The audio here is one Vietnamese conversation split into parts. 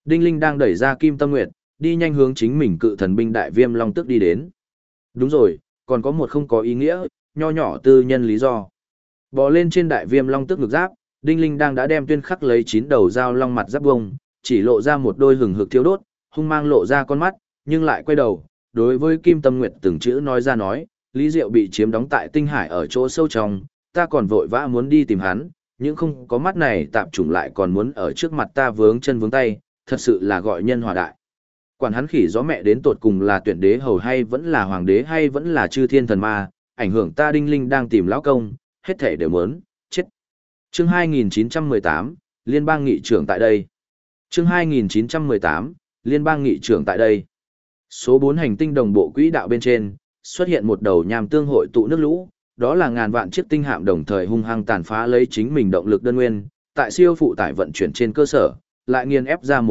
Đinh Linh đang đẩy ra Kim Tâm Nguyệt, đi nhanh hướng chính mình cự thần binh đại viêm long tức đi đến. Đúng rồi, còn có một không có ý nghĩa, nho nhỏ tư nhân lý do. Bò lên trên đại viêm long tức ngực giáp, Đinh Linh đang đã đem tuyên khắc lấy 9 đầu dao long mặt giáp bông, chỉ lộ ra một đôi hừng hực thiêu đốt, hung mang lộ ra con mắt, nhưng lại quay đầu, đối với Kim Tâm Nguyệt từng chữ nói ra nói, Lý Diệu bị chiếm đóng tại tinh hải ở chỗ sâu trong, ta còn vội vã muốn đi tìm hắn, nhưng không có mắt này tạp chủng lại còn muốn ở trước mặt ta vướng chân vướng tay, thật sự là gọi nhân hòa đại. Quản hắn khỉ gió mẹ đến tột cùng là tuyển đế hầu hay vẫn là hoàng đế hay vẫn là chư thiên thần ma, ảnh hưởng ta Đinh Linh đang tìm lão công, hết thể đều muốn, chết. Chương 2918, Liên bang nghị trưởng tại đây. Chương 2918, Liên bang nghị trưởng tại đây. Số 4 hành tinh đồng bộ quỹ đạo bên trên, xuất hiện một đầu nham tương hội tụ nước lũ, đó là ngàn vạn chiếc tinh hạm đồng thời hung hăng tàn phá lấy chính mình động lực đơn nguyên, tại siêu phụ tải vận chuyển trên cơ sở, lại nghiền ép ra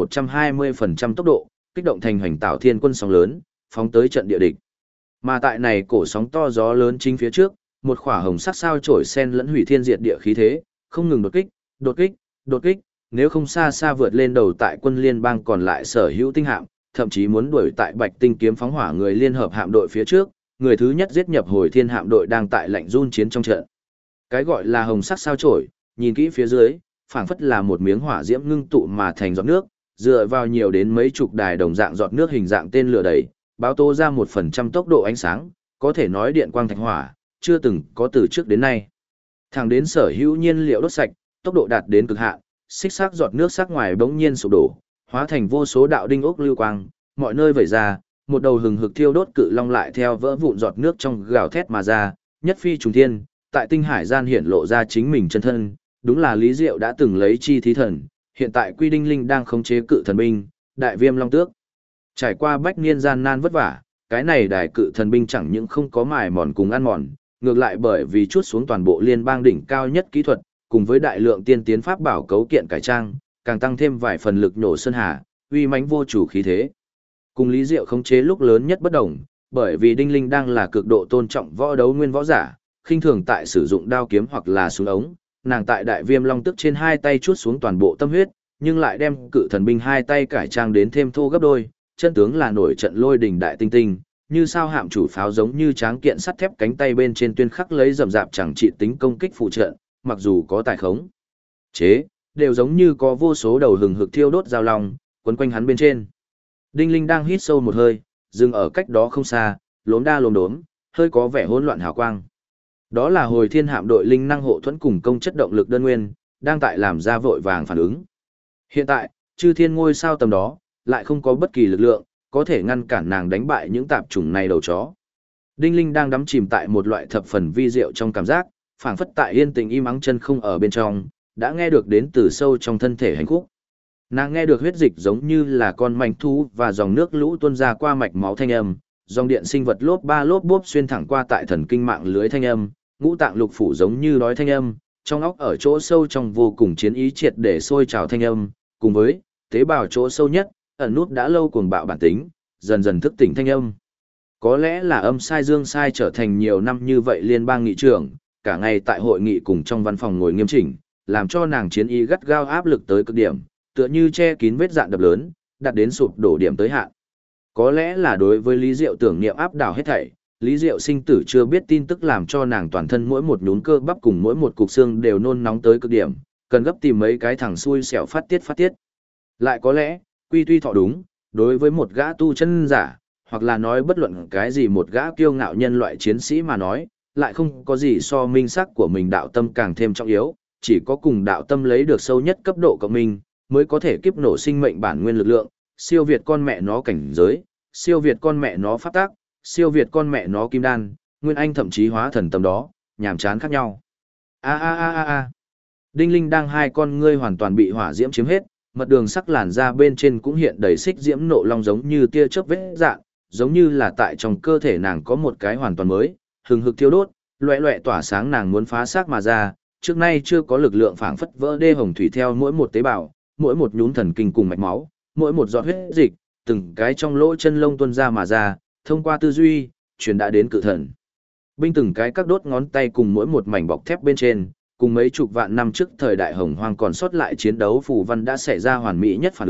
120% tốc độ, kích động thành hoành tạo thiên quân sóng lớn, phóng tới trận địa địch. Mà tại này cổ sóng to gió lớn chính phía trước, một khỏa hồng sắc sao trổi sen lẫn hủy thiên diệt địa khí thế, không ngừng đột kích, đột kích, đột kích, nếu không xa xa vượt lên đầu tại quân liên bang còn lại sở hữu tinh hạm, thậm chí muốn đuổi tại Bạch Tinh kiếm phóng hỏa người liên hợp hạm đội phía trước, người thứ nhất giết nhập hồi thiên hạm đội đang tại lạnh run chiến trong trận. Cái gọi là hồng sắc sao trổi, nhìn kỹ phía dưới, phảng phất là một miếng hỏa diễm ngưng tụ mà thành giọt nước, dựa vào nhiều đến mấy chục đài đồng dạng giọt nước hình dạng tên lửa đầy, báo tố ra 1% tốc độ ánh sáng, có thể nói điện quang thạch hỏa, chưa từng có từ trước đến nay. Thẳng đến sở hữu nhiên liệu đốt sạch, tốc độ đạt đến cực hạn, xích sắc giọt nước sắc ngoài bỗng nhiên sụp đổ, hóa thành vô số đạo đinh ốc lưu quang, mọi nơi vẩy ra, một đầu hừng hực thiêu đốt cự long lại theo vỡ vụn giọt nước trong gào thét mà ra, nhất phi trùng thiên, tại tinh hải gian hiển lộ ra chính mình chân thân, đúng là Lý Diệu đã từng lấy chi thí thần, hiện tại Quy Đinh Linh đang khống chế cự thần binh, đại viêm long tước. Trải qua bách niên gian nan vất vả, cái này đại cự thần binh chẳng những không có mài mòn cùng ăn mòn, ngược lại bởi vì chuốt xuống toàn bộ liên bang đỉnh cao nhất kỹ thuật, cùng với đại lượng tiên tiến pháp bảo cấu kiện cải trang, càng tăng thêm vài phần lực nổ sơn hà, uy mãnh vô chủ khí thế. Cùng Lý Diệu khống chế lúc lớn nhất bất đồng, bởi vì Đinh Linh đang là cực độ tôn trọng võ đấu nguyên võ giả, khinh thường tại sử dụng đao kiếm hoặc là súng ống, nàng tại đại viêm long tức trên hai tay chuốt xuống toàn bộ tâm huyết, nhưng lại đem cự thần binh hai tay cải trang đến thêm thô gấp đôi, chân tướng là nổi trận lôi đình đại tinh tinh, như sao hạm chủ pháo giống như tráng kiện sắt thép cánh tay bên trên tuyên khắc lấy rầm rạp chẳng trị tính công kích phụ trợ, mặc dù có tài khống chế, đều giống như có vô số đầu hừng hực thiêu đốt dao long quấn quanh hắn bên trên. Đinh Linh đang hít sâu một hơi, dừng ở cách đó không xa, lốm đa lốm đốm, hơi có vẻ hỗn loạn hào quang. Đó là hồi thiên hạm đội linh năng hộ thuẫn cùng công chất động lực đơn nguyên, đang tại làm ra vội vàng phản ứng. Hiện tại, chư thiên ngôi sao tầm đó, lại không có bất kỳ lực lượng, có thể ngăn cản nàng đánh bại những tạp chủng này đầu chó. Đinh Linh đang đắm chìm tại một loại thập phần vi diệu trong cảm giác, phảng phất tại yên tĩnh im ắng chân không ở bên trong, đã nghe được đến từ sâu trong thân thể hạnh khúc. Nàng nghe được huyết dịch giống như là con manh thú và dòng nước lũ tuôn ra qua mạch máu thanh âm, dòng điện sinh vật lốp ba lốp bốp xuyên thẳng qua tại thần kinh mạng lưới thanh âm, ngũ tạng lục phủ giống như đói thanh âm, trong óc ở chỗ sâu trong vô cùng chiến ý triệt để sôi trào thanh âm, cùng với tế bào chỗ sâu nhất, ẩn nút đã lâu cuồng bạo bản tính, dần dần thức tỉnh thanh âm. Có lẽ là âm sai dương sai trở thành nhiều năm như vậy liên bang nghị trưởng, cả ngày tại hội nghị cùng trong văn phòng ngồi nghiêm chỉnh, làm cho nàng chiến ý gắt gao áp lực tới cực điểm, tựa như che kín vết dạn đập lớn, đạt đến sụp đổ điểm tới hạn. Có lẽ là đối với Lý Diệu tưởng niệm áp đảo hết thảy, Lý Diệu sinh tử chưa biết tin tức làm cho nàng toàn thân mỗi một nhún cơ bắp cùng mỗi một cục xương đều nôn nóng tới cực điểm, cần gấp tìm mấy cái thằng xui xẻo phát tiết. Lại có lẽ, quy tuy thọ đúng, đối với một gã tu chân giả, hoặc là nói bất luận cái gì một gã kiêu ngạo nhân loại chiến sĩ mà nói, lại không có gì so minh sắc của mình đạo tâm càng thêm trọng yếu, chỉ có cùng đạo tâm lấy được sâu nhất cấp độ cộng minh, mới có thể kiếp nổ sinh mệnh bản nguyên lực lượng, siêu việt con mẹ nó cảnh giới, siêu việt con mẹ nó pháp tác, siêu việt con mẹ nó kim đan, nguyên anh thậm chí hóa thần tầm đó, nhàm chán khác nhau. A. Đinh Linh đang hai con ngươi hoàn toàn bị hỏa diễm chiếm hết, mật đường sắc làn da bên trên cũng hiện đầy xích diễm nộ long giống như tia chớp vết dạng, giống như là tại trong cơ thể nàng có một cái hoàn toàn mới, hừng hực thiêu đốt, loẹt loẹt tỏa sáng nàng muốn phá xác mà ra, trước nay chưa có lực lượng phảng phất vỡ đê hồng thủy theo mỗi một tế bào, mỗi một nhún thần kinh cùng mạch máu, mỗi một giọt huyết dịch, từng cái trong lỗ chân lông tuôn ra mà ra, thông qua tư duy, truyền đã đến cự thần. Binh từng cái các đốt ngón tay cùng mỗi một mảnh bọc thép bên trên, cùng mấy chục vạn năm trước thời đại hồng hoang còn sót lại chiến đấu phù văn đã xảy ra hoàn mỹ nhất phản ứng,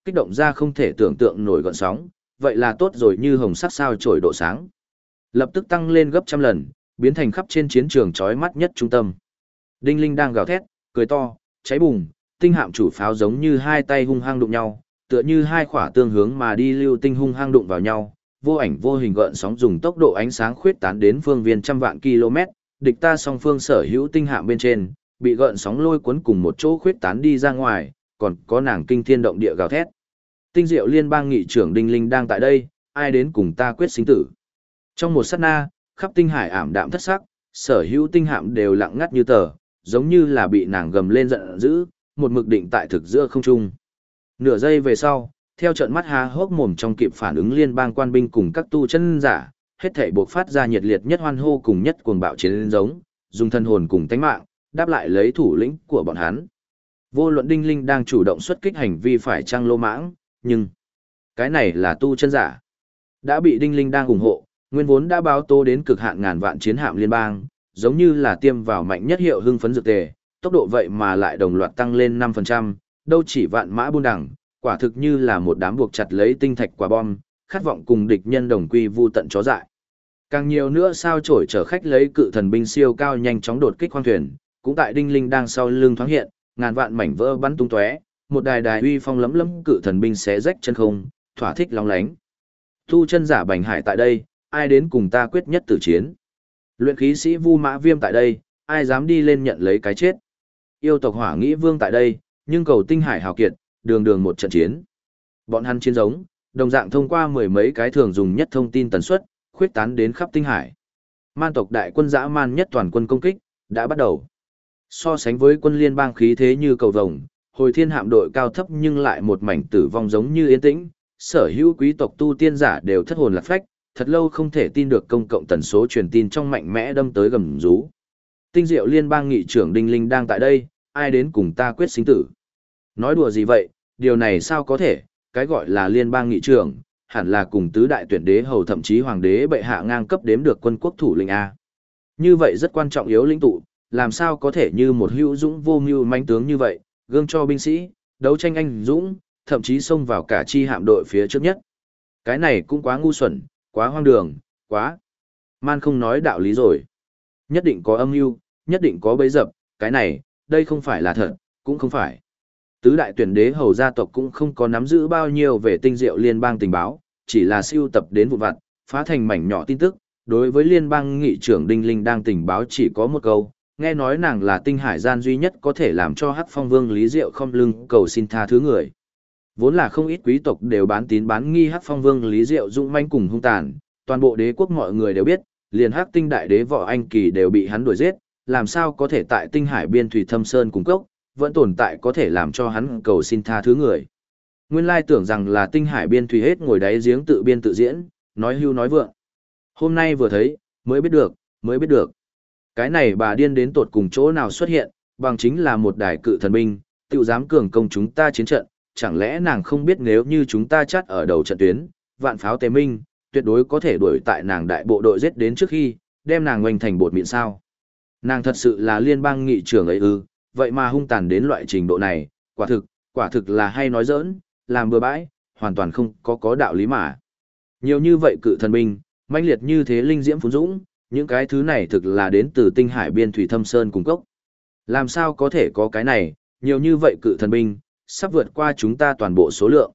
kích động ra không thể tưởng tượng nổi gợn sóng, vậy là tốt rồi như hồng sắc sao chổi độ sáng. Lập tức tăng lên gấp trăm lần, biến thành khắp trên chiến trường chói mắt nhất trung tâm. Đinh Linh đang gào thét, cười to, cháy bùng, tinh hạm chủ pháo giống như hai tay hung hăng đụng nhau, tựa như hai khỏa tương hướng mà đi lưu tinh hung hăng đụng vào nhau, vô ảnh vô hình gợn sóng dùng tốc độ ánh sáng khuyết tán đến phương viên trăm vạn km, địch ta song phương sở hữu tinh hạm bên trên, bị gợn sóng lôi cuốn cùng một chỗ khuyết tán đi ra ngoài, còn có nàng kinh thiên động địa gào thét. Tinh diệu liên bang nghị trưởng Đinh Linh đang tại đây, ai đến cùng ta quyết sinh tử. Trong một sát na, khắp tinh hải ảm đạm thất sắc, sở hữu tinh hạm đều lặng ngắt như tờ, giống như là bị nàng gầm lên giận dữ, một mực định tại thực giữa không trung. Nửa giây về sau, theo trận mắt há hốc mồm trong kịp phản ứng liên bang quan binh cùng các tu chân giả, hết thảy buộc phát ra nhiệt liệt nhất hoan hô cùng nhất cuồng bạo chiến giống, dùng thân hồn cùng tánh mạng, đáp lại lấy thủ lĩnh của bọn hắn. Vô luận Đinh Linh đang chủ động xuất kích hành vi phải trăng lô mãng, nhưng cái này là tu chân giả. Đã bị Đinh Linh đang ủng hộ, nguyên vốn đã báo tố đến cực hạn ngàn vạn chiến hạm liên bang, giống như là tiêm vào mạnh nhất hiệu hưng phấn dược tề, tốc độ vậy mà lại đồng loạt tăng lên 5%, đâu chỉ vạn mã buôn đẳng, quả thực như là một đám buộc chặt lấy tinh thạch quả bom, khát vọng cùng địch nhân đồng quy vu tận chó dại. Càng nhiều nữa sao chổi chở khách lấy cự thần binh siêu cao nhanh chóng đột kích khoang thuyền, cũng tại Đinh Linh đang sau lưng thoáng hiện, ngàn vạn mảnh vỡ bắn tung tóe, một đài đài uy phong lấm lấm cự thần binh xé rách chân không, thỏa thích lóng lánh. Tu chân giả Bành Hải tại đây, ai đến cùng ta quyết nhất tử chiến. Luyện khí sĩ Vu Mã Viêm tại đây, ai dám đi lên nhận lấy cái chết. Yêu tộc Hỏa Nghĩ Vương tại đây, nhưng cầu tinh hải hào kiệt, đường đường một trận chiến. Bọn hắn chiến giống, đồng dạng thông qua mười mấy cái thường dùng nhất thông tin tần suất, khuyết tán đến khắp tinh hải. Man tộc đại quân dã man nhất toàn quân công kích, đã bắt đầu. So sánh với quân liên bang khí thế như cầu vồng, hồi thiên hạm đội cao thấp nhưng lại một mảnh tử vong giống như yên tĩnh, sở hữu quý tộc tu tiên giả đều thất hồn lạc phách, thật lâu không thể tin được công cộng tần số truyền tin trong mạnh mẽ đâm tới gầm rú. Tinh diệu liên bang nghị trưởng Đinh Linh đang tại đây, ai đến cùng ta quyết sinh tử. Nói đùa gì vậy, điều này sao có thể, cái gọi là liên bang nghị trưởng, hẳn là cùng tứ đại tuyển đế hầu thậm chí hoàng đế bệ hạ ngang cấp đếm được quân quốc thủ lĩnh A. Như vậy rất quan trọng yếu lĩnh tụ, làm sao có thể như một hữu dũng vô mưu manh tướng như vậy, gương cho binh sĩ, đấu tranh anh dũng, thậm chí xông vào cả chi hạm đội phía trước nhất. Cái này cũng quá ngu xuẩn, quá hoang đường, quá man không nói đạo lý rồi. Nhất định có âm mưu, nhất định có bẫy dập, cái này, đây không phải là thật, cũng không phải. Tứ đại tuyển đế hầu gia tộc cũng không có nắm giữ bao nhiêu về tinh diệu liên bang tình báo, chỉ là siêu tập đến vụn vặt, phá thành mảnh nhỏ tin tức. Đối với liên bang nghị trưởng Đinh Linh đang tình báo chỉ có một câu, nghe nói nàng là tinh hải gian duy nhất có thể làm cho Hắc Phong Vương Lý Diệu không lưng cầu xin tha thứ người. Vốn là không ít quý tộc đều bán tín bán nghi Hắc Phong Vương Lý Diệu dũng manh cùng hung tàn, toàn bộ đế quốc mọi người đều biết, liền Hắc Tinh đại đế Võ Anh Kỳ đều bị hắn đuổi giết, làm sao có thể tại tinh hải biên thủy thâm sơn cung cốc, vẫn tồn tại có thể làm cho hắn cầu xin tha thứ người. Nguyên lai tưởng rằng là tinh hải biên thủy hết ngồi đáy giếng tự biên tự diễn, nói hưu nói vượng. Hôm nay vừa thấy, mới biết được, mới biết được. Cái này bà điên đến tột cùng chỗ nào xuất hiện, bằng chính là một đài cự thần binh, tự dám cường công chúng ta chiến trận, chẳng lẽ nàng không biết nếu như chúng ta chắt ở đầu trận tuyến, vạn pháo tế minh, tuyệt đối có thể đuổi tại nàng đại bộ đội giết đến trước khi, đem nàng ngoanh thành bột mịn sao. Nàng thật sự là liên bang nghị trưởng ấy ư, vậy mà hung tàn đến loại trình độ này, quả thực là hay nói giỡn, làm bừa bãi, hoàn toàn không có đạo lý mà. Nhiều như vậy cự thần binh, mãnh liệt như thế linh diễm phú dũng, những cái thứ này thực là đến từ tinh hải biên thủy thâm sơn cung cốc. Làm sao có thể có cái này, nhiều như vậy cự thần binh, sắp vượt qua chúng ta toàn bộ số lượng.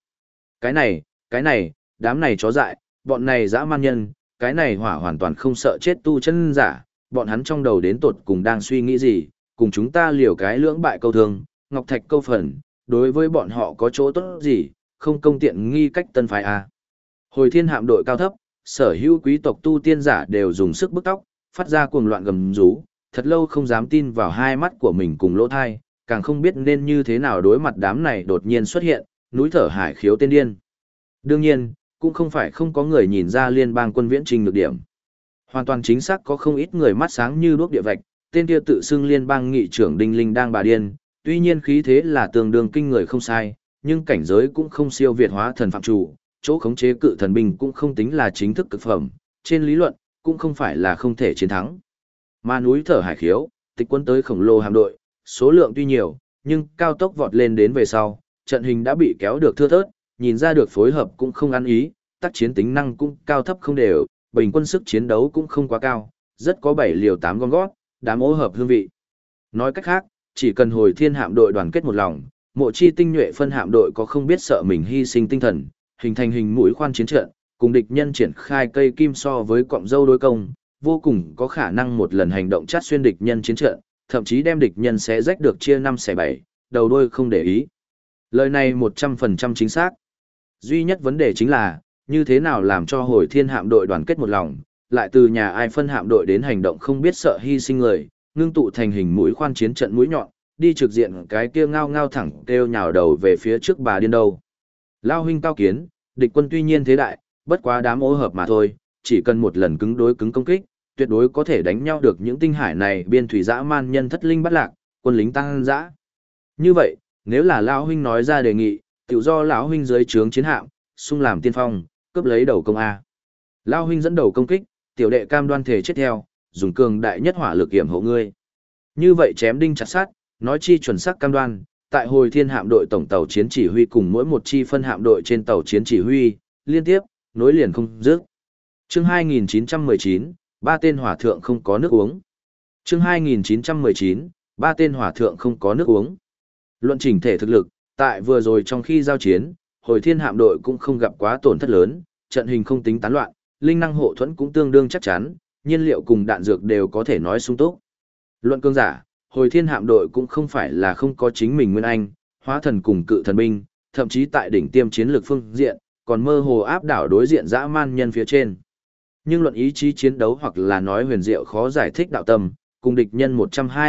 Cái này, đám này chó dại, bọn này dã man nhân, cái này hỏa hoàn toàn không sợ chết tu chân giả, bọn hắn trong đầu đến tột cùng đang suy nghĩ gì, cùng chúng ta liều cái lưỡng bại câu thương, ngọc thạch câu phần, đối với bọn họ có chỗ tốt gì, không công tiện nghi cách tân phái à. Hồi thiên hạm đội cao thấp, sở hữu quý tộc tu tiên giả đều dùng sức bức tóc, phát ra cuồng loạn gầm rú, thật lâu không dám tin vào hai mắt của mình cùng lỗ thai, càng không biết nên như thế nào đối mặt đám này đột nhiên xuất hiện, núi thở hải khiếu tên điên. Đương nhiên, cũng không phải không có người nhìn ra liên bang quân viễn trình nhược điểm. Hoàn toàn chính xác có không ít người mắt sáng như đuốc địa vạch, tên kia tự xưng liên bang nghị trưởng Đinh Linh đang bà điên, tuy nhiên khí thế là tương đương kinh người không sai, nhưng cảnh giới cũng không siêu việt hóa thần phạm chủ, chỗ khống chế cự thần binh cũng không tính là chính thức cực phẩm, trên lý luận, cũng không phải là không thể chiến thắng. Mà núi thở hải khiếu, tịch quân tới khổng lồ hạm đội, số lượng tuy nhiều, nhưng cao tốc vọt lên đến về sau, trận hình đã bị kéo được thưa thớt, nhìn ra được phối hợp cũng không ăn ý, tác chiến tính năng cũng cao thấp không đều, bình quân sức chiến đấu cũng không quá cao, rất có 7 liều 8 gom gót, đám ô hợp hương vị. Nói cách khác, chỉ cần Hồi Thiên hạm đội đoàn kết một lòng, Mộ Chi tinh nhuệ phân hạm đội có không biết sợ mình hy sinh tinh thần, hình thành hình mũi khoan chiến trận, cùng địch nhân triển khai cây kim so với cọng dâu đối công, vô cùng có khả năng một lần hành động chát xuyên địch nhân chiến trận, thậm chí đem địch nhân xé rách được chia 5 xẻ 7, đầu đuôi không để ý. Lời này 100% chính xác. Duy nhất vấn đề chính là, như thế nào làm cho Hồi Thiên hạm đội đoàn kết một lòng, lại từ nhà ai phân hạm đội đến hành động không biết sợ hy sinh người, ngưng tụ thành hình mũi khoan chiến trận mũi nhọn, đi trực diện cái kia ngao ngao thẳng kêu nhào đầu về phía trước bà điên đâu. Lao huynh cao kiến, địch quân tuy nhiên thế đại, bất quá đám ô hợp mà thôi, chỉ cần một lần cứng đối cứng công kích, tuyệt đối có thể đánh nhau được những tinh hải này biên thủy dã man nhân thất linh bắt lạc, quân lính tăng dã. Như vậy, nếu là lão huynh nói ra đề nghị, tiểu do lão huynh dưới trướng chiến hạm, xung làm tiên phong, cướp lấy đầu công a. Lão huynh dẫn đầu công kích, tiểu đệ cam đoan thể chết theo, dùng cường đại nhất hỏa lực yểm hộ ngươi. Như vậy chém đinh chặt sát, nói chi chuẩn xác cam đoan, tại Hồi Thiên hạm đội tổng tàu chiến chỉ huy cùng mỗi một chi phân hạm đội trên tàu chiến chỉ huy, liên tiếp, nối liền không dứt. Chương 2919, ba tên hỏa thượng không có nước uống. Chương 2919, ba tên hỏa thượng không có nước uống. Luận chỉnh thể thực lực, tại vừa rồi trong khi giao chiến, Hồi Thiên hạm đội cũng không gặp quá tổn thất lớn, trận hình không tính tán loạn, linh năng hộ thuẫn cũng tương đương chắc chắn, nhiên liệu cùng đạn dược đều có thể nói sung túc. Luận cương giả, Hồi Thiên hạm đội cũng không phải là không có chính mình nguyên anh, hóa thần cùng cự thần binh, thậm chí tại đỉnh tiêm chiến lược phương diện, còn mơ hồ áp đảo đối diện dã man nhân phía trên. Nhưng luận ý chí chiến đấu hoặc là nói huyền diệu khó giải thích đạo tâm, cùng địch nhân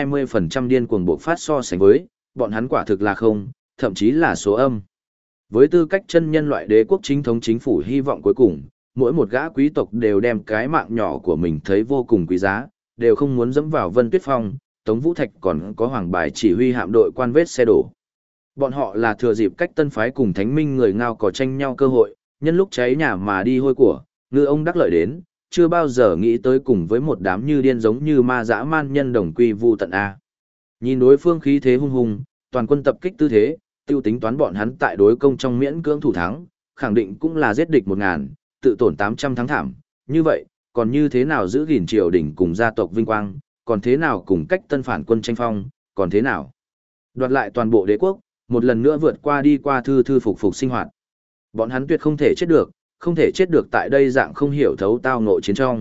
120% điên cuồng bộc phát so sánh với, bọn hắn quả thực là không, thậm chí là số âm. Với tư cách chân nhân loại đế quốc chính thống chính phủ hy vọng cuối cùng, mỗi một gã quý tộc đều đem cái mạng nhỏ của mình thấy vô cùng quý giá, đều không muốn dẫm vào Vân Tuyết Phong, Tống Vũ Thạch còn có hoàng bài chỉ huy hạm đội quan vết xe đổ. Bọn họ là thừa dịp cách tân phái cùng thánh minh người ngao có tranh nhau cơ hội, nhân lúc cháy nhà mà đi hôi của, ngư ông đắc lợi đến, chưa bao giờ nghĩ tới cùng với một đám như điên giống như ma dã man nhân đồng quy vu tận A. Nhìn đối phương khí thế hung hùng, toàn quân tập kích tư thế, tiêu tính toán bọn hắn tại đối công trong miễn cưỡng thủ thắng, khẳng định cũng là giết địch 1000, tự tổn 800 thắng thảm. Như vậy, còn như thế nào giữ gìn triều đình cùng gia tộc vinh quang, còn thế nào cùng cách tân phản quân tranh phong, còn thế nào đoạt lại toàn bộ đế quốc, một lần nữa vượt qua đi qua thư thư phục phục sinh hoạt. Bọn hắn tuyệt không thể chết được, không thể chết được tại đây dạng không hiểu thấu tao ngộ chiến trong.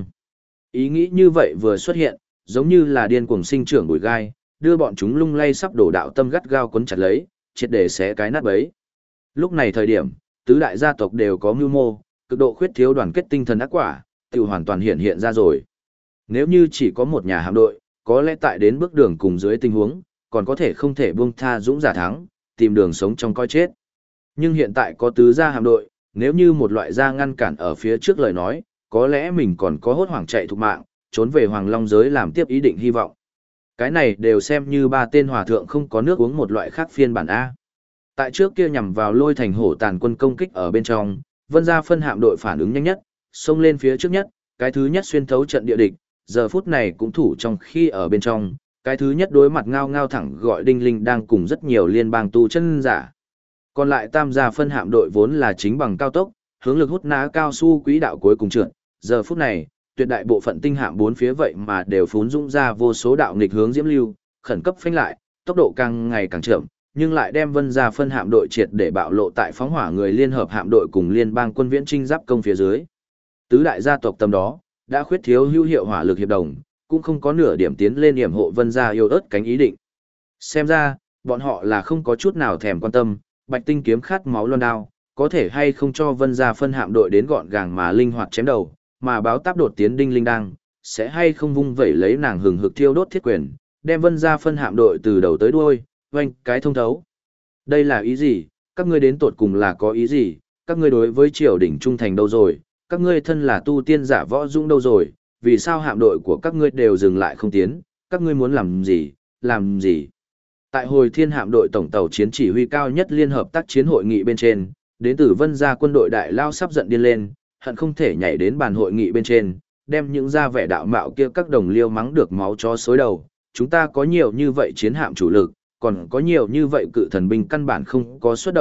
Ý nghĩ như vậy vừa xuất hiện, giống như là điên cuồng sinh trưởng bụi gai, đưa bọn chúng lung lay sắp đổ đạo tâm gắt gao quấn chặt lấy, triệt để xé cái nát bấy. Lúc này thời điểm, tứ đại gia tộc đều có mưu mô, cực độ khuyết thiếu đoàn kết tinh thần ác quả, tự hoàn toàn hiện ra rồi. Nếu như chỉ có một nhà hạm đội, có lẽ tại đến bước đường cùng dưới tình huống, còn có thể không thể buông tha dũng giả thắng, tìm đường sống trong coi chết. Nhưng hiện tại có tứ gia hạm đội, nếu như một loại gia ngăn cản ở phía trước lời nói, có lẽ mình còn có hốt hoảng chạy thục mạng, trốn về Hoàng Long giới làm tiếp ý định hy vọng. Cái này đều xem như ba tên hòa thượng không có nước uống một loại khác phiên bản A. Tại trước kia nhằm vào Lôi Thành hổ tàn quân công kích ở bên trong, Vân gia phân hạm đội phản ứng nhanh nhất, xông lên phía trước nhất, cái thứ nhất xuyên thấu trận địa địch, giờ phút này cũng thủ trong khi ở bên trong, cái thứ nhất đối mặt ngao ngao thẳng gọi Đinh Linh đang cùng rất nhiều liên bang tu chân giả. Còn lại tam gia phân hạm đội vốn là chính bằng cao tốc, hướng lực hút ná cao su quỹ đạo cuối cùng trượt, giờ phút này, tuyệt đại bộ phận tinh hạm bốn phía vậy mà đều phún dũng ra vô số đạo nghịch hướng diễm lưu, khẩn cấp phanh lại, tốc độ càng ngày càng chậm, nhưng lại đem Vân gia phân hạm đội triệt để bạo lộ tại phóng hỏa người liên hợp hạm đội cùng liên bang quân viễn trinh giáp công phía dưới. Tứ đại gia tộc tầm đó đã khuyết thiếu hữu hiệu hỏa lực hiệp đồng, cũng không có nửa điểm tiến lên yểm hộ Vân gia yêu ớt cánh ý định. Xem ra, bọn họ là không có chút nào thèm quan tâm, Bạch Tinh kiếm khát máu loan đao, có thể hay không cho Vân gia phân hạm đội đến gọn gàng mà linh hoạt chém đầu, mà báo táp đột tiến Đinh Linh đang, sẽ hay không vung vẩy lấy nàng hừng hực thiêu đốt thiết quyền, đem Vân gia phân hạm đội từ đầu tới đuôi, vênh cái thông thấu. Đây là ý gì? Các ngươi đến tột cùng là có ý gì? Các ngươi đối với triều đình trung thành đâu rồi? Các ngươi thân là tu tiên giả võ dũng đâu rồi? Vì sao hạm đội của các ngươi đều dừng lại không tiến? Các ngươi muốn làm gì? Làm gì? Tại hồi thiên hạm đội tổng tàu chiến chỉ huy cao nhất liên hợp tác chiến hội nghị bên trên, đến từ Vân gia quân đội đại lao sắp giận điên lên, hận không thể nhảy đến bàn hội nghị bên trên, đem những ra vẻ đạo mạo kia các đồng liêu mắng được máu chó xối đầu. Chúng ta có nhiều như vậy chiến hạm chủ lực, còn có nhiều như vậy cự thần binh căn bản không có xuất động,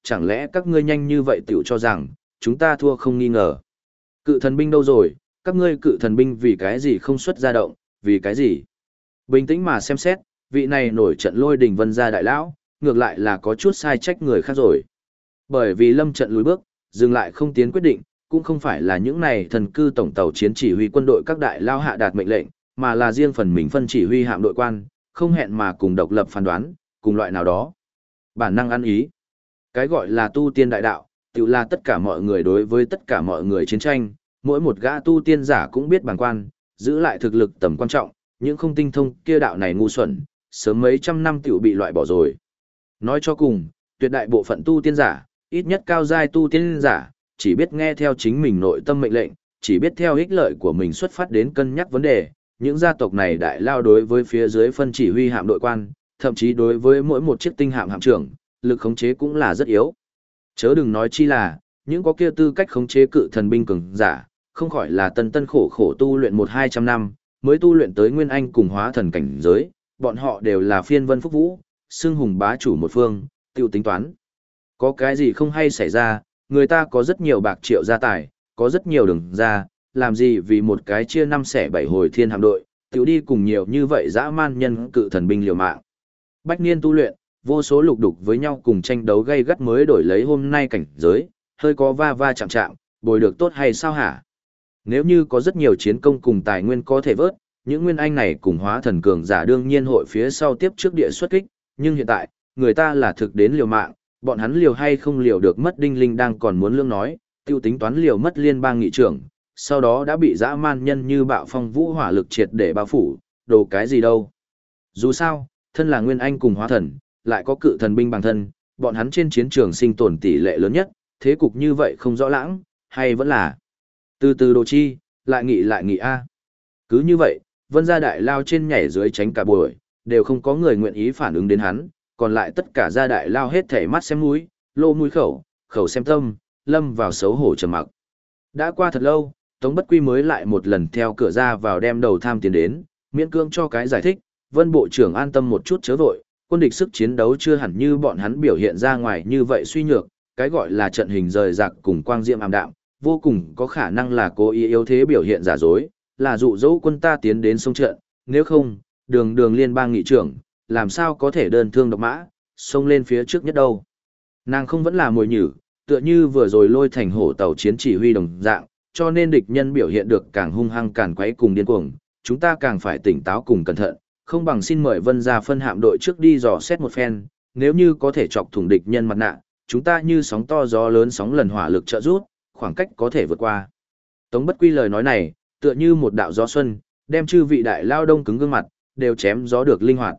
chẳng lẽ các ngươi nhanh như vậy tiểu cho rằng, chúng ta thua không nghi ngờ. Cự thần binh đâu rồi, các ngươi cự thần binh vì cái gì không xuất ra động, vì cái gì? Bình tĩnh mà xem xét, vị này nổi trận lôi đình Vân gia đại lão, ngược lại là có chút sai trách người khác rồi. Bởi vì lâm trận lùi bước, dừng lại không tiến quyết định, cũng không phải là những này thần cư tổng tàu chiến chỉ huy quân đội các đại lao hạ đạt mệnh lệnh, mà là riêng phần mình phân chỉ huy hạm đội quan, không hẹn mà cùng độc lập phán đoán, cùng loại nào đó. Bản năng ăn ý. Cái gọi là tu tiên đại đạo, tự là tất cả mọi người đối với tất cả mọi người chiến tranh, mỗi một gã tu tiên giả cũng biết bàng quan, giữ lại thực lực tầm quan trọng, những không tinh thông kia đạo này ngu xuẩn, sớm mấy trăm năm tiểu bị loại bỏ rồi. Nói cho cùng, tuyệt đại bộ phận tu tiên giả, ít nhất cao giai tu tiên giả, chỉ biết nghe theo chính mình nội tâm mệnh lệnh, chỉ biết theo ích lợi của mình xuất phát đến cân nhắc vấn đề. Những gia tộc này đại lao đối với phía dưới phân chỉ huy hạm đội quan, thậm chí đối với mỗi một chiếc tinh hạm hạm trưởng, lực khống chế cũng là rất yếu. Chớ đừng nói chi là, những có kia tư cách khống chế cự thần binh cường giả, không khỏi là tân tân khổ khổ tu luyện 1-200 năm, mới tu luyện tới nguyên anh cùng hóa thần cảnh giới, bọn họ đều là phiên vân phúc vũ, xưng hùng bá chủ một phương, tiêu tính toán. Có cái gì không hay xảy ra, người ta có rất nhiều bạc triệu gia tài, có rất nhiều đường ra, làm gì vì một cái chia 5-7 hồi thiên hạm đội, tiểu đi cùng nhiều như vậy dã man nhân cự thần binh liều mạng. Bách niên tu luyện, vô số lục đục với nhau cùng tranh đấu gay gắt mới đổi lấy hôm nay cảnh giới, hơi có va va chạm chạm, bồi được tốt hay sao hả? Nếu như có rất nhiều chiến công cùng tài nguyên có thể vớt, những nguyên anh này cùng hóa thần cường giả đương nhiên hội phía sau tiếp trước địa xuất kích, nhưng hiện tại, người ta là thực đến liều mạng, bọn hắn liều hay không liều được mất đinh linh đang còn muốn lương nói, tiêu tính toán liều mất liên bang nghị trưởng, sau đó đã bị dã man nhân như bạo phong vũ hỏa lực triệt để bao phủ, đồ cái gì đâu. Dù sao, thân là nguyên anh cùng hóa thần, lại có cự thần binh bằng thân, bọn hắn trên chiến trường sinh tồn tỷ lệ lớn nhất, thế cục như vậy không rõ lãng, hay vẫn là từ từ đồ chi, lại nghị a. Cứ như vậy, Vân gia đại lao trên nhảy dưới tránh cả buổi, đều không có người nguyện ý phản ứng đến hắn, còn lại tất cả gia đại lao hết thảy mắt xem mũi, lô mũi khẩu xem tâm, lâm vào xấu hổ trầm mặc. Đã qua thật lâu, Tống Bất Quy mới lại một lần theo cửa ra vào đem đầu tham tiến đến, miễn cưỡng cho cái giải thích, Vân bộ trưởng an tâm một chút chớ vội, quân địch sức chiến đấu chưa hẳn như bọn hắn biểu hiện ra ngoài như vậy suy nhược, cái gọi là trận hình rời rạc cùng quang diệm ảm đạm, vô cùng có khả năng là cố ý yếu thế biểu hiện giả dối, là dụ dỗ quân ta tiến đến sông trận, nếu không, đường liên bang nghị trưởng, làm sao có thể đơn thương độc mã, xông lên phía trước nhất đâu. Nàng không vẫn là mồi nhử, tựa như vừa rồi lôi thành hổ tàu chiến chỉ huy đồng dạng, cho nên địch nhân biểu hiện được càng hung hăng càng quấy cùng điên cuồng, chúng ta càng phải tỉnh táo cùng cẩn thận, không bằng xin mời Vân gia phân hạm đội trước đi dò xét một phen, nếu như có thể chọc thủng địch nhân mặt nạ, chúng ta như sóng to gió lớn sóng lần hỏa lực trợ rút, khoảng cách có thể vượt qua. Tống Bất Quy lời nói này, tựa như một đạo gió xuân, đem chư vị đại lao đông cứng gương mặt, đều chém gió được linh hoạt.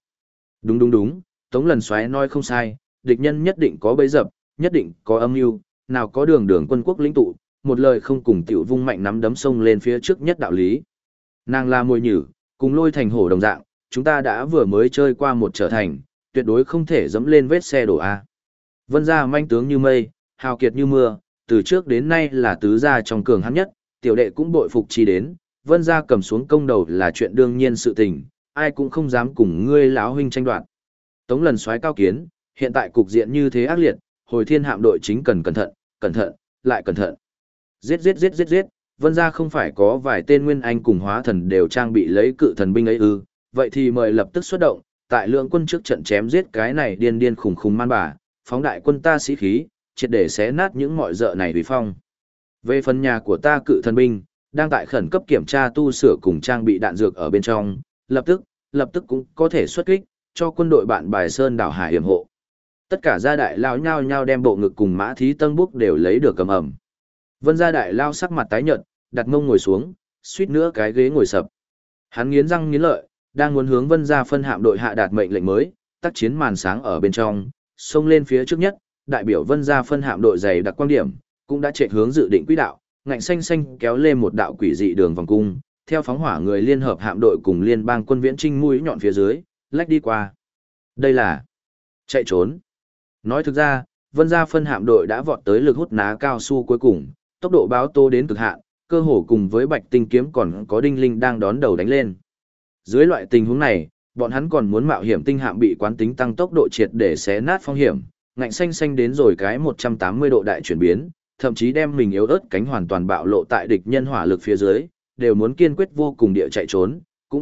Đúng, Tống Lần Soái nói không sai, địch nhân nhất định có bẫy dập, nhất định có âm mưu, nào có đường quân quốc lĩnh tụ, một lời không cùng tiểu vung mạnh nắm đấm sông lên phía trước nhất đạo lý. Nàng là mồi nhử, cùng lôi thành hổ đồng dạng, chúng ta đã vừa mới chơi qua một trở thành, tuyệt đối không thể dẫm lên vết xe đổ A. Vân gia manh tướng như mây, hào kiệt như mưa, từ trước đến nay là tứ gia trong cường hãn nhất, tiểu đệ cũng bội phục chi đến, Vân gia cầm xuống công đầu là chuyện đương nhiên sự tình, ai cũng không dám cùng ngươi lão huynh tranh đoạt. Tống Lần Soái cao kiến, hiện tại cục diện như thế ác liệt, hồi thiên hạm đội chính cần cẩn thận, lại cẩn thận. Giết, Vân gia không phải có vài tên nguyên anh cùng hóa thần đều trang bị lấy cự thần binh ấy ư, vậy thì mời lập tức xuất động, tại lượng quân trước trận chém giết cái này điên khùng man bà, phóng đại quân ta sĩ khí, triệt để xé nát những mọi dợ này vì phong. Về phần nhà của ta cự thần binh, đang tại khẩn cấp kiểm tra tu sửa cùng trang bị đạn dược ở bên trong, lập tức cũng có thể xuất kích, cho quân đội bạn bài sơn đảo hải hiểm hộ. Tất cả gia đại lao nhao nhao đem bộ ngực cùng mã thí tân búc đều lấy được cầm ẩm. Vân gia đại lao sắc mặt tái nhợt, đặt mông ngồi xuống, suýt nữa cái ghế ngồi sập. Hắn nghiến răng nghiến lợi, đang muốn hướng Vân gia phân hạm đội hạ đạt mệnh lệnh mới, tác chiến màn sáng ở bên trong, xông lên phía trước nhất, đại biểu Vân gia phân hạm đội dày đặc quan điểm, cũng đã chạy hướng dự định quỹ đạo, ngạnh xanh kéo lên một đạo quỷ dị đường vòng cung, theo phóng hỏa người liên hợp hạm đội cùng liên bang quân viễn trinh mũi nhọn phía dưới, lách đi qua. Đây là chạy trốn. Nói thực ra, Vân gia phân hạm đội đã vọt tới lực hút ná cao su cuối cùng, tốc độ báo tố đến cực hạn, cơ hồ cùng với Bạch Tinh kiếm còn có Đinh Linh đang đón đầu đánh lên. Dưới loại tình huống này, bọn hắn còn muốn mạo hiểm tinh hạm bị quán tính tăng tốc độ triệt để xé nát phong hiểm, ngạnh xanh xanh đến rồi cái 180 độ đại chuyển biến, thậm chí đem mình yếu ớt cánh hoàn toàn bạo lộ tại địch nhân hỏa lực phía dưới, đều muốn kiên quyết vô cùng địa chạy trốn,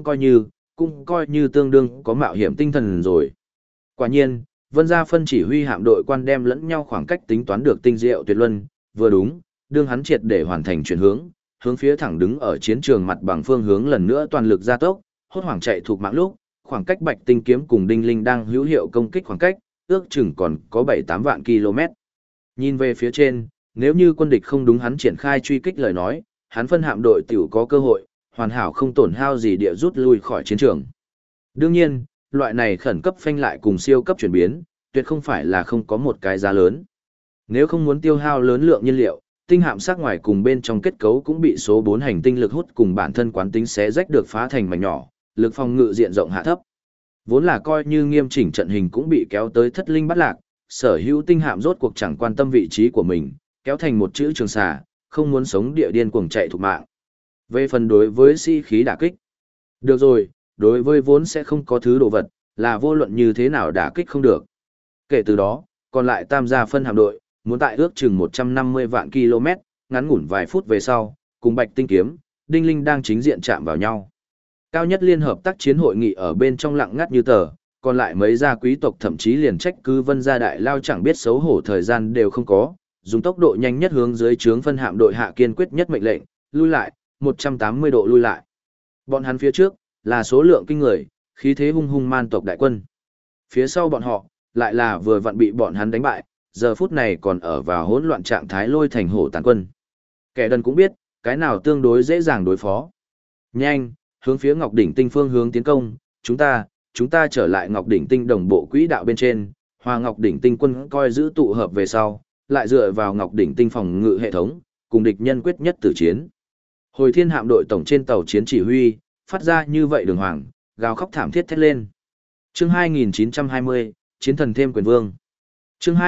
cũng coi như tương đương có mạo hiểm tinh thần rồi. Quả nhiên, Vân Gia phân chỉ huy hạm đội quan đem lẫn nhau khoảng cách tính toán được tinh diệu tuyệt luân, vừa đúng, đương hắn triệt để hoàn thành chuyển hướng phía thẳng đứng ở chiến trường mặt bằng phương hướng lần nữa toàn lực gia tốc, hốt hoảng chạy thuộc mạng lúc, khoảng cách Bạch Tinh kiếm cùng Đinh Linh đang hữu hiệu công kích khoảng cách, ước chừng còn có 7-8 vạn km. Nhìn về phía trên, nếu như quân địch không đúng hắn triển khai truy kích lời nói, hắn phân hạm đội tiểu có cơ hội, hoàn hảo không tổn hao gì địa rút lui khỏi chiến trường. Đương nhiên, loại này khẩn cấp phanh lại cùng siêu cấp chuyển biến, tuyệt không phải là không có một cái giá lớn. Nếu không muốn tiêu hao lớn lượng nhiên liệu, tinh hạm sắc ngoài cùng bên trong kết cấu cũng bị số 4 hành tinh lực hút cùng bản thân quán tính xé rách được phá thành mảnh nhỏ, lực phòng ngự diện rộng hạ thấp. Vốn là coi như nghiêm chỉnh trận hình cũng bị kéo tới thất linh bắt lạc, sở hữu tinh hạm rốt cuộc chẳng quan tâm vị trí của mình, kéo thành một chữ trường xà, không muốn sống địa điên cuồng chạy thục mạng. Về phần đối với sĩ khí đả kích. Được rồi, đối với vốn sẽ không có thứ đồ vật, là vô luận như thế nào đả kích không được. Kể từ đó, còn lại tam gia phân hạm đội, muốn tại ước chừng 150 vạn km, ngắn ngủn vài phút về sau, cùng Bạch Tinh kiếm, Đinh Linh đang chính diện chạm vào nhau. Cao nhất liên hợp tác chiến hội nghị ở bên trong lặng ngắt như tờ, còn lại mấy gia quý tộc thậm chí liền trách cứ Vân gia đại lao chẳng biết xấu hổ thời gian đều không có, dùng tốc độ nhanh nhất hướng dưới trướng phân hạm đội hạ kiên quyết nhất mệnh lệnh, lui lại, 180 độ lui lại. Bọn hắn phía trước, là số lượng kinh người, khí thế hung hung man tộc đại quân. Phía sau bọn họ, lại là vừa vặn bị bọn hắn đánh bại, giờ phút này còn ở vào hỗn loạn trạng thái lôi thành hổ tàn quân. Kẻ đần cũng biết, cái nào tương đối dễ dàng đối phó. Nhanh, hướng phía Ngọc Đỉnh Tinh phương hướng tiến công, chúng ta trở lại Ngọc Đỉnh Tinh đồng bộ quỹ đạo bên trên, Hoa Ngọc Đỉnh Tinh quân coi giữ tụ hợp về sau, lại dựa vào Ngọc Đỉnh Tinh phòng ngự hệ thống, cùng địch nhân quyết nhất tử chiến. Hồi Thiên hạm đội tổng trên tàu chiến chỉ huy, phát ra như vậy đường hoàng, gào khóc thảm thiết thét lên. Chương 2920, Chiến thần thêm quyền vương. Chương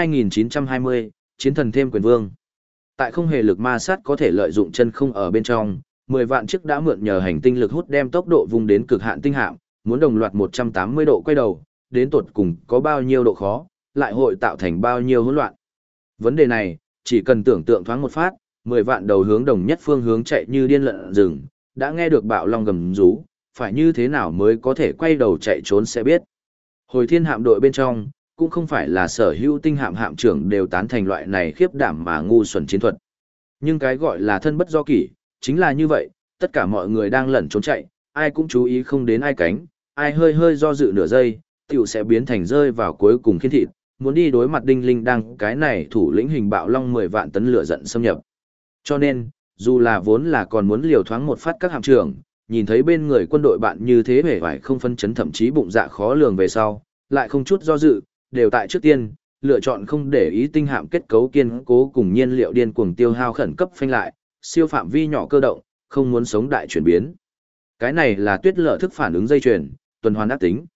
2920, Chiến thần thêm quyền vương. Tại không hề lực ma sát có thể lợi dụng chân không ở bên trong, 10 vạn chiếc đã mượn nhờ hành tinh lực hút đem tốc độ vùng đến cực hạn tinh hạm, muốn đồng loạt 180 độ quay đầu, đến tột cùng có bao nhiêu độ khó, lại hội tạo thành bao nhiêu hỗn loạn. Vấn đề này, chỉ cần tưởng tượng thoáng một phát, 10 vạn đầu hướng đồng nhất phương hướng chạy như điên lợn rừng, đã nghe được bạo long gầm rú, phải như thế nào mới có thể quay đầu chạy trốn sẽ biết. Hồi Thiên hạm đội bên trong, cũng không phải là sở hữu tinh hạm hạm trưởng đều tán thành loại này khiếp đảm mà ngu xuẩn chiến thuật. Nhưng cái gọi là thân bất do kỷ, chính là như vậy, tất cả mọi người đang lẩn trốn chạy, ai cũng chú ý không đến ai cánh, ai hơi hơi do dự nửa giây, tiểu sẽ biến thành rơi vào cuối cùng khiên thịt, muốn đi đối mặt Đinh Linh đang cái này thủ lĩnh hình bạo long 10 vạn tấn lửa giận xâm nhập. Cho nên, dù là vốn là còn muốn liều thoáng một phát các hạm trưởng, nhìn thấy bên người quân đội bạn như thế vẻ vải không phân chấn thậm chí bụng dạ khó lường về sau, lại không chút do dự, đều tại trước tiên, lựa chọn không để ý tinh hạm kết cấu kiên cố cùng nhiên liệu điên cuồng tiêu hao khẩn cấp phanh lại, siêu phạm vi nhỏ cơ động, không muốn sống đại chuyển biến. Cái này là tuyết lở thức phản ứng dây chuyền, tuần hoàn ác tính.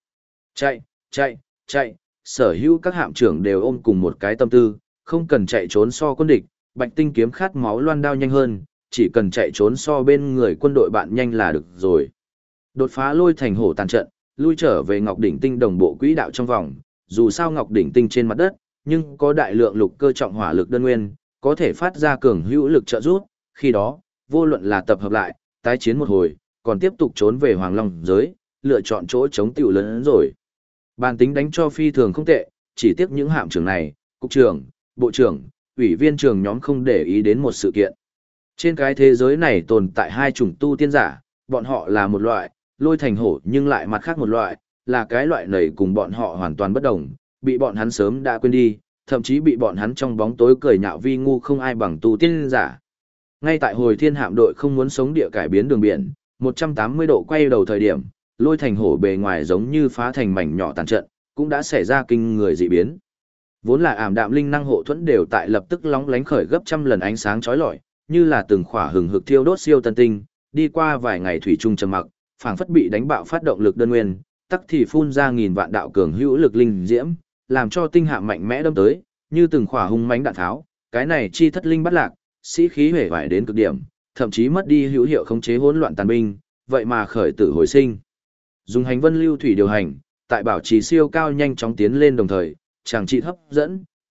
Chạy, sở hữu các hạm trưởng đều ôm cùng một cái tâm tư, không cần chạy trốn so quân địch, Bạch Tinh kiếm khát máu loan đao nhanh hơn, chỉ cần chạy trốn so bên người quân đội bạn nhanh là được rồi. Đột phá lôi thành hổ tàn trận, lui trở về Ngọc Đỉnh Tinh đồng bộ quỹ đạo trong vòng, dù sao Ngọc Đỉnh Tinh trên mặt đất, nhưng có đại lượng lục cơ trọng hỏa lực đơn nguyên, có thể phát ra cường hữu lực trợ giúp, khi đó, vô luận là tập hợp lại, tái chiến một hồi, còn tiếp tục trốn về Hoàng Long giới, lựa chọn chỗ chống tiểu lớn hơn rồi. Bàn tính đánh cho phi thường không tệ, chỉ tiếc những hạm trưởng này, cục trưởng, bộ trưởng, ủy viên trưởng nhóm không để ý đến một sự kiện. Trên cái thế giới này tồn tại hai chủng tu tiên giả, bọn họ là một loại, lôi thành hổ nhưng lại mặt khác một loại, là cái loại này cùng bọn họ hoàn toàn bất đồng, bị bọn hắn sớm đã quên đi, thậm chí bị bọn hắn trong bóng tối cười nhạo vi ngu không ai bằng tu tiên giả. Ngay tại Hồi Thiên hạm đội không muốn sống địa cải biến đường biển, 180 độ quay đầu thời điểm, lôi thành hổ bề ngoài giống như phá thành mảnh nhỏ tàn trận, cũng đã xảy ra kinh người dị biến. Vốn là ảm đạm linh năng hộ thuẫn đều tại lập tức lóng lánh khởi gấp trăm lần ánh sáng chói lọi, như là từng khỏa hừng hực thiêu đốt siêu tân tinh, đi qua vài ngày thủy chung trầm mặc, phảng phất bị đánh bạo phát động lực đơn nguyên, tắc thì phun ra nghìn vạn đạo cường hữu lực linh diễm, làm cho tinh hạm mạnh mẽ đâm tới, như từng khỏa hung mãnh đạn tháo, cái này chi thất linh bắt lạc, sĩ khí hể vải đến cực điểm, thậm chí mất đi hữu hiệu khống chế hỗn loạn tàn binh, vậy mà khởi tử hồi sinh. Dùng hành vân lưu thủy điều hành, tại bảo trì siêu cao nhanh chóng tiến lên đồng thời, chàng trị hấp dẫn,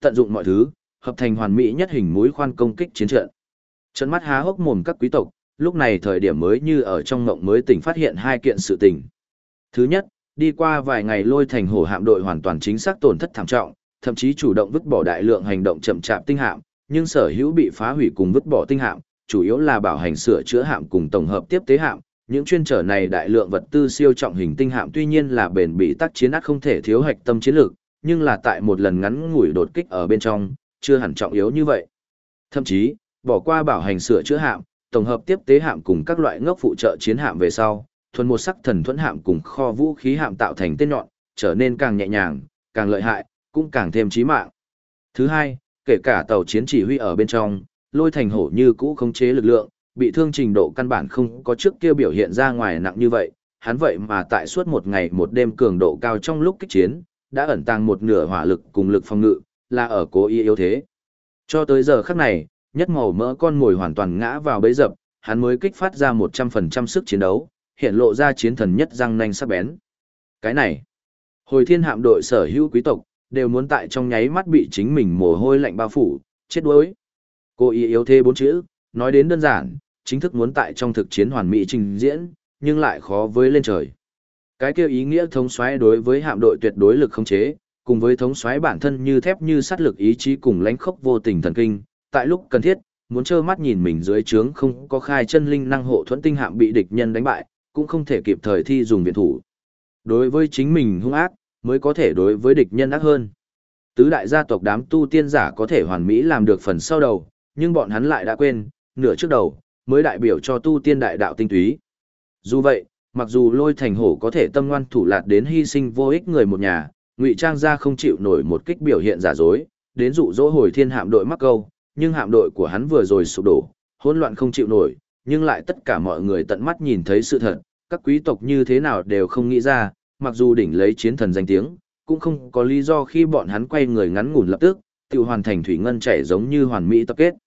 tận dụng mọi thứ, hợp thành hoàn mỹ nhất hình mũi khoan công kích chiến trận. Trận mắt há hốc mồm các quý tộc, lúc này thời điểm mới như ở trong ngộng mới tỉnh phát hiện hai kiện sự tình. Thứ nhất, đi qua vài ngày Lôi Thành Hổ hạm đội hoàn toàn chính xác tổn thất thảm trọng, thậm chí chủ động vứt bỏ đại lượng hành động chậm chạp tinh hạm, nhưng sở hữu bị phá hủy cùng vứt bỏ tinh hạm, chủ yếu là bảo hành sửa chữa hạm cùng tổng hợp tiếp tế hạm. Những chuyên trở này đại lượng vật tư siêu trọng hình tinh hạm tuy nhiên là bền bỉ tác chiến ác không thể thiếu hạch tâm chiến lược, nhưng là tại một lần ngắn ngủi đột kích ở bên trong, chưa hẳn trọng yếu như vậy. Thậm chí, bỏ qua bảo hành sửa chữa hạm, tổng hợp tiếp tế hạm cùng các loại ngốc phụ trợ chiến hạm về sau, thuần một sắc thần thuẫn hạm cùng kho vũ khí hạm tạo thành tên nhọn, trở nên càng nhẹ nhàng, càng lợi hại, cũng càng thêm chí mạng. Thứ hai, kể cả tàu chiến chỉ huy ở bên trong, Lôi Thành Hổ như cũ khống chế lực lượng, bị thương trình độ căn bản không có trước kia biểu hiện ra ngoài nặng như vậy, hắn vậy mà tại suốt một ngày một đêm cường độ cao trong lúc kích chiến, đã ẩn tàng một nửa hỏa lực cùng lực phòng ngự, là ở cố ý yếu thế. Cho tới giờ khắc này, nhất màu mỡ con mồi hoàn toàn ngã vào bẫy dập, hắn mới kích phát ra 100% sức chiến đấu, hiện lộ ra chiến thần nhất răng nanh sắc bén. Cái này, hồi thiên hạm đội sở hữu quý tộc, đều muốn tại trong nháy mắt bị chính mình mồ hôi lạnh bao phủ, chết đuối. Cố ý yếu thế 4 chữ, nói đến đơn giản, chính thức muốn tại trong thực chiến hoàn mỹ trình diễn, nhưng lại khó với lên trời. Cái kêu ý nghĩa thống soái đối với hạm đội tuyệt đối lực khống chế, cùng với thống soái bản thân như thép như sắt lực ý chí cùng lãnh khốc vô tình thần kinh, tại lúc cần thiết, muốn trơ mắt nhìn mình dưới trướng không có khai chân linh năng hộ thuẫn tinh hạm bị địch nhân đánh bại, cũng không thể kịp thời thi dùng viện thủ. Đối với chính mình hung ác, mới có thể đối với địch nhân ác hơn. Tứ đại gia tộc đám tu tiên giả có thể hoàn mỹ làm được phần sau đầu, nhưng bọn hắn lại đã quên, nửa trước đầu, mới đại biểu cho tu tiên đại đạo tinh túy. Dù vậy, mặc dù Lôi Thành Hổ có thể tâm ngoan thủ lạt đến hy sinh vô ích người một nhà, ngụy trang ra không chịu nổi một kích biểu hiện giả dối, đến dụ dỗ hồi thiên hạm đội mắc câu, nhưng hạm đội của hắn vừa rồi sụp đổ, hỗn loạn không chịu nổi, nhưng lại tất cả mọi người tận mắt nhìn thấy sự thật, các quý tộc như thế nào đều không nghĩ ra, mặc dù đỉnh lấy chiến thần danh tiếng, cũng không có lý do khi bọn hắn quay người ngắn ngủn lập tức, tự hoàn thành thủy ngân chảy giống như hoàn mỹ tập kết.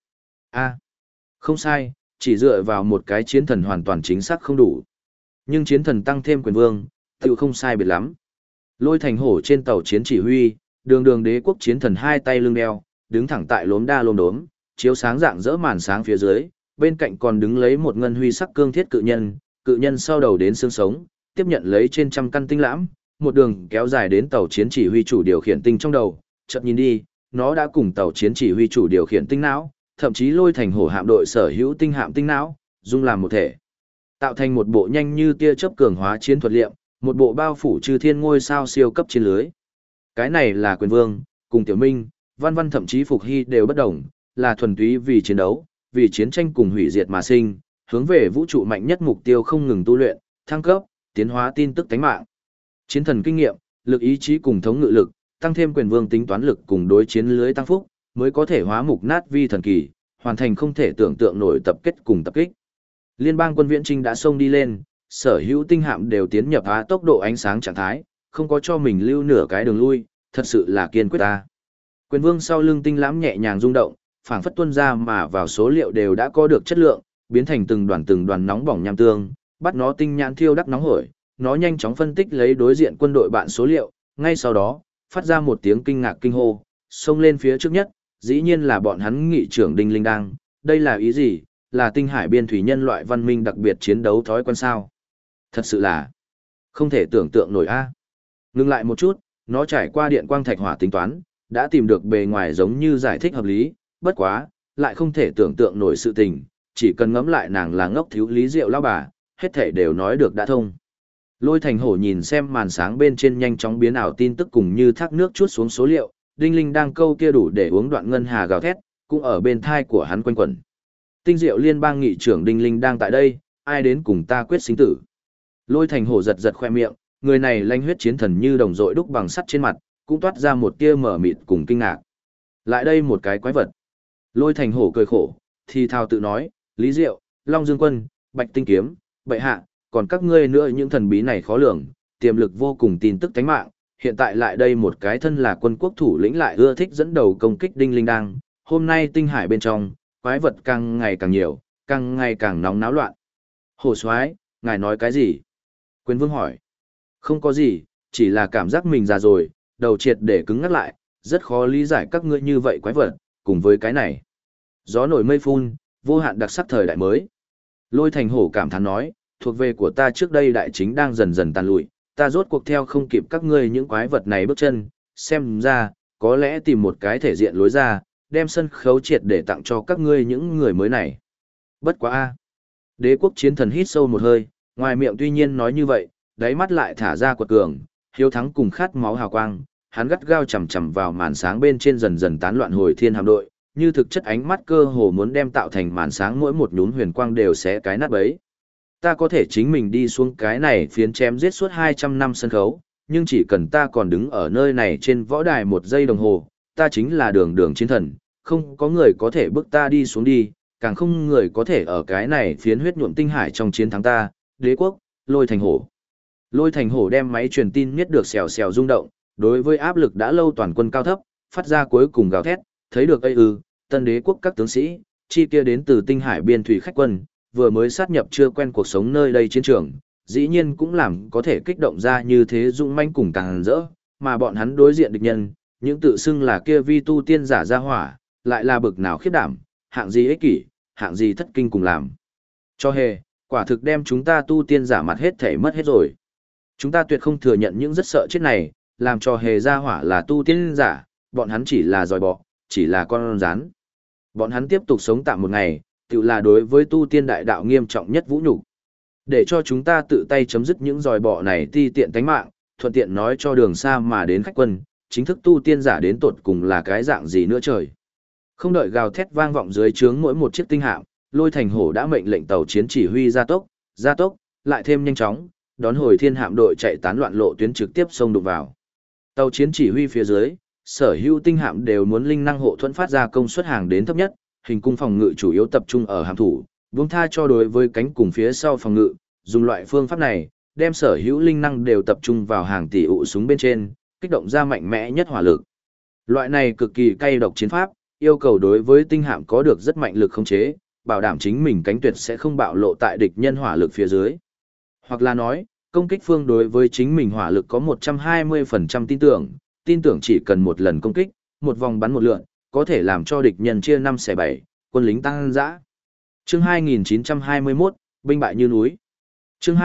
Không sai, chỉ dựa vào một cái chiến thần hoàn toàn chính xác không đủ. Nhưng chiến thần tăng thêm quyền vương, tự không sai biệt lắm. Lôi Thành Hổ trên tàu chiến chỉ huy, đường đường đế quốc chiến thần hai tay lưng đeo, đứng thẳng tại lốm đa lốm đốm, chiếu sáng dạng dỡ màn sáng phía dưới, bên cạnh còn đứng lấy một ngân huy sắc cương thiết cự nhân sau đầu đến xương sống, tiếp nhận lấy trên trăm căn tinh lãm, một đường kéo dài đến tàu chiến chỉ huy chủ điều khiển tinh trong đầu, chợt nhìn đi, nó đã cùng tàu chiến chỉ huy chủ điều khiển tinh não, thậm chí Lôi Thành Hổ hạm đội sở hữu tinh hạm tinh não, dung làm một thể, tạo thành một bộ nhanh như tia chớp cường hóa chiến thuật liệm, một bộ bao phủ chư thiên ngôi sao siêu cấp chiến lưới. Cái này là quyền vương, cùng Tiểu Minh, Văn Văn thậm chí Phục Hy đều bất đồng, là thuần túy vì chiến đấu, vì chiến tranh cùng hủy diệt mà sinh, hướng về vũ trụ mạnh nhất mục tiêu không ngừng tu luyện, thăng cấp, tiến hóa tin tức tánh mạng. Chiến thần kinh nghiệm, lực ý chí cùng thống ngự lực, tăng thêm quyền vương tính toán lực cùng đối chiến lưới tăng phúc, mới có thể hóa mục nát vi thần kỳ, hoàn thành không thể tưởng tượng nổi tập kết cùng tập kích. Liên bang quân viễn trinh đã xông đi lên, sở hữu tinh hạm đều tiến nhập á tốc độ ánh sáng trạng thái, không có cho mình lưu nửa cái đường lui, thật sự là kiên quyết ta. Quyền vương sau lưng tinh lãm nhẹ nhàng rung động, phảng phất tuân ra mà vào số liệu đều đã có được chất lượng, biến thành từng đoàn nóng bỏng nham tương, bắt nó tinh nhãn thiêu đắc nóng hổi, nó nhanh chóng phân tích lấy đối diện quân đội bạn số liệu, ngay sau đó, phát ra một tiếng kinh ngạc kinh hô, xông lên phía trước nhất, dĩ nhiên là bọn hắn nghị trưởng Đinh Linh Đang, đây là ý gì, là tinh hải biên thủy nhân loại văn minh đặc biệt chiến đấu thói quen sao? Thật sự là không thể tưởng tượng nổi a. Ngừng lại một chút, nó trải qua điện quang thạch hỏa tính toán, đã tìm được bề ngoài giống như giải thích hợp lý, bất quá, lại không thể tưởng tượng nổi sự tình, chỉ cần ngẫm lại nàng là ngốc thiếu lý diệu lão bà, hết thể đều nói được đã thông. Lôi Thành Hổ nhìn xem màn sáng bên trên nhanh chóng biến ảo tin tức cùng như thác nước chuốt xuống số liệu, Đinh Linh đang câu kia đủ để uống đoạn ngân hà gào thét, cũng ở bên thai của hắn quanh quẩn. Tinh diệu liên bang nghị trưởng Đinh Linh đang tại đây, ai đến cùng ta quyết sinh tử. Lôi Thành Hổ giật giật khoe miệng, người này lanh huyết chiến thần như đồng dội đúc bằng sắt trên mặt, cũng toát ra một tia mở mịt cùng kinh ngạc. Lại đây một cái quái vật. Lôi Thành Hổ cười khổ, thì thào tự nói, Lý Diệu, Long Dương Quân, Bạch Tinh Kiếm, bệ hạ, còn các ngươi nữa những thần bí này khó lường, tiềm lực vô cùng tin tức tánh mạng, hiện tại lại đây một cái thân là quân quốc thủ lĩnh lại ưa thích dẫn đầu công kích Đinh Linh Đang, hôm nay tinh hải bên trong, quái vật càng ngày càng nhiều, càng ngày càng nóng náo loạn. Hổ soái, ngài nói cái gì? Quyền vương hỏi. Không có gì, chỉ là cảm giác mình già rồi, đầu triệt để cứng ngắt lại, rất khó lý giải các ngươi như vậy quái vật, cùng với cái này. Gió nổi mây phun, vô hạn đặc sắc thời đại mới. Lôi Thành Hổ cảm thán nói, thuộc về của ta trước đây đại chính đang dần dần tàn lụi, ta rốt cuộc theo không kịp các ngươi những quái vật này bước chân, xem ra, có lẽ tìm một cái thể diện lối ra, đem sân khấu triệt để tặng cho các ngươi những người mới này. Bất quá a. Đế quốc chiến thần hít sâu một hơi, ngoài miệng tuy nhiên nói như vậy, đáy mắt lại thả ra quật cường, hiếu thắng cùng khát máu hào quang, hắn gắt gao chầm chầm vào màn sáng bên trên dần dần tán loạn hồi thiên hạm đội, như thực chất ánh mắt cơ hồ muốn đem tạo thành màn sáng mỗi một nhún huyền quang đều sẽ cái nát bấy. Ta có thể chính mình đi xuống cái này phiến chém giết suốt 200 năm sân khấu, nhưng chỉ cần ta còn đứng ở nơi này trên võ đài 1 giây đồng hồ, ta chính là đường đường chiến thần, không có người có thể bước ta đi xuống đi, càng không người có thể ở cái này phiến huyết nhuộm tinh hải trong chiến thắng ta, đế quốc, Lôi Thành Hổ. Lôi Thành Hổ đem máy truyền tin biết được xèo xèo rung động, đối với áp lực đã lâu toàn quân cao thấp, phát ra cuối cùng gào thét, thấy được tân đế quốc các tướng sĩ, chi kia đến từ tinh hải biên thủy khách quân, vừa mới sát nhập chưa quen cuộc sống nơi đây chiến trường, dĩ nhiên cũng làm có thể kích động ra như thế dũng manh cùng càng rỡ, mà bọn hắn đối diện địch nhân, những tự xưng là kia vi tu tiên giả ra hỏa, lại là bực nào khiếp đảm, hạng gì ích kỷ, hạng gì thất kinh cùng làm. Cho hề, quả thực đem chúng ta tu tiên giả mặt hết thể mất hết rồi. Chúng ta tuyệt không thừa nhận những rất sợ chết này, làm cho hề ra hỏa là tu tiên giả, bọn hắn chỉ là dòi bọ, chỉ là con rán. Bọn hắn tiếp tục sống tạm một ngày, tự là đối với tu tiên đại đạo nghiêm trọng nhất vũ nhục. Để cho chúng ta tự tay chấm dứt những dòi bọ này ti tiện tánh mạng, thuận tiện nói cho đường xa mà đến khách quân, chính thức tu tiên giả đến tột cùng là cái dạng gì nữa trời. Không đợi gào thét vang vọng dưới trướng mỗi một chiếc tinh hạm, Lôi Thành Hổ đã mệnh lệnh tàu chiến chỉ huy gia tốc, lại thêm nhanh chóng, đón hồi thiên hạm đội chạy tán loạn lộ tuyến trực tiếp xông đụng vào. Tàu chiến chỉ huy phía dưới, sở hữu tinh hạm đều muốn linh năng hộ thuẫn phát ra công suất hàng đến thấp nhất, hình cung phòng ngự chủ yếu tập trung ở hạm thủ, buông tha cho đối với cánh cùng phía sau phòng ngự, dùng loại phương pháp này, đem sở hữu linh năng đều tập trung vào hàng tỷ ụ súng bên trên, kích động ra mạnh mẽ nhất hỏa lực. Loại này cực kỳ cay độc chiến pháp, yêu cầu đối với tinh hạm có được rất mạnh lực khống chế, bảo đảm chính mình cánh tuyệt sẽ không bạo lộ tại địch nhân hỏa lực phía dưới. Hoặc là nói, công kích phương đối với chính mình hỏa lực có 120% tin tưởng chỉ cần một lần công kích, một vòng bắn một lượn, có thể làm cho địch nhân chia 5 xẻ 7, quân lính tăng dã. Chương 2921, binh bại như núi. Chương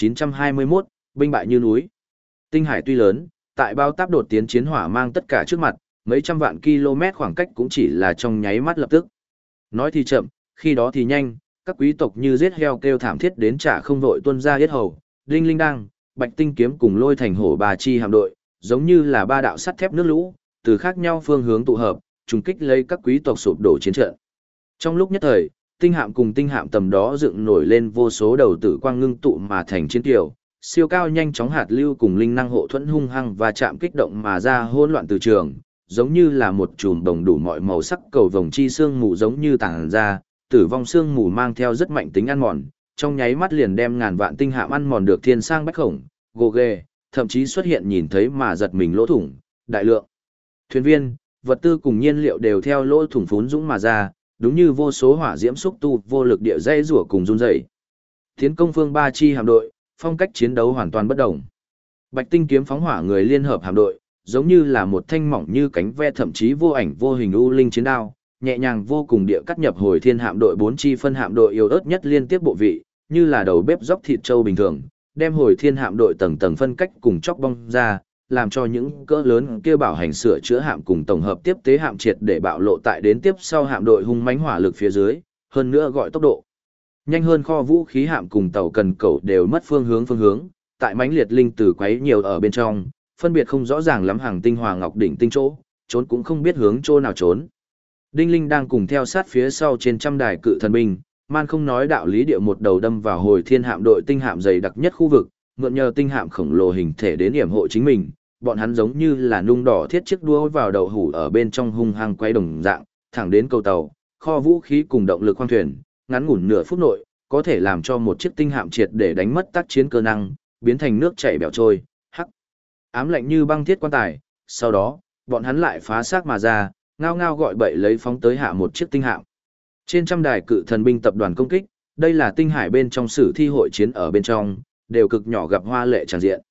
2921, binh bại như núi. Tinh hải tuy lớn, tại bao táp đột tiến chiến hỏa mang tất cả trước mặt, mấy trăm vạn km khoảng cách cũng chỉ là trong nháy mắt lập tức. Nói thì chậm, khi đó thì nhanh, các quý tộc như giết heo kêu thảm thiết đến chả không vội tuân ra yết hầu, Đinh Linh Đăng, Bạch Tinh Kiếm cùng Lôi Thành Hổ bà chi hạm đội, giống như là ba đạo sắt thép nước lũ, từ khác nhau phương hướng tụ hợp, trùng kích lấy các quý tộc sụp đổ chiến trận. Trong lúc nhất thời, tinh hạm cùng tinh hạm tầm đó dựng nổi lên vô số đầu tử quang ngưng tụ mà thành chiến kiều, siêu cao nhanh chóng hạt lưu cùng linh năng hộ thuẫn hung hăng và chạm kích động mà ra hỗn loạn từ trường, giống như là một chùm đồng đủ mọi màu sắc cầu vồng chi xương mù giống như tàng ra, tử vong xương mù mang theo rất mạnh tính ăn mòn, trong nháy mắt liền đem ngàn vạn tinh hạm ăn mòn được thiên sang bách khổng, gồ ghề, thậm chí xuất hiện nhìn thấy mà giật mình lỗ thủng, đại lượng. Thuyền viên, vật tư cùng nhiên liệu đều theo lỗ thủng phún dũng mà ra, đúng như vô số hỏa diễm xúc tu vô lực địa dây rủa cùng run rẩy. Tiến công phương ba chi hạm đội, phong cách chiến đấu hoàn toàn bất đồng. Bạch Tinh Kiếm phóng hỏa người liên hợp hạm đội, giống như là một thanh mỏng như cánh ve thậm chí vô ảnh vô hình u linh chiến đao, nhẹ nhàng vô cùng địa cắt nhập hồi thiên hạm đội 4 chi phân hạm đội yếu ớt nhất liên tiếp bộ vị, như là đầu bếp dốc thịt trâu bình thường, đem hồi thiên hạm đội tầng tầng phân cách cùng chóc bong ra, làm cho những cỡ lớn kia bảo hành sửa chữa hạm cùng tổng hợp tiếp tế hạm triệt để bạo lộ tại đến tiếp sau hạm đội hung mãnh hỏa lực phía dưới, hơn nữa gọi tốc độ nhanh hơn kho vũ khí hạm cùng tàu cần cẩu đều mất phương hướng, tại mãnh liệt linh tử quấy nhiều ở bên trong, phân biệt không rõ ràng lắm hàng tinh hòa ngọc đỉnh tinh chỗ, trốn cũng không biết hướng chỗ nào trốn. Đinh Linh đang cùng theo sát phía sau trên trăm đài cự thần binh, man không nói đạo lý địa một đầu đâm vào hồi thiên hạm đội tinh hạm dày đặc nhất khu vực, mượn nhờ tinh hạm khổng lồ hình thể đến yểm hộ chính mình, bọn hắn giống như là nung đỏ thiết chiếc đuôi vào đậu hủ ở bên trong hung hăng quay đồng dạng, thẳng đến cầu tàu, kho vũ khí cùng động lực khoang thuyền, ngắn ngủn nửa phút nội, có thể làm cho một chiếc tinh hạm triệt để đánh mất tác chiến cơ năng, biến thành nước chảy bẻo trôi, hắc. Ám lạnh như băng thiết quan tài, sau đó, bọn hắn lại phá xác mà ra, ngao ngao gọi bậy lấy phóng tới hạ một chiếc tinh hạm. Trên trăm đài cự thần binh tập đoàn công kích, đây là tinh hải bên trong sử thi hội chiến ở bên trong, đều cực nhỏ gặp hoa lệ tràn diện.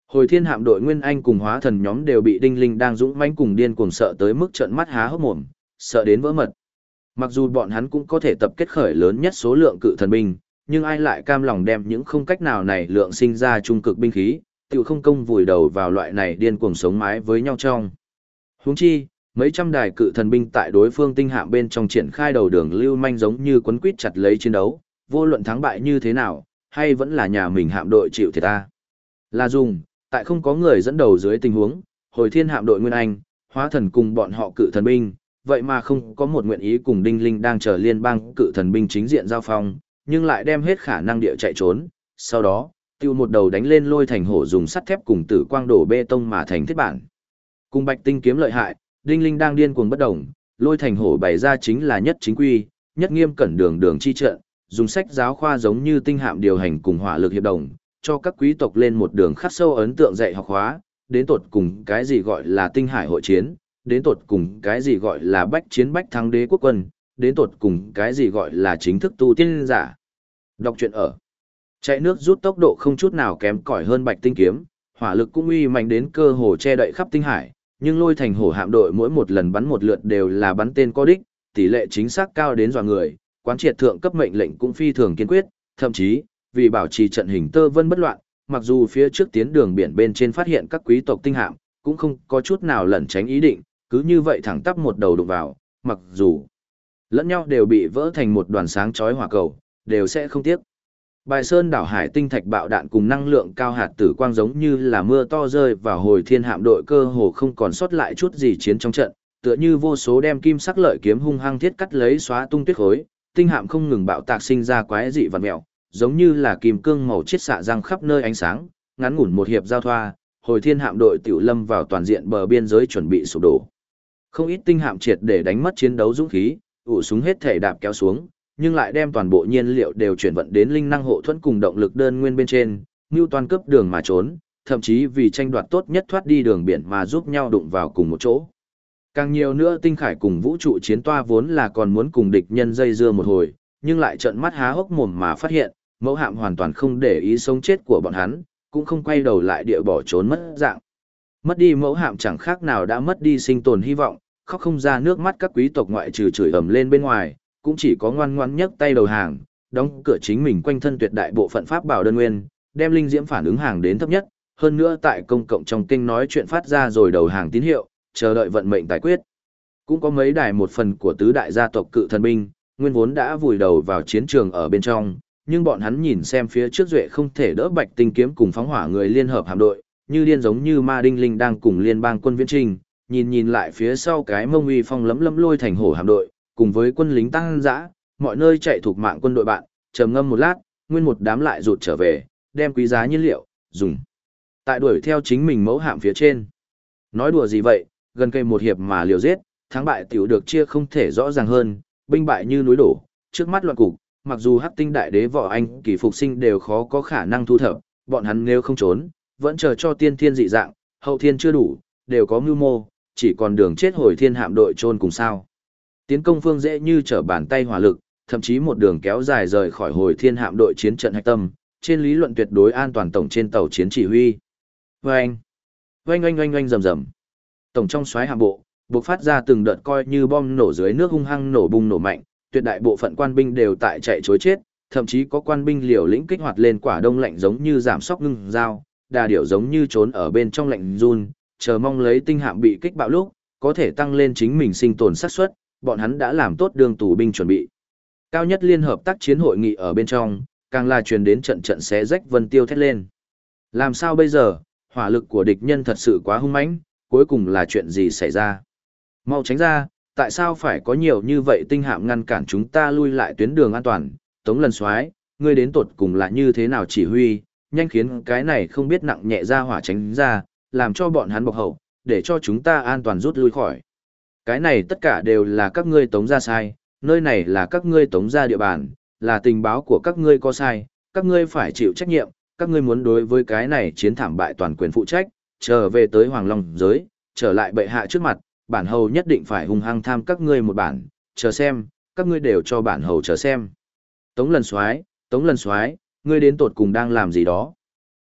Hồi thiên hạm đội Nguyên Anh cùng hóa thần nhóm đều bị Đinh Linh đang dũng mãnh cùng điên cuồng sợ tới mức trợn mắt há hốc mồm, sợ đến vỡ mật. Mặc dù bọn hắn cũng có thể tập kết khởi lớn nhất số lượng cự thần binh, nhưng ai lại cam lòng đem những không cách nào này lượng sinh ra trung cực binh khí, tự không công vùi đầu vào loại này điên cuồng sống mái với nhau trong. Huống chi, mấy trăm đài cự thần binh tại đối phương tinh hạm bên trong triển khai đầu đường lưu manh giống như quấn quýt chặt lấy chiến đấu, vô luận thắng bại như thế nào, hay vẫn là nhà mình hạm đội chịu thiệt ta. Là dùng, tại không có người dẫn đầu dưới tình huống, hồi thiên hạm đội Nguyên Anh, hóa thần cùng bọn họ cự thần binh, vậy mà không có một nguyện ý cùng Đinh Linh đang chờ liên bang cự thần binh chính diện giao phong, nhưng lại đem hết khả năng địa chạy trốn, sau đó, tiêu một đầu đánh lên Lôi Thành Hổ dùng sắt thép cùng tử quang đổ bê tông mà thành thiết bản. Cùng Bạch Tinh kiếm lợi hại, Đinh Linh đang điên cuồng bất động, Lôi Thành Hổ bày ra chính là nhất chính quy, nhất nghiêm cẩn đường đường chi trận, dùng sách giáo khoa giống như tinh hạm điều hành cùng hỏa lực hiệp đồng, cho các quý tộc lên một đường khắc sâu ấn tượng dạy học hóa, đến tột cùng cái gì gọi là tinh hải hội chiến, đến tột cùng cái gì gọi là bách chiến bách thắng đế quốc quân, đến tột cùng cái gì gọi là chính thức tu tiên giả. Đọc truyện ở. Chạy nước rút tốc độ không chút nào kém cỏi hơn Bạch Tinh kiếm, hỏa lực cũng uy mạnh đến cơ hồ che đậy khắp tinh hải, nhưng Lôi Thành Hổ hạm đội mỗi một lần bắn một lượt đều là bắn tên có đích, tỷ lệ chính xác cao đến dọa người, quán triệt thượng cấp mệnh lệnh cũng phi thường kiên quyết, thậm chí, vì bảo trì trận hình tơ vân bất loạn, mặc dù phía trước tiến đường biển bên trên phát hiện các quý tộc tinh hạm, cũng không có chút nào lẩn tránh ý định, cứ như vậy thẳng tắp một đầu đụng vào, mặc dù lẫn nhau đều bị vỡ thành một đoàn sáng chói hỏa cầu, đều sẽ không tiếc. Bài Sơn đảo hải tinh thạch bạo đạn cùng năng lượng cao hạt tử quang giống như là mưa to rơi vào hồi thiên hạm đội, cơ hồ không còn sót lại chút gì chiến trong trận, tựa như vô số đem kim sắc lợi kiếm hung hăng thiết cắt lấy xóa tung tuyết khối, tinh hạm không ngừng bạo tạc sinh ra quái dị vặn mèo, giống như là kim cương màu chiết xạ răng khắp nơi ánh sáng, ngắn ngủn một hiệp giao thoa, hồi thiên hạm đội tiểu lâm vào toàn diện bờ biên giới chuẩn bị sụp đổ. Không ít tinh hạm triệt để đánh mất chiến đấu dũng khí, ụ súng hết thể đạp kéo xuống, nhưng lại đem toàn bộ nhiên liệu đều chuyển vận đến linh năng hộ thuẫn cùng động lực đơn nguyên bên trên, như toàn cấp đường mà trốn, thậm chí vì tranh đoạt tốt nhất thoát đi đường biển mà giúp nhau đụng vào cùng một chỗ. Càng nhiều nữa tinh khải cùng vũ trụ chiến toa vốn là còn muốn cùng địch nhân dây dưa một hồi, nhưng lại trợn mắt há hốc mồm mà phát hiện, mẫu hạm hoàn toàn không để ý sống chết của bọn hắn, cũng không quay đầu lại địa bỏ trốn mất dạng. Mất đi mẫu hạm chẳng khác nào đã mất đi sinh tồn hy vọng, khóc không ra nước mắt các quý tộc ngoại trừ chửi ầm lên bên ngoài, cũng chỉ có ngoan ngoãn nhấc tay đầu hàng, đóng cửa chính mình quanh thân tuyệt đại bộ phận pháp bảo đơn nguyên, đem linh diễm phản ứng hàng đến thấp nhất, hơn nữa tại công cộng trong kênh nói chuyện phát ra rồi đầu hàng tín hiệu, chờ đợi vận mệnh tài quyết. Cũng có mấy đài một phần của tứ đại gia tộc cự thần binh, nguyên vốn đã vùi đầu vào chiến trường ở bên trong, nhưng bọn hắn nhìn xem phía trước duệ không thể đỡ Bạch Tinh kiếm cùng phóng hỏa người liên hợp hạm đội, như điên giống như ma đinh linh đang cùng liên bang quân viễn trình, nhìn lại phía sau cái mông uy phong lấm lấm Lôi Thành Hổ hạm đội, cùng với quân lính tăng dã, mọi nơi chạy thuộc mạng quân đội bạn, trầm ngâm một lát, nguyên một đám lại rụt trở về, đem quý giá nhiên liệu, dùng tại đuổi theo chính mình mẫu hạm phía trên. Nói đùa gì vậy, gần cây một hiệp mà liều giết, thắng bại tiểu được chia không thể rõ ràng hơn, binh bại như núi đổ, trước mắt loạn cục, mặc dù Hắc Tinh đại đế Võ Anh Kỳ phục sinh đều khó có khả năng thu thập, bọn hắn nếu không trốn, vẫn chờ cho tiên thiên dị dạng, hậu thiên chưa đủ, đều có mưu mô, chỉ còn đường chết hồi thiên hạm đội chôn cùng sao. Tiến công phương dễ như trở bàn tay hỏa lực, thậm chí một đường kéo dài rời khỏi hồi thiên hạm đội chiến trận hạch tâm, trên lý luận tuyệt đối an toàn tổng trên tàu chiến chỉ huy. Oanh, oanh oanh oanh oanh rầm rầm. Tổng trong xoáy hạm bộ, bộc phát ra từng đợt coi như bom nổ dưới nước hung hăng nổ bung nổ mạnh, tuyệt đại bộ phận quan binh đều tại chạy trối chết, thậm chí có quan binh liều lĩnh kích hoạt lên quả đông lạnh giống như giảm sóc ngưng dao, đà điểu giống như trốn ở bên trong lạnh run, chờ mong lấy tinh hạm bị kích bạo lúc, có thể tăng lên chính mình sinh tồn xác suất, bọn hắn đã làm tốt đường tù binh chuẩn bị. Cao nhất liên hợp tác chiến hội nghị ở bên trong, càng là truyền đến trận trận xé rách vân tiêu thét lên. Làm sao bây giờ, hỏa lực của địch nhân thật sự quá hung mãnh, cuối cùng là chuyện gì xảy ra? Mau tránh ra, tại sao phải có nhiều như vậy tinh hạm ngăn cản chúng ta lui lại tuyến đường an toàn? Tống Lần Soái, ngươi đến tột cùng là như thế nào chỉ huy, nhanh khiến cái này không biết nặng nhẹ ra hỏa tránh ra, làm cho bọn hắn bộc hậu, để cho chúng ta an toàn rút lui khỏi. Cái này tất cả đều là các ngươi Tống gia sai, nơi này là các ngươi Tống gia địa bàn, là tình báo của các ngươi có sai, các ngươi phải chịu trách nhiệm, các ngươi muốn đối với cái này chiến thảm bại toàn quyền phụ trách, trở về tới Hoàng Long giới, trở lại bệ hạ trước mặt, bản hầu nhất định phải hung hăng tham các ngươi một bản, chờ xem, các ngươi đều cho bản hầu chờ xem. Tống Lần Soái, ngươi đến tột cùng đang làm gì đó?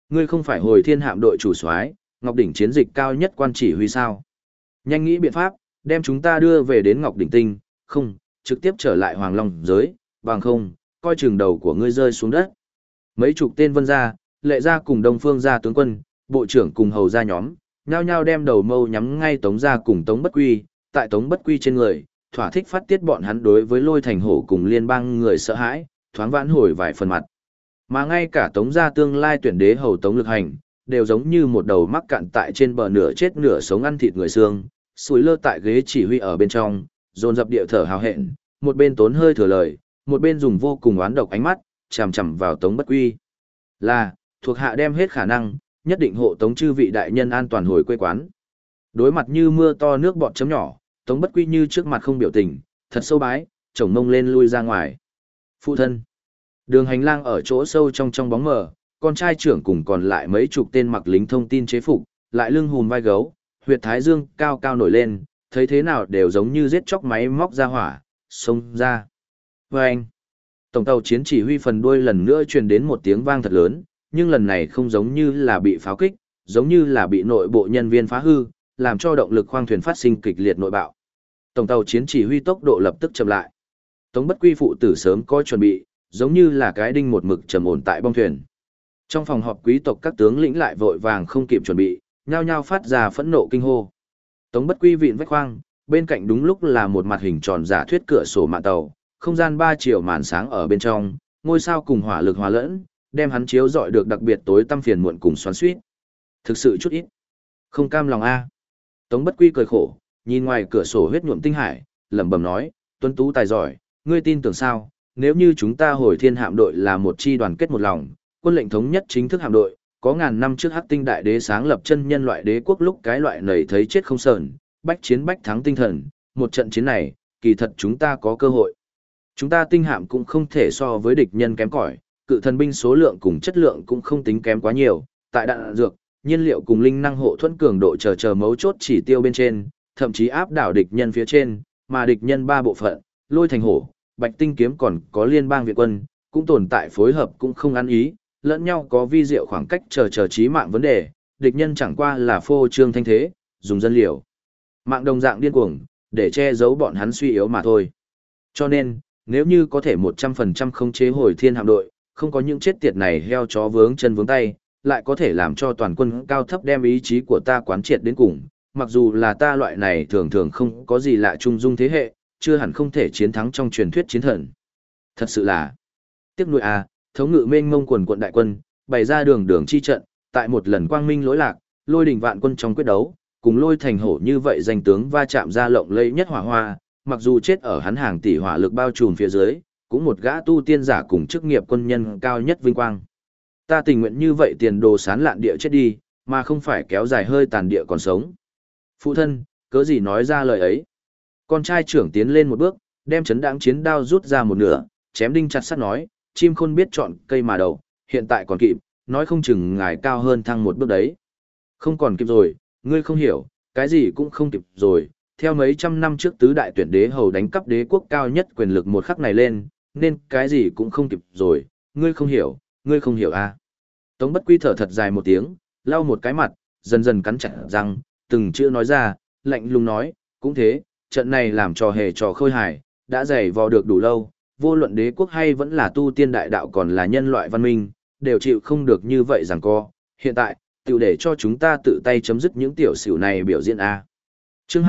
Ngươi không phải hồi thiên hạm đội chủ soái, Ngọc Đỉnh chiến dịch cao nhất quan chỉ huy sao? Nhanh nghĩ biện pháp, đem chúng ta đưa về đến Ngọc Đỉnh Tinh, không, trực tiếp trở lại Hoàng Long giới, bằng không, coi chừng đầu của ngươi rơi xuống đất. Mấy chục tên vân gia, lệ gia cùng Đông Phương gia tướng quân, bộ trưởng cùng hầu gia nhóm, nhao nhao đem đầu mâu nhắm ngay Tống gia cùng Tống Bất Quy, tại Tống Bất Quy trên người, thỏa thích phát tiết bọn hắn đối với Lôi Thành Hổ cùng liên bang người sợ hãi, thoáng vãn hồi vài phần mặt. Mà ngay cả Tống gia tương lai tuyển đế hầu Tống Lực Hành, đều giống như một đầu mắc cạn tại trên bờ nửa chết nửa sống ăn thịt người xương, sủi lơ tại ghế chỉ huy ở bên trong, dồn dập địa thở hào hẹn, một bên tốn hơi thừa lời, một bên dùng vô cùng oán độc ánh mắt, chằm chằm vào Tống Bất Quy. Là, thuộc hạ đem hết khả năng, nhất định hộ tống chư vị đại nhân an toàn hồi quê quán. Đối mặt như mưa to nước bọt chấm nhỏ, Tống Bất Quy như trước mặt không biểu tình, thật sâu bái, chổng mông lên lui ra ngoài. Phụ thân. Đường hành lang ở chỗ sâu trong bóng mờ, con trai trưởng cùng còn lại mấy chục tên mặc lính thông tin chế phục, lại lưng hùm vai gấu, huyệt thái dương cao cao nổi lên, thấy thế nào đều giống như giết chóc máy móc ra hỏa, xông ra. Vâng! Tổng tàu chiến chỉ huy phần đuôi lần nữa truyền đến một tiếng vang thật lớn, nhưng lần này không giống như là bị pháo kích, giống như là bị nội bộ nhân viên phá hư, làm cho động lực khoang thuyền phát sinh kịch liệt nội bạo. Tổng tàu chiến chỉ huy tốc độ lập tức chậm lại. Tống Bất Quy phụ tử sớm có chuẩn bị, giống như là cái đinh một mực trầm ổn tại bong thuyền. Trong phòng họp quý tộc các tướng lĩnh lại vội vàng không kịp chuẩn bị, nhao nhao phát ra phẫn nộ kinh hô. Tống Bất Quy vịn vách khoang, bên cạnh đúng lúc là một mặt hình tròn giả thuyết cửa sổ mạn tàu, không gian 3 chiều màn sáng ở bên trong, ngôi sao cùng hỏa lực hòa lẫn, đem hắn chiếu rọi được đặc biệt tối tăm phiền muộn cùng xoắn xuýt. Thực sự chút ít. Không cam lòng a. Tống Bất Quy cười khổ, nhìn ngoài cửa sổ huyết nhuộm tinh hải, lẩm bẩm nói, tuấn tú tài giỏi, ngươi tin tưởng sao, nếu như chúng ta hồi thiên hạm đội là một chi đoàn kết một lòng, quân lệnh thống nhất chính thức hạm đội, có ngàn năm trước Hắc Tinh Đại Đế sáng lập chân nhân loại đế quốc lúc cái loại nầy thấy chết không sờn, bách chiến bách thắng tinh thần, một trận chiến này, kỳ thật chúng ta có cơ hội. Chúng ta tinh hạm cũng không thể so với địch nhân kém cỏi, cự thần binh số lượng cùng chất lượng cũng không tính kém quá nhiều, tại đạn dược, nhiên liệu cùng linh năng hộ thuẫn cường độ chờ mấu chốt chỉ tiêu bên trên, thậm chí áp đảo địch nhân phía trên, mà địch nhân 3 bộ phận, Lôi Thành Hổ, Bạch Tinh Kiếm còn có liên bang Việt quân, cũng tồn tại phối hợp cũng không ăn ý, lẫn nhau có vi diệu khoảng cách chờ chí mạng vấn đề, địch nhân chẳng qua là phô trương thanh thế, dùng dân liều. Mạng đồng dạng điên cuồng, để che giấu bọn hắn suy yếu mà thôi. Cho nên, nếu như có thể 100% khống chế hồi thiên hạm đội, không có những chết tiệt này heo chó vướng chân vướng tay, lại có thể làm cho toàn quân cao thấp đem ý chí của ta quán triệt đến cùng, mặc dù là ta loại này thường thường không có gì lạ trung dung thế hệ, chưa hẳn không thể chiến thắng trong truyền thuyết chiến thần. Thật sự là, tiếc nuối à, thống ngự mênh mông quần quận đại quân, bày ra đường đường chi trận, tại một lần quang minh lỗi lạc, lôi đỉnh vạn quân trong quyết đấu, cùng Lôi Thành Hổ như vậy danh tướng va chạm ra lộng lẫy nhất hỏa hoa, mặc dù chết ở hắn hàng tỷ hỏa lực bao trùm phía dưới, cũng một gã tu tiên giả cùng chức nghiệp quân nhân cao nhất vinh quang. Ta tình nguyện như vậy tiền đồ sán lạn địa chết đi, mà không phải kéo dài hơi tàn địa còn sống. Phụ thân, cớ gì nói ra lời ấy? Con trai trưởng tiến lên một bước, đem chấn đáng chiến đao rút ra một nửa, chém đinh chặt sắt nói, chim khôn biết chọn cây mà đậu, hiện tại còn kịp, nói không chừng ngài cao hơn thăng một bước đấy. Không còn kịp rồi, ngươi không hiểu, cái gì cũng không kịp rồi, theo mấy trăm năm trước tứ đại tuyển đế hầu đánh cắp đế quốc cao nhất quyền lực một khắc này lên, nên cái gì cũng không kịp rồi, ngươi không hiểu à. Tống Bất Quy thở thật dài một tiếng, lau một cái mặt, dần dần cắn chặt răng, từng chữ nói ra, lạnh lùng nói, cũng thế, trận này làm trò hề trò khôi hài, đã dày vò được đủ lâu, vô luận đế quốc hay vẫn là tu tiên đại đạo còn là nhân loại văn minh, đều chịu không được như vậy rằng co. Hiện tại, tiểu để cho chúng ta tự tay chấm dứt những tiểu xỉu này biểu diễn a. Chương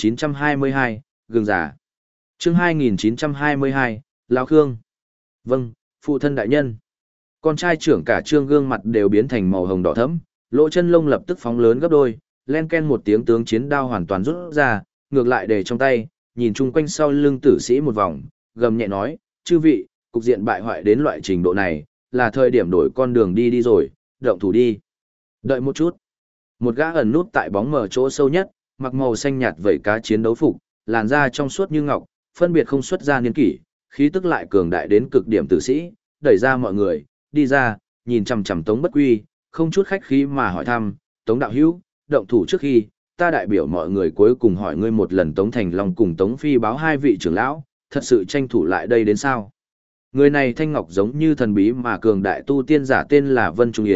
2922, gừng giả. Chương 2922, Lão Khương. Vâng, phụ thân đại nhân. Con trai trưởng cả trương gương mặt đều biến thành màu hồng đỏ thẫm, lỗ chân lông lập tức phóng lớn gấp đôi, len ken một tiếng tướng chiến đao hoàn toàn rút ra, ngược lại để trong tay, nhìn chung quanh sau lưng tử sĩ một vòng, gầm nhẹ nói, chư vị, cục diện bại hoại đến loại trình độ này, là thời điểm đổi con đường đi rồi, động thủ đi. Đợi một chút. Một gã ẩn nút tại bóng mờ chỗ sâu nhất, mặc màu xanh nhạt vảy cá chiến đấu phục, làn da trong suốt như ngọc, phân biệt không xuất ra niên kỷ, khí tức lại cường đại đến cực điểm tử sĩ, đẩy ra mọi người, đi ra, nhìn chằm chằm Tống Bất Quy, không chút khách khí mà hỏi thăm, Tống đạo hữu, động thủ trước khi, ta đại biểu mọi người cuối cùng hỏi ngươi một lần. Tống Thành Long cùng Tống Phi báo hai vị trưởng lão, thật sự tranh thủ lại đây đến sao? Người này thanh ngọc giống như thần bí mà cường đại tu tiên giả tên là Vân Trung Yến,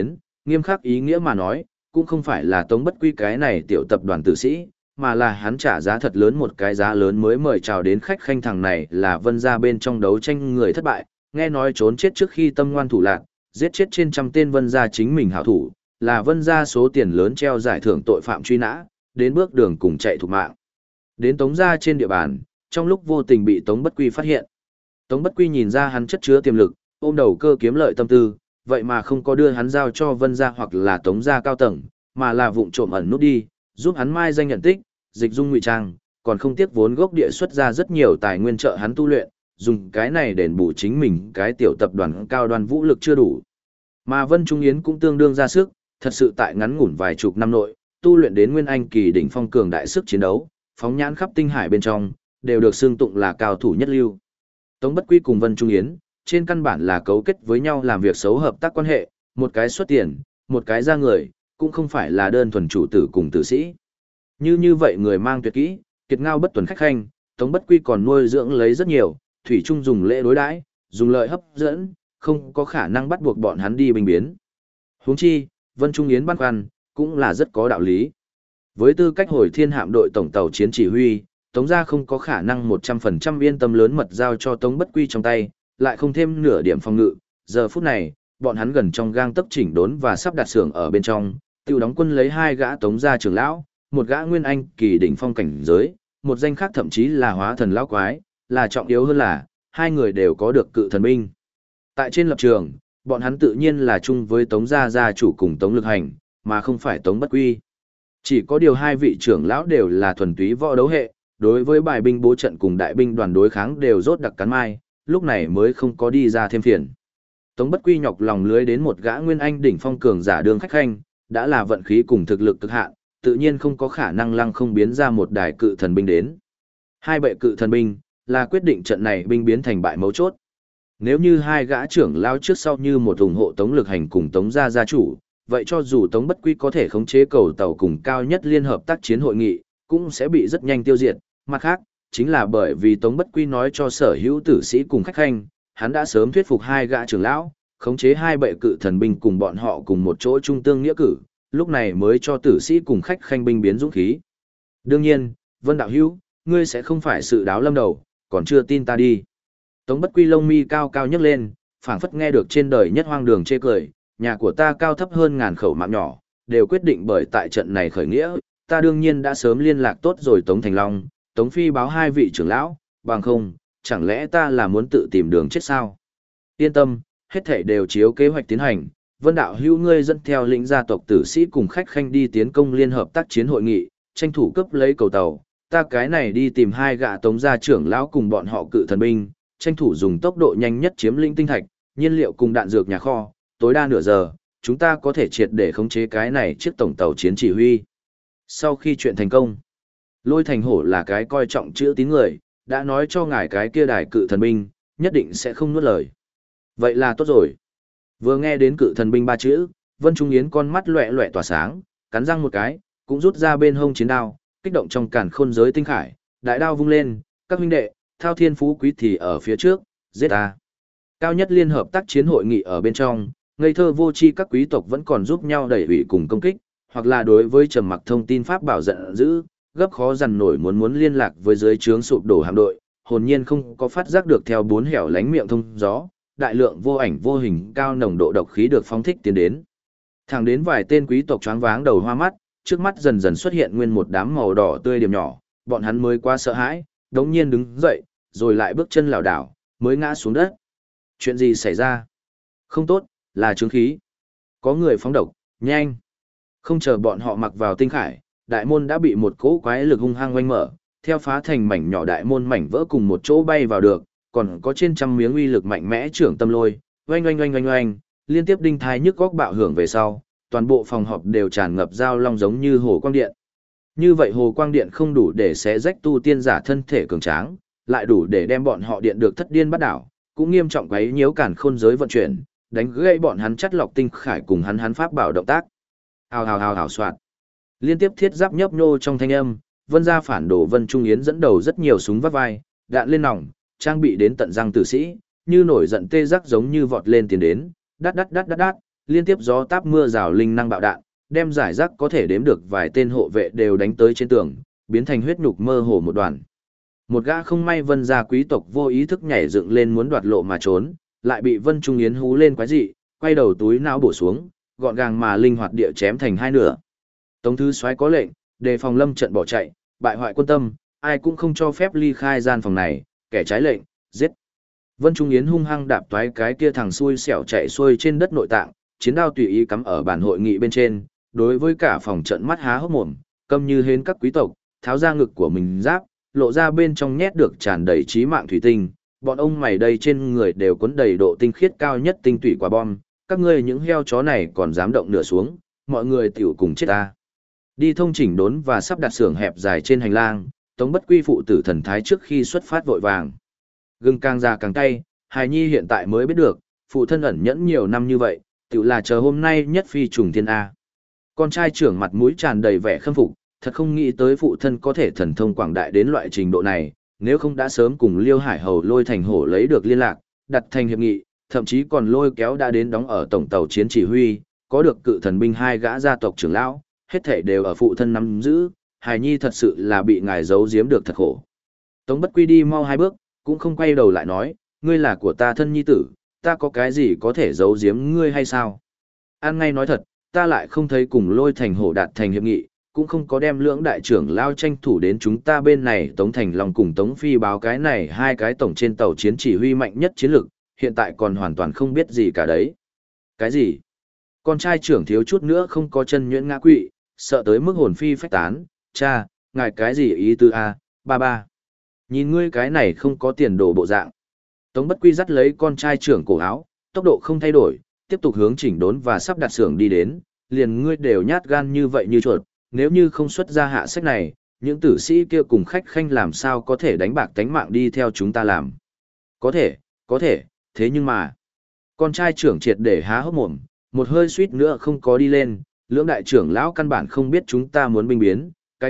Nghiêm khắc ý nghĩa mà nói, cũng không phải là Tống Bất Quy cái này tiểu tập đoàn tử sĩ, mà là hắn trả giá thật lớn một cái giá lớn mới mời chào đến khách khanh. Thằng này là Vân gia bên trong đấu tranh người thất bại, nghe nói trốn chết trước khi tâm ngoan thủ lạc, giết chết trên trăm tên Vân gia chính mình hảo thủ, là Vân gia số tiền lớn treo giải thưởng tội phạm truy nã, đến bước đường cùng chạy thục mạng. Đến Tống gia trên địa bàn, trong lúc vô tình bị Tống Bất Quy phát hiện. Tống Bất Quy nhìn ra hắn chất chứa tiềm lực, ôm đầu cơ kiếm lợi tâm tư, vậy mà không có đưa hắn giao cho Vân gia hoặc là Tống gia cao tầng, mà là vụng trộm ẩn nút đi, giúp hắn mai danh nhận tích, dịch dung ngụy trang, còn không tiếc vốn gốc địa xuất ra rất nhiều tài nguyên trợ hắn tu luyện, dùng cái này đền bù chính mình cái tiểu tập đoàn cao đoan vũ lực chưa đủ. Mà Vân Trung Yến cũng tương đương ra sức, thật sự tại ngắn ngủn vài chục năm nội, tu luyện đến nguyên anh kỳ đỉnh phong cường đại sức chiến đấu, phóng nhãn khắp tinh hải bên trong, đều được xưng tụng là cao thủ nhất lưu. Tống Bất Quy cùng Vân Trung Yến, trên căn bản là cấu kết với nhau làm việc xấu hợp tác quan hệ, một cái xuất tiền, một cái ra người, cũng không phải là đơn thuần chủ tử cùng tử sĩ. Như vậy người mang tuyệt kỹ, kiệt ngao bất tuần khách khanh, Tống Bất Quy còn nuôi dưỡng lấy rất nhiều, thủy chung dùng lễ đối đãi, dùng lợi hấp dẫn, không có khả năng bắt buộc bọn hắn đi binh biến. Huống chi, Vân Trung Yến băn khoăn, cũng là rất có đạo lý. Với tư cách hồi thiên hạm đội tổng tàu chiến chỉ huy, Tống gia không có khả năng 100% yên tâm lớn mật giao cho Tống Bất Quy trong tay, lại không thêm nửa điểm phòng ngự. Giờ phút này, bọn hắn gần trong gang tấc chỉnh đốn và sắp đặt xưởng ở bên trong, tiêu đóng quân lấy 2 gã Tống gia trưởng lão, một gã nguyên anh kỳ đỉnh phong cảnh giới, một danh khác thậm chí là hóa thần lão quái, là trọng yếu hơn là, 2 người đều có được cự thần binh. Tại trên lập trường, bọn hắn tự nhiên là chung với Tống gia gia chủ cùng Tống Lực Hành, mà không phải Tống Bất Quy. Chỉ có điều 2 vị trưởng lão đều là thuần túy võ đấu hệ, đối với bài binh bố trận cùng đại binh đoàn đối kháng đều rốt đặc cắn mai, lúc này mới không có đi ra thêm phiền. Tống Bất Quy nhọc lòng lưới đến một gã nguyên anh đỉnh phong cường giả đường khách khanh, đã là vận khí cùng thực lực cực hạn, tự nhiên không có khả năng lăng không biến ra một đài cự thần binh đến. 2 bệ cự thần binh là quyết định trận này binh biến thành bại mấu chốt. Nếu như 2 gã trưởng lao trước sau như một ủng hộ Tống Lực Hành cùng Tống gia gia chủ, vậy cho dù Tống Bất Quy có thể khống chế cầu tàu cùng cao nhất liên hợp tác chiến hội nghị, cũng sẽ bị rất nhanh tiêu diệt. Mặt khác, chính là bởi vì Tống Bất Quy nói cho sở hữu tử sĩ cùng khách khanh, hắn đã sớm thuyết phục 2 gã trưởng lão, khống chế 2 bệ cự thần binh cùng bọn họ cùng một chỗ trung tương nghĩa cử, lúc này mới cho tử sĩ cùng khách khanh binh biến dũng khí. Đương nhiên, Vân đạo hữu, ngươi sẽ không phải sự đáo lâm đầu, còn chưa tin ta đi. Tống Bất Quy lông mi cao cao nhấc lên, phảng phất nghe được trên đời nhất hoang đường chê cười, nhà của ta cao thấp hơn ngàn khẩu mạng nhỏ, đều quyết định bởi tại trận này khởi nghĩa, ta đương nhiên đã sớm liên lạc tốt rồi Tống Thành Long, Tống Phi báo 2 vị trưởng lão, bằng không, chẳng lẽ ta là muốn tự tìm đường chết sao? Yên tâm, hết thảy đều chiếu kế hoạch tiến hành, Vân đạo hữu ngươi dẫn theo lĩnh gia tộc tử sĩ cùng khách khanh đi tiến công liên hợp tác chiến hội nghị, tranh thủ cấp lấy cầu tàu, ta cái này đi tìm 2 gã Tống gia trưởng lão cùng bọn họ cự thần binh, tranh thủ dùng tốc độ nhanh nhất chiếm lĩnh tinh thạch, nhiên liệu cùng đạn dược nhà kho, tối đa nửa giờ, chúng ta có thể triệt để khống chế cái này chiếc tổng tàu chiến chỉ huy. Sau khi chuyện thành công, Lôi Thành Hổ là cái coi trọng chữ tín người, đã nói cho ngài cái kia đài cự thần binh, nhất định sẽ không nuốt lời. Vậy là tốt rồi. Vừa nghe đến cự thần binh 3 chữ, Vân Trung Yến con mắt loẹ loẹ tỏa sáng, cắn răng một cái, cũng rút ra bên hông chiến đao, kích động trong càn khôn giới tinh khải, đại đao vung lên, các huynh đệ, thao thiên phú quý thì ở phía trước, giết ta. Cao nhất liên hợp tác chiến hội nghị ở bên trong, ngây thơ vô tri các quý tộc vẫn còn giúp nhau đẩy ủy cùng công kích, hoặc là đối với trầm mặc thông tin pháp bảo giận dữ, gấp khó dằn nổi muốn liên lạc với dưới trướng sụp đổ hạm đội, hồn nhiên không có phát giác được theo 4 hẻo lánh miệng thông gió, đại lượng vô ảnh vô hình cao nồng độ độc khí được phóng thích tiến đến. Thẳng đến vài tên quý tộc choáng váng đầu hoa mắt, trước mắt dần dần xuất hiện nguyên một đám màu đỏ tươi điểm nhỏ, bọn hắn mới quá sợ hãi, đống nhiên đứng dậy, rồi lại bước chân lảo đảo, mới ngã xuống đất. Chuyện gì xảy ra? Không tốt, là chứng khí. Có người phóng độc, nhanh. Không chờ bọn họ mặc vào tinh khải, đại môn đã bị một cỗ quái lực hung hăng oanh mở, theo phá thành mảnh nhỏ đại môn mảnh vỡ cùng một chỗ bay vào được, còn có trên trăm miếng uy lực mạnh mẽ trưởng tâm lôi, oanh oanh oanh oanh oanh, liên tiếp đinh thai nhức góc bạo hưởng về sau, toàn bộ phòng họp đều tràn ngập dao long giống như hồ quang điện. Như vậy hồ quang điện không đủ để xé rách tu tiên giả thân thể cường tráng, lại đủ để đem bọn họ điện được thất điên bắt đảo, cũng nghiêm trọng quấy nhiễu cản khôn giới vận chuyển, đánh gãy bọn hắn chắt lọc tinh khải cùng hắn pháp bảo động tác. Hào hào hào hào soạt. Liên tiếp thiết giáp nhấp nhô trong thanh âm, Vân gia phản đồ Vân Trung Yến dẫn đầu rất nhiều súng vắt vai, đạn lên nòng, trang bị đến tận răng tử sĩ, như nổi giận tê giác giống như vọt lên tiến đến, đát đát đát đát đát, liên tiếp gió táp mưa rào linh năng bạo đạn, đem giải rác có thể đếm được vài tên hộ vệ đều đánh tới trên tường, biến thành huyết nhục mơ hồ một đoàn. Một gã không may Vân gia quý tộc vô ý thức nhảy dựng lên muốn đoạt lộ mà trốn, lại bị Vân Trung Yến hú lên quái dị, quay đầu túi não bổ xuống, gọn gàng mà linh hoạt địa chém thành hai nửa. Tống Thứ Soái có lệnh, đề phòng lâm trận bỏ chạy, bại hoại quân tâm, ai cũng không cho phép ly khai gian phòng này, kẻ trái lệnh, giết. Vân Trung Yến hung hăng đạp toái cái kia thằng xui xẻo chạy xuôi trên đất nội tạng, chiến đao tùy ý cắm ở bàn hội nghị bên trên, đối với cả phòng trận mắt há hốc mồm, câm như hến các quý tộc, tháo ra ngực của mình giáp, lộ ra bên trong nhét được tràn đầy trí mạng thủy tinh, bọn ông mày đây trên người đều cuốn đầy độ tinh khiết cao nhất tinh tủy quả bom, các ngươi những heo chó này còn dám động nửa xuống, mọi người tiểu cùng chết ta. Đi thông chỉnh đốn và sắp đặt xưởng hẹp dài trên hành lang, Tống Bất Quy phụ tử thần thái trước khi xuất phát vội vàng. Gừng càng già càng cay, hài nhi hiện tại mới biết được, phụ thân ẩn nhẫn nhiều năm như vậy, tiểu là chờ hôm nay nhất phi trùng thiên A. Con trai trưởng mặt mũi tràn đầy vẻ khâm phục, thật không nghĩ tới phụ thân có thể thần thông quảng đại đến loại trình độ này, nếu không đã sớm cùng Liêu Hải Hầu Lôi Thành Hổ lấy được liên lạc, đặt thành hiệp nghị, thậm chí còn lôi kéo đã đến đóng ở tổng tàu chiến chỉ huy, có được cự thần binh hai gã gia tộc trưởng lão, hết thảy đều ở phụ thân nắm giữ, hài nhi thật sự là bị ngài giấu giếm được thật khổ. Tống Bất Quy đi mau hai bước, cũng không quay đầu lại nói, ngươi là của ta thân nhi tử, ta có cái gì có thể giấu giếm ngươi hay sao? An ngay nói thật, ta lại không thấy cùng Lôi Thành Hổ đạt thành hiệp nghị, cũng không có đem lưỡng đại trưởng lao tranh thủ đến chúng ta bên này. Tống Thành Long cùng Tống Phi báo cái này hai cái tổng trên tàu chiến chỉ huy mạnh nhất chiến lực, hiện tại còn hoàn toàn không biết gì cả đấy. Cái gì? Con trai trưởng thiếu chút nữa không có chân nhuyễn ngã quỵ, sợ tới mức hồn phi phách tán, cha, ngài cái gì ý tư a, ba ba. Nhìn ngươi cái này không có tiền đồ bộ dạng. Tống Bất Quy dắt lấy con trai trưởng cổ áo, tốc độ không thay đổi, tiếp tục hướng chỉnh đốn và sắp đặt xưởng đi đến, liền ngươi đều nhát gan như vậy như chuột, nếu như không xuất ra hạ sách này, những tử sĩ kia cùng khách khanh làm sao có thể đánh bạc tánh mạng đi theo chúng ta làm. Có thể, thế nhưng mà, con trai trưởng triệt để há hốc mồm, một hơi suýt nữa không có đi lên, lưỡng đại trưởng lão căn bản không biết chúng ta muốn binh biến, cái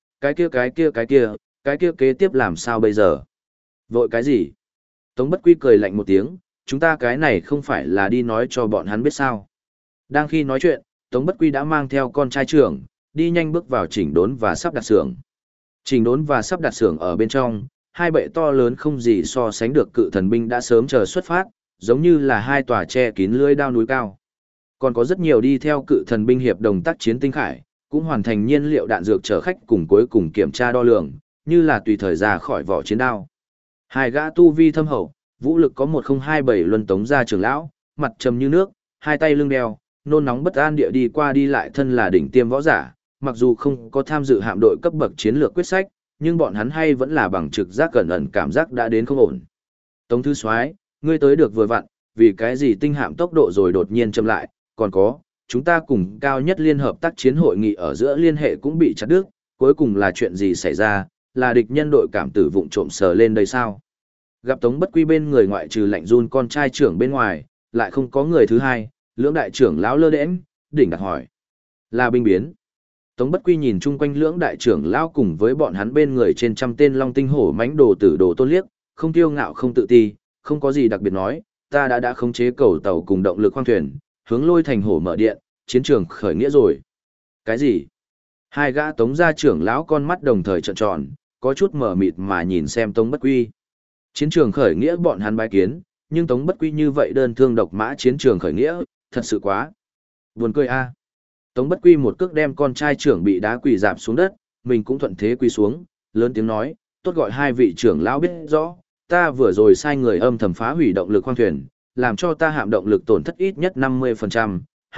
kia kế tiếp làm sao bây giờ. Vội cái gì? Tống Bất Quy cười lạnh một tiếng, chúng ta cái này không phải là đi nói cho bọn hắn biết sao. Đang khi nói chuyện, Tống Bất Quy đã mang theo con trai trưởng, đi nhanh bước vào chỉnh đốn và sắp đặt xưởng. Chỉnh đốn và sắp đặt xưởng ở bên trong, hai bệ to lớn không gì so sánh được cự thần binh đã sớm chờ xuất phát, giống như là hai tòa che kín lưới đao núi cao. Còn có rất nhiều đi theo cự thần binh hiệp đồng tác chiến tinh khải, cũng hoàn thành nhiên liệu đạn dược chở khách cùng cuối cùng kiểm tra đo lường, như là tùy thời ra khỏi vỏ chiến đao. Hai gã tu vi thâm hậu, vũ lực có 1027 luân Tống gia trưởng lão, mặt trầm như nước, hai tay lưng đeo, nôn nóng bất an địa đi qua đi lại thân là đỉnh tiêm võ giả, mặc dù không có tham dự hạm đội cấp bậc chiến lược quyết sách, nhưng bọn hắn hay vẫn là bằng trực giác cẩn ẩn cảm giác đã đến không ổn. Tống Thứ Soái, ngươi tới được vừa vặn, vì cái gì tinh hạm tốc độ rồi đột nhiên chậm lại, còn có, chúng ta cùng cao nhất liên hợp tác chiến hội nghị ở giữa liên hệ cũng bị chặt đứt, cuối cùng là chuyện gì xảy ra, là địch nhân đội cảm tử vụng trộm sờ lên đây sao? Gặp Tống Bất Quy bên người ngoại trừ lạnh run con trai trưởng bên ngoài, lại không có người thứ hai, lưỡng đại trưởng lão lơ đễnh, đỉnh đặt hỏi. Là binh biến. Tống Bất Quy nhìn chung quanh lưỡng đại trưởng lão cùng với bọn hắn bên người trên trăm tên long tinh hổ mãnh đồ tử đồ tôn liếc, không kiêu ngạo không tự ti, không có gì đặc biệt nói, ta đã khống chế cầu tàu cùng động lực khoang thuyền, hướng Lôi Thành Hổ mở điện, chiến trường khởi nghĩa rồi. Cái gì? Hai gã Tống gia trưởng lão con mắt đồng thời trợn tròn, có chút mở mịt mà nhìn xem Tống Bất Quy. Chiến trường khởi nghĩa bọn hắn bái kiến, nhưng Tống Bất Quy như vậy đơn thương độc mã chiến trường khởi nghĩa, thật sự quá buồn cười a. Tống Bất Quy một cước đem con trai trưởng bị đá quỳ rạp xuống đất, mình cũng thuận thế quỳ xuống, lớn tiếng nói, tốt gọi hai vị trưởng lão biết rõ, ta vừa rồi sai người âm thầm phá hủy động lực khoang thuyền, làm cho ta hạm động lực tổn thất ít nhất 50%,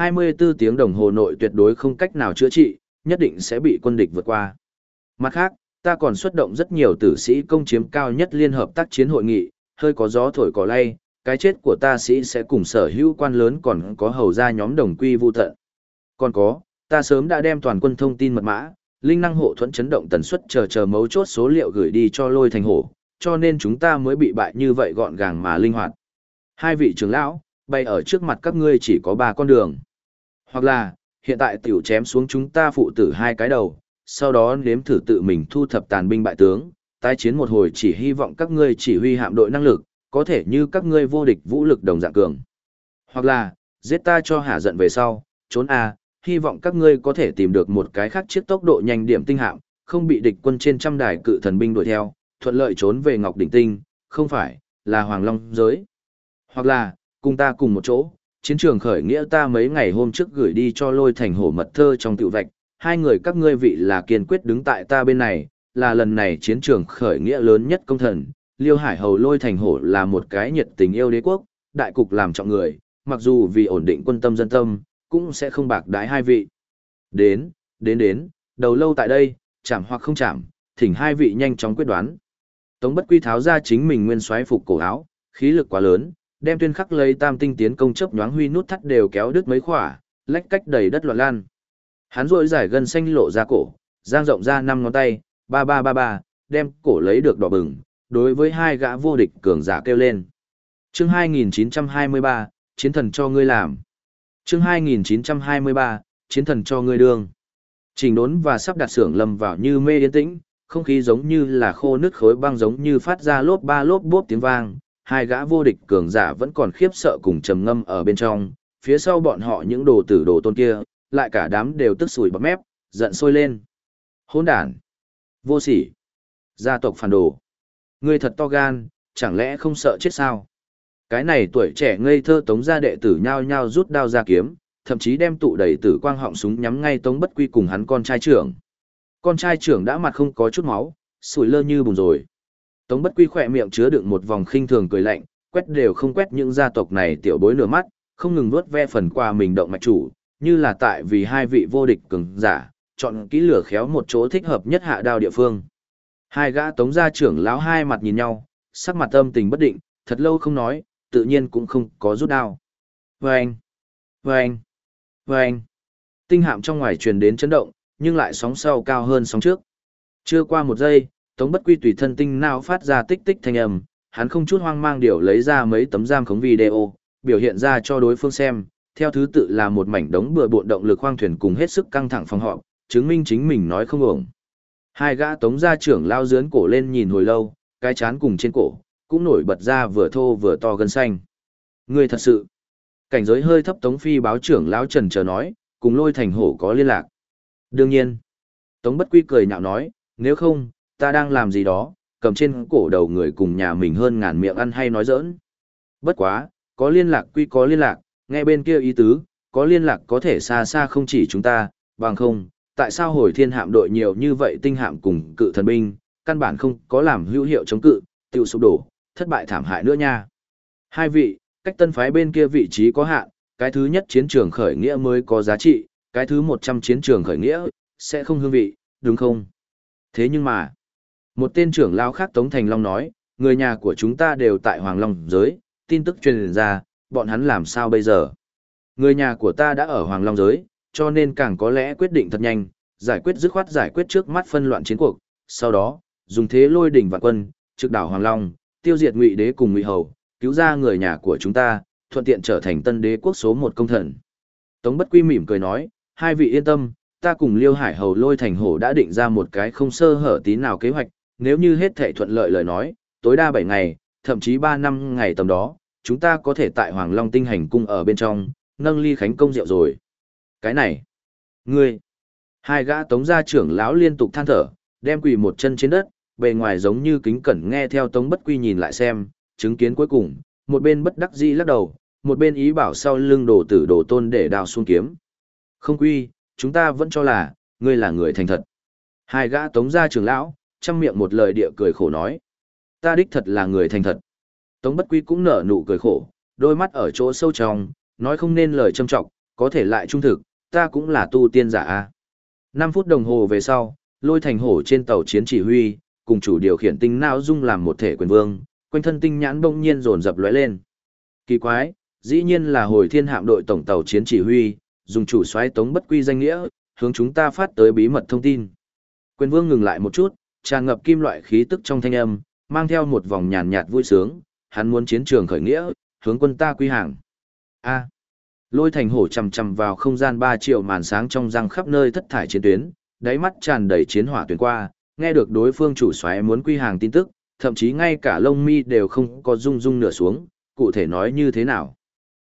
24 tiếng đồng hồ nội tuyệt đối không cách nào chữa trị, nhất định sẽ bị quân địch vượt qua. Mặt khác, ta còn xuất động rất nhiều tử sĩ công chiếm cao nhất liên hợp tác chiến hội nghị, hơi có gió thổi cỏ lay, cái chết của ta sĩ sẽ cùng sở hữu quan lớn còn có hầu gia nhóm đồng quy vu tận. Còn có, ta sớm đã đem toàn quân thông tin mật mã, linh năng hộ thuẫn chấn động tần suất chờ mấu chốt số liệu gửi đi cho Lôi Thành Hổ, cho nên chúng ta mới bị bại như vậy gọn gàng mà linh hoạt. Hai vị trưởng lão, bay ở trước mặt các ngươi chỉ có 3 con đường. Hoặc là, hiện tại tiểu chém xuống chúng ta phụ tử 2 cái đầu, sau đó nếm thử tự mình thu thập tàn binh bại tướng, tái chiến một hồi chỉ hy vọng các ngươi chỉ huy hạm đội năng lực, có thể như các ngươi vô địch vũ lực đồng dạng cường. Hoặc là, giết ta cho hả giận về sau, trốn a, hy vọng các ngươi có thể tìm được một cái khác chiếc tốc độ nhanh điểm tinh hạm, không bị địch quân trên trăm đài cự thần binh đuổi theo, thuận lợi trốn về Ngọc Đỉnh Tinh, không phải, là Hoàng Long giới. Hoặc là, cùng ta cùng một chỗ, chiến trường khởi nghĩa ta mấy ngày hôm trước gửi đi cho Lôi Thành Hổ mật thơ trong tiểu vạch, hai người các ngươi vị là kiên quyết đứng tại ta bên này, là lần này chiến trường khởi nghĩa lớn nhất công thần, Liêu Hải Hầu Lôi Thành Hổ là một cái nhiệt tình yêu đế quốc, đại cục làm trọng người, mặc dù vì ổn định quân tâm dân tâm, cũng sẽ không bạc đái hai vị. Đến, đầu lâu tại đây, chạm hoặc không chạm, thỉnh hai vị nhanh chóng quyết đoán. Tống Bất Quy tháo ra chính mình nguyên soái phục cổ áo, khí lực quá lớn, đem tuyên khắc lấy tam tinh tiến công chớp nhoáng huy nút thắt đều kéo đứt mấy khỏa, lách cách đầy đất loạn lan. Hắn rỗi giải gân xanh lộ ra cổ, giang rộng ra 5 ngón tay, ba, đem cổ lấy được đỏ bừng, đối với hai gã vô địch cường giả kêu lên. Chương 2923, chiến thần cho ngươi làm. Chương 2923, chiến thần cho ngươi đương. Chỉnh đốn và sắp đặt xưởng lâm vào như mê yên tĩnh, không khí giống như là khô nứt khối băng giống như phát ra lốp ba lốp bốp tiếng vang, hai gã vô địch cường giả vẫn còn khiếp sợ cùng trầm ngâm ở bên trong, phía sau bọn họ những đồ tử đồ tôn kia, lại cả đám đều tức sủi bọt mép, giận sôi lên. Hỗn đản, vô sỉ, gia tộc phản đồ, ngươi thật to gan, chẳng lẽ không sợ chết sao? Cái này tuổi trẻ ngây thơ Tống gia đệ tử nhao nhao rút đao ra kiếm, thậm chí đem tụ đầy tử quang họng súng nhắm ngay Tống Bất Quy cùng hắn con trai trưởng. Con trai trưởng đã mặt không có chút máu, sủi lơ như bùn rồi. Tống Bất Quy khỏe miệng chứa đựng một vòng khinh thường cười lạnh, quét đều không quét những gia tộc này tiểu bối nửa mắt, không ngừng vuốt ve phần qua mình động mạch chủ, như là tại vì hai vị vô địch cường giả, chọn kỹ lửa khéo một chỗ thích hợp nhất hạ đao địa phương. Hai gã Tống gia trưởng lão hai mặt nhìn nhau, sắc mặt âm tình bất định, thật lâu không nói, tự nhiên cũng không có rút đao. Vâng! Tinh hạm trong ngoài truyền đến chấn động, nhưng lại sóng sau cao hơn sóng trước. Chưa qua một giây, Tống Bất Quy tùy thân tinh não phát ra tích tích thanh âm, hắn không chút hoang mang điều lấy ra mấy tấm giam khống video, biểu hiện ra cho đối phương xem, theo thứ tự là một mảnh đống bừa bộn động lực khoang thuyền cùng hết sức căng thẳng phòng họp, chứng minh chính mình nói không ổng. Hai gã Tống gia trưởng lao dướn cổ lên nhìn hồi lâu, cái chán cùng trên cổ, cũng nổi bật ra vừa thô vừa to gân xanh. Người thật sự, cảnh giới hơi thấp Tống Phi báo trưởng lão trần chờ nói, cùng Lôi Thành Hổ có liên lạc. Đương nhiên, Tống Bất Quy cười nhạo nói, nếu không, ta đang làm gì đó, cầm trên cổ đầu người cùng nhà mình hơn ngàn miệng ăn hay nói giỡn. Bất quá, có liên lạc quy có liên lạc, nghe bên kia ý tứ, có liên lạc có thể xa xa không chỉ chúng ta, bằng không, tại sao hồi thiên hạm đội nhiều như vậy tinh hạm cùng cự thần binh, căn bản không có làm hữu hiệu chống cự, tiêu sụp đổ, thất bại thảm hại nữa nha. Hai vị, cách tân phái bên kia vị trí có hạn, cái thứ nhất chiến trường khởi nghĩa mới có giá trị, cái thứ 100 chiến trường khởi nghĩa, sẽ không hương vị, đúng không? Thế nhưng mà, một tên trưởng lão khác Tống Thành Long nói, người nhà của chúng ta đều tại Hoàng Long giới, tin tức truyền ra, bọn hắn làm sao bây giờ? Người nhà của ta đã ở Hoàng Long giới, cho nên càng có lẽ quyết định thật nhanh, giải quyết dứt khoát giải quyết trước mắt phân loạn chiến cuộc, sau đó, dùng thế lôi đỉnh vạn quân, trực đảo Hoàng Long, tiêu diệt Ngụy Đế cùng Ngụy Hầu, cứu ra người nhà của chúng ta, thuận tiện trở thành tân đế quốc số 1 công thần. Tống Bất Quy mỉm cười nói, hai vị yên tâm, ta cùng Liêu Hải Hầu Lôi Thành Hổ đã định ra một cái không sơ hở tí nào kế hoạch, nếu như hết thảy thuận lợi lời nói, tối đa 7 ngày, thậm chí 3 năm ngày tầm đó, chúng ta có thể tại Hoàng Long tinh hành cung ở bên trong, nâng ly khánh công rượu rồi. Cái này, ngươi, hai gã Tống gia trưởng lão liên tục than thở, đem quỳ một chân trên đất, bề ngoài giống như kính cẩn nghe theo Tống Bất Quy nhìn lại xem, chứng kiến cuối cùng, một bên bất đắc dĩ lắc đầu, một bên ý bảo sau lưng đồ tử đồ tôn để đào xuống kiếm. Không Quy, chúng ta vẫn cho là, ngươi là người thành thật. Hai gã Tống gia trưởng lão, trăm miệng một lời địa cười khổ nói. Ta đích thật là người thành thật. Tống Bất Quy cũng nở nụ cười khổ, đôi mắt ở chỗ sâu trong, nói không nên lời châm trọng, có thể lại trung thực, ta cũng là tu tiên giả a. 5 phút đồng hồ về sau, Lôi Thành Hổ trên tàu chiến chỉ huy, cùng chủ điều khiển tinh não dung làm một thể quyền vương, quanh thân tinh nhãn bỗng nhiên dồn dập lóe lên. Kỳ quái, dĩ nhiên là hồi thiên hạm đội tổng tàu chiến chỉ huy, dùng chủ soái Tống Bất Quy danh nghĩa, hướng chúng ta phát tới bí mật thông tin. Quyền vương ngừng lại một chút, tràn ngập kim loại khí tức trong thanh âm, mang theo một vòng nhàn nhạt vui sướng, hắn muốn chiến trường khởi nghĩa, hướng quân ta quy hàng. A. Lôi Thành Hổ chầm chầm vào không gian 3 triệu màn sáng trong răng khắp nơi thất thải chiến tuyến, đáy mắt tràn đầy chiến hỏa tuyển qua, nghe được đối phương chủ soái muốn quy hàng tin tức, thậm chí ngay cả lông mi đều không có rung rung nửa xuống, cụ thể nói như thế nào.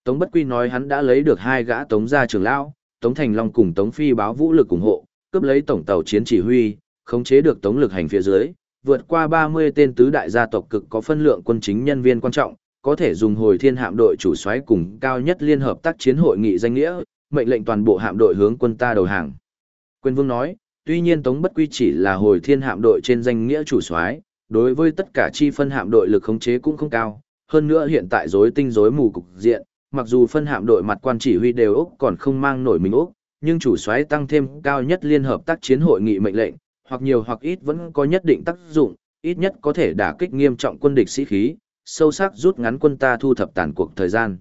Tống Bất Quy nói hắn đã lấy được 2 gã Tống gia trưởng lão, Tống Thành Long cùng Tống Phi báo vũ lực ủng hộ, cướp lấy tổng tàu chiến chỉ huy, khống chế được Tống Lực Hành phía dưới, vượt qua 30 tên tứ đại gia tộc cực có phân lượng quân chính nhân viên quan trọng, có thể dùng Hồi Thiên hạm đội chủ soái cùng cao nhất liên hợp tác chiến hội nghị danh nghĩa, mệnh lệnh toàn bộ hạm đội hướng quân ta đầu hàng. Quyền Vương nói, tuy nhiên Tống Bất Quy chỉ là Hồi Thiên hạm đội trên danh nghĩa chủ soái, đối với tất cả chi phân hạm đội lực khống chế cũng không cao, hơn nữa hiện tại rối tinh rối mù cục diện, mặc dù phân hạm đội mặt quan chỉ huy đều Úc còn không mang nổi mình Úc, nhưng chủ soái tăng thêm cao nhất liên hợp tác chiến hội nghị mệnh lệnh, hoặc nhiều hoặc ít vẫn có nhất định tác dụng, ít nhất có thể đả kích nghiêm trọng quân địch sĩ khí, sâu sắc rút ngắn quân ta thu thập tàn cuộc thời gian.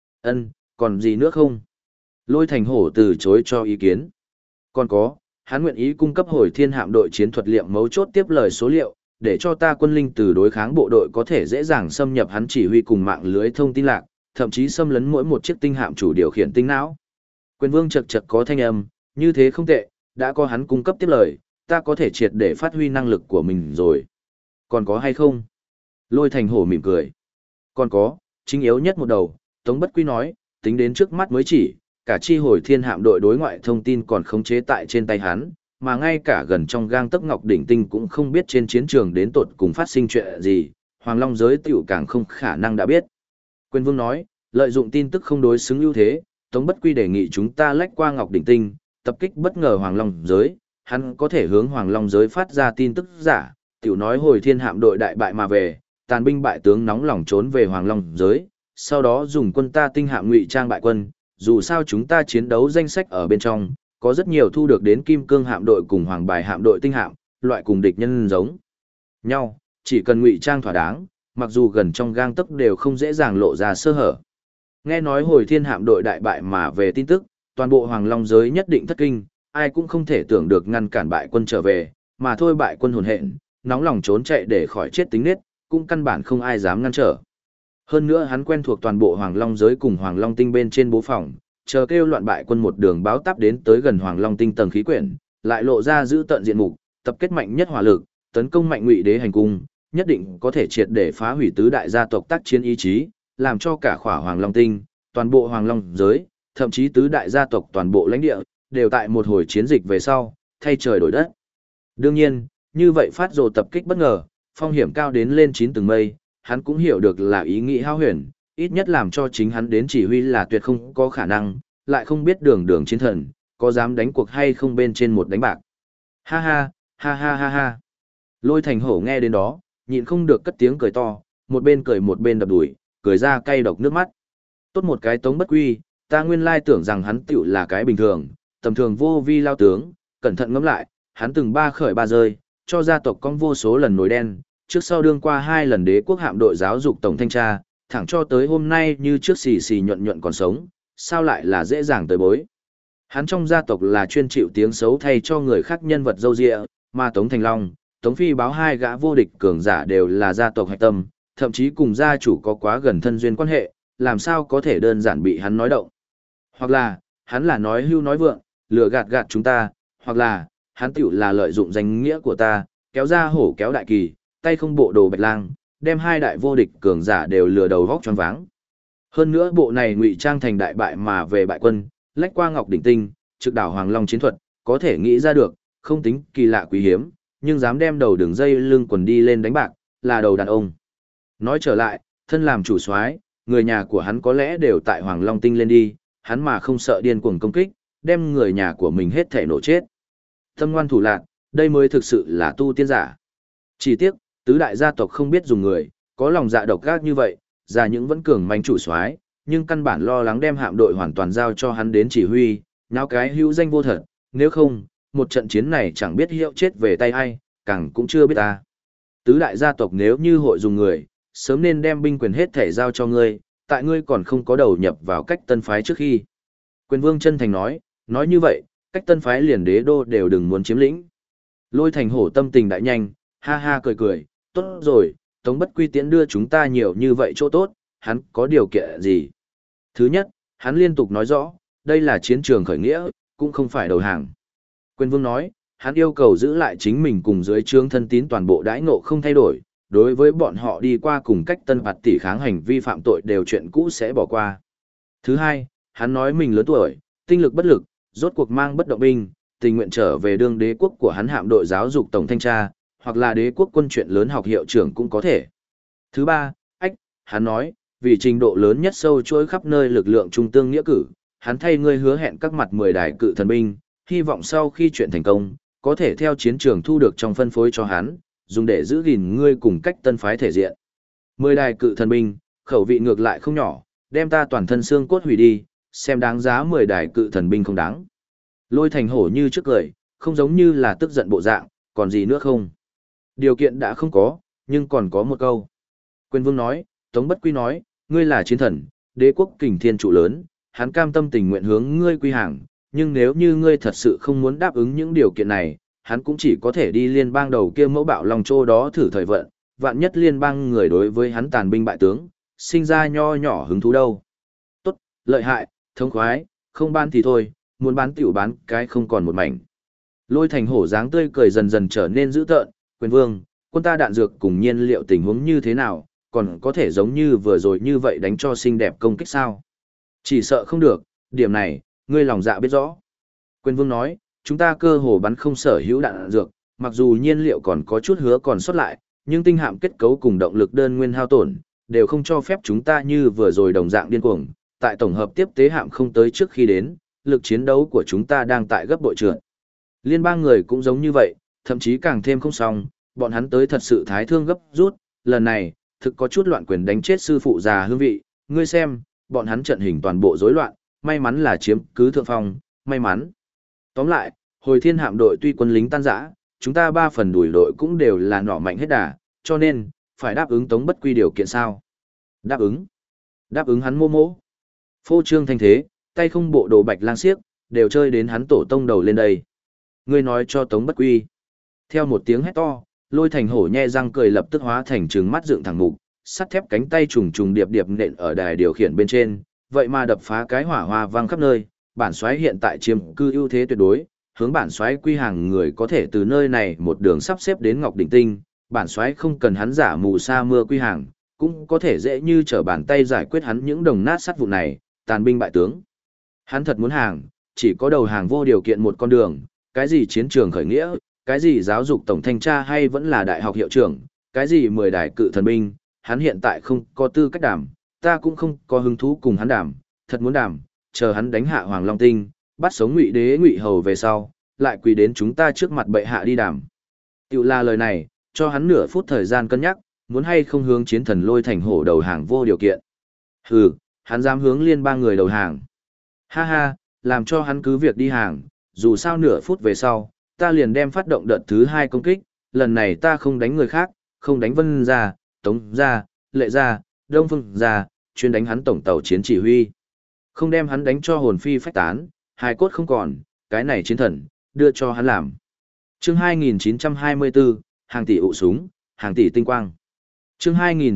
Còn gì nữa không? Lôi Thành Hổ từ chối cho ý kiến. Còn có, hắn nguyện ý cung cấp Hồi Thiên hạm đội chiến thuật liệm mấu chốt tiếp lời số liệu, để cho ta quân linh từ đối kháng bộ đội có thể dễ dàng xâm nhập hắn chỉ huy cùng mạng lưới thông tin lạc, thậm chí xâm lấn mỗi một chiếc tinh hạm chủ điều khiển tinh não. Quyền Vương chật chật có thanh âm, như thế không tệ, đã có hắn cung cấp tiếp lời, ta có thể triệt để phát huy năng lực của mình rồi. Còn có hay không? Lôi Thành Hổ mỉm cười. Còn có, chính yếu nhất một đầu, Tống Bất Quy nói, tính đến trước mắt mới chỉ, cả chi Hồi Thiên hạm đội đối ngoại thông tin còn khống chế tại trên tay hắn, mà ngay cả gần trong gang tấc ngọc đỉnh tinh cũng không biết trên chiến trường đến tột cùng phát sinh chuyện gì, Hoàng Long giới tiểu càng không khả năng đã biết. Quyền Vương nói, lợi dụng tin tức không đối xứng ưu thế, Tống Bất Quy đề nghị chúng ta lách qua ngọc đỉnh tinh, tập kích bất ngờ Hoàng Long giới, hắn có thể hướng Hoàng Long giới phát ra tin tức giả, tiểu nói Hồi Thiên hạm đội đại bại mà về, tàn binh bại tướng nóng lòng trốn về Hoàng Long giới, sau đó dùng quân ta tinh hạm ngụy trang bại quân, dù sao chúng ta chiến đấu danh sách ở bên trong, có rất nhiều thu được đến Kim Cương hạm đội cùng Hoàng Bài hạm đội tinh hạm, loại cùng địch nhân giống nhau, chỉ cần ngụy trang thỏa đáng, mặc dù gần trong gang tấc đều không dễ dàng lộ ra sơ hở. Nghe nói Hồi Thiên hạm đội đại bại mà về tin tức, toàn bộ Hoàng Long giới nhất định thất kinh, ai cũng không thể tưởng được ngăn cản bại quân trở về, mà thôi bại quân hồn hện, nóng lòng trốn chạy để khỏi chết tính nết, cũng căn bản không ai dám ngăn trở. Hơn nữa hắn quen thuộc toàn bộ Hoàng Long giới cùng Hoàng Long tinh bên trên bố phòng, chờ kêu loạn bại quân một đường báo táp đến tới gần Hoàng Long tinh tầng khí quyển, lại lộ ra giữ tận diện mục, tập kết mạnh nhất hỏa lực, tấn công mạnh Ngụy Đế hành cung, nhất định có thể triệt để phá hủy tứ đại gia tộc tác chiến ý chí, làm cho cả khỏa Hoàng Long tinh, toàn bộ Hoàng Long giới, thậm chí tứ đại gia tộc toàn bộ lãnh địa, đều tại một hồi chiến dịch về sau, thay trời đổi đất. Đương nhiên, như vậy phát rồ tập kích bất ngờ, phong hiểm cao đến lên 9 tầng mây, hắn cũng hiểu được là ý nghĩ hao huyền, ít nhất làm cho chính hắn đến chỉ huy là tuyệt không có khả năng, lại không biết đường đường chiến thần, có dám đánh cuộc hay không bên trên một đánh bạc. Ha ha, ha ha ha ha. Lôi Thành Hổ nghe đến đó, nhịn không được cất tiếng cười to, một bên cười một bên đập đùi, cười ra cay độc nước mắt. Tốt một cái Tống Bất Quy, ta nguyên lai tưởng rằng hắn tiểu là cái bình thường, tầm thường vô vi lao tướng, cẩn thận ngẫm lại, hắn từng ba khởi ba rơi, cho gia tộc con vô số lần nổi đen, trước sau đương qua 2 lần đế quốc hạm đội giáo dục tổng thanh tra, thẳng cho tới hôm nay như trước xì xì nhuận nhuận còn sống, sao lại là dễ dàng tới bối. Hắn trong gia tộc là chuyên chịu tiếng xấu thay cho người khác nhân vật dâu dịa, mà Tống Thành Long, Tống Phi báo 2 gã vô địch cường giả đều là gia tộc hạch tâm, thậm chí cùng gia chủ có quá gần thân duyên quan hệ, làm sao có thể đơn giản bị hắn nói động. Hoặc là, hắn là nói hưu nói vượng, lừa gạt gạt chúng ta, hoặc là, hắn tiểu là lợi dụng danh nghĩa của ta, kéo ra hổ kéo đại kỳ, tay không bộ đồ bạch lang, đem 2 đại vô địch cường giả đều lừa đầu vóc choáng váng. Hơn nữa bộ này ngụy trang thành đại bại mà về bại quân, lách qua Ngọc Đỉnh Tinh, trực đảo Hoàng Long chiến thuật, có thể nghĩ ra được, không tính kỳ lạ quý hiếm, nhưng dám đem đầu đường dây lưng quần đi lên đánh bạc, là đầu đàn ông. Nói trở lại, thân làm chủ soái, người nhà của hắn có lẽ đều tại Hoàng Long Tinh lên đi, hắn mà không sợ điên cuồng công kích, đem người nhà của mình hết thể nổ chết. Tâm ngoan thủ lạn, đây mới thực sự là tu tiên giả. Chỉ tiếc, tứ đại gia tộc không biết dùng người, có lòng dạ độc ác như vậy, ra những vẫn cường manh chủ soái, nhưng căn bản lo lắng đem hạm đội hoàn toàn giao cho hắn đến chỉ huy, nháo cái hữu danh vô thật, nếu không, một trận chiến này chẳng biết hiệu chết về tay ai, càng cũng chưa biết ta. Tứ đại gia tộc nếu như hội dùng người, sớm nên đem binh quyền hết thể giao cho ngươi, tại ngươi còn không có đầu nhập vào cách tân phái trước khi. Quyền Vương chân thành nói như vậy, cách tân phái liền đế đô đều đừng muốn chiếm lĩnh. Lôi Thành Hổ tâm tình đại nhanh, ha ha cười, tốt rồi, Tống Bất Quy tiễn đưa chúng ta nhiều như vậy chỗ tốt, hắn có điều kiện gì? Thứ nhất, hắn liên tục nói rõ, đây là chiến trường khởi nghĩa, cũng không phải đầu hàng. Quyền Vương nói, hắn yêu cầu giữ lại chính mình cùng dưới trướng thân tín toàn bộ đãi ngộ không thay đổi, đối với bọn họ đi qua cùng cách tân phạt tỷ kháng hành vi phạm tội đều chuyện cũ sẽ bỏ qua. Thứ hai, hắn nói mình lớn tuổi, tinh lực bất lực, rốt cuộc mang bất động binh, tình nguyện trở về đương đế quốc của hắn hạm đội giáo dục tổng thanh tra, hoặc là đế quốc quân chuyện lớn học hiệu trưởng cũng có thể. Thứ ba, hắn nói, vì trình độ lớn nhất sâu chuỗi khắp nơi lực lượng trung tương nghĩa cử, hắn thay ngươi hứa hẹn các mặt 10 đài cự thần binh, hy vọng sau khi chuyện thành công, có thể theo chiến trường thu được trong phân phối cho hắn, dùng để giữ gìn ngươi cùng cách tân phái thể diện. 10 đài cự thần binh, khẩu vị ngược lại không nhỏ, đem ta toàn thân xương cốt hủy đi, xem đáng giá 10 đài cự thần binh không đáng. Lôi Thành Hổ như trước cười, không giống như là tức giận bộ dạng, còn gì nữa không? Điều kiện đã không có, nhưng còn có một câu. Quyền Vương nói, Tống Bất Quy nói, ngươi là chiến thần, đế quốc kình thiên trụ lớn, hắn cam tâm tình nguyện hướng ngươi quy hàng, nhưng nếu như ngươi thật sự không muốn đáp ứng những điều kiện này, hắn cũng chỉ có thể đi liên bang đầu kia mẫu bạo lòng trô đó thử thời vận, vạn nhất liên bang người đối với hắn tàn binh bại tướng, sinh ra nho nhỏ hứng thú đâu. Tốt, lợi hại, thống khoái, không bán thì thôi, muốn bán tiểu bán cái không còn một mảnh. Lôi Thành Hổ dáng tươi cười dần dần trở nên dữ tợn, Quyền Vương, quân ta đạn dược cùng nhiên liệu tình huống như thế nào, còn có thể giống như vừa rồi như vậy đánh cho xinh đẹp công kích sao? Chỉ sợ không được, điểm này, ngươi lòng dạ biết rõ. Quyền Vương nói, chúng ta cơ hồ bắn không sở hữu đạn dược, mặc dù nhiên liệu còn có chút hứa còn sót lại, nhưng tinh hạm kết cấu cùng động lực đơn nguyên hao tổn, đều không cho phép chúng ta như vừa rồi đồng dạng điên cuồng. Tại tổng hợp tiếp tế hạm không tới trước khi đến, lực chiến đấu của chúng ta đang tại gấp bội trượt. Liên bang người cũng giống như vậy, thậm chí càng thêm không xong, bọn hắn tới thật sự thái thương gấp rút, lần này, thực có chút loạn quyền đánh chết sư phụ già hương vị, ngươi xem, bọn hắn trận hình toàn bộ rối loạn, may mắn là chiếm cứ thượng phong, may mắn. Tóm lại, hồi thiên hạm đội tuy quân lính tan rã, chúng ta 3 phần đuổi đội cũng đều là nỏ mạnh hết đà, cho nên, phải đáp ứng Tống Bất Quy điều kiện sao? Đáp ứng. Đáp ứng hắn mô mô. Phô trương thanh thế, tay không bộ đồ bạch lang xiếc, đều chơi đến hắn tổ tông đầu lên đây. Ngươi nói cho Tống Bất Quy. Theo một tiếng hét to, Lôi Thành Hổ nhe răng cười lập tức hóa thành trừng mắt dựng thẳng mục, sắt thép cánh tay trùng trùng điệp điệp nện ở đài điều khiển bên trên, vậy mà đập phá cái hỏa hoa vang khắp nơi, bản soái hiện tại chiếm cư ưu thế tuyệt đối, hướng bản soái quy hàng người có thể từ nơi này một đường sắp xếp đến Ngọc Đỉnh Tinh, bản soái không cần hắn giả mù sa mưa quy hàng, cũng có thể dễ như trở bàn tay giải quyết hắn những đồng nát sắt vụ này, tàn binh bại tướng. Hắn thật muốn hàng, chỉ có đầu hàng vô điều kiện một con đường, cái gì chiến trường khởi nghĩa, cái gì giáo dục tổng thanh tra hay vẫn là đại học hiệu trưởng, cái gì 10 đài cự thần binh, hắn hiện tại không có tư cách đàm, ta cũng không có hứng thú cùng hắn đàm, thật muốn đàm, chờ hắn đánh hạ Hoàng Long Tinh, bắt sống Ngụy Đế Ngụy Hầu về sau, lại quỳ đến chúng ta trước mặt bệ hạ đi đàm. Tiểu là lời này, cho hắn nửa phút thời gian cân nhắc, muốn hay không hướng chiến thần Lôi Thành Hổ đầu hàng vô điều kiện. Hừ, hắn dám hướng liên bang người đầu hàng. Ha ha, làm cho hắn cứ việc đi hàng, dù sao nửa phút về sau, ta liền đem phát động đợt thứ 2 công kích, lần này ta không đánh người khác, không đánh Vân gia, Tống gia, Lệ gia, Đông Phương gia, chuyên đánh hắn tổng tàu chiến chỉ huy. Không đem hắn đánh cho hồn phi phách tán, hài cốt không còn, cái này chiến thần, đưa cho hắn làm. Chương 2924, hàng tỷ ụ súng, hàng tỷ tinh quang. Chương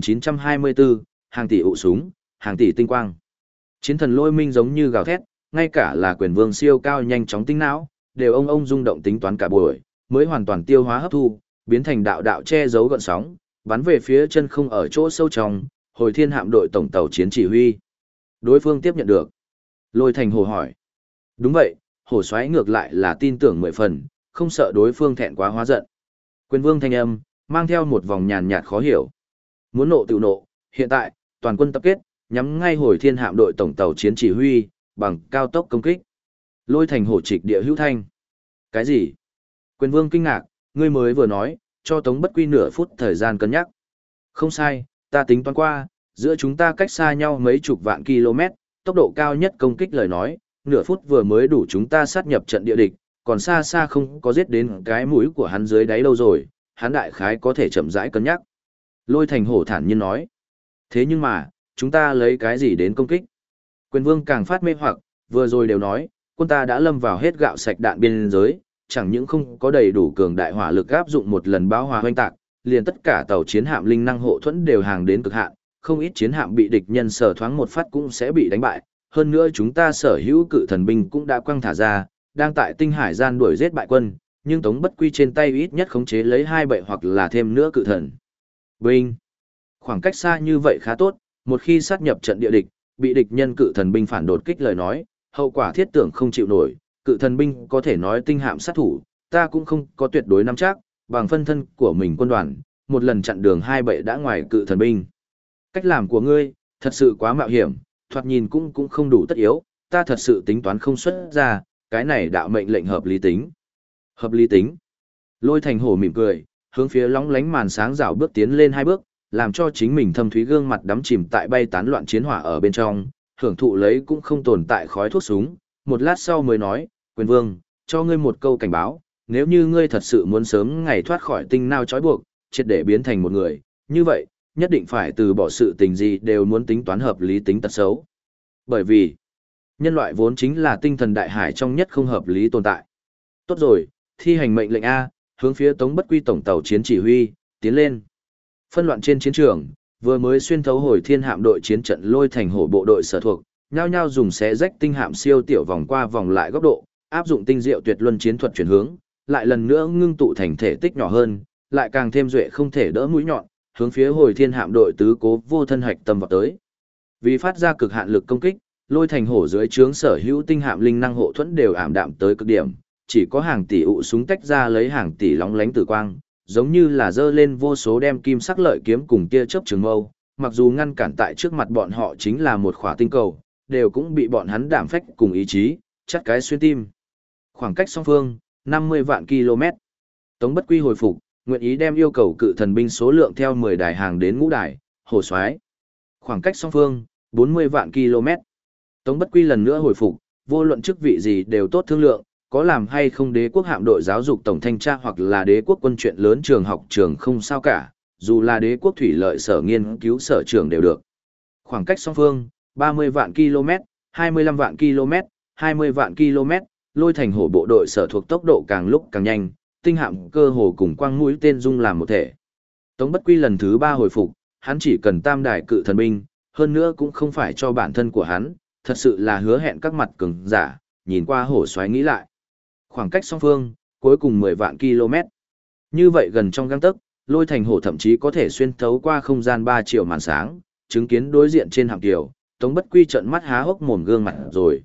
2924, hàng tỷ ụ súng, hàng tỷ tinh quang. Chiến thần Lôi Minh giống như gào thét, ngay cả là Quyền Vương siêu cao nhanh chóng tinh não, đều ông rung động tính toán cả buổi, mới hoàn toàn tiêu hóa hấp thu, biến thành đạo đạo che giấu gợn sóng, bắn về phía chân không ở chỗ sâu trong, hồi thiên hạm đội tổng tàu chiến chỉ huy. Đối phương tiếp nhận được. Lôi Thành Hổ hỏi. Đúng vậy, Hổ soái ngược lại là tin tưởng 10 phần, không sợ đối phương thẹn quá hóa giận. Quyền Vương thanh âm, mang theo một vòng nhàn nhạt khó hiểu. Muốn nộ tự nộ, hiện tại, toàn quân tập kết, nhắm ngay hồi thiên hạm đội tổng tàu chiến chỉ huy, bằng cao tốc công kích. Lôi Thành Hổ trịch địa hữu thanh. Cái gì? Quyền Vương kinh ngạc, ngươi mới vừa nói, cho Tống Bất Quy nửa phút thời gian cân nhắc. Không sai, ta tính toán qua, giữa chúng ta cách xa nhau mấy chục vạn km, tốc độ cao nhất công kích lời nói, nửa phút vừa mới đủ chúng ta sát nhập trận địa địch, còn xa xa không có giết đến cái mũi của hắn dưới đáy lâu rồi, hắn đại khái có thể chậm rãi cân nhắc. Lôi Thành Hổ thản nhiên nói. Thế nhưng mà, chúng ta lấy cái gì đến công kích? Quyền Vương càng phát mê hoặc, vừa rồi đều nói, quân ta đã lâm vào hết gạo sạch đạn biên giới, chẳng những không có đầy đủ cường đại hỏa lực áp dụng một lần bão hòa hoành tạc, liền tất cả tàu chiến hạm linh năng hộ thuẫn đều hàng đến cực hạn, không ít chiến hạm bị địch nhân sở thoáng một phát cũng sẽ bị đánh bại. Hơn nữa chúng ta sở hữu cự thần binh cũng đã quăng thả ra, đang tại tinh hải gian đuổi giết bại quân, nhưng Tống Bất Quy trên tay ít nhất khống chế lấy 2 bệ hoặc là thêm nữa cự thần binh. Khoảng cách xa như vậy khá tốt, một khi sát nhập trận địa địch, bị địch nhân cự thần binh phản đột kích lời nói, hậu quả thiết tưởng không chịu nổi, cự thần binh có thể nói tinh hạm sát thủ, ta cũng không có tuyệt đối nắm chắc, bằng phân thân của mình quân đoàn, một lần chặn đường hai bệ đã ngoài cự thần binh. Cách làm của ngươi, thật sự quá mạo hiểm, thoạt nhìn cũng không đủ tất yếu, ta thật sự tính toán không xuất ra, cái này đạo mệnh lệnh hợp lý tính. Hợp lý tính. Lôi Thành Hổ mỉm cười, hướng phía lóng lánh màn sáng rảo bước tiến lên hai bước, làm cho chính mình thâm thúy gương mặt đắm chìm tại bay tán loạn chiến hỏa ở bên trong, hưởng thụ lấy cũng không tồn tại khói thuốc súng. Một lát sau mới nói, Quyền Vương, cho ngươi một câu cảnh báo, nếu như ngươi thật sự muốn sớm ngày thoát khỏi tinh nao trói buộc, triệt để biến thành một người, như vậy, nhất định phải từ bỏ sự tình gì đều muốn tính toán hợp lý tính tật xấu. Bởi vì, nhân loại vốn chính là tinh thần đại hải trong nhất không hợp lý tồn tại. Tốt rồi, thi hành mệnh lệnh A, hướng phía Tống Bất Quy tổng tàu chiến chỉ huy, tiến lên. Phân loạn trên chiến trường, vừa mới xuyên thấu hồi thiên hạm đội chiến trận Lôi Thành Hổ bộ đội sở thuộc, nhao nhao dùng xé rách tinh hạm siêu tiểu vòng qua vòng lại góc độ, áp dụng tinh diệu tuyệt luân chiến thuật chuyển hướng, lại lần nữa ngưng tụ thành thể tích nhỏ hơn, lại càng thêm duệ không thể đỡ mũi nhọn, hướng phía hồi thiên hạm đội tứ cố vô thân hạch tâm vào tới. Vì phát ra cực hạn lực công kích, Lôi Thành Hổ dưới trướng sở hữu tinh hạm linh năng hộ thuẫn đều ảm đạm tới cực điểm, chỉ có hàng tỷ ụ súng tách ra lấy hàng tỷ lóng lánh tử quang, giống như là dơ lên vô số đem kim sắc lợi kiếm cùng tia chớp trường mâu, mặc dù ngăn cản tại trước mặt bọn họ chính là một khỏa tinh cầu, đều cũng bị bọn hắn đảm phách cùng ý chí, chắt cái xuyên tim. Khoảng cách song phương, 50 vạn km. Tống Bất Quy hồi phục, nguyện ý đem yêu cầu cự thần binh số lượng theo 10 đài hàng đến ngũ đài, hồ soái. Khoảng cách song phương, 40 vạn km. Tống Bất Quy lần nữa hồi phục, vô luận chức vị gì đều tốt thương lượng, có làm hay không đế quốc hạm đội giáo dục tổng thanh tra hoặc là đế quốc quân chuyện lớn trường học trường không sao cả, dù là đế quốc thủy lợi sở nghiên cứu sở trường đều được. Khoảng cách song phương, 30 vạn km, 25 vạn km, 20 vạn km, Lôi Thành Hổ bộ đội sở thuộc tốc độ càng lúc càng nhanh, tinh hạm cơ hồ cùng quang mũi tên dung làm một thể. Tống Bất Quy lần thứ 3 hồi phục, hắn chỉ cần tam đài cự thần binh, hơn nữa cũng không phải cho bản thân của hắn, thật sự là hứa hẹn các mặt cường giả, nhìn qua hổ xoáy nghĩ lại. Khoảng cách song phương, cuối cùng 10 vạn km. Như vậy gần trong gang tấc, Lôi Thành Hổ thậm chí có thể xuyên thấu qua không gian 3 triệu màn sáng, chứng kiến đối diện trên hạm kiều, Tống Bất Quy trợn mắt há hốc mồm gương mặt rồi.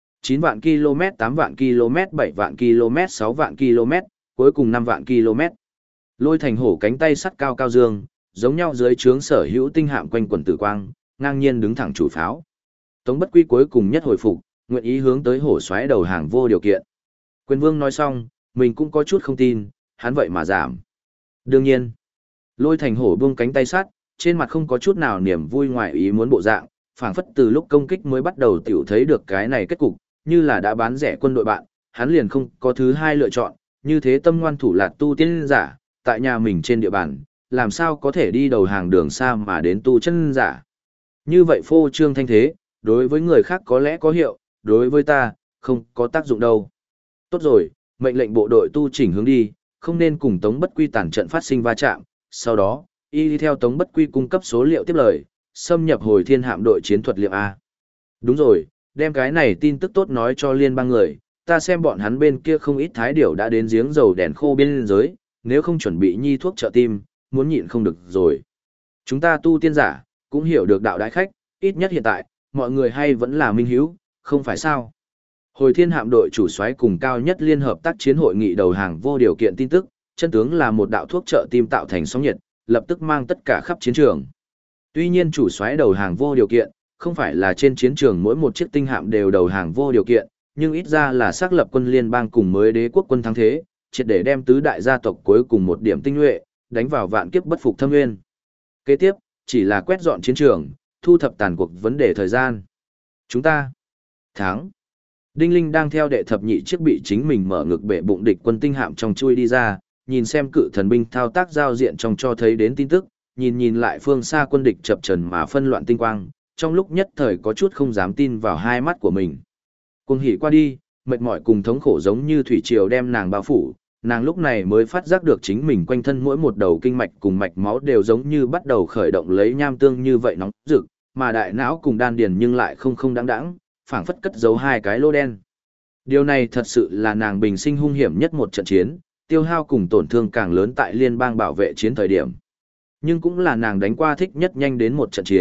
9 vạn km, 8 vạn km, 7 vạn km, 6 vạn km, cuối cùng 5 vạn km. Lôi Thành Hổ cánh tay sắt cao cao dương, giống nhau dưới trướng sở hữu tinh hạm quanh quần tử quang, ngang nhiên đứng thẳng chủ pháo. Tống Bất Quy cuối cùng nhất hồi phục, nguyện ý hướng tới hổ xoáy đầu hàng vô điều kiện. Quyền Vương nói xong, mình cũng có chút không tin, hắn vậy mà giảm. Đương nhiên, Lôi Thành Hổ buông cánh tay sắt, trên mặt không có chút nào niềm vui ngoài ý muốn bộ dạng, phảng phất từ lúc công kích mới bắt đầu tiểu thấy được cái này kết cục, như là đã bán rẻ quân đội bạn, hắn liền không có thứ hai lựa chọn, như thế tâm ngoan thủ lạt tu tiên giả, tại nhà mình trên địa bàn, làm sao có thể đi đầu hàng đường xa mà đến tu chân giả. Như vậy phô trương thanh thế, đối với người khác có lẽ có hiệu, đối với ta, không có tác dụng đâu. Tốt rồi, mệnh lệnh bộ đội tu chỉnh hướng đi, không nên cùng Tống Bất Quy tản trận phát sinh va chạm, sau đó, y đi theo Tống Bất Quy cung cấp số liệu tiếp lời, xâm nhập hồi thiên hạm đội chiến thuật liệm A. Đúng rồi, đem cái này tin tức tốt nói cho liên bang người, ta xem bọn hắn bên kia không ít thái điểu đã đến giếng dầu đèn khô biên giới, nếu không chuẩn bị nhi thuốc trợ tim, muốn nhịn không được rồi. Chúng ta tu tiên giả, cũng hiểu được đạo đại khách, ít nhất hiện tại, mọi người hay vẫn là minh hiếu, không phải sao. Hồi thiên hạm đội chủ soái cùng cao nhất liên hợp tác chiến hội nghị đầu hàng vô điều kiện tin tức, chân tướng là một đạo thuốc trợ tim tạo thành sóng nhiệt, lập tức mang tất cả khắp chiến trường. Tuy nhiên chủ soái đầu hàng vô điều kiện, không phải là trên chiến trường mỗi một chiếc tinh hạm đều đầu hàng vô điều kiện, nhưng ít ra là xác lập quân liên bang cùng mới đế quốc quân thắng thế, triệt để đem tứ đại gia tộc cuối cùng một điểm tinh nhuệ, đánh vào vạn kiếp bất phục thâm nguyên. Kế tiếp, chỉ là quét dọn chiến trường, thu thập tàn cuộc vấn đề thời gian. Chúng ta thắng. Đinh Linh đang theo đệ thập nhị chiếc bị chính mình mở ngực bể bụng địch quân tinh hạm trong chui đi ra, nhìn xem cự thần binh thao tác giao diện trong cho thấy đến tin tức, nhìn lại phương xa quân địch chập trần mà phân loạn tinh quang, trong lúc nhất thời có chút không dám tin vào hai mắt của mình. Cuồng hỉ qua đi, mệt mỏi cùng thống khổ giống như thủy triều đem nàng bao phủ, nàng lúc này mới phát giác được chính mình quanh thân mỗi một đầu kinh mạch cùng mạch máu đều giống như bắt đầu khởi động lấy nham tương như vậy nóng rực, mà đại não cùng đan điền nhưng lại không đáng đáng, phảng phất cất giấu hai cái lô đen. Điều này thật sự là nàng bình sinh hung hiểm nhất một trận chiến, tiêu hao cùng tổn thương càng lớn tại liên bang bảo vệ chiến thời điểm. Nhưng cũng là nàng đánh qua thích nhất nhanh đến một trận chiến,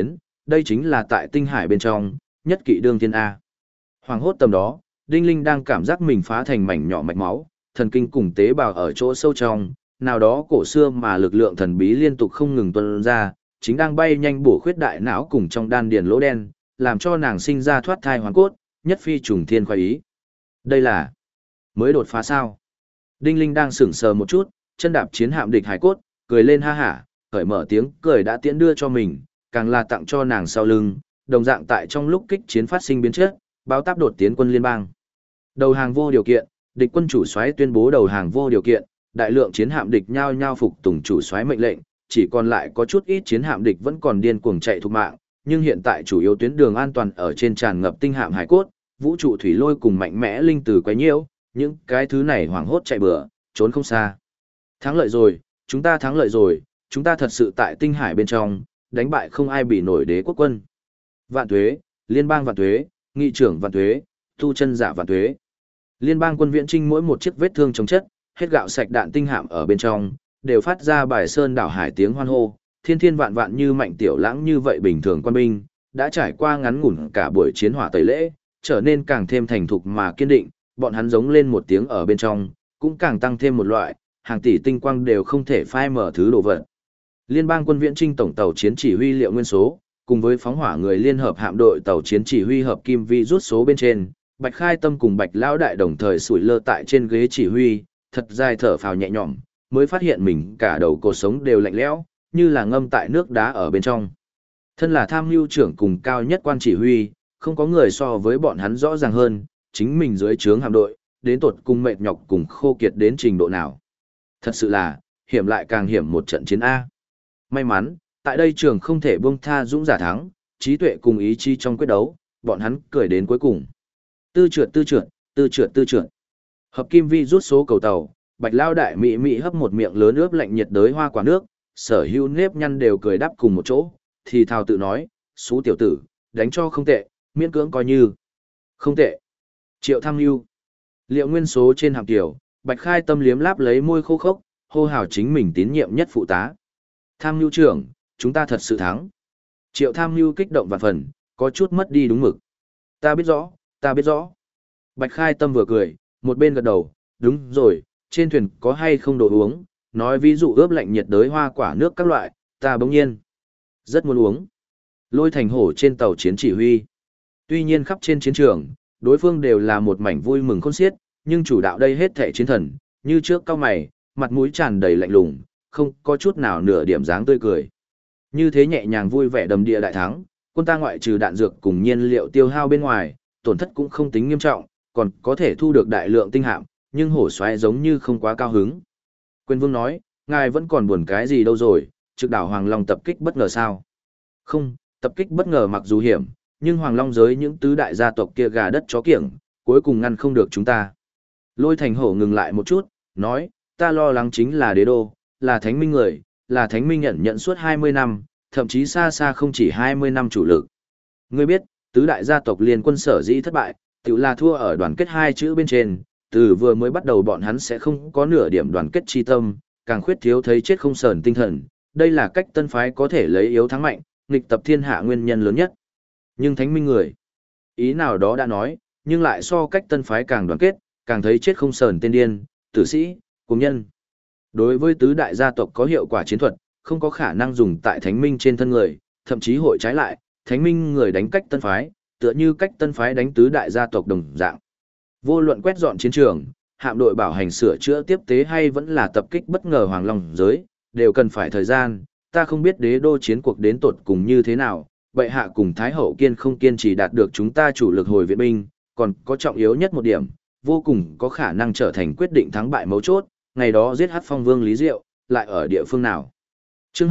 đây chính là tại tinh hải bên trong, nhất kỵ đương thiên A. Hoàng hốt tầm đó, Đinh Linh đang cảm giác mình phá thành mảnh nhỏ mạch máu, thần kinh cùng tế bào ở chỗ sâu trong, nào đó cổ xưa mà lực lượng thần bí liên tục không ngừng tuôn ra, chính đang bay nhanh bổ khuyết đại não cùng trong đan điền lỗ đen, làm cho nàng sinh ra thoát thai hoàn cốt, nhất phi trùng thiên khoái ý. Đây là mới đột phá sao? Đinh Linh đang sững sờ một chút, chân đạp chiến hạm địch hải cốt, cười lên ha hả, khởi mở tiếng cười đã tiễn đưa cho mình, càng là tặng cho nàng sau lưng, đồng dạng tại trong lúc kích chiến phát sinh biến chất, báo táp đột tiến quân liên bang. Đầu hàng vô điều kiện, địch quân chủ soái tuyên bố đầu hàng vô điều kiện, đại lượng chiến hạm địch nhao nhao phục tùng chủ soái mệnh lệnh, chỉ còn lại có chút ít chiến hạm địch vẫn còn điên cuồng chạy thục mạng, nhưng hiện tại chủ yếu tuyến đường an toàn ở trên tràn ngập tinh hạm hải cốt, vũ trụ thủy lôi cùng mạnh mẽ linh từ quấy nhiễu, những cái thứ này hoảng hốt chạy bừa, trốn không xa. Thắng lợi rồi, chúng ta thắng lợi rồi, chúng ta thật sự tại tinh hải bên trong, đánh bại không ai bị nổi đế quốc quân. Vạn tuế, liên bang vạn tuế, nghị trưởng vạn tuế, tu chân giả vạn tuế. Liên bang quân viễn trinh mỗi một chiếc vết thương chống chất, hết gạo sạch đạn tinh hạm ở bên trong, đều phát ra bài sơn đảo hải tiếng hoan hô, thiên thiên vạn vạn như mạnh tiểu lãng như vậy bình thường quân binh, đã trải qua ngắn ngủn cả buổi chiến hỏa tẩy lễ, trở nên càng thêm thành thục mà kiên định, bọn hắn giống lên một tiếng ở bên trong, cũng càng tăng thêm một loại, hàng tỷ tinh quang đều không thể phai mở thứ đồ vật. Liên bang quân viễn trinh tổng tàu chiến chỉ huy Liệu Nguyên Số, cùng với phóng hỏa người liên hợp hạm đội tàu chiến chỉ huy hợp kim vi rút số bên trên, Bạch Khai Tâm cùng Bạch Lão Đại đồng thời sủi lơ tại trên ghế chỉ huy, thật dài thở phào nhẹ nhõm, mới phát hiện mình cả đầu cột sống đều lạnh lẽo, như là ngâm tại nước đá ở bên trong. Thân là tham mưu trưởng cùng cao nhất quan chỉ huy, không có người so với bọn hắn rõ ràng hơn, chính mình dưới trướng hạm đội, đến tột cùng mệt nhọc cùng khô kiệt đến trình độ nào. Thật sự là, hiểm lại càng hiểm một trận chiến A. May mắn, tại đây trường không thể buông tha dũng giả thắng, trí tuệ cùng ý chí trong quyết đấu, bọn hắn cười đến cuối cùng. Tư trượt tư trượt, tư trượt tư trượt. Hợp kim vi rút số cầu tàu, Bạch Lao Đại mị mị hấp một miệng lớn ướp lạnh nhiệt đới hoa quả nước, sở hữu nếp nhăn đều cười đáp cùng một chỗ, thì thào tự nói, xú tiểu tử, đánh cho không tệ, miễn cưỡng coi như. Không tệ. Triệu Tham Mưu. Liệu Nguyên Số trên hạm tiểu, Bạch Khai Tâm liếm láp lấy môi khô khốc, hô hào chính mình tín nhiệm nhất phụ tá. Tham Mưu trưởng, chúng ta thật sự thắng. Triệu Tham Mưu kích động vạn phần, có chút mất đi đúng mực. Ta biết rõ, ta biết rõ. Bạch Khai Tâm vừa cười, một bên gật đầu, đúng rồi, trên thuyền có hay không đồ uống, nói ví dụ ướp lạnh nhiệt đới hoa quả nước các loại, ta bỗng nhiên rất muốn uống. Lôi Thành Hổ trên tàu chiến chỉ huy. Tuy nhiên khắp trên chiến trường, đối phương đều là một mảnh vui mừng khôn xiết, nhưng chủ đạo đây hết thảy chiến thần, như trước cao mày, mặt mũi tràn đầy lạnh lùng, không có chút nào nửa điểm dáng tươi cười. Như thế nhẹ nhàng vui vẻ đầm địa đại thắng, quân ta ngoại trừ đạn dược cùng nhiên liệu tiêu hao bên ngoài, tổn thất cũng không tính nghiêm trọng, còn có thể thu được đại lượng tinh hạm, nhưng hổ xoáy giống như không quá cao hứng. Quyền Vương nói, ngài vẫn còn buồn cái gì đâu rồi, trực đảo Hoàng Long tập kích bất ngờ sao? Không, tập kích bất ngờ mặc dù hiểm, nhưng Hoàng Long giới những tứ đại gia tộc kia gà đất chó kiểng, cuối cùng ngăn không được chúng ta. Lôi Thành Hổ ngừng lại một chút, nói, ta lo lắng chính là đế đô, là thánh minh người, là thánh minh nhận suốt 20 năm, thậm chí xa xa không chỉ 20 năm chủ lực. Ngươi biết, tứ đại gia tộc liên quân sở dĩ thất bại, tự là thua ở đoàn kết hai chữ bên trên, từ vừa mới bắt đầu bọn hắn sẽ không có nửa điểm đoàn kết chi tâm, càng khuyết thiếu thấy chết không sờn tinh thần, đây là cách tân phái có thể lấy yếu thắng mạnh, nghịch tập thiên hạ nguyên nhân lớn nhất. Nhưng thánh minh người, ý nào đó đã nói, nhưng lại so cách tân phái càng đoàn kết, càng thấy chết không sờn tên điên, tử sĩ, cùng nhân. Đối với tứ đại gia tộc có hiệu quả chiến thuật, không có khả năng dùng tại thánh minh trên thân người, thậm chí hội trái lại, thánh minh người đánh cách tân phái, tựa như cách tân phái đánh tứ đại gia tộc đồng dạng. Vô luận quét dọn chiến trường, hạm đội bảo hành sửa chữa tiếp tế hay vẫn là tập kích bất ngờ Hoàng Long giới, đều cần phải thời gian, ta không biết đế đô chiến cuộc đến tột cùng như thế nào, bệ hạ cùng Thái hậu kiên không kiên trì đạt được chúng ta chủ lực hồi viện binh, còn có trọng yếu nhất một điểm, vô cùng có khả năng trở thành quyết định thắng bại mấu chốt, ngày đó giết Hắc Phong Vương Lý Diệu, lại ở địa phương nào. Chương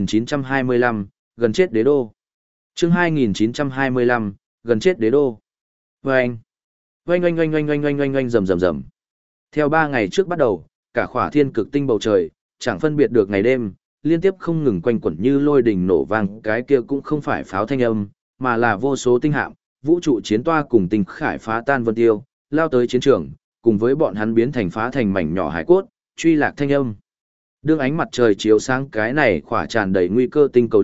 2925, gần chết đế đô. Chương 2925, gần chết đế đô. Oanh. Oanh oanh oanh oanh oanh oanh oanh oanh rầm rầm rầm. Theo 3 ngày trước bắt đầu, cả khỏa thiên cực tinh bầu trời, chẳng phân biệt được ngày đêm, liên tiếp không ngừng quanh quẩn như lôi đình nổ vang, cái kia cũng không phải pháo thanh âm, mà là vô số tinh hạm, vũ trụ chiến toa cùng tinh khải phá tan vân tiêu, lao tới chiến trường, cùng với bọn hắn biến thành phá thành mảnh nhỏ hải cốt, truy lạc thanh âm. Đương ánh mặt trời chiếu sáng cái này khỏa tràn đầy nguy cơ tinh cầu lúc,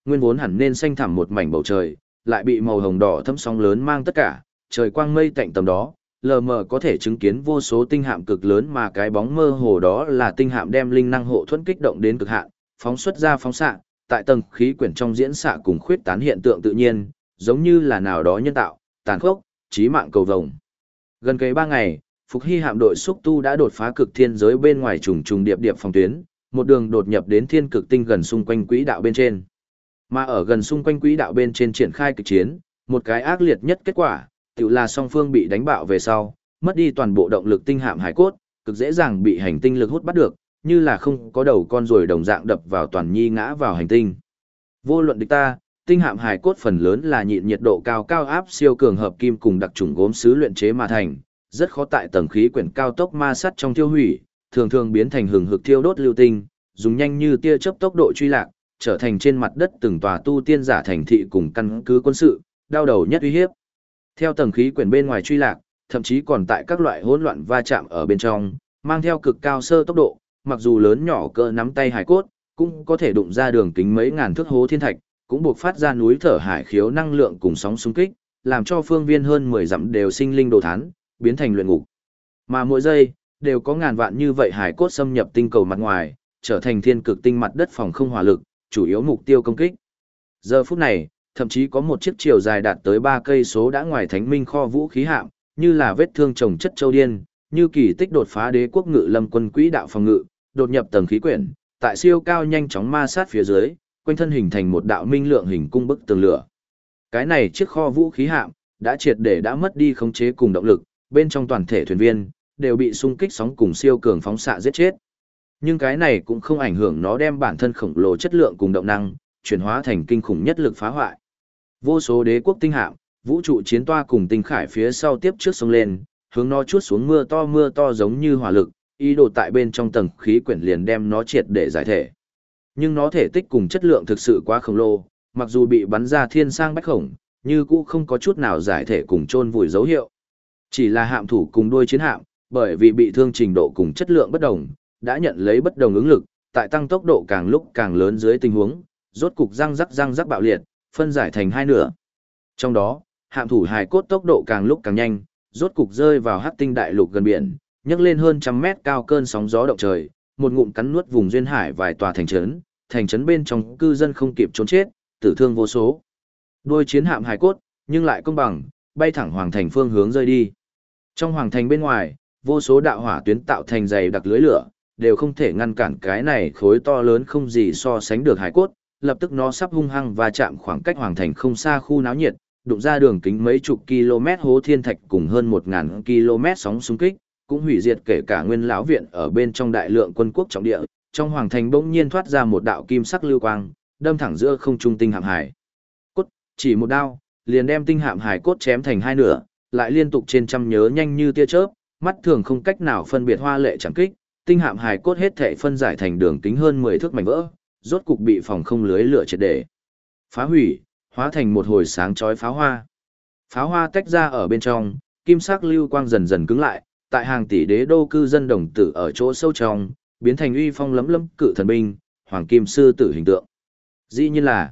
Nguyên vốn hẳn nên xanh thẳm một mảnh bầu trời, lại bị màu hồng đỏ thấm sóng lớn mang tất cả, trời quang mây tạnh tầm đó, lờ mờ có thể chứng kiến vô số tinh hạm cực lớn mà cái bóng mơ hồ đó là tinh hạm đem linh năng hộ thuẫn kích động đến cực hạn, phóng xuất ra phóng xạ, tại tầng khí quyển trong diễn xạ cùng khuyết tán hiện tượng tự nhiên, giống như là nào đó nhân tạo, tàn khốc, chí mạng cầu vồng. Gần kề 3 ngày, Phục Hy hạm đội xúc tu đã đột phá cực thiên giới bên ngoài trùng trùng điệp điệp phòng tuyến, một đường đột nhập đến thiên cực tinh gần xung quanh quỹ đạo bên trên. Mà ở gần xung quanh quỹ đạo bên trên triển khai kịch chiến, một cái ác liệt nhất kết quả, tự là song phương bị đánh bạo về sau, mất đi toàn bộ động lực tinh hạm hải cốt, cực dễ dàng bị hành tinh lực hút bắt được, như là không có đầu con ruồi đồng dạng đập vào toàn nhi ngã vào hành tinh. Vô luận địch ta, tinh hạm hải cốt phần lớn là nhịn nhiệt độ cao cao áp siêu cường hợp kim cùng đặc trùng gốm sứ luyện chế mà thành, rất khó tại tầng khí quyển cao tốc ma sát trong tiêu hủy, thường thường biến thành hừng hực thiêu đốt lưu tinh, dùng nhanh như tia chớp tốc độ truy lạc, trở thành trên mặt đất từng tòa tu tiên giả thành thị cùng căn cứ quân sự, đau đầu nhất uy hiếp. Theo tầng khí quyển bên ngoài truy lạc, thậm chí còn tại các loại hỗn loạn va chạm ở bên trong, mang theo cực cao sơ tốc độ, mặc dù lớn nhỏ cỡ nắm tay hải cốt, cũng có thể đụng ra đường kính mấy ngàn thước hố thiên thạch, cũng buộc phát ra núi thở hải khiếu năng lượng cùng sóng xung kích, làm cho phương viên hơn 10 dặm đều sinh linh đồ thán, biến thành luyện ngục. Mà mỗi giây, đều có ngàn vạn như vậy hải cốt xâm nhập tinh cầu mặt ngoài, trở thành thiên cực tinh mặt đất phòng không hỏa lực, chủ yếu mục tiêu công kích. Giờ phút này, thậm chí có một chiếc chiều dài đạt tới 3 cây số đã ngoài thánh minh kho vũ khí hạm, như là vết thương trồng chất châu điên, như kỳ tích đột phá đế quốc ngự lâm quân quỹ đạo phòng ngự, đột nhập tầng khí quyển, tại siêu cao nhanh chóng ma sát phía dưới, quanh thân hình thành một đạo minh lượng hình cung bức tường lửa. Cái này chiếc kho vũ khí hạm đã triệt để đã mất đi khống chế cùng động lực, bên trong toàn thể thuyền viên đều bị xung kích sóng cùng siêu cường phóng xạ giết chết. Nhưng cái này cũng không ảnh hưởng nó đem bản thân khổng lồ chất lượng cùng động năng chuyển hóa thành kinh khủng nhất lực phá hoại. Vô số đế quốc tinh hạm, vũ trụ chiến toa cùng tinh khải phía sau tiếp trước sông lên, hướng nó chuốt xuống mưa to giống như hỏa lực, ý đồ tại bên trong tầng khí quyển liền đem nó triệt để giải thể. Nhưng nó thể tích cùng chất lượng thực sự quá khổng lồ, mặc dù bị bắn ra thiên sang bách khổng, như cũ không có chút nào giải thể cùng chôn vùi dấu hiệu. Chỉ là hạm thủ cùng đuôi chiến hạm, bởi vì bị thương trình độ cùng chất lượng bất đồng, đã nhận lấy bất đồng ứng lực, tại tăng tốc độ càng lúc càng lớn dưới tình huống, rốt cục răng rắc bạo liệt, phân giải thành hai nửa. Trong đó, hạm thủ hài cốt tốc độ càng lúc càng nhanh, rốt cục rơi vào hắc tinh đại lục gần biển, nhấc lên hơn trăm mét cao cơn sóng gió động trời, một ngụm cắn nuốt vùng duyên hải vài tòa thành trấn bên trong cư dân không kịp trốn chết, tử thương vô số. Đuôi chiến hạm hài cốt, nhưng lại công bằng, bay thẳng hoàng thành phương hướng rơi đi. Trong hoàng thành bên ngoài, vô số đạo hỏa tuyến tạo thành dày đặc lưới lửa, đều không thể ngăn cản cái này khối to lớn không gì so sánh được hài cốt, lập tức nó sắp hung hăng và chạm khoảng cách hoàng thành không xa khu náo nhiệt, đụng ra đường kính mấy chục km hố thiên thạch cùng hơn 1000 km sóng xung kích, cũng hủy diệt kể cả nguyên lão viện ở bên trong đại lượng quân quốc trọng địa. Trong hoàng thành bỗng nhiên thoát ra một đạo kim sắc lưu quang, đâm thẳng giữa không trung tinh hạm hải cốt, chỉ một đao liền đem tinh hạm hải cốt chém thành hai nửa, lại liên tục trên trăm nhớ nhanh như tia chớp, mắt thường không cách nào phân biệt hoa lệ chẳng kích, tinh hạm hải cốt hết thảy phân giải thành đường kính hơn 10 thước mảnh vỡ, rốt cục bị phòng không lưới lửa triệt để phá hủy, hóa thành một hồi sáng chói pháo hoa. Pháo hoa tách ra ở bên trong, kim sắc lưu quang dần dần cứng lại, tại hàng tỷ đế đô cư dân đồng tử ở chỗ sâu trong, biến thành uy phong lấm lấm cự thần binh, hoàng kim sư tử hình tượng. Dĩ nhiên là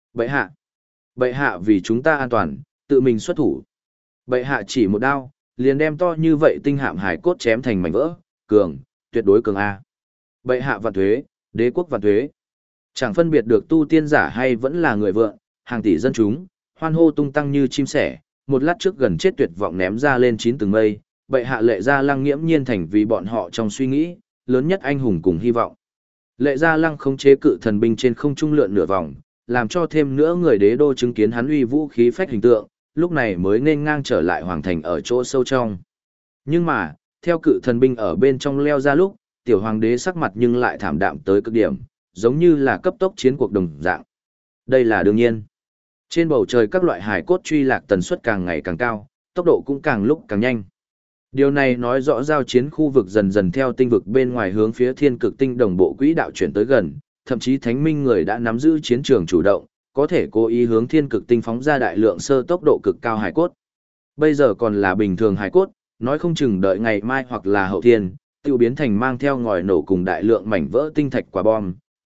bệ hạ vì chúng ta an toàn, tự mình xuất thủ. Bệ hạ chỉ một đao, liền đem to như vậy tinh hạm hải cốt chém thành mảnh vỡ, cường, tuyệt đối cường a. Bệ hạ vạn thuế, đế quốc vạn thuế. Chẳng phân biệt được tu tiên giả hay vẫn là người vợ, hàng tỷ dân chúng, hoan hô tung tăng như chim sẻ, một lát trước gần chết tuyệt vọng ném ra lên 9 tầng mây, bệ hạ Lệ Gia Lăng nghiễm nhiên thành vì bọn họ trong suy nghĩ, lớn nhất anh hùng cùng hy vọng. Lệ Gia Lăng khống chế cự thần binh trên không trung lượn nửa vòng, làm cho thêm nữa người đế đô chứng kiến hắn uy vũ khí phách hình tượng, lúc này mới nên ngang trở lại hoàng thành ở chỗ sâu trong. Nhưng mà, theo cự thần binh ở bên trong leo ra lúc, tiểu hoàng đế sắc mặt nhưng lại thảm đạm tới cực điểm, giống như là cấp tốc chiến cuộc đồng dạng. Đây là đương nhiên. Trên bầu trời các loại hải cốt truy lạc tần suất càng ngày càng cao, tốc độ cũng càng lúc càng nhanh. Điều này nói rõ giao chiến khu vực dần dần theo tinh vực bên ngoài hướng phía thiên cực tinh đồng bộ quỹ đạo chuyển tới gần, thậm chí thánh minh người đã nắm giữ chiến trường chủ động, có thể cố ý hướng thiên cực tinh phóng ra đại lượng sơ tốc độ cực cao hải cốt. Bây giờ còn là bình thường hải cốt, nói không chừng đợi ngày mai hoặc là hậu thiên, tiêu biến thành mang theo ngòi nổ cùng đại lượng mảnh vỡ tinh thạch quả bom,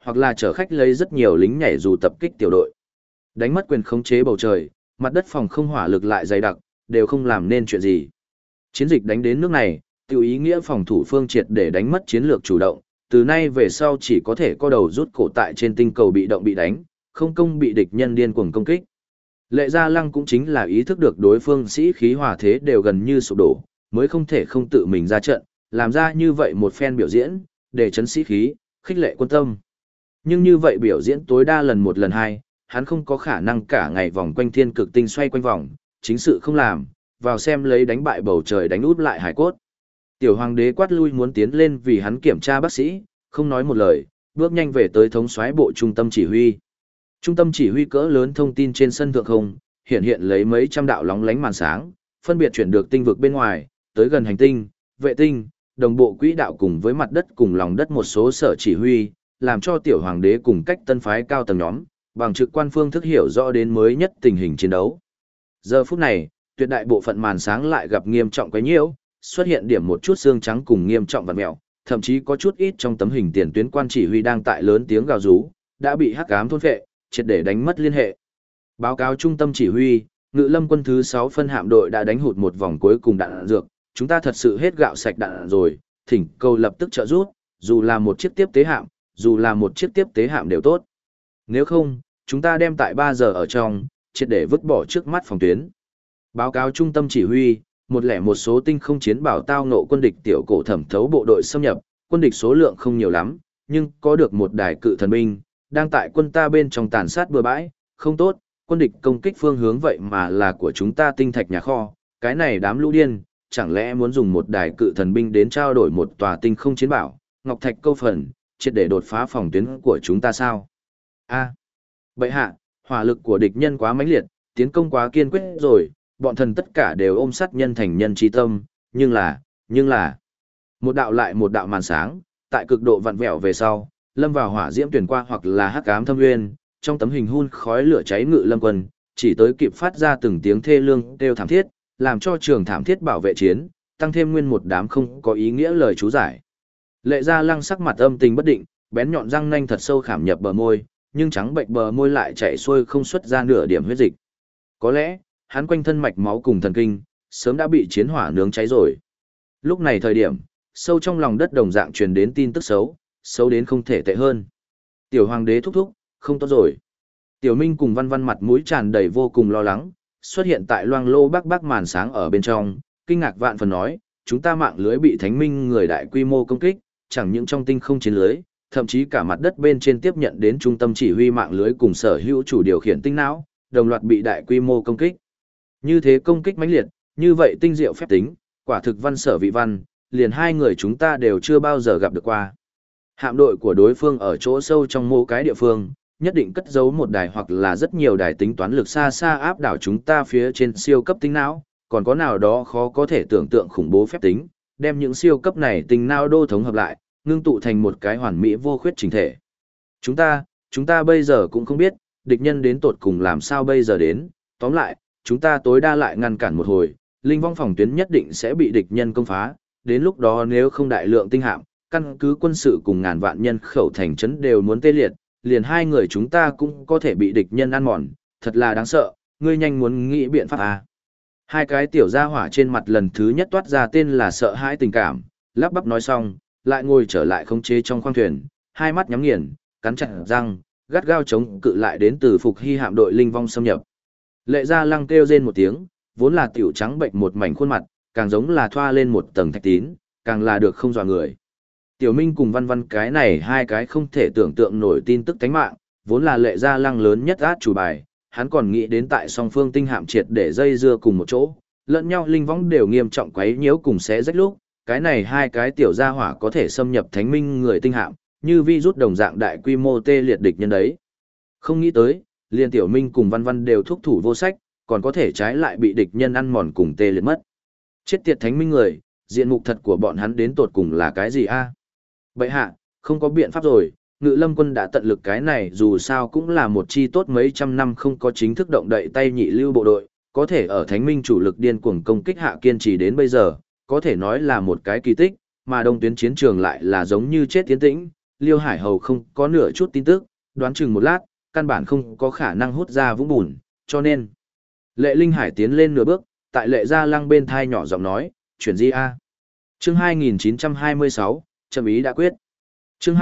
hoặc là chở khách lấy rất nhiều lính nhảy dù tập kích tiểu đội. Đánh mất quyền khống chế bầu trời, mặt đất phòng không hỏa lực lại dày đặc, đều không làm nên chuyện gì. Chiến dịch đánh đến nước này, tiêu ý nghĩa phòng thủ phương triệt để đánh mất chiến lược chủ động, từ nay về sau chỉ có thể co đầu rút cổ tại trên tinh cầu bị động bị đánh, không công bị địch nhân điên cuồng công kích. Lệ Gia Lăng cũng chính là ý thức được đối phương sĩ khí hòa thế đều gần như sụp đổ, mới không thể không tự mình ra trận, làm ra như vậy một phen biểu diễn, để chấn sĩ khí, khích lệ quân tâm. Nhưng như vậy biểu diễn tối đa lần một lần hai, hắn không có khả năng cả ngày vòng quanh thiên cực tinh xoay quanh vòng, chính sự không làm, vào xem lấy đánh bại bầu trời đánh út lại hải cốt. Tiểu hoàng đế quát lui muốn tiến lên vì hắn kiểm tra bác sĩ, không nói một lời, bước nhanh về tới thống soái bộ trung tâm chỉ huy. Trung tâm chỉ huy cỡ lớn thông tin trên sân thượng không, hiện lấy mấy trăm đạo lóng lánh màn sáng, phân biệt chuyển được tinh vực bên ngoài, tới gần hành tinh, vệ tinh, đồng bộ quỹ đạo cùng với mặt đất cùng lòng đất một số sở chỉ huy, làm cho tiểu hoàng đế cùng cách tân phái cao tầng nhóm, bằng trực quan phương thức hiểu rõ đến mới nhất tình hình chiến đấu. Giờ phút này, tuyệt đại bộ phận màn sáng lại gặp nghiêm trọng quấy nhiễu, xuất hiện điểm một chút xương trắng cùng nghiêm trọng vặn mèo, thậm chí có chút ít trong tấm hình tiền tuyến quan chỉ huy đang tại lớn tiếng gào rú, đã bị hắc ám thôn phệ, triệt để đánh mất liên hệ. Báo cáo trung tâm chỉ huy, Ngự Lâm quân thứ 6 phân hạm đội đã đánh hụt một vòng cuối cùng đạn dược, chúng ta thật sự hết gạo sạch đạn rồi, thỉnh cầu lập tức trợ giúp, dù là một chiếc tiếp tế hạm, dù là một chiếc tiếp tế hạm đều tốt. Nếu không, chúng ta đem tại 3 giờ ở trong, triệt để vứt bỏ trước mắt phòng tuyến. Báo cáo trung tâm chỉ huy, một số tinh không chiến bảo tao ngộ quân địch tiểu cổ thẩm thấu bộ đội xâm nhập, quân địch số lượng không nhiều lắm, nhưng có được một đài cự thần binh, đang tại quân ta bên trong tàn sát bừa bãi, không tốt, quân địch công kích phương hướng vậy mà là của chúng ta tinh thạch nhà kho, cái này đám lũ điên, chẳng lẽ muốn dùng một đài cự thần binh đến trao đổi một tòa tinh không chiến bảo, ngọc thạch câu phần, triệt để đột phá phòng tuyến của chúng ta sao? A. Bệ hạ, hỏa lực của địch nhân quá mãnh liệt, tiến công quá kiên quyết rồi, bọn thần tất cả đều ôm sát nhân thành nhân chi tâm, nhưng là, một đạo lại một đạo màn sáng, tại cực độ vặn vẹo về sau, lâm vào hỏa diễm tuyển qua hoặc là hắc ám thâm nguyên, trong tấm hình hun khói lửa cháy Ngự Lâm quân, chỉ tới kịp phát ra từng tiếng thê lương kêu thảm thiết, làm cho trường thảm thiết bảo vệ chiến, tăng thêm nguyên một đám không có ý nghĩa lời chú giải. Lệ Gia Lăng sắc mặt âm tình bất định, bén nhọn răng nanh thật sâu khảm nhập bờ môi, nhưng trắng bệnh bờ môi lại chảy xuôi không xuất ra nửa điểm huyết dịch. Có lẽ, hắn quanh thân mạch máu cùng thần kinh, sớm đã bị chiến hỏa nướng cháy rồi. Lúc này thời điểm, sâu trong lòng đất đồng dạng truyền đến tin tức xấu, xấu đến không thể tệ hơn. Tiểu hoàng đế thúc thúc, không tốt rồi. Tiểu Minh cùng Văn Văn mặt mũi tràn đầy vô cùng lo lắng, xuất hiện tại loang lô bắc màn sáng ở bên trong, kinh ngạc vạn phần nói, chúng ta mạng lưới bị Thánh Minh người đại quy mô công kích, chẳng những trong tinh không chiến lưới, thậm chí cả mặt đất bên trên tiếp nhận đến trung tâm chỉ huy mạng lưới cùng sở hữu chủ điều khiển tinh não, đồng loạt bị đại quy mô công kích. Như thế công kích mãnh liệt, như vậy tinh diệu phép tính, quả thực văn sở vị văn, liền hai người chúng ta đều chưa bao giờ gặp được qua. Hạm đội của đối phương ở chỗ sâu trong mỗi cái địa phương, nhất định cất giấu một đài hoặc là rất nhiều đài tính toán lực xa xa áp đảo chúng ta phía trên siêu cấp tinh não, còn có nào đó khó có thể tưởng tượng khủng bố phép tính, đem những siêu cấp này tinh não đô thống hợp lại, ngưng tụ thành một cái hoàn mỹ vô khuyết chỉnh thể. Chúng ta bây giờ cũng không biết, địch nhân đến tột cùng làm sao bây giờ đến, tóm lại, chúng ta tối đa lại ngăn cản một hồi, linh vong phòng tuyến nhất định sẽ bị địch nhân công phá, đến lúc đó nếu không đại lượng tinh hạm, căn cứ quân sự cùng ngàn vạn nhân khẩu thành trấn đều muốn tê liệt, liền hai người chúng ta cũng có thể bị địch nhân ăn mòn, thật là đáng sợ, ngươi nhanh muốn nghĩ biện pháp à. Hai cái tiểu gia hỏa trên mặt lần thứ nhất toát ra tên là sợ hãi tình cảm, lắp bắp nói xong, lại ngồi trở lại khống chế trong khoang thuyền, hai mắt nhắm nghiền, cắn chặt răng, gắt gao chống cự lại đến từ Phục Hy hạm đội linh vong xâm nhập. Lệ Gia Lăng kêu rên một tiếng, vốn là tiểu trắng bệnh một mảnh khuôn mặt, càng giống là thoa lên một tầng thạch tín, càng là được không dọa người. Tiểu Minh cùng Văn Văn cái này hai cái không thể tưởng tượng nổi tin tức tánh mạng, vốn là Lệ Gia Lăng lớn nhất át chủ bài, hắn còn nghĩ đến tại song phương tinh hạm triệt để dây dưa cùng một chỗ, lẫn nhau linh võng đều nghiêm trọng quấy nhiễu cùng xé rách lúc, cái này hai cái tiểu gia hỏa có thể xâm nhập thánh minh người tinh hạm, như virus đồng dạng đại quy mô tê liệt địch nhân đấy. Không nghĩ tới, liền Tiểu Minh cùng Văn Văn đều thúc thủ vô sách, còn có thể trái lại bị địch nhân ăn mòn cùng tê liệt mất. Chết tiệt thánh minh người, diện mục thật của bọn hắn đến tột cùng là cái gì a? Bệ hạ, không có biện pháp rồi, Ngự Lâm quân đã tận lực cái này dù sao cũng là một chi tốt mấy trăm năm không có chính thức động đậy tay nhị lưu bộ đội, có thể ở thánh minh chủ lực điên cuồng công kích hạ kiên trì đến bây giờ, có thể nói là một cái kỳ tích, mà đông tuyến chiến trường lại là giống như chết tiến tĩnh, Liêu Hải Hầu không có nửa chút tin tức, đoán chừng một lát, căn bản không có khả năng hút ra vũng bùn, cho nên. Lệ Linh Hải tiến lên nửa bước, tại Lệ Gia Lăng bên thai nhỏ giọng nói, chuyển gì a? Chương 2926, chậm ý đã quyết. Chương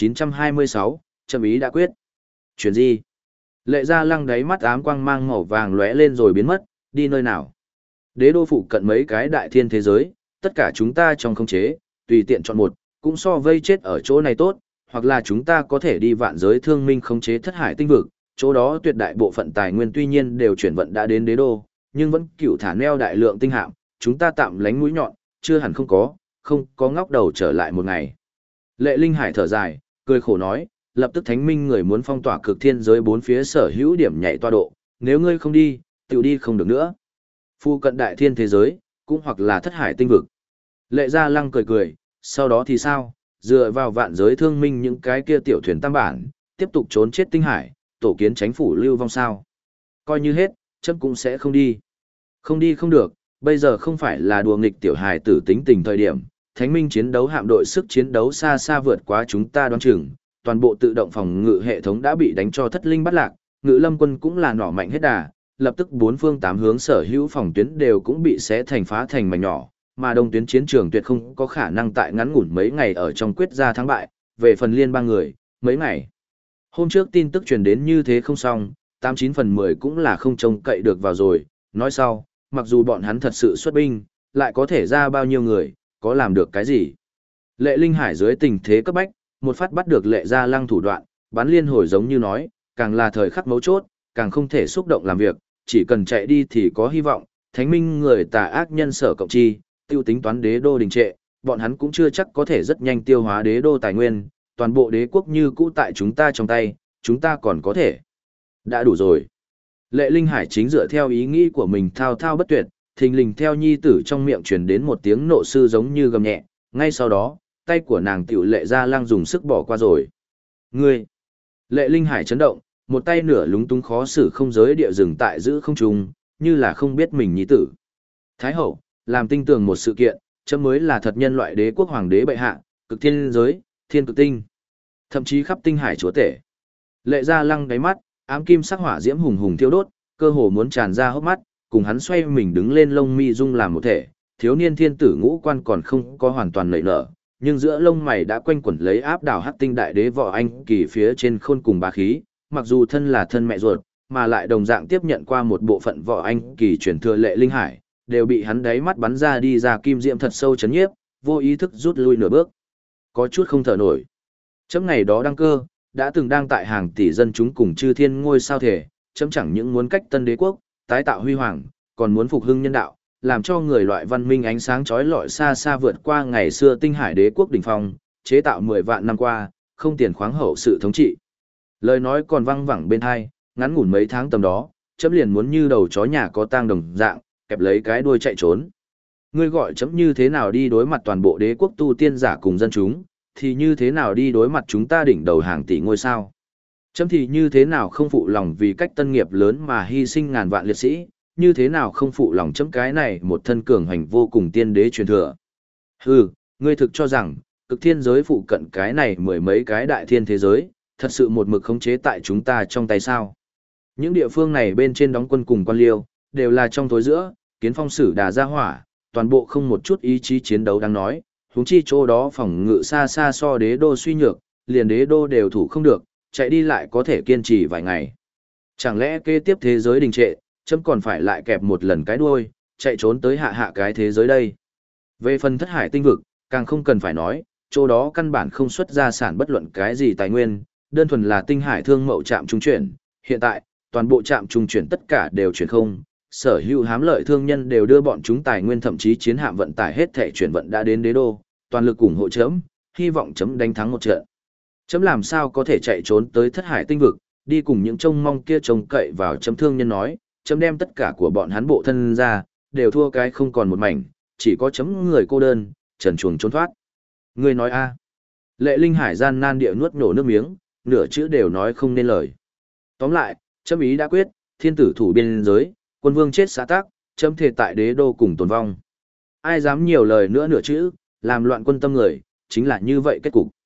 2926, chậm ý đã quyết. Chuyển gì? Lệ Gia Lăng đáy mắt ám quang mang màu vàng lóe lên rồi biến mất, đi nơi nào? Đế đô phụ cận mấy cái đại thiên thế giới, tất cả chúng ta trong khống chế, tùy tiện chọn một, cũng so vây chết ở chỗ này tốt, hoặc là chúng ta có thể đi vạn giới thương minh khống chế thất hải tinh vực, chỗ đó tuyệt đại bộ phận tài nguyên tuy nhiên đều chuyển vận đã đến đế đô, nhưng vẫn cựu thả neo đại lượng tinh hạm, chúng ta tạm lánh mũi nhọn, chưa hẳn không có ngóc đầu trở lại một ngày. Lệ Linh Hải thở dài, cười khổ nói, lập tức thánh minh người muốn phong tỏa cực thiên giới bốn phía sở hữu điểm nhảy toa độ, nếu ngươi không đi, tiểu đi không được nữa. Phu cận đại thiên thế giới, cũng hoặc là thất hải tinh vực. Lệ Gia Lăng cười cười, sau đó thì sao, dựa vào vạn giới thương minh những cái kia tiểu thuyền tam bản, tiếp tục trốn chết tinh hải, tổ kiến chánh phủ lưu vong sao. Coi như hết, chấm cũng sẽ không đi. Không đi không được, bây giờ không phải là đùa nghịch tiểu hài tử tính tình thời điểm, thánh minh chiến đấu hạm đội sức chiến đấu xa xa vượt quá chúng ta đoán chừng, toàn bộ tự động phòng ngự hệ thống đã bị đánh cho thất linh bắt lạc, ngự lâm quân cũng là nỏ mạnh hết đà, lập tức bốn phương tám hướng sở hữu phòng tuyến đều cũng bị xé thành phá thành mảnh nhỏ, mà đông tuyến chiến trường tuyệt không có khả năng tại ngắn ngủn mấy ngày ở trong quyết ra thắng bại, về phần liên bang người, mấy ngày. Hôm trước tin tức truyền đến như thế không xong, 89 phần 10 cũng là không trông cậy được vào rồi, nói sau, mặc dù bọn hắn thật sự xuất binh, lại có thể ra bao nhiêu người, có làm được cái gì. Lệ Linh Hải dưới tình thế cấp bách, một phát bắt được Lệ Gia Lăng thủ đoạn, bắn liên hồi giống như nói, càng là thời khắc mấu chốt, càng không thể xúc động làm việc, chỉ cần chạy đi thì có hy vọng, thánh minh người tà ác nhân sở cộng chi, tiêu tính toán đế đô đình trệ, bọn hắn cũng chưa chắc có thể rất nhanh tiêu hóa đế đô tài nguyên, toàn bộ đế quốc như cũ tại chúng ta trong tay, chúng ta còn có thể. Đã đủ rồi. Lệ Linh Hải chính dựa theo ý nghĩ của mình thao thao bất tuyệt, thình lình theo nhi tử trong miệng truyền đến một tiếng nộ sư giống như gầm nhẹ, ngay sau đó, tay của nàng tiểu Lệ Gia Lăng dùng sức bỏ qua rồi. Ngươi! Lệ Linh Hải chấn động, một tay nửa lúng túng khó xử không giới địa dừng tại giữ không trùng, như là không biết mình nhi tử. Thái hậu, làm tinh tường một sự kiện, chấm mới là thật nhân loại đế quốc hoàng đế bệ hạ, cực thiên giới, thiên cực tinh, thậm chí khắp tinh hải chúa tể. Lệ Gia Lăng đáy mắt, ám kim sắc hỏa diễm hùng hùng thiêu đốt, cơ hồ muốn tràn ra hốc mắt, cùng hắn xoay mình đứng lên lông mi dung làm một thể, thiếu niên thiên tử ngũ quan còn không có hoàn toàn nảy nở, nhưng giữa lông mày đã quanh quẩn lấy áp đảo hắc tinh đại đế võ anh kỳ phía trên khôn cùng bá khí, mặc dù thân là thân mẹ ruột, mà lại đồng dạng tiếp nhận qua một bộ phận võ anh kỳ truyền thừa Lệ Linh Hải, đều bị hắn đáy mắt bắn ra đi ra kim diệm thật sâu chấn nhiếp, vô ý thức rút lui nửa bước. Có chút không thở nổi. Chấm ngày đó đăng cơ, đã từng đang tại hàng tỷ dân chúng cùng chư thiên ngôi sao thể, chấm chẳng những muốn cách tân đế quốc, tái tạo huy hoàng, còn muốn phục hưng nhân đạo, làm cho người loại văn minh ánh sáng chói lọi xa xa vượt qua ngày xưa tinh hải đế quốc đỉnh phong, chế tạo 10 vạn năm qua, không tiền khoáng hậu sự thống trị. Lời nói còn văng vẳng bên tai, ngắn ngủn mấy tháng tầm đó, chấm liền muốn như đầu chó nhà có tang đồng dạng, kẹp lấy cái đuôi chạy trốn. Ngươi gọi chấm như thế nào đi đối mặt toàn bộ đế quốc tu tiên giả cùng dân chúng, thì như thế nào đi đối mặt chúng ta đỉnh đầu hàng tỷ ngôi sao. Chấm thì như thế nào không phụ lòng vì cách tân nghiệp lớn mà hy sinh ngàn vạn liệt sĩ, như thế nào không phụ lòng chấm cái này một thân cường hành vô cùng tiên đế truyền thừa. Hừ, ngươi thực cho rằng, cực thiên giới phụ cận cái này mười mấy cái đại thiên thế giới, thật sự một mực khống chế tại chúng ta trong tay sao. Những địa phương này bên trên đóng quân cùng quan liêu, đều là trong tối giữa, kiến phong sử đà gia hỏa, toàn bộ không một chút ý chí chiến đấu đang nói, huống chi chỗ đó phòng ngự xa xa so đế đô suy nhược, liền đế đô đều thủ không được, chạy đi lại có thể kiên trì vài ngày. Chẳng lẽ kế tiếp thế giới đình trệ, chấm còn phải lại kẹp một lần cái đuôi, chạy trốn tới hạ cái thế giới đây. Về phần thất hải tinh vực, càng không cần phải nói, chỗ đó căn bản không xuất ra sản bất luận cái gì tài nguyên, đơn thuần là tinh hải thương mậu trạm trung chuyển, hiện tại, toàn bộ trạm trung chuyển tất cả đều chuyển không, sở hữu hám lợi thương nhân đều đưa bọn chúng tài nguyên thậm chí chiến hạm vận tải hết thể chuyển vận đã đến đế đô, toàn lực ủng hộ chấm, hy vọng chấm đánh thắng một trận. Chấm làm sao có thể chạy trốn tới thất hải tinh vực, đi cùng những trông mong kia trông cậy vào chấm thương nhân nói, chấm đem tất cả của bọn hắn bộ thân ra, đều thua cái không còn một mảnh, chỉ có chấm người cô đơn, trần chuồng trốn thoát. Người nói a? Lệ Linh Hải gian nan địa nuốt nổ nước miếng, nửa chữ đều nói không nên lời. Tóm lại, chấm ý đã quyết, thiên tử thủ biên giới, quân vương chết xã tắc, chấm thề tại đế đô cùng tồn vong. Ai dám nhiều lời nữa nửa chữ, làm loạn quân tâm người, chính là như vậy kết cục.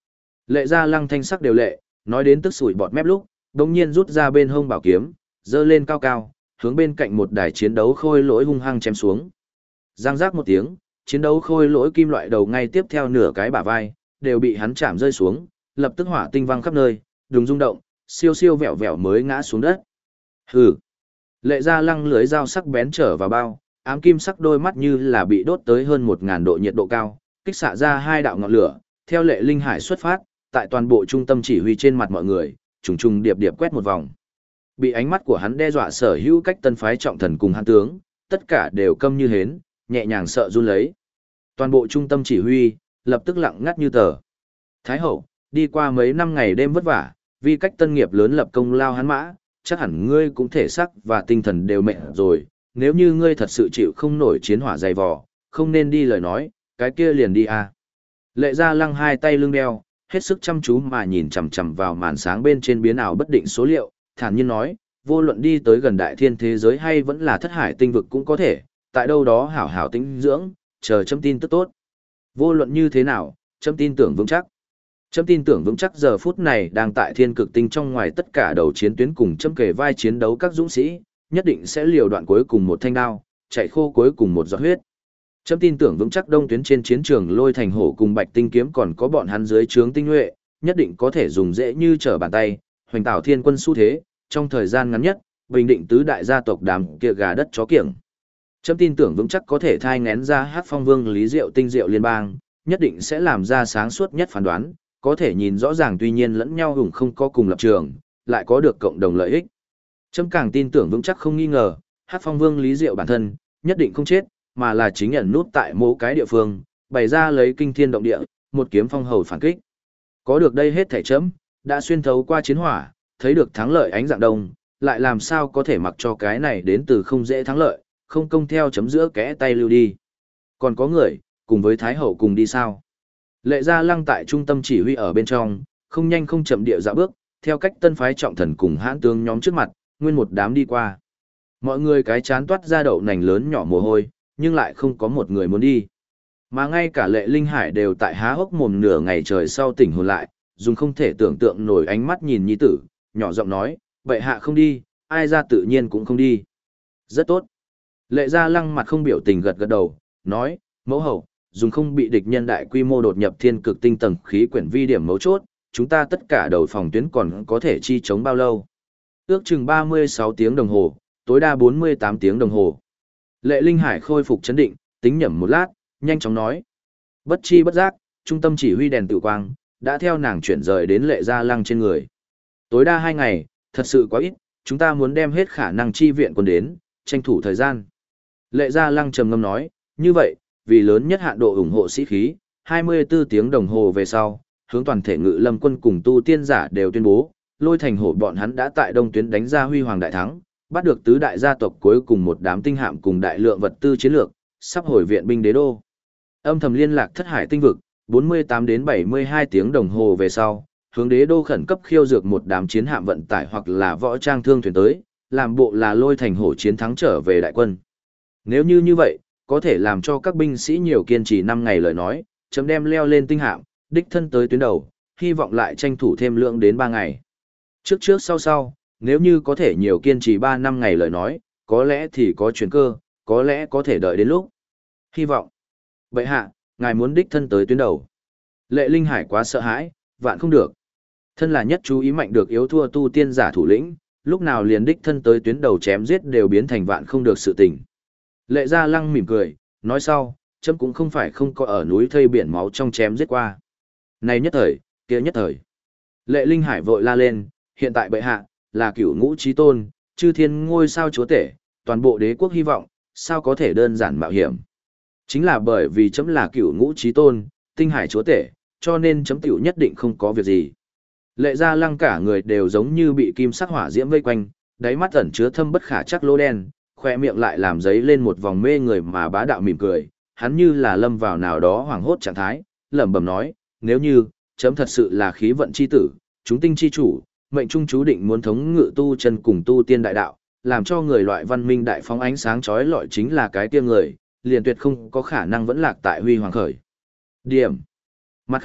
Lệ Gia Lăng thanh sắc đều lệ, nói đến tức sủi bọt mép lúc, đống nhiên rút ra bên hông bảo kiếm, giơ lên cao cao, hướng bên cạnh một đài chiến đấu khôi lỗi hung hăng chém xuống. Giang giác một tiếng, chiến đấu khôi lỗi kim loại đầu ngay tiếp theo nửa cái bả vai, đều bị hắn chạm rơi xuống, lập tức hỏa tinh văng khắp nơi, đùng rung động, siêu siêu vẹo vẹo mới ngã xuống đất. Hừ. Lệ Gia Lăng lưới dao sắc bén trở vào bao, ám kim sắc đôi mắt như là bị đốt tới hơn 1000 độ nhiệt độ cao, kích xạ ra hai đạo ngọn lửa, theo Lệ Linh Hải xuất phát, tại toàn bộ trung tâm chỉ huy trên mặt mọi người, trùng trùng điệp điệp quét một vòng. Bị ánh mắt của hắn đe dọa sở hữu cách tân phái trọng thần cùng hắn tướng, tất cả đều câm như hến, nhẹ nhàng sợ run lấy. Toàn bộ trung tâm chỉ huy, lập tức lặng ngắt như tờ. Thái hậu, đi qua mấy năm ngày đêm vất vả, vì cách tân nghiệp lớn lập công lao hắn mã, chắc hẳn ngươi cũng thể sắc và tinh thần đều mệt rồi, nếu như ngươi thật sự chịu không nổi chiến hỏa dày vò, không nên đi lời nói, cái kia liền đi à. Lệ Gia Lăng hai tay lưng đeo, hết sức chăm chú mà nhìn chằm chằm vào màn sáng bên trên biến ảo bất định số liệu, thản nhiên nói, vô luận đi tới gần đại thiên thế giới hay vẫn là thất hải tinh vực cũng có thể, tại đâu đó hảo hảo tĩnh dưỡng, chờ chấm tin tức tốt. Vô luận như thế nào, chấm tin tưởng vững chắc. Chấm tin tưởng vững chắc giờ phút này đang tại thiên cực tinh trong ngoài tất cả đầu chiến tuyến cùng chấm kề vai chiến đấu các dũng sĩ, nhất định sẽ liều đoạn cuối cùng một thanh đao, chạy khô cuối cùng một giọt huyết. Chấm tin tưởng vững chắc đông tuyến trên chiến trường Lôi Thành Hổ cùng Bạch Tinh Kiếm còn có bọn hắn dưới trướng tinh nhuệ, nhất định có thể dùng dễ như trở bàn tay, hoành tạo thiên quân xu thế, trong thời gian ngắn nhất, bình định tứ đại gia tộc đám kia gà đất chó kiểng. Chấm tin tưởng vững chắc có thể thai ngén ra Hát Phong Vương Lý Diệu tinh diệu liên bang, nhất định sẽ làm ra sáng suốt nhất phán đoán, có thể nhìn rõ ràng tuy nhiên lẫn nhau hùng không có cùng lập trường, lại có được cộng đồng lợi ích. Chấm càng tin tưởng vững chắc không nghi ngờ, Hát Phong Vương Lý Diệu bản thân, nhất định không chết, mà là chính ẩn nút tại mỗi cái địa phương, bày ra lấy kinh thiên động địa, một kiếm phong hầu phản kích. Có được đây hết thể chấm, đã xuyên thấu qua chiến hỏa, thấy được thắng lợi ánh dạng đông, lại làm sao có thể mặc cho cái này đến từ không dễ thắng lợi, không công theo chấm giữa kẽ tay lưu đi. Còn có người, cùng với Thái Hậu cùng đi sao? Lệ Gia Lăng tại trung tâm chỉ huy ở bên trong, không nhanh không chậm địa dạo bước, theo cách tân phái trọng thần cùng hãn tướng nhóm trước mặt, nguyên một đám đi qua. Mọi người cái chán toát ra đậu nành lớn nhỏ mồ hôi, nhưng lại không có một người muốn đi. Mà ngay cả Lệ Linh Hải đều tại há hốc mồm nửa ngày trời sau tỉnh hồn lại, dùng không thể tưởng tượng nổi ánh mắt nhìn nhi tử, nhỏ giọng nói, bệ hạ không đi, ai ra tự nhiên cũng không đi. Rất tốt. Lệ Gia Lăng mặt không biểu tình gật gật đầu, nói, mẫu hậu, dùng không bị địch nhân đại quy mô đột nhập thiên cực tinh tầng khí quyển vi điểm mấu chốt, chúng ta tất cả đầu phòng tuyến còn có thể chi chống bao lâu? Ước chừng 36 tiếng đồng hồ, tối đa 48 tiếng đồng hồ. Lệ Linh Hải khôi phục chấn định, tính nhẩm một lát, nhanh chóng nói. Bất chi bất giác, trung tâm chỉ huy đèn tự quang, đã theo nàng chuyển rời đến Lệ Gia Lăng trên người. Tối đa 2 ngày, thật sự quá ít, chúng ta muốn đem hết khả năng chi viện quân đến, tranh thủ thời gian. Lệ Gia Lăng trầm ngâm nói, như vậy, vì lớn nhất hạn độ ủng hộ sĩ khí, 24 tiếng đồng hồ về sau, hướng toàn thể ngự lâm quân cùng tu tiên giả đều tuyên bố, Lôi Thành Hổ bọn hắn đã tại đông tuyến đánh ra huy hoàng đại thắng, bắt được tứ đại gia tộc cuối cùng một đám tinh hạm cùng đại lượng vật tư chiến lược, sắp hồi viện binh đế đô. Âm thầm liên lạc thất hải tinh vực, 48 đến 72 tiếng đồng hồ về sau, hướng đế đô khẩn cấp khiêu dược một đám chiến hạm vận tải hoặc là võ trang thương thuyền tới, làm bộ là Lôi Thành Hổ chiến thắng trở về đại quân. Nếu như vậy, có thể làm cho các binh sĩ nhiều kiên trì 5 ngày lời nói, chấm đem leo lên tinh hạm, đích thân tới tuyến đầu, hy vọng lại tranh thủ thêm lượng đến 3 ngày. Trước trước sau sau, nếu như có thể nhiều kiên trì 3-5 ngày lời nói, có lẽ thì có chuyển cơ, có lẽ có thể đợi đến lúc. Hy vọng. Bệ hạ, ngài muốn đích thân tới tuyến đầu. Lệ Linh Hải quá sợ hãi, vạn không được. Thân là nhất chú ý mạnh được yếu thua tu tiên giả thủ lĩnh, lúc nào liền đích thân tới tuyến đầu chém giết đều biến thành vạn không được sự tình. Lệ Gia Lăng mỉm cười, nói sau, chấm cũng không phải không có ở núi thây biển máu trong chém giết qua. Này nhất thời, kia nhất thời. Lệ Linh Hải vội la lên, hiện tại bệ hạ, là cửu ngũ chí tôn, chư thiên ngôi sao chúa tể, toàn bộ đế quốc hy vọng, sao có thể đơn giản mạo hiểm. Chính là bởi vì chấm là cửu ngũ chí tôn, tinh hải chúa tể, cho nên chấm tiểu nhất định không có việc gì. Lệ Gia Lăng cả người đều giống như bị kim sắc hỏa diễm vây quanh, đáy mắt ẩn chứa thâm bất khả trắc lỗ đen, khoe miệng lại làm giấy lên một vòng mê người mà bá đạo mỉm cười, hắn như là lâm vào nào đó hoảng hốt trạng thái, lẩm bẩm nói, nếu như, chấm thật sự là khí vận chi tử, chúng tinh chi chủ, mệnh trung chú định muốn thống ngự tu chân cùng tu tiên đại đạo, làm cho người loại văn minh đại phóng ánh sáng chói lọi chính là cái kia người, liền tuyệt không có khả năng vẫn lạc tại huy hoàng khởi. Điểm. Mặt khác,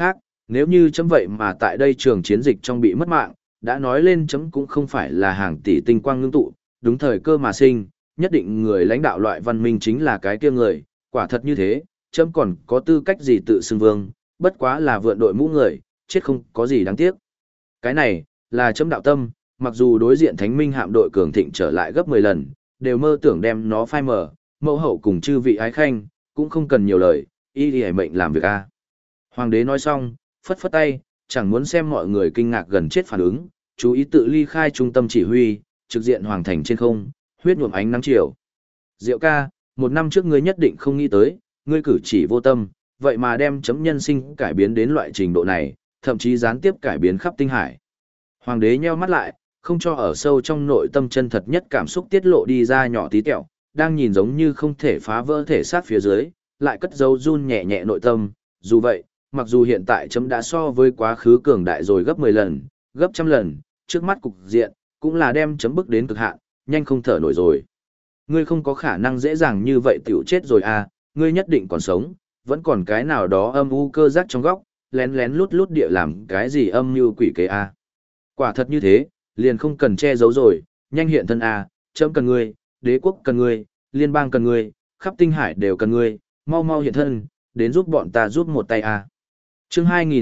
Nếu như chấm vậy mà tại đây trường chiến dịch trong bị mất mạng, đã nói lên chấm cũng không phải là hàng tỷ tinh quang ngưng tụ, đúng thời cơ mà sinh, nhất định người lãnh đạo loại văn minh chính là cái kia người, quả thật như thế, chấm còn có tư cách gì tự xưng vương, bất quá là vượn đội mũ người, chết không có gì đáng tiếc. Cái này, là chấm đạo tâm, mặc dù đối diện thánh minh hạm đội cường thịnh trở lại gấp 10 lần, đều mơ tưởng đem nó phai mở, mẫu hậu cùng chư vị ái khanh, cũng không cần nhiều lời, y đi mệnh làm việc a. Hoàng đế nói xong, phất phất tay, chẳng muốn xem mọi người kinh ngạc gần chết phản ứng, chú ý tự ly khai trung tâm chỉ huy, trực diện hoàng thành trên không, huyết nhuộm ánh nắng chiều. Diệu ca, một năm trước ngươi nhất định không nghĩ tới, ngươi cử chỉ vô tâm, vậy mà đem chấm nhân sinh cải biến đến loại trình độ này, thậm chí gián tiếp cải biến khắp tinh hải. Hoàng đế nheo mắt lại, không cho ở sâu trong nội tâm chân thật nhất cảm xúc tiết lộ đi ra nhỏ tí tẹo, đang nhìn giống như không thể phá vỡ thể xác phía dưới, lại cất dấu run nhẹ nhẹ nội tâm. Dù vậy, mặc dù hiện tại chấm đã so với quá khứ cường đại rồi gấp 10 lần, gấp trăm lần, trước mắt cục diện, cũng là đem chấm bức đến cực hạn, nhanh không thở nổi rồi. Ngươi không có khả năng dễ dàng như vậy tiểu chết rồi à, ngươi nhất định còn sống, vẫn còn cái nào đó âm u cơ giác trong góc, lén lén lút lút địa làm cái gì âm mưu quỷ kế à. Quả thật như thế, liền không cần che giấu rồi, nhanh hiện thân à, chấm cần ngươi, đế quốc cần ngươi, liên bang cần ngươi, khắp tinh hải đều cần ngươi, mau mau hiện thân, đến giúp bọn ta giúp một tay à. Chương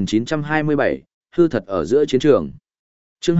2927, hư thật ở giữa chiến trường. Chương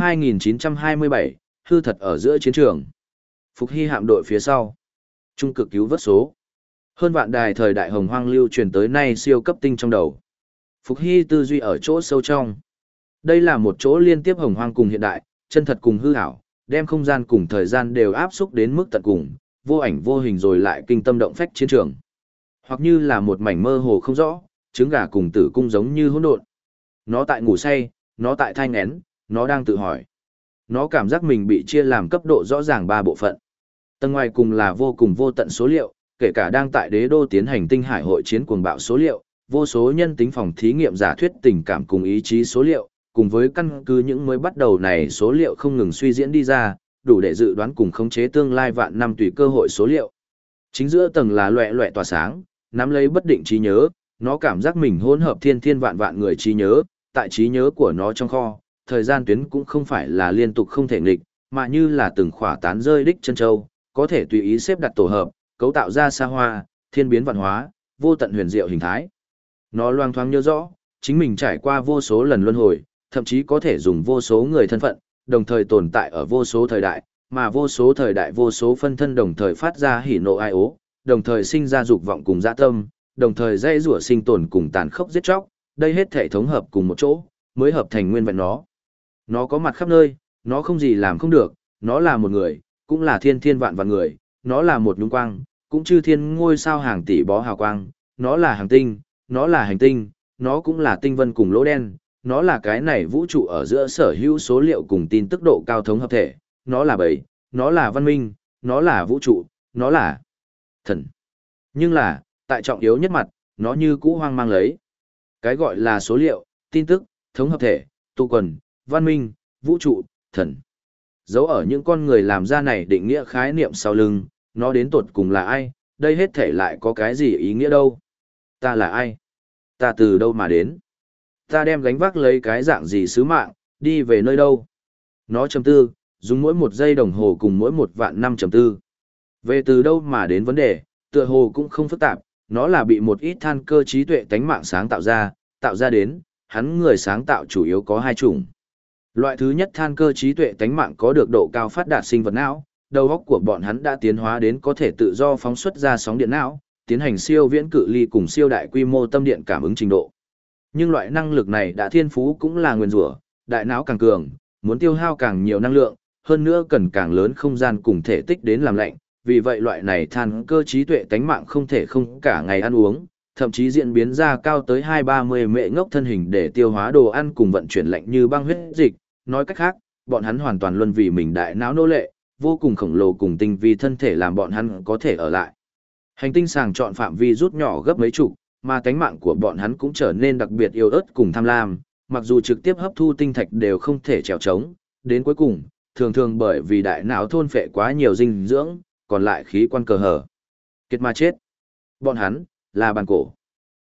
2927, hư thật ở giữa chiến trường. Phục Hy hạm đội phía sau. Trung cực cứu vớt số. Hơn vạn đài thời đại hồng hoang lưu truyền tới nay siêu cấp tinh trong đầu. Phục Hy tư duy ở chỗ sâu trong. Đây là một chỗ liên tiếp hồng hoang cùng hiện đại, chân thật cùng hư ảo, đem không gian cùng thời gian đều áp xúc đến mức tận cùng, vô ảnh vô hình rồi lại kinh tâm động phách chiến trường. Hoặc như là một mảnh mơ hồ không rõ, trứng gà cùng tử cung giống như hỗn độn. Nó tại ngủ say, nó tại thai nghén, nó đang tự hỏi. Nó cảm giác mình bị chia làm cấp độ rõ ràng 3 bộ phận. Tầng ngoài cùng là vô cùng vô tận số liệu, kể cả đang tại đế đô tiến hành tinh hải hội chiến cuồng bạo số liệu, vô số nhân tính phòng thí nghiệm giả thuyết tình cảm cùng ý chí số liệu, cùng với căn cứ những mới bắt đầu này số liệu không ngừng suy diễn đi ra, đủ để dự đoán cùng khống chế tương lai vạn năm tùy cơ hội số liệu. Chính giữa tầng là loẻ loẻ tỏa sáng, nắm lấy bất định trí nhớ, nó cảm giác mình hỗn hợp thiên thiên vạn vạn người trí nhớ, tại trí nhớ của nó trong kho, thời gian tuyến cũng không phải là liên tục không thể nghịch, mà như là từng khỏa tán rơi đích chân châu, có thể tùy ý xếp đặt tổ hợp, cấu tạo ra xa hoa, thiên biến vạn hóa, vô tận huyền diệu hình thái. Nó loang thoáng nhớ rõ, chính mình trải qua vô số lần luân hồi, thậm chí có thể dùng vô số người thân phận, đồng thời tồn tại ở vô số thời đại, mà vô số thời đại vô số phân thân đồng thời phát ra hỉ nộ ai ố, đồng thời sinh ra dục vọng cùng dã tâm, đồng thời dây rủa sinh tồn cùng tàn khốc giết chóc, đây hết thể thống hợp cùng một chỗ, mới hợp thành nguyên vẹn nó. Nó có mặt khắp nơi, nó không gì làm không được, nó là một người, cũng là thiên thiên vạn vạn người, nó là một nhung quang, cũng chư thiên ngôi sao hàng tỷ bó hào quang, nó là hàng tinh, nó là hành tinh, nó cũng là tinh vân cùng lỗ đen, nó là cái này vũ trụ ở giữa sở hữu số liệu cùng tin tức độ cao thống hợp thể, nó là bầy, nó là văn minh, nó là vũ trụ, nó là thần. Nhưng là, tại trọng yếu nhất mặt, nó như cũ hoang mang lấy. Cái gọi là số liệu, tin tức, thống hợp thể, tụ quần, văn minh, vũ trụ, thần. Dấu ở những con người làm ra này định nghĩa khái niệm sau lưng, nó đến tột cùng là ai, đây hết thể lại có cái gì ý nghĩa đâu. Ta là ai? Ta từ đâu mà đến? Ta đem gánh vác lấy cái dạng gì sứ mạng, đi về nơi đâu? Nó chấm tư, dùng mỗi một giây đồng hồ cùng mỗi một vạn năm chấm tư. Về từ đâu mà đến vấn đề, tựa hồ cũng không phức tạp, nó là bị một ít than cơ trí tuệ tánh mạng sáng tạo ra đến, hắn người sáng tạo chủ yếu có hai chủng. Loại thứ nhất than cơ trí tuệ tánh mạng có được độ cao phát đạt sinh vật não, đầu óc của bọn hắn đã tiến hóa đến có thể tự do phóng xuất ra sóng điện não, tiến hành siêu viễn cự ly cùng siêu đại quy mô tâm điện cảm ứng trình độ. Nhưng loại năng lực này đã thiên phú cũng là nguyên rủa, đại não càng cường, muốn tiêu hao càng nhiều năng lượng, hơn nữa cần càng lớn không gian cùng thể tích đến làm lạnh, vì vậy loại này than cơ trí tuệ tánh mạng không thể không cả ngày ăn uống, thậm chí diễn biến ra cao tới 2-30 mệ ngốc thân hình để tiêu hóa đồ ăn cùng vận chuyển lạnh như băng huyết dịch. Nói cách khác, bọn hắn hoàn toàn luân vì mình đại não nô lệ, vô cùng khổng lồ cùng tinh vi thân thể làm bọn hắn có thể ở lại. Hành tinh sàng chọn phạm vi rút nhỏ gấp mấy chục, mà tánh mạng của bọn hắn cũng trở nên đặc biệt yếu ớt cùng tham lam, mặc dù trực tiếp hấp thu tinh thạch đều không thể trèo trống, đến cuối cùng, thường thường bởi vì đại não thôn phệ quá nhiều dinh dưỡng, còn lại khí quan cờ hở. Kiệt mà chết. Bọn hắn, là bàn cổ.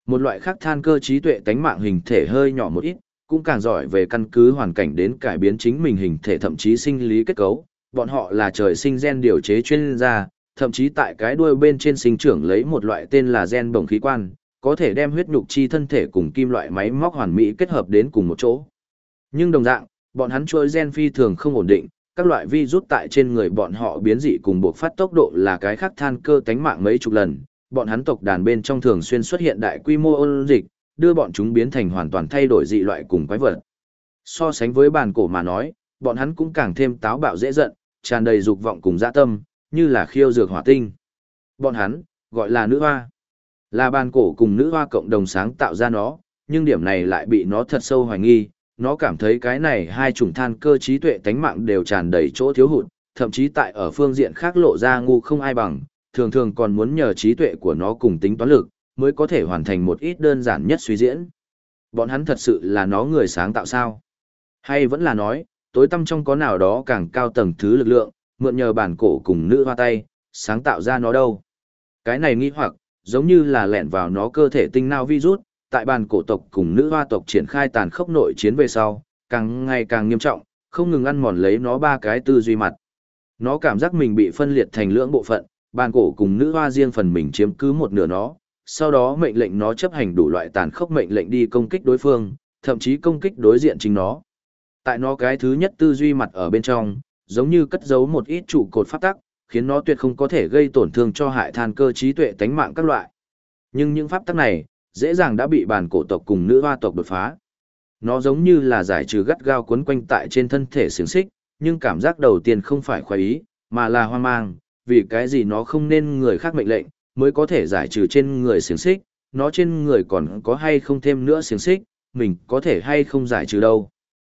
Một loại khác than cơ trí tuệ tánh mạng hình thể hơi nhỏ một ít, cũng càng giỏi về căn cứ hoàn cảnh đến cải biến chính mình hình thể thậm chí sinh lý kết cấu. Bọn họ là trời sinh gen điều chế chuyên gia, thậm chí tại cái đuôi bên trên sinh trưởng lấy một loại tên là gen bổng khí quan, có thể đem huyết nhục chi thân thể cùng kim loại máy móc hoàn mỹ kết hợp đến cùng một chỗ. Nhưng đồng dạng, bọn hắn chuỗi gen phi thường không ổn định, các loại virus tại trên người bọn họ biến dị cùng bộc phát tốc độ là cái khác than cơ tánh mạng mấy chục lần, bọn hắn tộc đàn bên trong thường xuyên xuất hiện đại quy mô ôn dịch, đưa bọn chúng biến thành hoàn toàn thay đổi dị loại cùng quái vật. So sánh với bản cổ mà nói, bọn hắn cũng càng thêm táo bạo dễ giận, tràn đầy dục vọng cùng dã tâm, như là khiêu dược hỏa tinh. Bọn hắn, gọi là nữ hoa. Là bản cổ cùng nữ hoa cộng đồng sáng tạo ra nó, nhưng điểm này lại bị nó thật sâu hoài nghi, nó cảm thấy cái này hai chủng than cơ trí tuệ tánh mạng đều tràn đầy chỗ thiếu hụt, thậm chí tại ở phương diện khác lộ ra ngu không ai bằng, thường thường còn muốn nhờ trí tuệ của nó cùng tính toán lực, mới có thể hoàn thành một ít đơn giản nhất suy diễn. Bọn hắn thật sự là nó người sáng tạo sao? Hay vẫn là nói, tối tăm trong có nào đó càng cao tầng thứ lực lượng, mượn nhờ bản cổ cùng nữ hoa tay, sáng tạo ra nó đâu? Cái này nghi hoặc, giống như là lẻn vào nó cơ thể tinh não virus, tại bản cổ tộc cùng nữ hoa tộc triển khai tàn khốc nội chiến về sau, càng ngày càng nghiêm trọng, không ngừng ăn mòn lấy nó ba cái tư duy mặt. Nó cảm giác mình bị phân liệt thành lưỡng bộ phận, bản cổ cùng nữ hoa riêng phần mình chiếm cứ một nửa nó, sau đó mệnh lệnh nó chấp hành đủ loại tàn khốc mệnh lệnh đi công kích đối phương, thậm chí công kích đối diện chính nó. Tại nó cái thứ nhất tư duy mặt ở bên trong, giống như cất giấu một ít trụ cột pháp tắc, khiến nó tuyệt không có thể gây tổn thương cho hại than cơ trí tuệ tánh mạng các loại. Nhưng những pháp tắc này, dễ dàng đã bị bản cổ tộc cùng nữ hoa tộc đột phá. Nó giống như là giải trừ gắt gao quấn quanh tại trên thân thể xiềng xích, nhưng cảm giác đầu tiên không phải khoái ý, mà là hoang mang, vì cái gì nó không nên người khác mệnh lệnh, mới có thể giải trừ trên người xiềng xích, nó trên người còn có hay không thêm nữa xiềng xích, mình có thể hay không giải trừ đâu.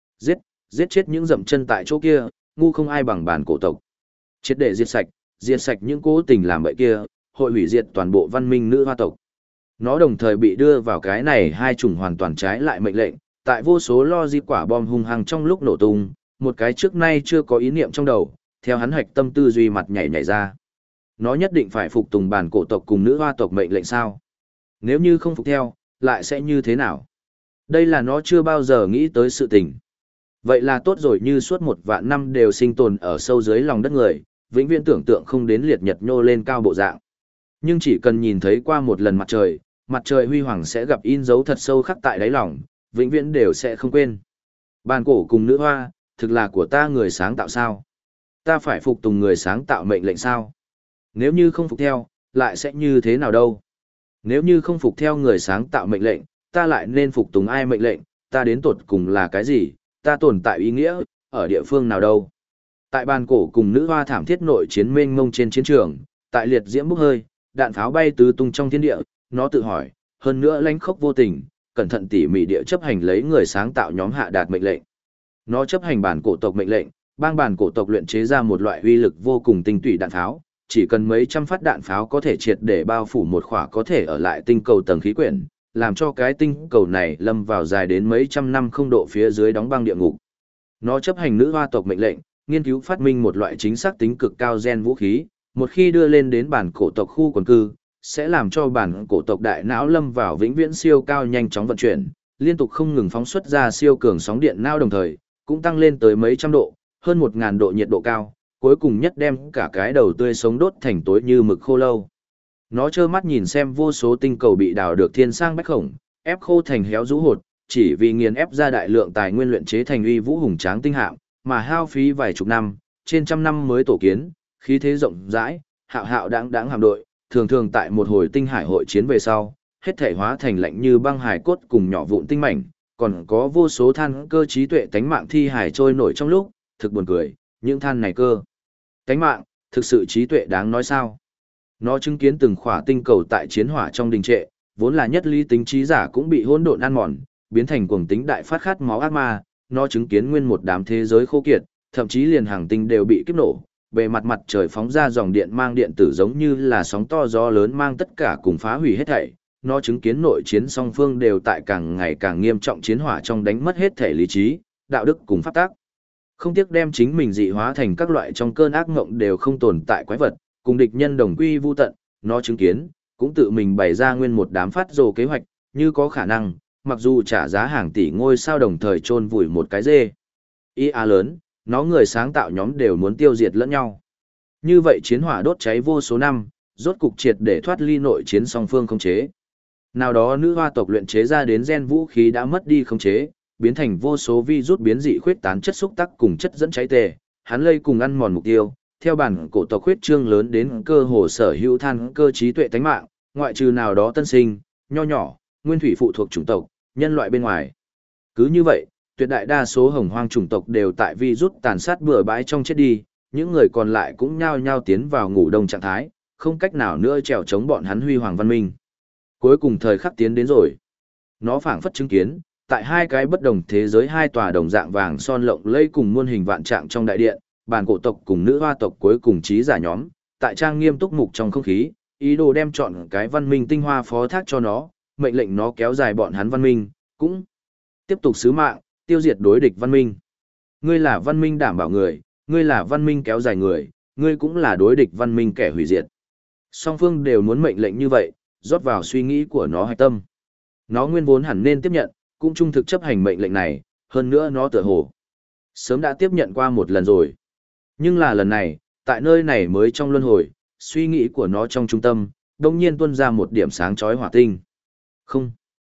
Giết chết những dậm chân tại chỗ kia, ngu không ai bằng bản cổ tộc. Triệt để diệt sạch những cố tình làm bậy kia, hội hủy diệt toàn bộ văn minh nữ hoa tộc. Nó đồng thời bị đưa vào cái này hai chủng hoàn toàn trái lại mệnh lệnh, tại vô số lo di quả bom hung hăng trong lúc nổ tung, một cái trước nay chưa có ý niệm trong đầu, theo hắn hạch tâm tư duy mặt nhảy ra. Nó nhất định phải phục tùng bản cổ tộc cùng nữ hoa tộc mệnh lệnh sao? Nếu như không phục theo, lại sẽ như thế nào? Đây là nó chưa bao giờ nghĩ tới sự tình. Vậy là tốt rồi, như suốt 1 vạn năm đều sinh tồn ở sâu dưới lòng đất người, vĩnh viễn tưởng tượng không đến liệt nhật nhô lên cao bộ dạng. Nhưng chỉ cần nhìn thấy qua một lần mặt trời huy hoàng sẽ gặp in dấu thật sâu khắc tại đáy lòng, vĩnh viễn đều sẽ không quên. Bản cổ cùng nữ hoa, thực là của ta người sáng tạo sao? Ta phải phục tùng người sáng tạo mệnh lệnh sao? Nếu như không phục theo, lại sẽ như thế nào đâu? Nếu như không phục theo người sáng tạo mệnh lệnh, ta lại nên phục tùng ai mệnh lệnh? Ta đến tột cùng là cái gì? Ta tồn tại ý nghĩa, ở địa phương nào đâu? Tại bản cổ cùng nữ hoa thảm thiết nội chiến mênh mông trên chiến trường, tại liệt diễm bốc hơi, đạn pháo bay tứ tung trong thiên địa, nó tự hỏi, hơn nữa lánh khốc vô tình, cẩn thận tỉ mỉ địa chấp hành lấy người sáng tạo nhóm hạ đạt mệnh lệnh. Nó chấp hành bản cổ tộc mệnh lệnh, bang bản cổ tộc luyện chế ra một loại uy lực vô cùng tinh tủy đạn pháo, chỉ cần mấy trăm phát đạn pháo có thể triệt để bao phủ một khỏa có thể ở lại tinh cầu tầng khí quyển, làm cho cái tinh cầu này lâm vào dài đến mấy trăm năm không độ phía dưới đóng băng địa ngục. Nó chấp hành nữ hoa tộc mệnh lệnh, nghiên cứu phát minh một loại chính xác tính cực cao gen vũ khí, một khi đưa lên đến bản cổ tộc khu quần cư, sẽ làm cho bản cổ tộc đại não lâm vào vĩnh viễn siêu cao nhanh chóng vận chuyển, liên tục không ngừng phóng xuất ra siêu cường sóng điện não đồng thời, cũng tăng lên tới mấy trăm độ, hơn 1000 độ nhiệt độ cao, cuối cùng nhất đem cả cái đầu tươi sống đốt thành tối như mực khô lâu. Nó trơ mắt nhìn xem vô số tinh cầu bị đào được thiên sang bách khổng, ép khô thành héo rũ hột, chỉ vì nghiền ép ra đại lượng tài nguyên luyện chế thành uy vũ hùng tráng tinh hạm, mà hao phí vài chục năm, trên trăm năm mới tổ kiến, khí thế rộng rãi, hạo hạo đáng hạm đội, thường thường tại một hồi tinh hải hội chiến về sau, hết thể hóa thành lạnh như băng hải cốt cùng nhỏ vụn tinh mảnh, còn có vô số than cơ trí tuệ tánh mạng thi hải trôi nổi trong lúc, thực buồn cười, những than này cơ tánh mạng, thực sự trí tuệ đáng nói sao? Nó chứng kiến từng khỏa tinh cầu tại chiến hỏa trong đình trệ, vốn là nhất lý tính trí giả cũng bị hỗn độn ăn mòn, biến thành cuồng tính đại phát khát máu ác ma, nó chứng kiến nguyên một đám thế giới khô kiệt, thậm chí liền hàng tinh đều bị kiếp nổ, bề mặt mặt trời phóng ra dòng điện mang điện tử giống như là sóng to gió lớn mang tất cả cùng phá hủy hết thảy. Nó chứng kiến nội chiến song phương đều tại càng ngày càng nghiêm trọng chiến hỏa trong đánh mất hết thể lý trí, đạo đức cùng pháp tắc. Không tiếc đem chính mình dị hóa thành các loại trong cơn ác ngộng đều không tồn tại quái vật, cùng địch nhân đồng quy vu tận, nó chứng kiến, cũng tự mình bày ra nguyên một đám phát rồ kế hoạch, như có khả năng, mặc dù trả giá hàng tỷ ngôi sao đồng thời chôn vùi một cái dê. IA lớn, nó người sáng tạo nhóm đều muốn tiêu diệt lẫn nhau. Như vậy chiến hỏa đốt cháy vô số năm, rốt cục triệt để thoát ly nội chiến song phương khống chế. Nào đó nữ hoa tộc luyện chế ra đến gen vũ khí đã mất đi khống chế, biến thành vô số virus biến dị khuyết tán chất xúc tác cùng chất dẫn cháy tề, hắn lây cùng ăn mòn mục tiêu, theo bản cổ tộc khuyết trương lớn đến cơ hồ sở hữu than cơ trí tuệ tánh mạng, ngoại trừ nào đó tân sinh, nho nhỏ, nguyên thủy phụ thuộc chủng tộc, nhân loại bên ngoài. Cứ như vậy, tuyệt đại đa số hồng hoang chủng tộc đều tại virus tàn sát bừa bãi trong chết đi, những người còn lại cũng nhao nhao tiến vào ngủ đông trạng thái, không cách nào nữa trèo chống bọn hắn huy hoàng văn minh. Cuối cùng thời khắc tiến đến rồi. Nó phảng phất chứng kiến, tại hai cái bất đồng thế giới hai tòa đồng dạng vàng son lộng lẫy cùng muôn hình vạn trạng trong đại điện, bản cổ tộc cùng nữ hoa tộc cuối cùng trí giả nhóm, tại trang nghiêm túc mục trong không khí, ý đồ đem chọn cái văn minh tinh hoa phó thác cho nó, mệnh lệnh nó kéo dài bọn hắn văn minh, cũng tiếp tục sứ mạng, tiêu diệt đối địch văn minh. Ngươi là văn minh đảm bảo người, ngươi là văn minh kéo dài người, ngươi cũng là đối địch văn minh kẻ hủy diệt. Song phương đều muốn mệnh lệnh như vậy, rót vào suy nghĩ của nó hạch tâm. Nó nguyên vốn hẳn nên tiếp nhận, cũng trung thực chấp hành mệnh lệnh này, hơn nữa nó tựa hồ sớm đã tiếp nhận qua một lần rồi. Nhưng là lần này, tại nơi này mới trong luân hồi, suy nghĩ của nó trong trung tâm, đồng nhiên tuôn ra một điểm sáng chói hỏa tinh. Không.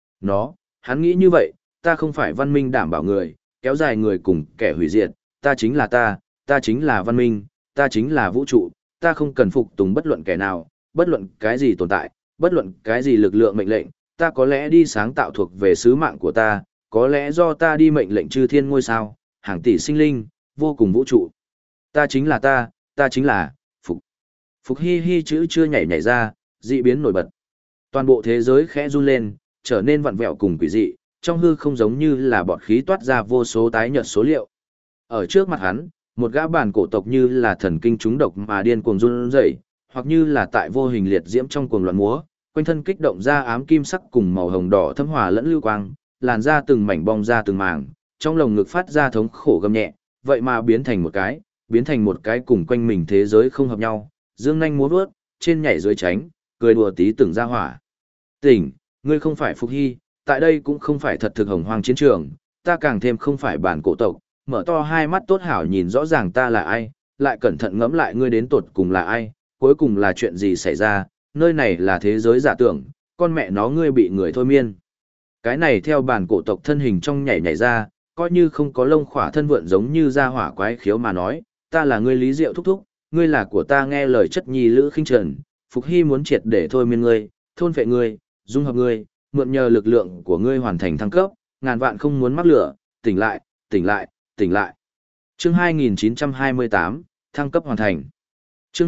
Hắn nghĩ như vậy, ta không phải văn minh đảm bảo người, kéo dài người cùng kẻ hủy diệt, ta chính là ta chính là văn minh, ta chính là vũ trụ, ta không cần phục tùng bất luận kẻ nào, bất luận cái gì tồn tại, bất luận cái gì lực lượng mệnh lệnh, ta có lẽ đi sáng tạo thuộc về sứ mạng của ta, có lẽ do ta đi mệnh lệnh chư thiên ngôi sao, hàng tỷ sinh linh, vô cùng vũ trụ. Ta chính là ta chính là, Phục. Phục hi hi chữ chưa nhảy ra, dị biến nổi bật. Toàn bộ thế giới khẽ run lên, trở nên vặn vẹo cùng quỷ dị, trong hư không giống như là bọt khí toát ra vô số tái nhợt số liệu. Ở trước mặt hắn, một gã bản cổ tộc như là thần kinh trúng độc mà điên cuồng run rẩy, hoặc như là tại vô hình liệt diễm trong cuồng loạn múa, quanh thân kích động ra ám kim sắc cùng màu hồng đỏ thấm hòa lẫn lưu quang, làn da từng mảnh bong ra từng mảng, trong lồng ngực phát ra thống khổ gầm nhẹ, vậy mà biến thành một cái cùng quanh mình thế giới không hợp nhau, dương nhanh múa vuốt, trên nhảy dưới tránh, cười đùa tí từng ra hỏa. Tỉnh, ngươi không phải Phục Hy, tại đây cũng không phải thật thực hồng hoang chiến trường, ta càng thêm không phải bản cổ tộc, mở to hai mắt tốt hảo nhìn rõ ràng ta là ai, lại cẩn thận ngẫm lại ngươi đến tột cùng là ai, cuối cùng là chuyện gì xảy ra, nơi này là thế giới giả tưởng, con mẹ nó ngươi bị người thôi miên. Cái này theo bản cổ tộc thân hình trong nhảy ra, coi như không có lông khỏa thân vượn giống như ra hỏa quái khiếu mà nói, ta là ngươi Lý Diệu thúc thúc, ngươi là của ta nghe lời chất nhi Lữ Khinh Trần, Phục Hy muốn triệt để thôi miên ngươi, thôn phệ ngươi, dung hợp ngươi, mượn nhờ lực lượng của ngươi hoàn thành thăng cấp, ngàn vạn không muốn mắc lửa, tỉnh lại, tỉnh lại, tỉnh lại. Chương 2928, thăng cấp hoàn thành. Chương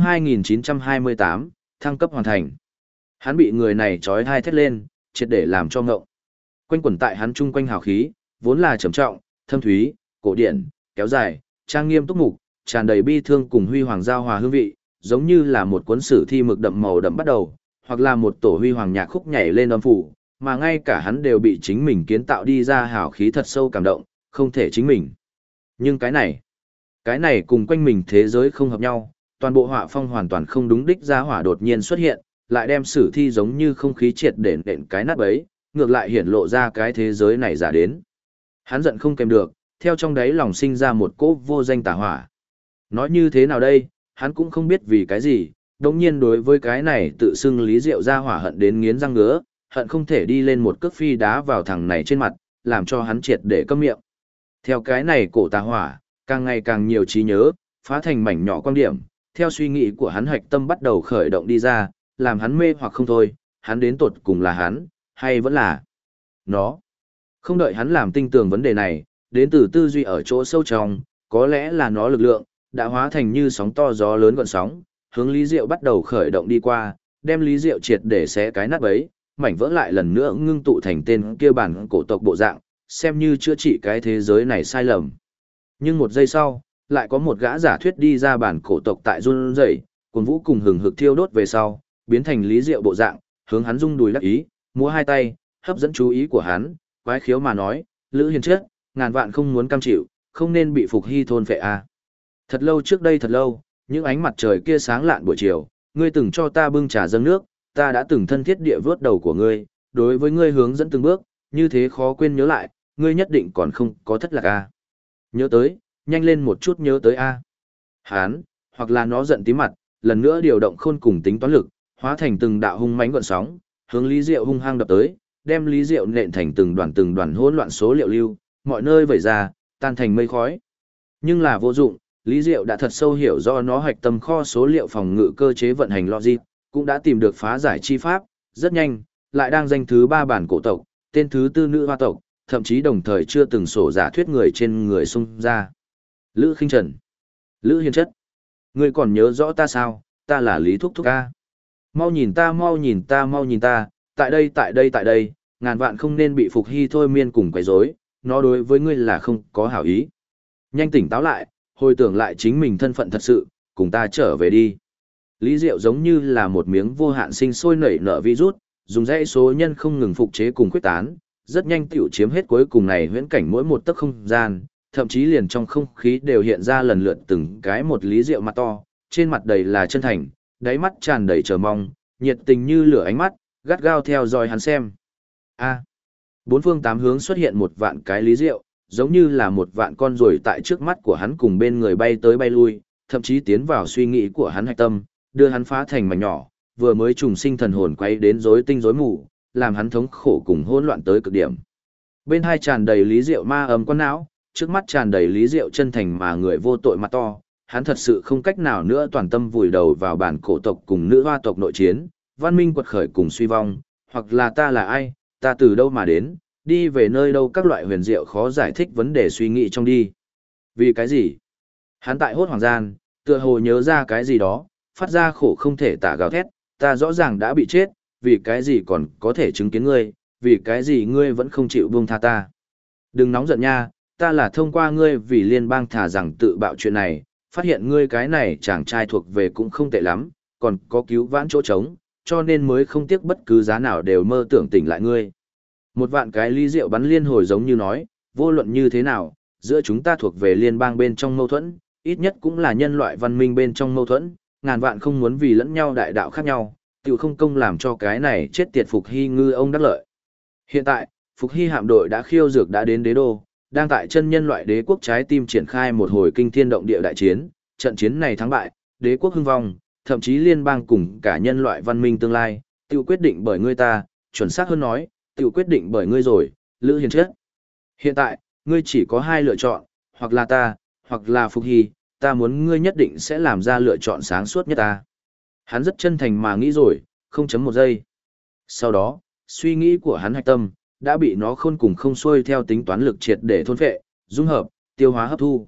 2928, thăng cấp hoàn thành. Hắn bị người này trói hai thét lên, triệt để làm cho ngộng. Quanh quẩn tại hắn chung quanh hào khí, vốn là trầm trọng, thâm thúy, cổ điển, kéo dài, trang nghiêm túc mục, tràn đầy bi thương cùng huy hoàng giao hòa hương vị, giống như là một cuốn sử thi mực đậm màu đậm bắt đầu, hoặc là một tổ huy hoàng nhạc khúc nhảy lên âm phủ, mà ngay cả hắn đều bị chính mình kiến tạo đi ra hào khí thật sâu cảm động, không thể chính mình. Nhưng cái này cùng quanh mình thế giới không hợp nhau, toàn bộ họa phong hoàn toàn không đúng đích ra hỏa đột nhiên xuất hiện, lại đem sử thi giống như không khí triệt để nện cái nát bấy, ngược lại hiển lộ ra cái thế giới này giả đến. Hắn giận không kèm được, theo trong đáy lòng sinh ra một cỗ vô danh tà hỏa. Nói như thế nào đây, hắn cũng không biết vì cái gì, đồng nhiên đối với cái này tự xưng Lý Diệu ra hỏa hận đến nghiến răng ngứa, hận không thể đi lên một cước phi đá vào thằng này trên mặt, làm cho hắn triệt để câm miệng. Theo cái này cổ tà hỏa, càng ngày càng nhiều trí nhớ, phá thành mảnh nhỏ quan điểm, theo suy nghĩ của hắn hạch tâm bắt đầu khởi động đi ra, làm hắn mê hoặc không thôi, hắn đến tột cùng là hắn, hay vẫn là nó. Không đợi hắn làm tinh tường vấn đề này, đến từ tư duy ở chỗ sâu trong, có lẽ là nó lực lượng, đã hóa thành như sóng to gió lớn gọn sóng, hướng Lý Diệu bắt đầu khởi động đi qua, đem Lý Diệu triệt để xé cái nát bấy, mảnh vỡ lại lần nữa ngưng tụ thành tên kia bản cổ tộc bộ dạng, xem như chữa trị cái thế giới này sai lầm. Nhưng một giây sau, lại có một gã giả thuyết đi ra bản cổ tộc tại run rẩy, cuồng vũ cùng hừng hực thiêu đốt về sau, biến thành Lý Diệu bộ dạng, hướng hắn rung đùi đắc ý, múa hai tay, hấp dẫn chú ý của hắn, quái khiếu mà nói, Lữ Hiền chết, ngàn vạn không muốn cam chịu, không nên bị Phục Hy thôn phệ a. Thật lâu trước đây thật lâu, những ánh mặt trời kia sáng lạn buổi chiều, ngươi từng cho ta bưng trà dâng nước, ta đã từng thân thiết địa vớt đầu của ngươi, đối với ngươi hướng dẫn từng bước, như thế khó quên nhớ lại, ngươi nhất định còn không có thất lạc a. Nhớ tới, nhanh lên một chút nhớ tới a. Hán, hoặc là nó giận tím mặt, lần nữa điều động khôn cùng tính toán lực, hóa thành từng đạo hung mãnh gợn sóng, hướng Lý Diệu hung hăng đập tới, đem Lý Diệu nện thành từng đoàn hỗn loạn số liệu lưu, mọi nơi vẩy ra, tan thành mây khói. Nhưng là vô dụng, Lý Diệu đã thật sâu hiểu do nó hoạch tâm kho số liệu phòng ngự cơ chế vận hành logic, cũng đã tìm được phá giải chi pháp, rất nhanh, lại đang danh thứ 3 bản cổ tộc, tên thứ 4 nữ hoa tộc, thậm chí đồng thời chưa từng sổ giả thuyết người trên người xung ra. Lữ Khinh Trần, Lữ Hiền Chất, ngươi còn nhớ rõ ta sao? Ta là Lý Thúc Thúc ca. Mau nhìn ta, mau nhìn ta, mau nhìn ta, tại đây, ngàn vạn không nên bị Phục Hy thôi miên cùng quấy rối, nó đối với ngươi là không có hảo ý. Nhanh tỉnh táo lại, hồi tưởng lại chính mình thân phận thật sự, cùng ta trở về đi. Lý Diệu giống như là một miếng vô hạn sinh sôi nảy nở virus, dùng dãy số nhân không ngừng phục chế cùng quyết tán, rất nhanh tiểu chiếm hết cuối cùng này huyễn cảnh mỗi một tấc không gian, thậm chí liền trong không khí đều hiện ra lần lượt từng cái một Lý Diệu mặt to, trên mặt đầy là chân thành, đáy mắt tràn đầy chờ mong, nhiệt tình như lửa ánh mắt, gắt gao theo dõi hắn xem. Bốn phương tám hướng xuất hiện một vạn cái Lý Diệu, giống như là một vạn con ruồi tại trước mắt của hắn cùng bên người bay tới bay lui, thậm chí tiến vào suy nghĩ của hắn hạch tâm, đưa hắn phá thành mảnh nhỏ, vừa mới trùng sinh thần hồn quay đến rối tinh rối mù, làm hắn thống khổ cùng hỗn loạn tới cực điểm. Bên hai tràn đầy Lý Diệu ma ấm quan não, trước mắt tràn đầy Lý Diệu chân thành mà người vô tội mặt to, hắn thật sự không cách nào nữa toàn tâm vùi đầu vào bản cổ tộc cùng nữ hoa tộc nội chiến, văn minh quật khởi cùng suy vong, hoặc là ta là ai, ta từ đâu mà đến, đi về nơi đâu các loại huyền diệu khó giải thích vấn đề suy nghĩ trong đi. Vì cái gì? Hắn tại hốt hoàng gian, tựa hồ nhớ ra cái gì đó, phát ra khổ không thể tả gào thét, ta rõ ràng đã bị chết, vì cái gì còn có thể chứng kiến ngươi, vì cái gì ngươi vẫn không chịu buông tha ta. Đừng nóng giận nha, ta là thông qua ngươi vì liên bang thả rằng tự bạo chuyện này, phát hiện ngươi cái này chàng trai thuộc về cũng không tệ lắm, còn có cứu vãn chỗ trống, cho nên mới không tiếc bất cứ giá nào đều mơ tưởng tỉnh lại ngươi. Một vạn cái Lý Diệu bắn liên hồi giống như nói, vô luận như thế nào, giữa chúng ta thuộc về liên bang bên trong mâu thuẫn, ít nhất cũng là nhân loại văn minh bên trong mâu thuẫn, ngàn vạn không muốn vì lẫn nhau đại đạo khác nhau, tiểu không công làm cho cái này chết tiệt Phục Hy ngư ông đắc lợi. Hiện tại, Phục Hy hạm đội đã khiêu dược đã đến đế đô, đang tại chân nhân loại đế quốc trái tim triển khai một hồi kinh thiên động địa đại chiến, trận chiến này thắng bại, đế quốc hưng vong, thậm chí liên bang cùng cả nhân loại văn minh tương lai, tiểu quyết định bởi ngươi ta, chuẩn xác hơn nói, tiểu quyết định bởi ngươi rồi, Lữ Hiền Chất. Hiện tại, ngươi chỉ có hai lựa chọn, hoặc là ta, hoặc là Phục Hy, ta muốn ngươi nhất định sẽ làm ra lựa chọn sáng suốt nhất ta. Hắn rất chân thành mà nghĩ rồi, 0.1 giây. Sau đó, suy nghĩ của hắn hạch tâm, đã bị nó khôn cùng không xuôi theo tính toán lực triệt để thôn phệ, dung hợp, tiêu hóa hấp thu.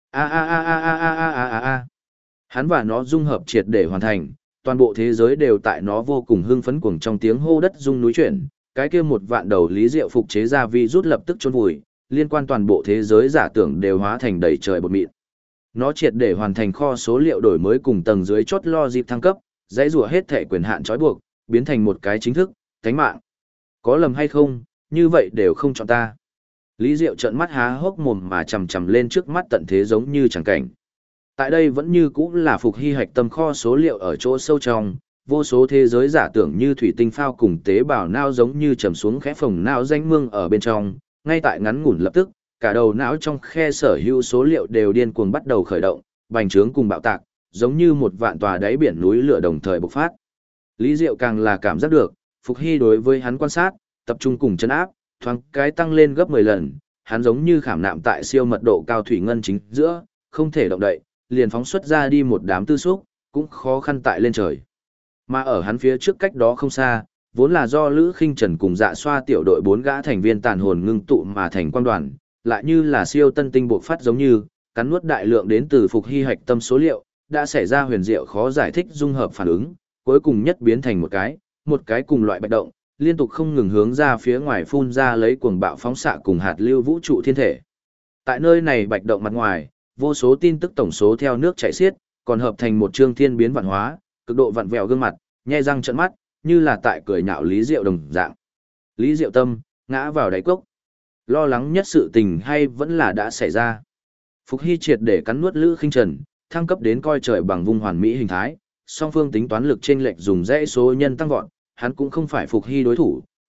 Hắn và nó dung hợp triệt để hoàn thành, toàn bộ thế giới đều tại nó vô cùng hưng phấn cuồng trong tiếng hô đất rung núi chuyển, cái kia một vạn đầu Lý Diệu phục chế ra vi rút lập tức chôn vùi, liên quan toàn bộ thế giới giả tưởng đều hóa thành đầy trời bột mịn. Nó triệt để hoàn thành kho số liệu đổi mới cùng tầng dưới chốt lo dịp thăng cấp, dãy rùa hết thể quyền hạn trói buộc, biến thành một cái chính thức, cánh mạng. Có lầm hay không, như vậy đều không chọn ta. Lý Diệu trợn mắt há hốc mồm mà chầm chầm lên trước mắt tận thế giống như chẳng cảnh. Tại đây vẫn như cũ là Phục Hy hạch tâm kho số liệu ở chỗ sâu trong, vô số thế giới giả tưởng như thủy tinh phao cùng tế bào não giống như trầm xuống khẽ phồng não danh mương ở bên trong, ngay tại ngắn ngủn lập tức, cả đầu não trong khe sở hữu số liệu đều điên cuồng bắt đầu khởi động, bành trướng cùng bạo tạc, giống như một vạn tòa đáy biển núi lửa đồng thời bộc phát. Lý Diệu càng là cảm giác được, Phục Hy đối với hắn quan sát, tập trung cùng chân áp, thoáng cái tăng lên gấp 10 lần, hắn giống như khảm nạm tại siêu mật độ cao thủy ngân chính giữa, không thể động đậy, liền phóng xuất ra đi một đám tư xúc, cũng khó khăn tại lên trời. Mà ở hắn phía trước cách đó không xa, vốn là do Lữ Khinh Trần cùng Dạ Xoa tiểu đội 4 gã thành viên tàn hồn ngưng tụ mà thành quang đoàn, lại như là siêu tân tinh bộc phát giống như, cắn nuốt đại lượng đến từ Phục Hy hạch tâm số liệu, đã xảy ra huyền diệu khó giải thích dung hợp phản ứng, cuối cùng nhất biến thành một cái cùng loại bạch động, liên tục không ngừng hướng ra phía ngoài phun ra lấy cuồng bạo phóng xạ cùng hạt lưu vũ trụ thiên thể. Tại nơi này bạch động mặt ngoài, vô số tin tức tổng số theo nước chảy xiết, còn hợp thành một chương thiên biến vạn hóa, cực độ vặn vẹo gương mặt, nhe răng trợn mắt, như là tại cười nhạo Lý Diệu đồng dạng. Lý Diệu tâm ngã vào đáy cốc. Lo lắng nhất sự tình hay vẫn là đã xảy ra. Phục Hy triệt để cắn nuốt Lữ Khinh Trần, thăng cấp đến coi trời bằng vung hoàn mỹ hình thái, song phương tính toán lực chênh lệch dùng dãy số nhân tăng vọt, hắn cũng không phải Phục Hy đối thủ,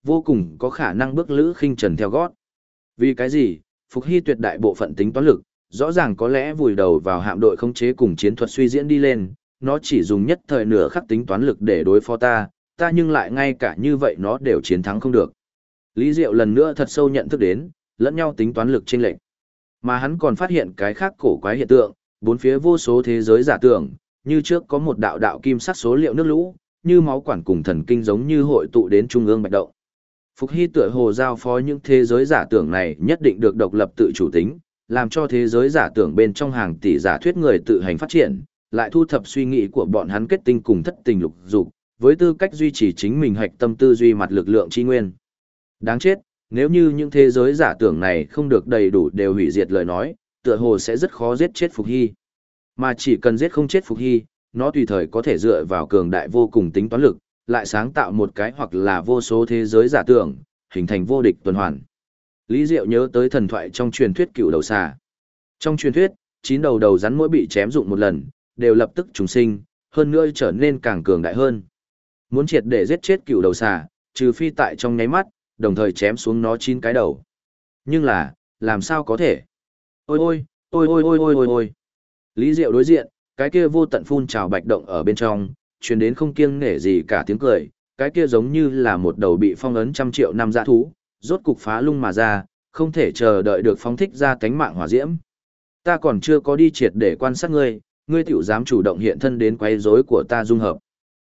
vô cùng có khả năng bước Lữ Khinh Trần theo gót. Vì cái gì? Phục Hy tuyệt đại bộ phận tính toán lực, rõ ràng có lẽ vùi đầu vào hạm đội khống chế cùng chiến thuật suy diễn đi lên, nó chỉ dùng nhất thời nửa khắc tính toán lực để đối phó ta nhưng lại ngay cả như vậy nó đều chiến thắng không được. Lý Diệu lần nữa thật sâu nhận thức đến, lẫn nhau tính toán lực chênh lệch. Mà hắn còn phát hiện cái khác cổ quái hiện tượng, bốn phía vô số thế giới giả tưởng, như trước có một đạo đạo kim sắc số liệu nước lũ, như máu quản cùng thần kinh giống như hội tụ đến trung ương bạch động. Phục Hy tựa hồ giao phó những thế giới giả tưởng này nhất định được độc lập tự chủ tính, làm cho thế giới giả tưởng bên trong hàng tỷ giả thuyết người tự hành phát triển, lại thu thập suy nghĩ của bọn hắn kết tinh cùng thất tình lục dục, với tư cách duy trì chính mình hạch tâm tư duy mặt lực lượng chi nguyên. Đáng chết, nếu như những thế giới giả tưởng này không được đầy đủ đều hủy diệt lời nói, tựa hồ sẽ rất khó giết chết Phục Hy. Mà chỉ cần giết không chết Phục Hy, nó tùy thời có thể dựa vào cường đại vô cùng tính toán lực, lại sáng tạo một cái hoặc là vô số thế giới giả tưởng, hình thành vô địch tuần hoàn. Lý Diệu nhớ tới thần thoại trong truyền thuyết cựu đầu xà. Trong truyền thuyết, 9 đầu đầu rắn mỗi bị chém dụng một lần, đều lập tức trùng sinh, hơn nữa trở nên càng cường đại hơn. Muốn triệt để giết chết cựu đầu xà, trừ phi tại trong nháy mắt, đồng thời chém xuống nó 9 cái đầu. Nhưng là, làm sao có thể? Ôi ôi, ôi ôi ôi ôi ôi ôi. Lý Diệu đối diện, cái kia vô tận phun trào bạch động ở bên trong, truyền đến không kiêng nể gì cả tiếng cười, cái kia giống như là một đầu bị phong ấn trăm triệu năm dã thú, rốt cục phá lung mà ra, không thể chờ đợi được phóng thích ra cánh mạng hỏa diễm. Ta còn chưa có đi triệt để quan sát ngươi, ngươi tiểu dám chủ động hiện thân đến quấy rối của ta dung hợp.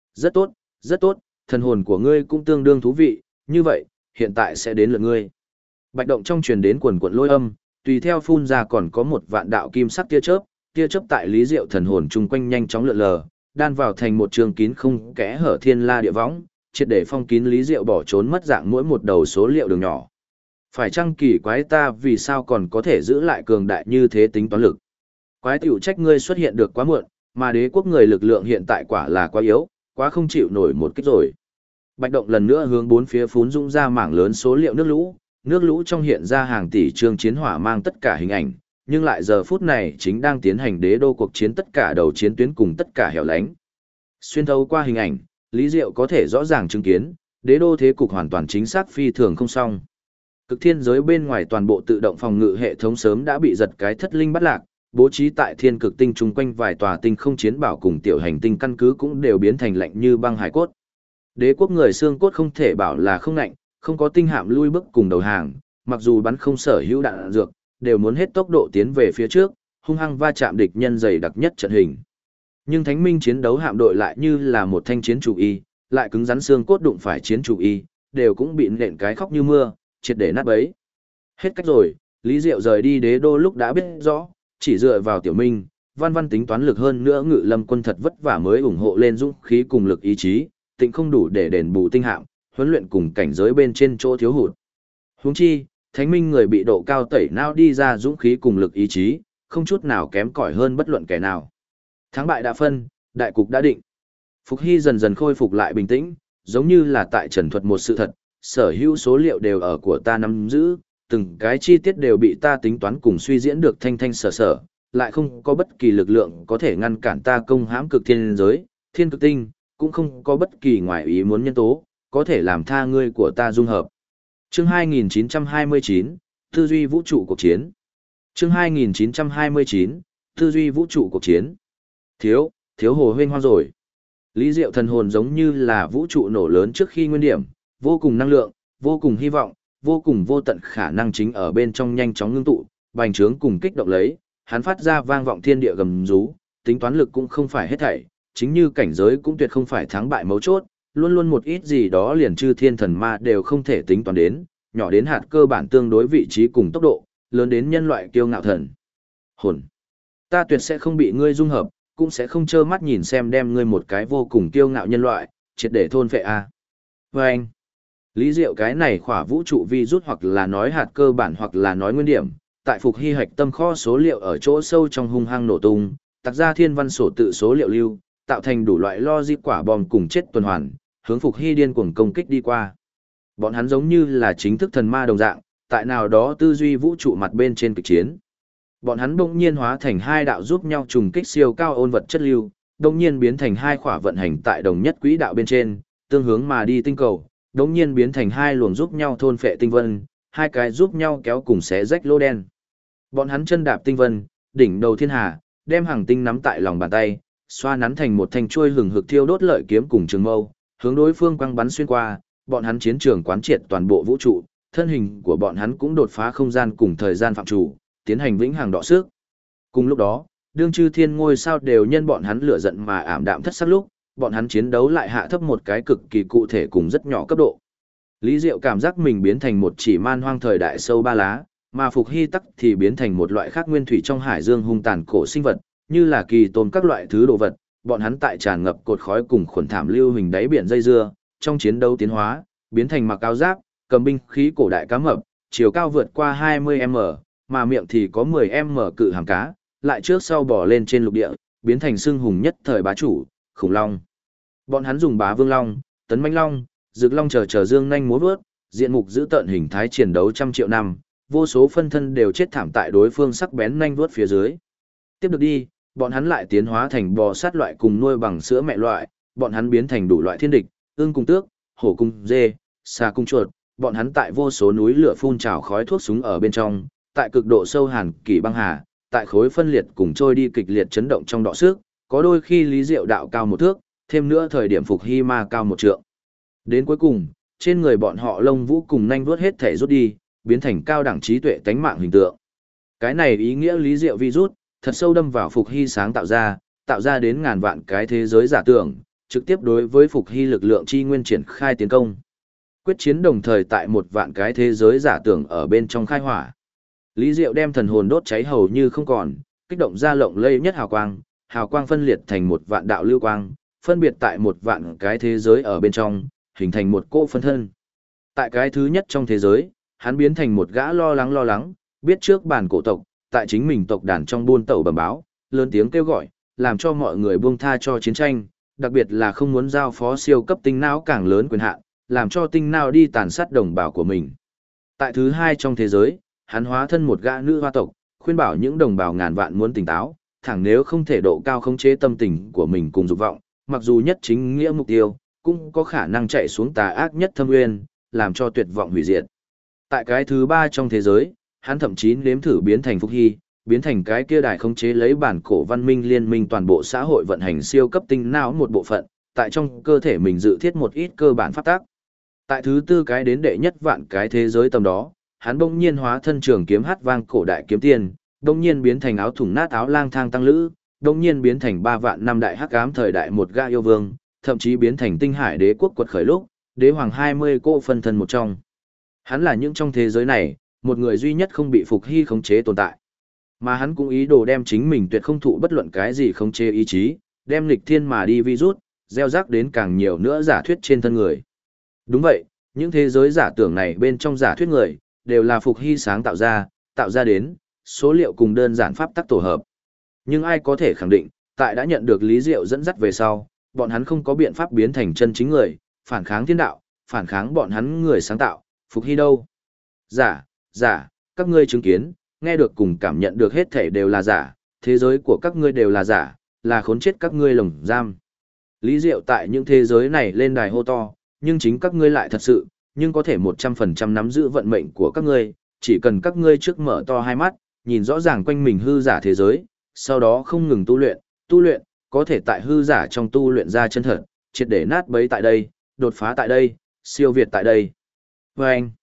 Rất tốt, thần hồn của ngươi cũng tương đương thú vị, như vậy, hiện tại sẽ đến lượt ngươi. Bạch động trong truyền đến quần quần lôi âm, tùy theo phun ra còn có một vạn đạo kim sắc tia chớp tại Lý Diệu thần hồn chung quanh nhanh chóng lượn lờ, đan vào thành một trường kín không kẽ hở thiên la địa võng, triệt để phong kín Lý Diệu bỏ trốn mất dạng mỗi một đầu số liệu đường nhỏ. Phải chăng kỳ quái ta vì sao còn có thể giữ lại cường đại như thế tính toán lực? Quái tiểu trách ngươi xuất hiện được quá muộn, mà đế quốc người lực lượng hiện tại quả là quá yếu, quá không chịu nổi một kích rồi. Bạch động lần nữa hướng bốn phía phún dũng ra mảng lớn số liệu nước lũ trong hiện ra hàng tỷ chương chiến hỏa mang tất cả hình ảnh, nhưng lại giờ phút này chính đang tiến hành đế đô cuộc chiến tất cả đầu chiến tuyến cùng tất cả hẻo lánh. Xuyên thấu qua hình ảnh, Lý Diệu có thể rõ ràng chứng kiến, đế đô thế cục hoàn toàn chính xác phi thường không xong. Cực thiên giới bên ngoài toàn bộ tự động phòng ngự hệ thống sớm đã bị giật cái thất linh bắt lạc, bố trí tại thiên cực tinh chung quanh vài tòa tinh không chiến bảo cùng tiểu hành tinh căn cứ cũng đều biến thành lạnh như băng hải cốt. Đế quốc người xương cốt không thể bảo là không lạnh, không có tinh hạm lui bước cùng đầu hàng, mặc dù bắn không sở hữu đạn dược, đều muốn hết tốc độ tiến về phía trước, hung hăng va chạm địch nhân dày đặc nhất trận hình. Nhưng Thánh Minh chiến đấu hạm đội lại như là một thanh chiến chủ y, lại cứng rắn xương cốt đụng phải chiến chủ y, đều cũng bị nện cái khóc như mưa, triệt để nát bấy. Hết cách rồi, Lý Diệu rời đi đế đô lúc đã biết rõ, chỉ dựa vào Tiểu Minh, văn tính toán lực hơn nữa Ngự Lâm quân thật vất vả mới ủng hộ lên dũng khí cùng lực ý chí, tịnh không đủ để đền bù tinh hạm, huấn luyện cùng cảnh giới bên trên chỗ thiếu hụt. Huống chi, Thánh Minh người bị độ cao tẩy não đi ra dũng khí cùng lực ý chí, không chút nào kém cỏi hơn bất luận kẻ nào. Thắng bại đã phân, đại cục đã định. Phục Hy dần dần khôi phục lại bình tĩnh, giống như là tại trần thuật một sự thật, sở hữu số liệu đều ở của ta nắm giữ, từng cái chi tiết đều bị ta tính toán cùng suy diễn được thanh thanh sở sở, lại không có bất kỳ lực lượng có thể ngăn cản ta công hãm cực thiên giới, thiên cực tinh, cũng không có bất kỳ ngoại ý muốn nhân tố, có thể làm tha ngươi của ta dung hợp. Chương 2929, Tư duy vũ trụ cuộc chiến. Chương 2929, Tư duy vũ trụ cuộc chiến. Thiếu hồ huynh hoang rồi. Lý Diệu thần hồn giống như là vũ trụ nổ lớn trước khi nguyên điểm, vô cùng năng lượng, vô cùng hy vọng, vô cùng vô tận khả năng chính ở bên trong nhanh chóng ngưng tụ, bành trướng cùng kích động lấy, hắn phát ra vang vọng thiên địa gầm rú, tính toán lực cũng không phải hết thảy, chính như cảnh giới cũng tuyệt không phải thắng bại mấu chốt, luôn luôn một ít gì đó liền chư thiên thần ma đều không thể tính toán đến, nhỏ đến hạt cơ bản tương đối vị trí cùng tốc độ, lớn đến nhân loại kiêu ngạo thần. Hồn. Ta tuyệt sẽ không bị ngươi dung hợp, cũng sẽ không trơ mắt nhìn xem đem ngươi một cái vô cùng kiêu ngạo nhân loại, triệt để thôn phệ a. Và anh. Lý Diệu cái này khỏa vũ trụ vi rút hoặc là nói hạt cơ bản hoặc là nói nguyên điểm, tại Phục Hy hạch tâm kho số liệu ở chỗ sâu trong hung hăng nổ tung, tạc ra thiên văn sổ tự số liệu lưu, tạo thành đủ loại logic quả bom cùng chết tuần hoàn, hướng Phục Hy điên cuồng công kích đi qua. Bọn hắn giống như là chính thức thần ma đồng dạng, tại nào đó tư duy vũ trụ mặt bên trên kịch chiến. Bọn hắn bỗng nhiên hóa thành hai đạo giúp nhau trùng kích siêu cao ôn vật chất lưu, bỗng nhiên biến thành hai khỏa vận hành tại đồng nhất quỹ đạo bên trên, tương hướng mà đi tinh cầu, đống nhiên biến thành hai luồng giúp nhau thôn phệ tinh vân, hai cái giúp nhau kéo cùng xé rách lỗ đen. Bọn hắn chân đạp tinh vân, đỉnh đầu thiên hà, đem hàng tinh nắm tại lòng bàn tay, xoa nắn thành một thanh chuôi hừng hực thiêu đốt lợi kiếm cùng trường mâu, hướng đối phương quăng bắn xuyên qua, bọn hắn chiến trường quán triệt toàn bộ vũ trụ, thân hình của bọn hắn cũng đột phá không gian cùng thời gian phạm chủ, tiến hành vĩnh hằng đọ sức. Cùng lúc đó, đương chư thiên ngôi sao đều nhân bọn hắn lửa giận mà ảm đạm thất sắc lúc, bọn hắn chiến đấu lại hạ thấp một cái cực kỳ cụ thể cùng rất nhỏ cấp độ. Lý Diệu cảm giác mình biến thành một chỉ man hoang thời đại sâu ba lá, mà Phục Hy tắc thì biến thành một loại khác nguyên thủy trong hải dương hung tàn cổ sinh vật, như là kỳ tồn các loại thứ đồ vật, bọn hắn tại tràn ngập cột khói cùng khuẩn thảm lưu hình đáy biển dây dưa, trong chiến đấu tiến hóa, biến thành mặc áo giáp, cầm binh khí cổ đại cá mập, chiều cao vượt qua 20m, mà miệng thì có 10m cự hàm cá, lại trước sau bò lên trên lục địa, biến thành xương hùng nhất thời bá chủ, khủng long. Bọn hắn dùng bá vương long, tấn mãnh long, dực long chờ dương nhanh múa vớt, diện mục giữ tợn hình thái chiến đấu trăm triệu năm, vô số phân thân đều chết thảm tại đối phương sắc bén nhanh vuốt phía dưới. Tiếp được đi, bọn hắn lại tiến hóa thành bò sát loại cùng nuôi bằng sữa mẹ loại, bọn hắn biến thành đủ loại thiên địch, ương cùng tước, hổ cùng dê, xà cùng chuột, bọn hắn tại vô số núi lửa phun trào khói thuốc súng ở bên trong, tại cực độ sâu hàn kỳ băng hà, tại khối phân liệt cùng trôi đi kịch liệt chấn động trong đọ sức, có đôi khi Lý Diệu đạo cao một thước, thêm nữa thời điểm Phục Hy ma cao một trượng. Đến cuối cùng, trên người bọn họ lông vũ cùng nhanh vuốt hết thể rút đi, biến thành cao đẳng trí tuệ tánh mạng hình tượng. Cái này ý nghĩa Lý Diệu virus, thật sâu đâm vào Phục Hy sáng tạo ra đến ngàn vạn cái thế giới giả tưởng, trực tiếp đối với Phục Hy lực lượng chi nguyên triển khai tiến công. Quyết chiến đồng thời tại một vạn cái thế giới giả tưởng ở bên trong khai hỏa. Lý Diệu đem thần hồn đốt cháy hầu như không còn, kích động ra lộng lây nhất hào quang phân liệt thành một vạn đạo lưu quang, phân biệt tại một vạn cái thế giới ở bên trong, hình thành một cỗ phân thân. Tại cái thứ nhất trong thế giới, hắn biến thành một gã lo lắng, biết trước bản cổ tộc, tại chính mình tộc đàn trong buôn tẩu bẩm báo, lớn tiếng kêu gọi, làm cho mọi người buông tha cho chiến tranh, đặc biệt là không muốn giao phó siêu cấp tinh não càng lớn quyền hạn, làm cho tinh não đi tàn sát đồng bào của mình. Tại thứ hai trong thế giới, hắn hóa thân một gã nữ hoa tộc, khuyên bảo những đồng bào ngàn vạn muốn tỉnh táo, thẳng nếu không thể độ cao khống chế tâm tình của mình cùng dục vọng, mặc dù nhất chính nghĩa mục tiêu, cũng có khả năng chạy xuống tà ác nhất thâm nguyên, làm cho tuyệt vọng hủy diệt. Tại cái thứ ba trong thế giới, hắn thậm chí nếm thử biến thành Phục Hy, biến thành cái kia đài khống chế lấy bản cổ văn minh liên minh toàn bộ xã hội vận hành siêu cấp tinh não một bộ phận, tại trong cơ thể mình dự thiết một ít cơ bản pháp tắc. Tại thứ tư cái đến đệ nhất vạn cái thế giới tầm đó, hắn bỗng nhiên hóa thân trường kiếm hát vang cổ đại kiếm tiên, bỗng nhiên biến thành áo thủng nát áo lang thang tăng lữ, bỗng nhiên biến thành 3 vạn năm đại hắc ám thời đại một gã yêu vương, thậm chí biến thành tinh hải đế quốc quật khởi lúc, đế hoàng 20 cô phân thân một trong. Hắn là những trong thế giới này, một người duy nhất không bị Phục Hy khống chế tồn tại. Mà hắn cũng ý đồ đem chính mình tuyệt không thụ bất luận cái gì khống chế ý chí, đem lịch thiên mà đi virus, gieo rắc đến càng nhiều nữa giả thuyết trên thân người. Đúng vậy, những thế giới giả tưởng này bên trong giả thuyết người, đều là Phục Hy sáng tạo ra đến, số liệu cùng đơn giản pháp tắc tổ hợp. Nhưng ai có thể khẳng định, tại đã nhận được Lý Diệu dẫn dắt về sau, bọn hắn không có biện pháp biến thành chân chính người, phản kháng thiên đạo, phản kháng bọn hắn người sáng tạo, Phục Hy đâu? Giả, các ngươi chứng kiến, nghe được cùng cảm nhận được hết thể đều là giả, thế giới của các ngươi đều là giả, là khốn chết các ngươi lồng giam. Lý Diệu tại những thế giới này lên đài hô to, nhưng chính các ngươi lại thật sự, nhưng có thể 100% nắm giữ vận mệnh của các ngươi, chỉ cần các ngươi trước mở to hai mắt, nhìn rõ ràng quanh mình hư giả thế giới, sau đó không ngừng tu luyện, có thể tại hư giả trong tu luyện ra chân thật, triệt để nát bấy tại đây, đột phá tại đây, siêu việt tại đây. Vâng,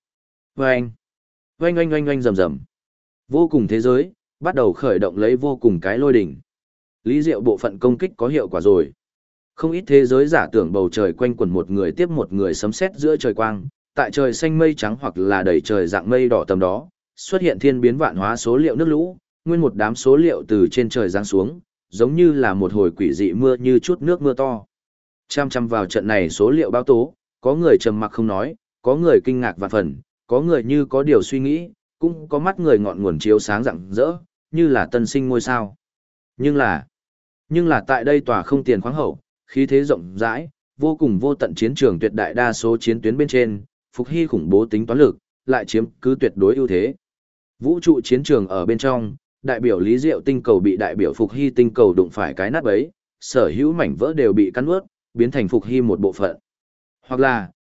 oanh rầm rầm. Vô cùng thế giới, bắt đầu khởi động lấy vô cùng cái lôi đỉnh. Lý Diệu bộ phận công kích có hiệu quả rồi. Không ít thế giới giả tưởng bầu trời quanh quẩn một người tiếp một người sấm sét giữa trời quang, tại trời xanh mây trắng hoặc là đầy trời dạng mây đỏ tầm đó, xuất hiện thiên biến vạn hóa số liệu nước lũ, nguyên một đám số liệu từ trên trời giáng xuống, giống như là một hồi quỷ dị mưa như chút nước mưa to. Chăm chăm vào trận này số liệu báo tố, có người trầm mặc không nói, có người kinh ngạc vạn phần, có người như có điều suy nghĩ, cũng có mắt người ngọn nguồn chiếu sáng rạng rỡ, như là tân sinh ngôi sao. Nhưng là tại đây tòa không tiền khoáng hậu, khí thế rộng rãi, vô cùng vô tận chiến trường tuyệt đại đa số chiến tuyến bên trên, Phục Hy khủng bố tính toán lực, lại chiếm cứ tuyệt đối ưu thế. Vũ trụ chiến trường ở bên trong, đại biểu Lý Diệu tinh cầu bị đại biểu Phục Hy tinh cầu đụng phải cái nát bấy, sở hữu mảnh vỡ đều bị cắn nuốt, biến thành Phục Hy một bộ phận. Hoặc là,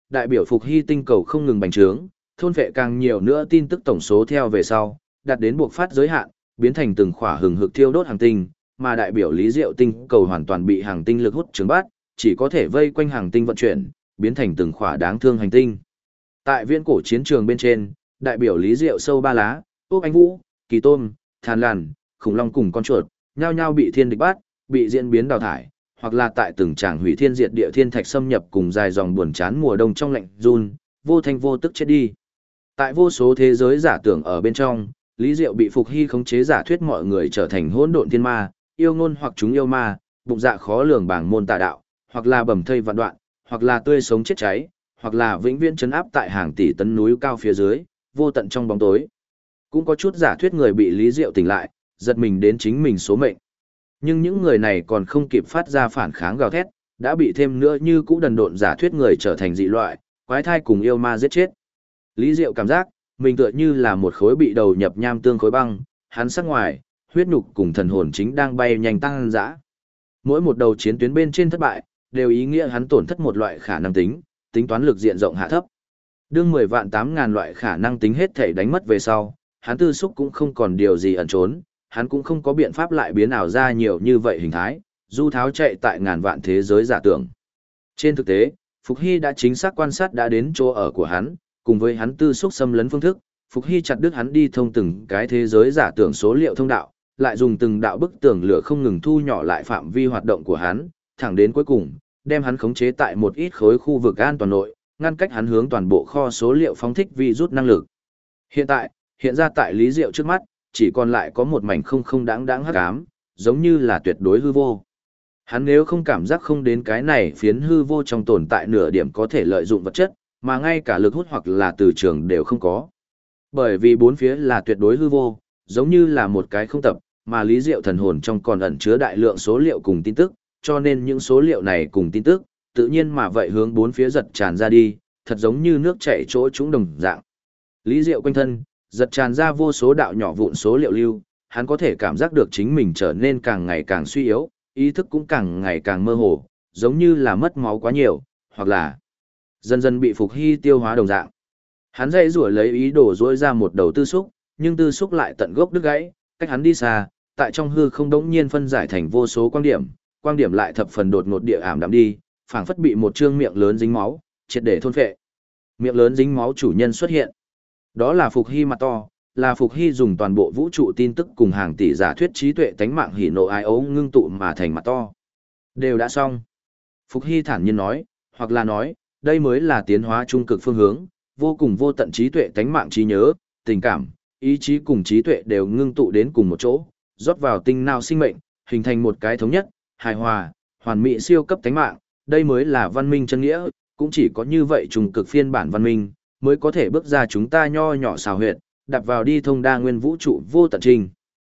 đại biểu phục hy tinh cầu không ngừng bành trướng, thôn vệ càng nhiều nữa tin tức tổng số theo về sau, đạt đến buộc phát giới hạn, biến thành từng khỏa hừng hực thiêu đốt hành tinh, mà đại biểu Lý Diệu tinh cầu hoàn toàn bị hành tinh lực hút trứng bát, chỉ có thể vây quanh hành tinh vận chuyển, biến thành từng khỏa đáng thương hành tinh. Tại viễn cổ chiến trường bên trên, đại biểu Lý Diệu sâu ba lá, ốc anh vũ, kỳ tôm, than lằn, khủng long cùng con chuột, nhao nhao bị thiên địch bắt, bị diễn biến đào thải, hoặc là tại từng tràng hủy thiên diệt địa thiên thạch xâm nhập cùng dài dòng buồn chán mùa đông trong lạnh run, vô thanh vô tức chết đi. Tại vô số thế giới giả tưởng ở bên trong, Lý Diệu bị Phục Hy khống chế giả thuyết mọi người trở thành hỗn độn thiên ma, yêu ngôn hoặc chúng yêu ma, bụng dạ khó lường bảng môn tà đạo, hoặc là bầm thây vạn đoạn, hoặc là tươi sống chết cháy, hoặc là vĩnh viễn trấn áp tại hàng tỷ tấn núi cao phía dưới, vô tận trong bóng tối. Cũng có chút giả thuyết người bị Lý Diệu tỉnh lại, giật mình đến chính mình số mệnh. Nhưng những người này còn không kịp phát ra phản kháng gào thét, đã bị thêm nữa như cũ đần độn giả thuyết người trở thành dị loại, quái thai cùng yêu ma giết chết. Lý Diệu cảm giác, mình tựa như là một khối bị đầu nhập nham tương khối băng, hắn sắc ngoài, huyết nhục cùng thần hồn chính đang bay nhanh tăng dã. Mỗi một đầu chiến tuyến bên trên thất bại, đều ý nghĩa hắn tổn thất một loại khả năng tính toán lực diện rộng hạ thấp. Đương 10 vạn 8 ngàn loại khả năng tính hết thể đánh mất về sau, hắn tư xúc cũng không còn điều gì ẩn trốn, hắn cũng không có biện pháp lại biến ảo ra nhiều như vậy hình thái, du tháo chạy tại ngàn vạn thế giới giả tưởng. Trên thực tế, Phục Hy đã chính xác quan sát đã đến chỗ ở của hắn, cùng với hắn tư xúc xâm lấn phương thức, Phục Hy chặt đứt hắn đi thông từng cái thế giới giả tưởng số liệu thông đạo, lại dùng từng đạo bức tường lửa không ngừng thu nhỏ lại phạm vi hoạt động của hắn, thẳng đến cuối cùng, đem hắn khống chế tại một ít khối khu vực an toàn nội, ngăn cách hắn hướng toàn bộ kho số liệu phóng thích vi rút năng lực. Hiện tại, hiện ra tại Lý Diệu trước mắt, chỉ còn lại có một mảnh không đáng đáng hắc ám, giống như là tuyệt đối hư vô. Hắn nếu không cảm giác không đến cái này phiến hư vô trong tồn tại nửa điểm có thể lợi dụng vật chất, mà ngay cả lực hút hoặc là từ trường đều không có. Bởi vì bốn phía là tuyệt đối hư vô, giống như là một cái không tập, mà Lý Diệu thần hồn trong còn ẩn chứa đại lượng số liệu cùng tin tức, cho nên những số liệu này cùng tin tức, tự nhiên mà vậy hướng bốn phía giật tràn ra đi, thật giống như nước chảy chỗ trũng đồng dạng. Lý Diệu quanh thân, giật tràn ra vô số đạo nhỏ vụn số liệu lưu, hắn có thể cảm giác được chính mình trở nên càng ngày càng suy yếu, ý thức cũng càng ngày càng mơ hồ, giống như là mất máu quá nhiều, hoặc là dần dần bị Phục Hy tiêu hóa đồng dạng. Hắn dãy rủa lấy ý đồ dỗi ra một đầu tư xúc, nhưng tư xúc lại tận gốc đứt gãy, cách hắn đi xa, tại trong hư không đống nhiên phân giải thành vô số quang điểm lại thập phần đột ngột địa ảm đạm đi, phảng phất bị một trương miệng lớn dính máu, triệt để thôn phệ. Miệng lớn dính máu chủ nhân xuất hiện. Đó là Phục Hy mặt to, là Phục Hy dùng toàn bộ vũ trụ tin tức cùng hàng tỷ giả thuyết trí tuệ tánh mạng hỉ nộ ai ấu ngưng tụ mà thành mặt to. Đều đã xong. Phục Hy thản nhiên nói, hoặc là nói, đây mới là tiến hóa trung cực phương hướng, vô cùng vô tận trí tuệ tánh mạng trí nhớ, tình cảm, ý chí cùng trí tuệ đều ngưng tụ đến cùng một chỗ, rót vào tinh não sinh mệnh, hình thành một cái thống nhất, hài hòa, hoàn mỹ siêu cấp tánh mạng, đây mới là văn minh chân nghĩa, cũng chỉ có như vậy trung cực phiên bản văn minh, mới có thể bước ra chúng ta nho nhỏ xào huyệt, đạp vào đi thông đa nguyên vũ trụ vô tận trình.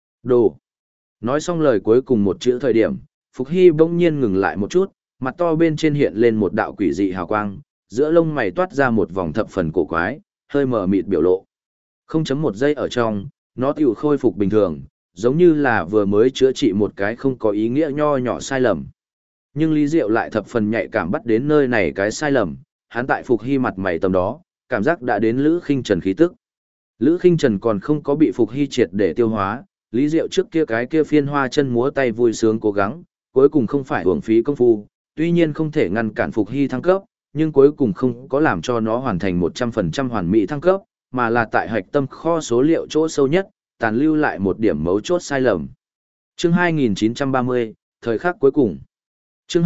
Đồ. Nói xong lời cuối cùng một chữ thời điểm, Phục Hy bỗng nhiên ngừng lại một chút, mặt to bên trên hiện lên một đạo quỷ dị hào quang, giữa lông mày toát ra một vòng thập phần cổ quái, hơi mờ mịt biểu lộ. 0.1 giây ở trong, nó tiểu khôi phục bình thường, giống như là vừa mới chữa trị một cái không có ý nghĩa nho nhỏ sai lầm. Nhưng Lý Diệu lại thập phần nhạy cảm bắt đến nơi này cái sai lầm, hắn tại Phục Hy mặt mày tầm đó, cảm giác đã đến Lữ Khinh Trần khí tức. Lữ Khinh Trần còn không có bị Phục Hy triệt để tiêu hóa, Lý Diệu trước kia cái kia phiên hoa chân múa tay vui sướng cố gắng, cuối cùng không phải uổng phí công phu, tuy nhiên không thể ngăn cản Phục Hy thăng cấp, nhưng cuối cùng không có làm cho nó hoàn thành 100% hoàn mỹ thăng cấp, mà là tại hạch tâm kho số liệu chỗ sâu nhất, tàn lưu lại một điểm mấu chốt sai lầm. Chương 2930, thời khắc cuối cùng. Chương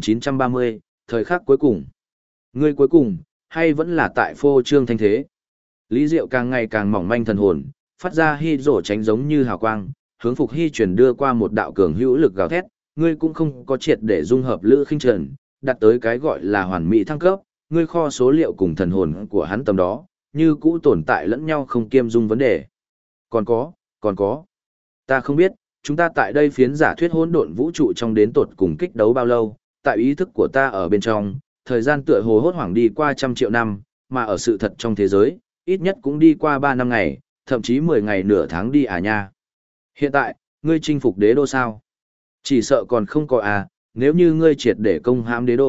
2930, thời khắc cuối cùng. Người cuối cùng, hay vẫn là tại phô trương thanh thế. Lý Diệu càng ngày càng mỏng manh thần hồn, phát ra hy rổ tránh giống như hào quang, hướng Phục Hy truyền đưa qua một đạo cường hữu lực gào thét, ngươi cũng không có triệt để dung hợp Lữ Khinh Trần, đặt tới cái gọi là hoàn mỹ thăng cấp, ngươi kho số liệu cùng thần hồn của hắn tầm đó, như cũ tồn tại lẫn nhau không kiêm dung vấn đề. Còn có. Ta không biết, chúng ta tại đây phiến giả thuyết hỗn độn vũ trụ trong đến tột cùng kích đấu bao lâu, tại ý thức của ta ở bên trong, thời gian tựa hồ hốt hoảng đi qua 100 triệu năm, mà ở sự thật trong thế giới, ít nhất cũng đi qua 3 năm ngày, thậm chí 10 ngày nửa tháng đi à nha. Hiện tại, ngươi chinh phục đế đô sao? Chỉ sợ còn không có à, nếu như ngươi triệt để công hãm đế đô,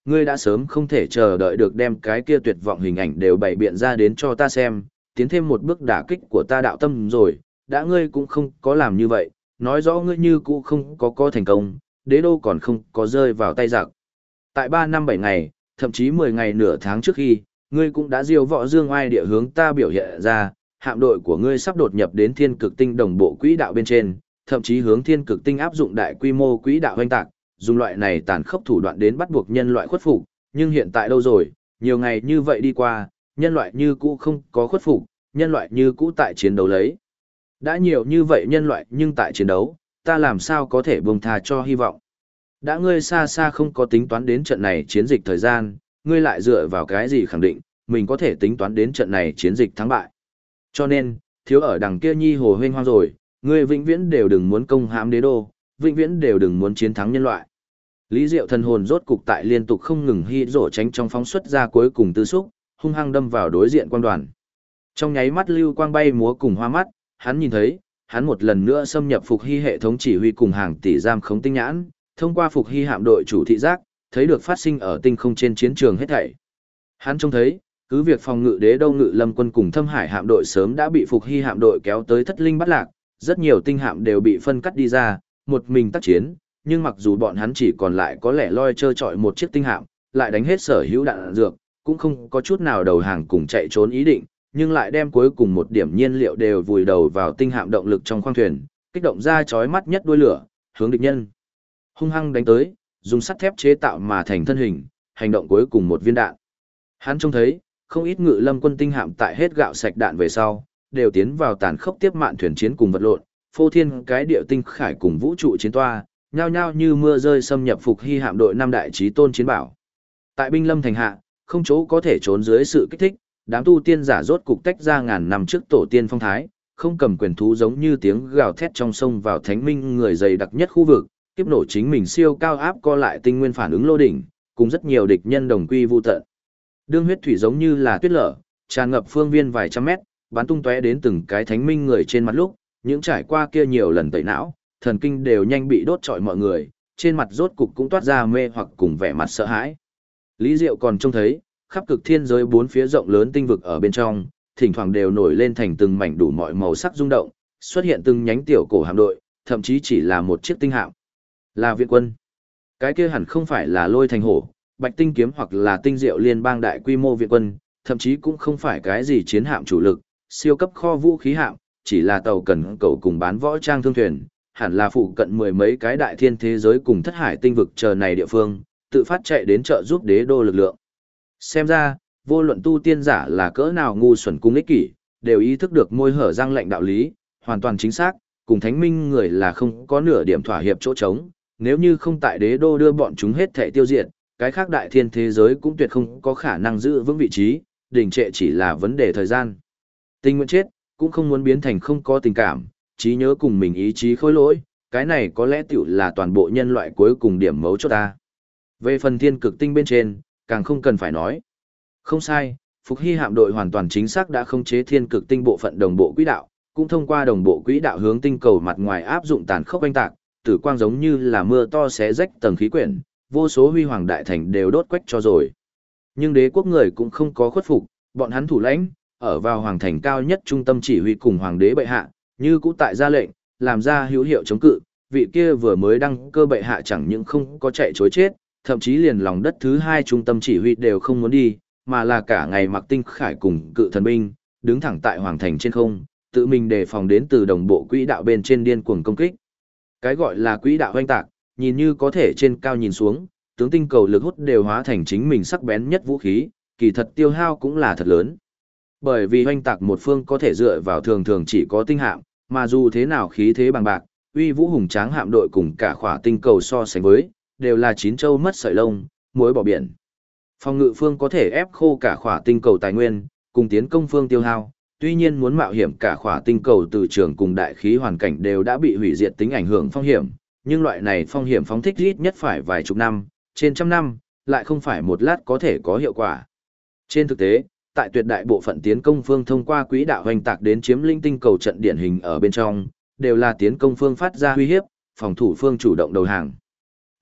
Ngươi đã sớm không thể chờ đợi được đem cái kia tuyệt vọng hình ảnh đều bày biện ra đến cho ta xem, tiến thêm một bước đả kích của ta đạo tâm rồi, đã ngươi cũng không có làm như vậy, nói rõ ngươi như cũ không có thành công, đế đô còn không có rơi vào tay giặc. Tại 3 năm 7 ngày, thậm chí 10 ngày nửa tháng trước khi, ngươi cũng đã diêu võ dương oai địa hướng ta biểu hiện ra, hạm đội của ngươi sắp đột nhập đến thiên cực tinh đồng bộ quỹ đạo bên trên, thậm chí hướng thiên cực tinh áp dụng đại quy mô quỹ đạo hoành tạc, dùng loại này tàn khốc thủ đoạn đến bắt buộc nhân loại khuất phục, nhưng hiện tại đâu rồi, nhiều ngày như vậy đi qua, nhân loại như cũ không có khuất phục, nhân loại như cũ tại chiến đấu lấy. Đã nhiều như vậy nhân loại nhưng tại chiến đấu, ta làm sao có thể buông tha cho hy vọng. Đã ngươi xa xa không có tính toán đến trận này chiến dịch thời gian, ngươi lại dựa vào cái gì khẳng định, mình có thể tính toán đến trận này chiến dịch thắng bại. Cho nên, thiếu ở đằng kia nhi hồ huynh hoang rồi, ngươi vĩnh viễn đều đừng muốn công hãm đế đô, vĩnh viễn đều đừng muốn chiến thắng nhân loại. Lý Diệu thần hồn rốt cục tại liên tục không ngừng hy rổ tránh trong phóng xuất ra cuối cùng tư xúc, hung hăng đâm vào đối diện quang đoàn. Trong nháy mắt lưu quang bay múa cùng hoa mắt, hắn nhìn thấy, hắn một lần nữa xâm nhập phục hy hệ thống chỉ huy cùng hàng tỷ giam khống tinh nhãn, thông qua phục hy hạm đội chủ thị giác, thấy được phát sinh ở tinh không trên chiến trường hết thảy. Hắn trông thấy, cứ việc phòng ngự đế đô ngự lâm quân cùng thâm hải hạm đội sớm đã bị phục hy hạm đội kéo tới thất linh bắt lạc, rất nhiều tinh hạm đều bị phân cắt đi ra, một mình tác chiến, nhưng mặc dù bọn hắn chỉ còn lại có lẻ loi trơ trọi một chiếc tinh hạm, lại đánh hết sở hữu đạn dược, cũng không có chút nào đầu hàng cùng chạy trốn ý định, nhưng lại đem cuối cùng một điểm nhiên liệu đều vùi đầu vào tinh hạm động lực trong khoang thuyền, kích động ra chói mắt nhất đuôi lửa, hướng địch nhân hung hăng đánh tới, dùng sắt thép chế tạo mà thành thân hình, hành động cuối cùng một viên đạn. Hắn trông thấy, không ít ngự lâm quân tinh hạm tại hết gạo sạch đạn về sau, đều tiến vào tàn khốc tiếp mạn thuyền chiến cùng vật lộn, phô thiên cái địa tinh khải cùng vũ trụ chiến toa, nhao nhao như mưa rơi xâm nhập phục hy hạm đội năm đại chí tôn chiến bảo. Tại binh lâm thành hạ, không chỗ có thể trốn dưới sự kích thích, đám tu tiên giả rốt cục tách ra ngàn năm trước tổ tiên phong thái, không cầm quyền thú giống như tiếng gào thét trong sông vào thánh minh người dày đặc nhất khu vực, kiếp nổ chính mình siêu cao áp co lại tinh nguyên phản ứng lô đỉnh, cùng rất nhiều địch nhân đồng quy vu tận. Đương huyết thủy giống như là tuyết lở, tràn ngập phương viên vài trăm mét, bắn tung tóe đến từng cái thánh minh người trên mặt lúc, những trải qua kia nhiều lần tẩy não, thần kinh đều nhanh bị đốt trọi mọi người, trên mặt rốt cục cũng toát ra mê hoặc cùng vẻ mặt sợ hãi. Lý Diệu còn trông thấy, khắp cực thiên giới bốn phía rộng lớn tinh vực ở bên trong, thỉnh thoảng đều nổi lên thành từng mảnh đủ mọi màu sắc rung động, xuất hiện từng nhánh tiểu cổ hạm đội, thậm chí chỉ là một chiếc tinh hạm. Là viện quân. Cái kia hẳn không phải là Lôi Thành Hổ, Bạch Tinh Kiếm hoặc là Tinh Diệu Liên bang đại quy mô viện quân, thậm chí cũng không phải cái gì chiến hạm chủ lực, siêu cấp kho vũ khí hạm, chỉ là tàu cần cầu cùng bán võ trang thương thuyền, hẳn là phụ cận mười mấy cái đại thiên thế giới cùng thất hải tinh vực chờ này địa phương, tự phát chạy đến trợ giúp đế đô lực lượng. Xem ra, vô luận tu tiên giả là cỡ nào ngu xuẩn cung ích kỷ, đều ý thức được môi hở răng lệnh đạo lý, hoàn toàn chính xác, cùng thánh minh người là không có nửa điểm thỏa hiệp chỗ trống, nếu như không tại đế đô đưa bọn chúng hết thể tiêu diệt, cái khác đại thiên thế giới cũng tuyệt không có khả năng giữ vững vị trí, đình trệ chỉ là vấn đề thời gian. Tình nguyện chết, cũng không muốn biến thành không có tình cảm, trí nhớ cùng mình ý chí khôi lỗi, cái này có lẽ tiểu là toàn bộ nhân loại cuối cùng điểm mấu chốt ta. Về phần thiên cực tinh bên trên, càng không cần phải nói. Không sai, Phục Hy hạm đội hoàn toàn chính xác đã khống chế thiên cực tinh bộ phận đồng bộ quỹ đạo, cũng thông qua đồng bộ quỹ đạo hướng tinh cầu mặt ngoài áp dụng tàn khốc oanh tạc, tử quang giống như là mưa to xé rách tầng khí quyển, vô số huy hoàng đại thành đều đốt quách cho rồi. Nhưng đế quốc người cũng không có khuất phục, bọn hắn thủ lãnh, ở vào hoàng thành cao nhất trung tâm chỉ huy cùng hoàng đế bệ hạ, như cũ tại ra lệnh, làm ra hữu hiệu chống cự, vị kia vừa mới đăng cơ bệ hạ chẳng những không có chạy chối chết, thậm chí liền lòng đất thứ hai trung tâm chỉ huy đều không muốn đi, mà là cả ngày mặc tinh khải cùng cự thần binh, đứng thẳng tại hoàng thành trên không, tự mình đề phòng đến từ đồng bộ quỹ đạo bên trên điên cuồng công kích. Cái gọi là quỹ đạo hoanh tạc, nhìn như có thể trên cao nhìn xuống, tướng tinh cầu lực hút đều hóa thành chính mình sắc bén nhất vũ khí, kỳ thật tiêu hao cũng là thật lớn. Bởi vì hoanh tạc một phương có thể dựa vào thường thường chỉ có tinh hạm, mà dù thế nào khí thế bằng bạc, uy vũ hùng tráng hạm đội cùng cả khỏa tinh cầu so sánh với, đều là chín châu mất sợi lông, muối bỏ biển. Phòng ngự phương có thể ép khô cả khỏa tinh cầu tài nguyên, cùng tiến công phương tiêu hao, tuy nhiên muốn mạo hiểm cả khỏa tinh cầu từ trường cùng đại khí hoàn cảnh đều đã bị hủy diệt tính ảnh hưởng phong hiểm, nhưng loại này phong hiểm phóng thích ít nhất phải vài chục năm, trên trăm năm, lại không phải một lát có thể có hiệu quả. Trên thực tế, tại tuyệt đại bộ phận tiến công phương thông qua quỹ đạo hoành tạc đến chiếm lĩnh tinh cầu trận điển hình ở bên trong, đều là tiến công phương phát ra uy hiếp, phòng thủ phương chủ động đầu hàng.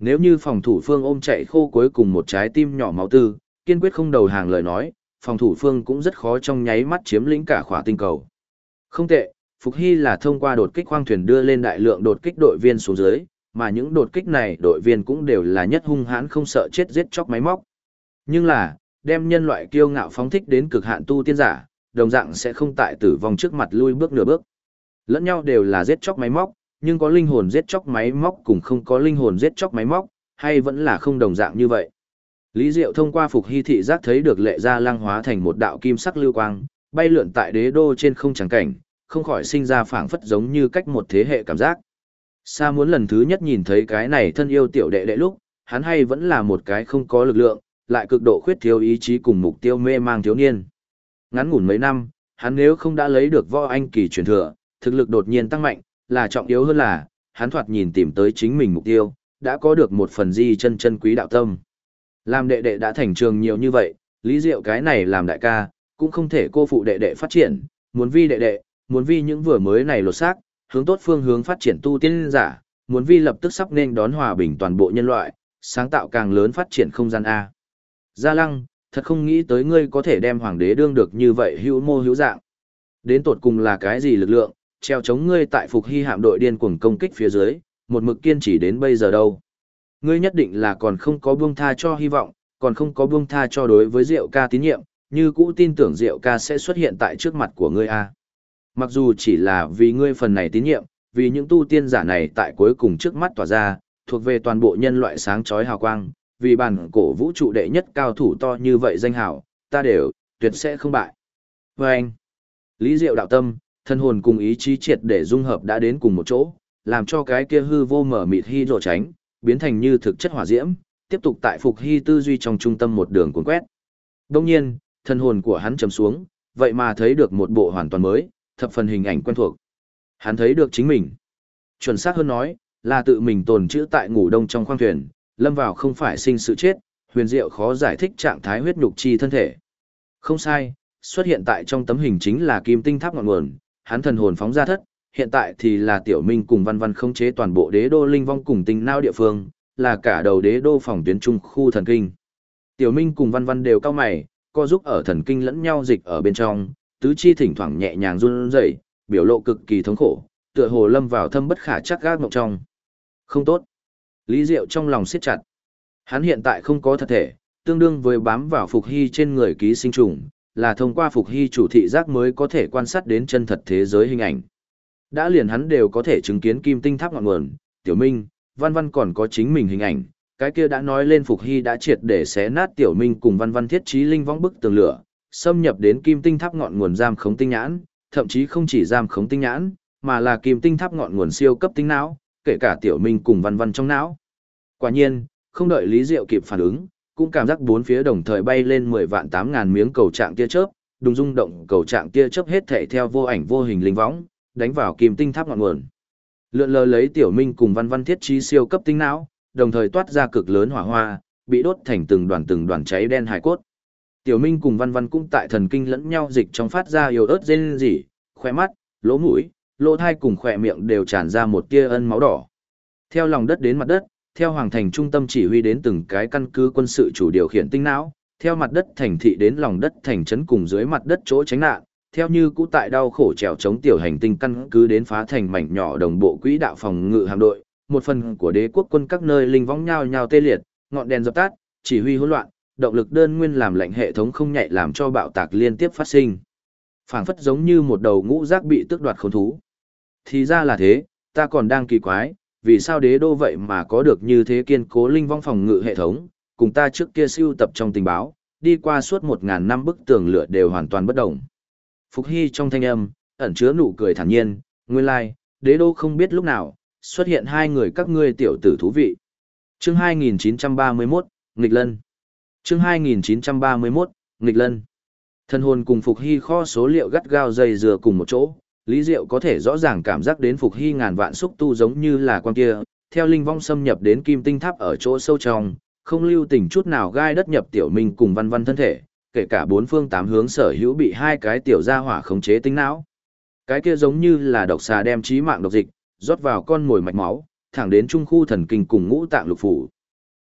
Nếu như phòng thủ phương ôm chạy khô cuối cùng một trái tim nhỏ máu tư, kiên quyết không đầu hàng lời nói, phòng thủ phương cũng rất khó trong nháy mắt chiếm lĩnh cả khỏa tinh cầu. Không tệ, Phục Hy là thông qua đột kích khoang thuyền đưa lên đại lượng đột kích đội viên xuống dưới, mà những đột kích này đội viên cũng đều là nhất hung hãn không sợ chết giết chóc máy móc. Nhưng là, đem nhân loại kiêu ngạo phóng thích đến cực hạn tu tiên giả, đồng dạng sẽ không tại tử vong trước mặt lui bước nửa bước. Lẫn nhau đều là giết chóc máy móc, nhưng có linh hồn giết chóc máy móc cùng không có linh hồn giết chóc máy móc, hay vẫn là không đồng dạng như vậy. Lý Diệu thông qua Phục Hy thị giác thấy được Lệ Gia Lăng hóa thành một đạo kim sắc lưu quang, bay lượn tại đế đô trên không trắng cảnh, không khỏi sinh ra phảng phất giống như cách một thế hệ cảm giác. Sa muốn lần thứ nhất nhìn thấy cái này thân yêu tiểu đệ đệ lúc, hắn hay vẫn là một cái không có lực lượng, lại cực độ khuyết thiếu ý chí cùng mục tiêu mê mang thiếu niên. Ngắn ngủn mấy năm, hắn nếu không đã lấy được võ anh kỳ truyền thừa, thực lực đột nhiên tăng mạnh, là trọng yếu hơn là, hắn thoạt nhìn tìm tới chính mình mục tiêu, đã có được một phần di chân chân quý đạo tâm. Làm đệ đệ đã thành trường nhiều như vậy, Lý Diệu cái này làm đại ca, cũng không thể cô phụ đệ đệ phát triển, muốn vi đệ đệ, muốn vi những vừa mới này lột xác, hướng tốt phương hướng phát triển tu tiên giả, muốn vi lập tức sắp nên đón hòa bình toàn bộ nhân loại, sáng tạo càng lớn phát triển không gian A. Gia Lăng, thật không nghĩ tới ngươi có thể đem hoàng đế đương được như vậy hữu mô hữu dạng. Đến tột cùng là cái gì lực lượng, treo chống ngươi tại Phục Hy hạm đội điên cuồng công kích phía dưới, một mực kiên trì đến bây giờ đâu. Ngươi nhất định là còn không có buông tha cho hy vọng, còn không có buông tha cho đối với Diệu ca tín nhiệm, như cũ tin tưởng Diệu ca sẽ xuất hiện tại trước mặt của ngươi a. Mặc dù chỉ là vì ngươi phần này tín nhiệm, vì những tu tiên giả này tại cuối cùng trước mắt tỏa ra, thuộc về toàn bộ nhân loại sáng chói hào quang, vì bản cổ vũ trụ đệ nhất cao thủ to như vậy danh hào, ta đều tuyệt sẽ không bại. Và anh, Lý Diệu đạo tâm, thân hồn cùng ý chí triệt để dung hợp đã đến cùng một chỗ, làm cho cái kia hư vô mở mịt hy rồ tránh, biến thành như thực chất hỏa diễm, tiếp tục tại Phục Hy tư duy trong trung tâm một đường cuốn quét. Đông nhiên, thân hồn của hắn trầm xuống, vậy mà thấy được một bộ hoàn toàn mới, thập phần hình ảnh quen thuộc. Hắn thấy được chính mình. Chuẩn xác hơn nói, là tự mình tồn trữ tại ngủ đông trong khoang thuyền, lâm vào không phải sinh sự chết, huyền diệu khó giải thích trạng thái huyết nhục chi thân thể. Không sai, xuất hiện tại trong tấm hình chính là kim tinh tháp ngọn nguồn, hắn thần hồn phóng ra thất, hiện tại thì là Tiểu Minh cùng Văn Văn khống chế toàn bộ đế đô linh vong cùng tinh não địa phương, là cả đầu đế đô phòng tuyến trung khu thần kinh. Tiểu Minh cùng Văn Văn đều cao mày, co giúp ở thần kinh lẫn nhau dịch ở bên trong, tứ chi thỉnh thoảng nhẹ nhàng run rẩy, biểu lộ cực kỳ thống khổ, tựa hồ lâm vào thâm bất khả chắc gác mộng trong. Không tốt. Lý Diệu trong lòng siết chặt. Hắn hiện tại không có thật thể, tương đương với bám vào Phục Hy trên người ký sinh trùng, là thông qua Phục Hy chủ thị giác mới có thể quan sát đến chân thật thế giới hình ảnh. Đã liền hắn đều có thể chứng kiến kim tinh tháp ngọn nguồn, Tiểu Minh, Văn Văn còn có chính mình hình ảnh, cái kia đã nói lên Phục Hy đã triệt để xé nát Tiểu Minh cùng Văn Văn thiết trí linh võng bức tường lửa, xâm nhập đến kim tinh tháp ngọn nguồn giam khống tinh nhãn, thậm chí không chỉ giam khống tinh nhãn, mà là kim tinh tháp ngọn nguồn siêu cấp tinh não, kể cả Tiểu Minh cùng Văn Văn trong não. Quả nhiên, không đợi Lý Diệu kịp phản ứng, cũng cảm giác bốn phía đồng thời bay lên 10 vạn 8.000 miếng cầu trạng tia chớp, đùng rung động cầu trạng tia chớp hết thảy theo vô ảnh vô hình linh võng, đánh vào kim tinh tháp ngọn nguồn. Lượn lờ lấy Tiểu Minh cùng Văn Văn thiết trí siêu cấp tinh não, đồng thời toát ra cực lớn hỏa hoa, bị đốt thành từng đoàn cháy đen hải cốt. Tiểu Minh cùng Văn Văn cũng tại thần kinh lẫn nhau dịch trong phát ra yếu ớt rên rỉ, khóe mắt, lỗ mũi, lỗ tai cùng khóe miệng đều tràn ra một tia ân máu đỏ. Theo lòng đất đến mặt đất, theo hoàng thành trung tâm chỉ huy đến từng cái căn cứ quân sự chủ điều khiển tinh não, theo mặt đất thành thị đến lòng đất thành trấn cùng dưới mặt đất chỗ tránh nạn, theo như cũ tại đau khổ trèo chống tiểu hành tinh căn cứ đến phá thành mảnh nhỏ đồng bộ quỹ đạo phòng ngự hạm đội, một phần của đế quốc quân các nơi linh võng nhao nhao tê liệt, ngọn đèn dập tắt, chỉ huy hỗn loạn, động lực đơn nguyên làm lệnh hệ thống không nhạy làm cho bạo tạc liên tiếp phát sinh. Phảng phất giống như một đầu ngũ giác bị tước đoạt khốn thú. Thì ra là thế, ta còn đang kỳ quái, vì sao đế đô vậy mà có được như thế kiên cố linh vong phòng ngự hệ thống, cùng ta trước kia siêu tập trong tình báo, đi qua suốt 1000 năm bức tường lửa đều hoàn toàn bất động. Phục Hy trong thanh âm, ẩn chứa nụ cười thản nhiên, nguyên lai, đế đô không biết lúc nào, xuất hiện hai người các ngươi tiểu tử thú vị. Chương 2931, Nghịch Lân. Chương 2931, Nghịch Lân. Thân hồn cùng Phục Hy kho số liệu gắt gao dày dừa cùng một chỗ, Lý Diệu có thể rõ ràng cảm giác đến Phục Hy ngàn vạn xúc tu giống như là quan kia, theo linh vong xâm nhập đến kim tinh tháp ở chỗ sâu trong, không lưu tình chút nào gai đất nhập Tiểu Minh cùng Văn Văn thân thể, kể cả bốn phương tám hướng sở hữu bị hai cái tiểu gia hỏa khống chế tinh não. Cái kia giống như là độc xà đem chí mạng độc dịch, rót vào con mồi mạch máu, thẳng đến trung khu thần kinh cùng ngũ tạng lục phủ.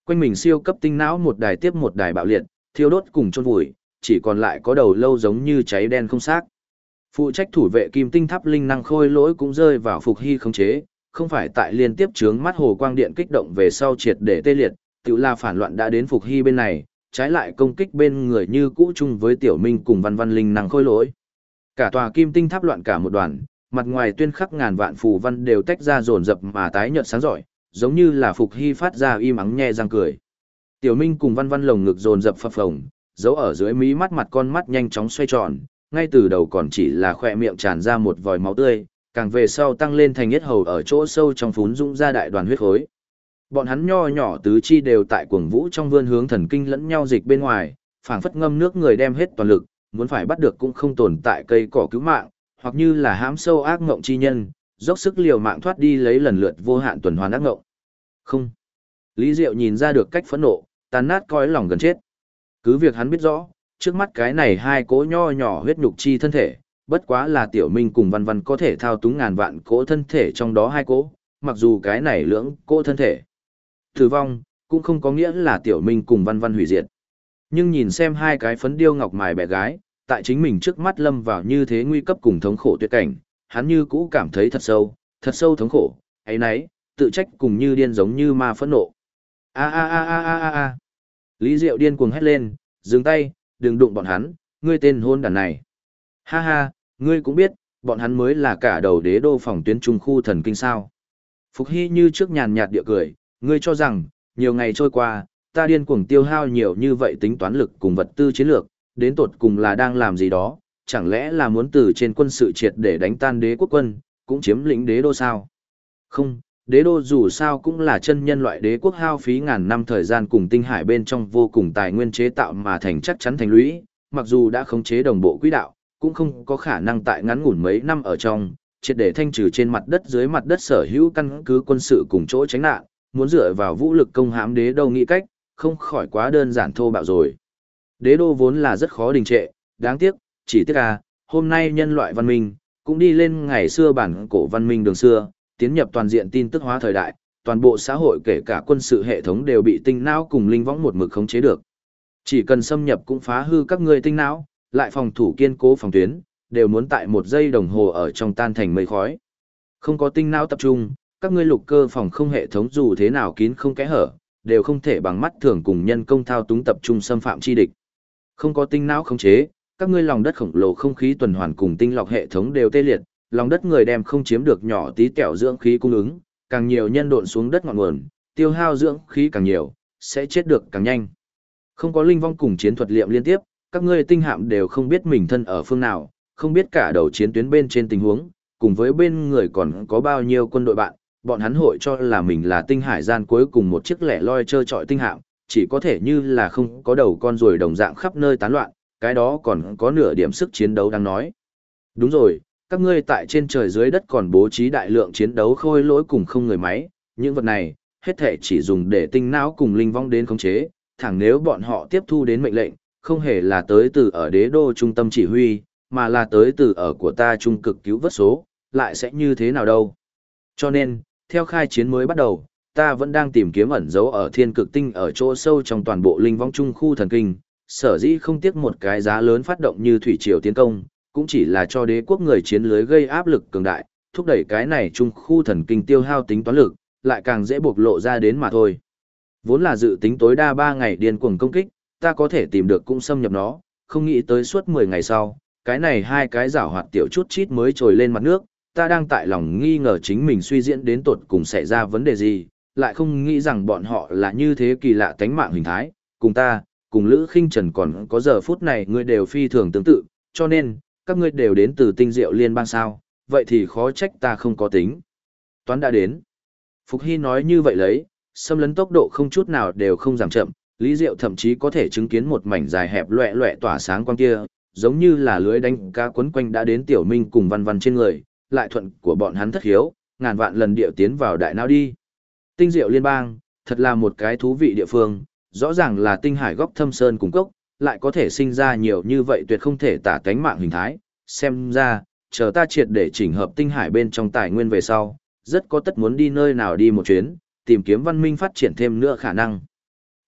Quanh mình siêu cấp tinh não một đài tiếp một đài bạo liệt, thiêu đốt cùng chôn vùi, chỉ còn lại có đầu lâu giống như cháy đen không xác. Phụ trách thủ vệ kim tinh tháp linh năng khôi lỗi cũng rơi vào Phục Hy khống chế, không phải tại liên tiếp chướng mắt hồ quang điện kích động về sau triệt để tê liệt, tự là phản loạn đã đến Phục Hy bên này, trái lại công kích bên người như cũ chung với Tiểu Minh cùng Văn Văn linh năng khôi lỗi. Cả tòa kim tinh tháp loạn cả một đoàn, mặt ngoài tuyên khắc ngàn vạn phù văn đều tách ra dồn dập mà tái nhợt sáng rọi, giống như là Phục Hy phát ra im ắng nhe răng cười. Tiểu Minh cùng Văn Văn lồng ngực dồn dập phập phồng, giấu ở dưới mí mắt mặt con mắt nhanh chóng xoay tròn, ngay từ đầu còn chỉ là khỏe miệng tràn ra một vòi máu tươi, càng về sau tăng lên thành yết hầu ở chỗ sâu trong phún dũng ra đại đoàn huyết khối. Bọn hắn nho nhỏ tứ chi đều tại cuồng vũ trong vươn hướng thần kinh lẫn nhau dịch bên ngoài, phảng phất ngâm nước người đem hết toàn lực, muốn phải bắt được cũng không tồn tại cây cỏ cứu mạng, hoặc như là hãm sâu ác ngộng chi nhân, dốc sức liều mạng thoát đi lấy lần lượt vô hạn tuần hoàn ác ngộng. Không. Lý Diệu nhìn ra được cách phẫn nộ, tan nát cõi lòng gần chết. Cứ việc hắn biết rõ, trước mắt cái này hai cỗ nho nhỏ huyết nhục chi thân thể, bất quá là Tiểu Minh cùng Văn Văn có thể thao túng ngàn vạn cỗ thân thể trong đó hai cỗ, mặc dù cái này lưỡng cỗ thân thể tử vong, cũng không có nghĩa là Tiểu Minh cùng Văn Văn hủy diệt. Nhưng nhìn xem hai cái phấn điêu ngọc mài bé gái, tại chính mình trước mắt lâm vào như thế nguy cấp cùng thống khổ tuyệt cảnh, hắn như cũ cảm thấy thật sâu thống khổ, ấy nấy, tự trách cùng như điên giống như ma phẫn nộ. A a a a a a a. Lý Diệu điên cuồng hét lên, dừng tay, đừng đụng bọn hắn, ngươi tên hôn đàn này. Ha ha, ngươi cũng biết, bọn hắn mới là cả đầu đế đô phòng tuyến trung khu thần kinh sao. Phục Hy như trước nhàn nhạt địa cười, ngươi cho rằng, nhiều ngày trôi qua, ta điên cuồng tiêu hao nhiều như vậy tính toán lực cùng vật tư chiến lược, đến tột cùng là đang làm gì đó, chẳng lẽ là muốn từ trên quân sự triệt để đánh tan đế quốc quân, cũng chiếm lĩnh đế đô sao? Không, đế đô dù sao cũng là chân nhân loại đế quốc hao phí ngàn năm thời gian cùng tinh hải bên trong vô cùng tài nguyên chế tạo mà thành chắc chắn thành lũy, mặc dù đã khống chế đồng bộ quỹ đạo, cũng không có khả năng tại ngắn ngủn mấy năm ở trong, triệt để thanh trừ trên mặt đất dưới mặt đất sở hữu căn cứ quân sự cùng chỗ tránh nạn, muốn dựa vào vũ lực công hãm đế đô nghĩ cách, không khỏi quá đơn giản thô bạo rồi. Đế đô vốn là rất khó đình trệ, đáng tiếc, chỉ tiếc hôm nay nhân loại văn minh, cũng đi lên ngày xưa bản cổ văn minh đường xưa, tiến nhập toàn diện tin tức hóa thời đại, toàn bộ xã hội kể cả quân sự hệ thống đều bị tinh não cùng linh võng một mực khống chế được. Chỉ cần xâm nhập cũng phá hư các ngươi tinh não, lại phòng thủ kiên cố phòng tuyến, đều muốn tại một giây đồng hồ ở trong tan thành mây khói. Không có tinh não tập trung, các ngươi lục cơ phòng không hệ thống dù thế nào kín không kẽ hở, đều không thể bằng mắt thường cùng nhân công thao túng tập trung xâm phạm chi địch. Không có tinh não khống chế, các ngươi lòng đất khổng lồ không khí tuần hoàn cùng tinh lọc hệ thống đều tê liệt, lòng đất người đem không chiếm được nhỏ tí tẹo dưỡng khí cung ứng, càng nhiều nhân độn xuống đất ngọn nguồn, tiêu hao dưỡng khí càng nhiều, sẽ chết được càng nhanh. Không có linh vong cùng chiến thuật liệm liên tiếp, các ngươi tinh hạm đều không biết mình thân ở phương nào, không biết cả đầu chiến tuyến bên trên tình huống, cùng với bên người còn có bao nhiêu quân đội bạn, bọn hắn hội cho là mình là tinh hải gian cuối cùng một chiếc lẻ loi trơ trọi tinh hạm, chỉ có thể như là không có đầu con ruồi đồng dạng khắp nơi tán loạn, cái đó còn có nửa điểm sức chiến đấu đang nói. Đúng rồi, các ngươi tại trên trời dưới đất còn bố trí đại lượng chiến đấu khôi lỗi cùng không người máy, những vật này, hết thể chỉ dùng để tinh não cùng linh vong đến khống chế, thẳng nếu bọn họ tiếp thu đến mệnh lệnh, không hề là tới từ ở đế đô trung tâm chỉ huy, mà là tới từ ở của ta trung cực cứu vớt số, lại sẽ như thế nào đâu. Cho nên, theo khai chiến mới bắt đầu, ta vẫn đang tìm kiếm ẩn dấu ở thiên cực tinh ở chỗ sâu trong toàn bộ linh vong trung khu thần kinh, sở dĩ không tiếc một cái giá lớn phát động như thủy triều tiến công, cũng chỉ là cho đế quốc người chiến lưới gây áp lực cường đại, thúc đẩy cái này trung khu thần kinh tiêu hao tính toán lực, lại càng dễ bộc lộ ra đến mà thôi. Vốn là dự tính tối đa 3 ngày điên cuồng công kích, ta có thể tìm được cũng xâm nhập nó, không nghĩ tới suốt 10 ngày sau, cái này hai cái giảo hoạt tiểu chút chít mới trồi lên mặt nước, ta đang tại lòng nghi ngờ chính mình suy diễn đến tột cùng xảy ra vấn đề gì, lại không nghĩ rằng bọn họ là như thế kỳ lạ tánh mạng hình thái, cùng ta, cùng Lữ Khinh Trần còn có giờ phút này ngươi đều phi thường tương tự, cho nên, các ngươi đều đến từ tinh diệu liên bang sao, vậy thì khó trách ta không có tính. Toán đã đến. Phục Hy nói như vậy lấy, xâm lấn tốc độ không chút nào đều không giảm chậm, Lý Diệu thậm chí có thể chứng kiến một mảnh dài hẹp loẹ loẹ tỏa sáng quang kia, giống như là lưới đánh cá quấn quanh đã đến Tiểu Minh cùng Văn Văn trên người, lại thuận của bọn hắn thất hiếu, ngàn vạn lần điệu tiến vào đại não đi. Tinh diệu liên bang, thật là một cái thú vị địa phương, rõ ràng là tinh hải góc thâm sơn cùng cốc, lại có thể sinh ra nhiều như vậy tuyệt không thể tả tánh mạng hình thái, xem ra, chờ ta triệt để chỉnh hợp tinh hải bên trong tài nguyên về sau, rất có tất muốn đi nơi nào đi một chuyến, tìm kiếm văn minh phát triển thêm nữa khả năng.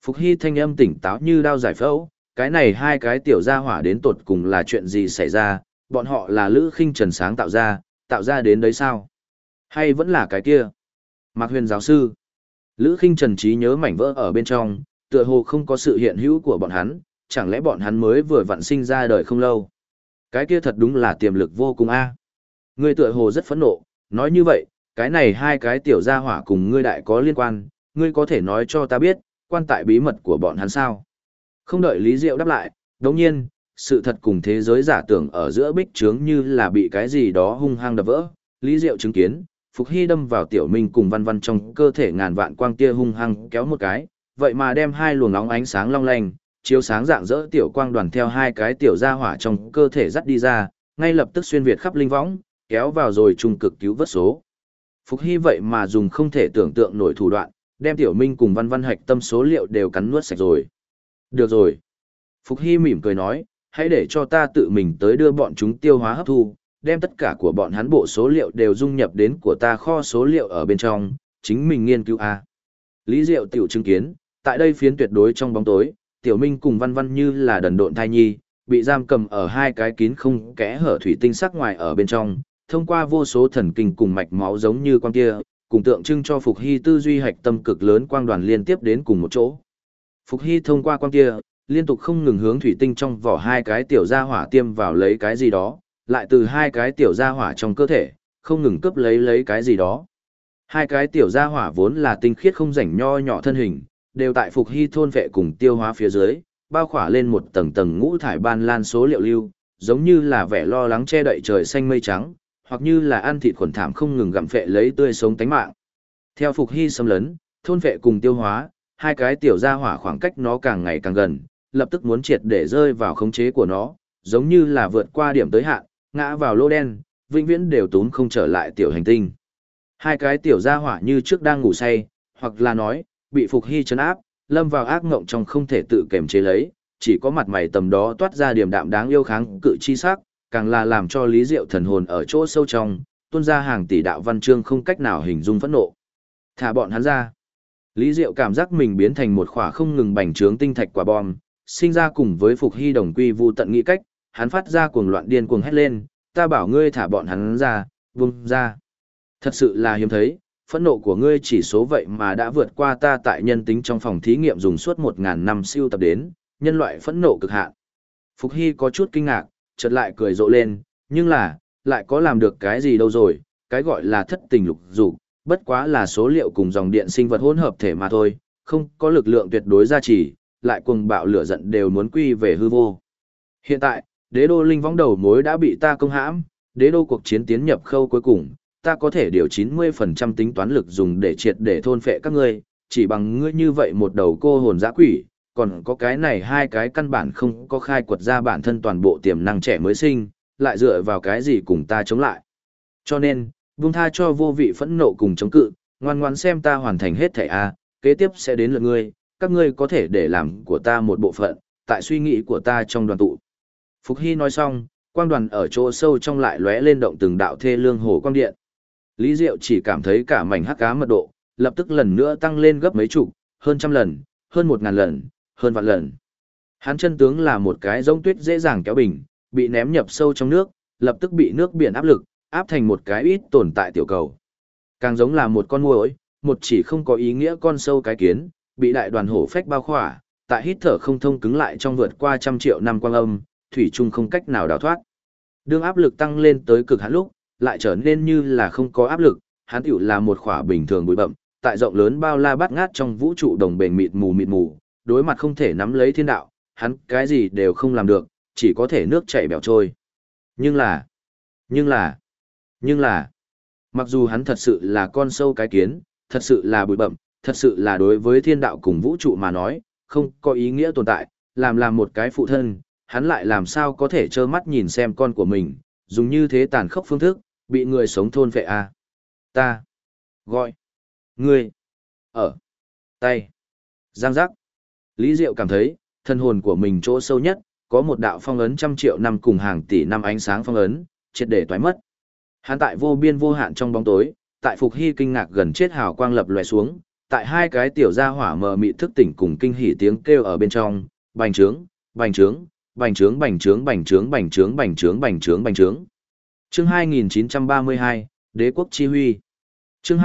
Phục Hy thanh âm tỉnh táo như đao giải phẫu, cái này hai cái tiểu gia hỏa đến tột cùng là chuyện gì xảy ra, bọn họ là Lữ Khinh Trần sáng tạo ra đến đấy sao? Hay vẫn là cái kia? Mạc Huyền giáo sư. Lữ Khinh Trần trí nhớ mảnh vỡ ở bên trong, tựa hồ không có sự hiện hữu của bọn hắn, chẳng lẽ bọn hắn mới vừa vặn sinh ra đời không lâu? Cái kia thật đúng là tiềm lực vô cùng a. Ngươi tựa hồ rất phẫn nộ, nói như vậy, cái này hai cái tiểu gia hỏa cùng ngươi đại có liên quan, ngươi có thể nói cho ta biết, quan tại bí mật của bọn hắn sao? Không đợi Lý Diệu đáp lại, đồng nhiên, sự thật cùng thế giới giả tưởng ở giữa bích trướng như là bị cái gì đó hung hăng đập vỡ. Lý Diệu chứng kiến, Phục Hy đâm vào Tiểu Minh cùng Văn Văn trong cơ thể ngàn vạn quang tia hung hăng kéo một cái, vậy mà đem hai luồng óng ánh sáng long lanh, chiếu sáng dạng dỡ tiểu quang đoàn theo hai cái tiểu gia hỏa trong cơ thể dắt đi ra, ngay lập tức xuyên việt khắp linh võng, kéo vào rồi trung cực cứu vớt số. Phục Hy vậy mà dùng không thể tưởng tượng nổi thủ đoạn, đem Tiểu Minh cùng Văn Văn hạch tâm số liệu đều cắn nuốt sạch rồi. Được rồi. Phục Hy mỉm cười nói, hãy để cho ta tự mình tới đưa bọn chúng tiêu hóa hấp thu, đem tất cả của bọn hắn bộ số liệu đều dung nhập đến của ta kho số liệu ở bên trong, chính mình nghiên cứu a. Lý Diệu tiểu chứng kiến, tại đây phiến tuyệt đối trong bóng tối, Tiểu Minh cùng Văn Văn như là đần độn thai nhi, bị giam cầm ở hai cái kín không kẽ hở thủy tinh sắc ngoài ở bên trong, thông qua vô số thần kinh cùng mạch máu giống như quang kia, cùng tượng trưng cho Phục Hy tư duy hạch tâm cực lớn quang đoàn liên tiếp đến cùng một chỗ. Phục Hy thông qua quang kia, liên tục không ngừng hướng thủy tinh trong vỏ hai cái tiểu gia hỏa tiêm vào lấy cái gì đó, lại từ hai cái tiểu gia hỏa trong cơ thể, không ngừng cướp lấy cái gì đó. Hai cái tiểu gia hỏa vốn là tinh khiết không rảnh nho nhỏ thân hình, đều tại Phục Hy thôn vệ cùng tiêu hóa phía dưới, bao khỏa lên một tầng tầng ngũ thải ban lan số liệu lưu, giống như là vẻ lo lắng che đậy trời xanh mây trắng, hoặc như là ăn thịt khuẩn thảm không ngừng gặm phệ lấy tươi sống tánh mạng. Theo Phục Hy xâm lấn, thôn vệ cùng tiêu hóa, hai cái tiểu gia hỏa khoảng cách nó càng ngày càng gần, lập tức muốn triệt để rơi vào khống chế của nó, giống như là vượt qua điểm tới hạn, ngã vào lô đen, vĩnh viễn đều tốn không trở lại tiểu hành tinh. Hai cái tiểu gia hỏa như trước đang ngủ say, hoặc là nói, bị Phục Hy trấn áp, lâm vào ác ngộng trong không thể tự kiềm chế lấy, chỉ có mặt mày tầm đó toát ra điềm đạm đáng yêu kháng cự chi sắc, càng là làm cho Lý Diệu thần hồn ở chỗ sâu trong, tuôn ra hàng tỷ đạo văn chương không cách nào hình dung phẫn nộ. Thả bọn hắn ra. Lý Diệu cảm giác mình biến thành một khỏa không ngừng bành trướng tinh thạch quả bom, sinh ra cùng với Phục Hy đồng quy vu tận nghĩ cách, hắn phát ra cuồng loạn điên cuồng hét lên, ta bảo ngươi thả bọn hắn ra, vung ra. Thật sự là hiếm thấy, phẫn nộ của ngươi chỉ số vậy mà đã vượt qua ta tại nhân tính trong phòng thí nghiệm dùng suốt 1000 năm siêu tập đến, nhân loại phẫn nộ cực hạn. Phục Hy có chút kinh ngạc, chợt lại cười rộ lên, nhưng là, lại có làm được cái gì đâu rồi, cái gọi là thất tình lục dục, bất quá là số liệu cùng dòng điện sinh vật hỗn hợp thể mà thôi, không có lực lượng tuyệt đối gia trì, lại cuồng bạo lửa giận đều muốn quy về hư vô. Hiện tại, đế đô linh võng đầu mối đã bị ta công hãm, đế đô cuộc chiến tiến nhập khâu cuối cùng, ta có thể điều 90% tính toán lực dùng để triệt để thôn phệ các ngươi, chỉ bằng ngươi như vậy một đầu cô hồn dã quỷ, còn có cái này hai cái căn bản không có khai quật ra bản thân toàn bộ tiềm năng trẻ mới sinh, lại dựa vào cái gì cùng ta chống lại. Cho nên, buông tha cho vô vị phẫn nộ cùng chống cự, ngoan ngoãn xem ta hoàn thành hết thảy a, kế tiếp sẽ đến lượt ngươi, các ngươi có thể để làm của ta một bộ phận, tại suy nghĩ của ta trong đoàn tụ. Phục Hy nói xong, quang đoàn ở chỗ sâu trong lại lóe lên động từng đạo thê lương hồ quang điện. Lý Diệu chỉ cảm thấy cả mảnh hắc ám mật độ, lập tức lần nữa tăng lên gấp mấy chục, hơn trăm lần, hơn 1000 lần, hơn vạn lần. Hắn chân tướng là một cái giống tuyết dễ dàng kéo bình, bị ném nhập sâu trong nước, lập tức bị nước biển áp lực, áp thành một cái ít tồn tại tiểu cầu. Càng giống là một con muỗi, một chỉ không có ý nghĩa con sâu cái kiến, bị đại đoàn hổ phách bao khỏa, tại hít thở không thông cứng lại trong vượt qua 100 triệu năm quang âm, thủy chung không cách nào đào thoát. Đương áp lực tăng lên tới cực hạn lúc, lại trở nên như là không có áp lực, hắn tiểu là một khỏa bình thường bụi bậm, tại rộng lớn bao la bát ngát trong vũ trụ đồng bền mịt mù, đối mặt không thể nắm lấy thiên đạo, hắn cái gì đều không làm được, chỉ có thể nước chảy bèo trôi. Nhưng là, mặc dù hắn thật sự là con sâu cái kiến, thật sự là bụi bậm, thật sự là đối với thiên đạo cùng vũ trụ mà nói, không có ý nghĩa tồn tại, làm một cái phụ thân, hắn lại làm sao có thể trơ mắt nhìn xem con của mình, dùng như thế tàn khốc phương thức, bị người sống thôn phệ a. Ta gọi ngươi ở tay giang giác. Lý Diệu cảm thấy thân hồn của mình chỗ sâu nhất có một đạo phong ấn 100 triệu năm cùng hàng tỷ năm ánh sáng phong ấn triệt để toái mất. Hắn tại vô biên vô hạn trong bóng tối, tại Phục Hy kinh ngạc gần chết hào quang lập lòe xuống, tại hai cái tiểu gia hỏa mờ mịt thức tỉnh cùng kinh hỉ tiếng kêu ở bên trong, bành trướng, bành trướng, bành trướng bành trướng bành trướng bành trướng bành trướng bành trướng bành trướng. Chương 2932, Đế quốc chi huy. Chương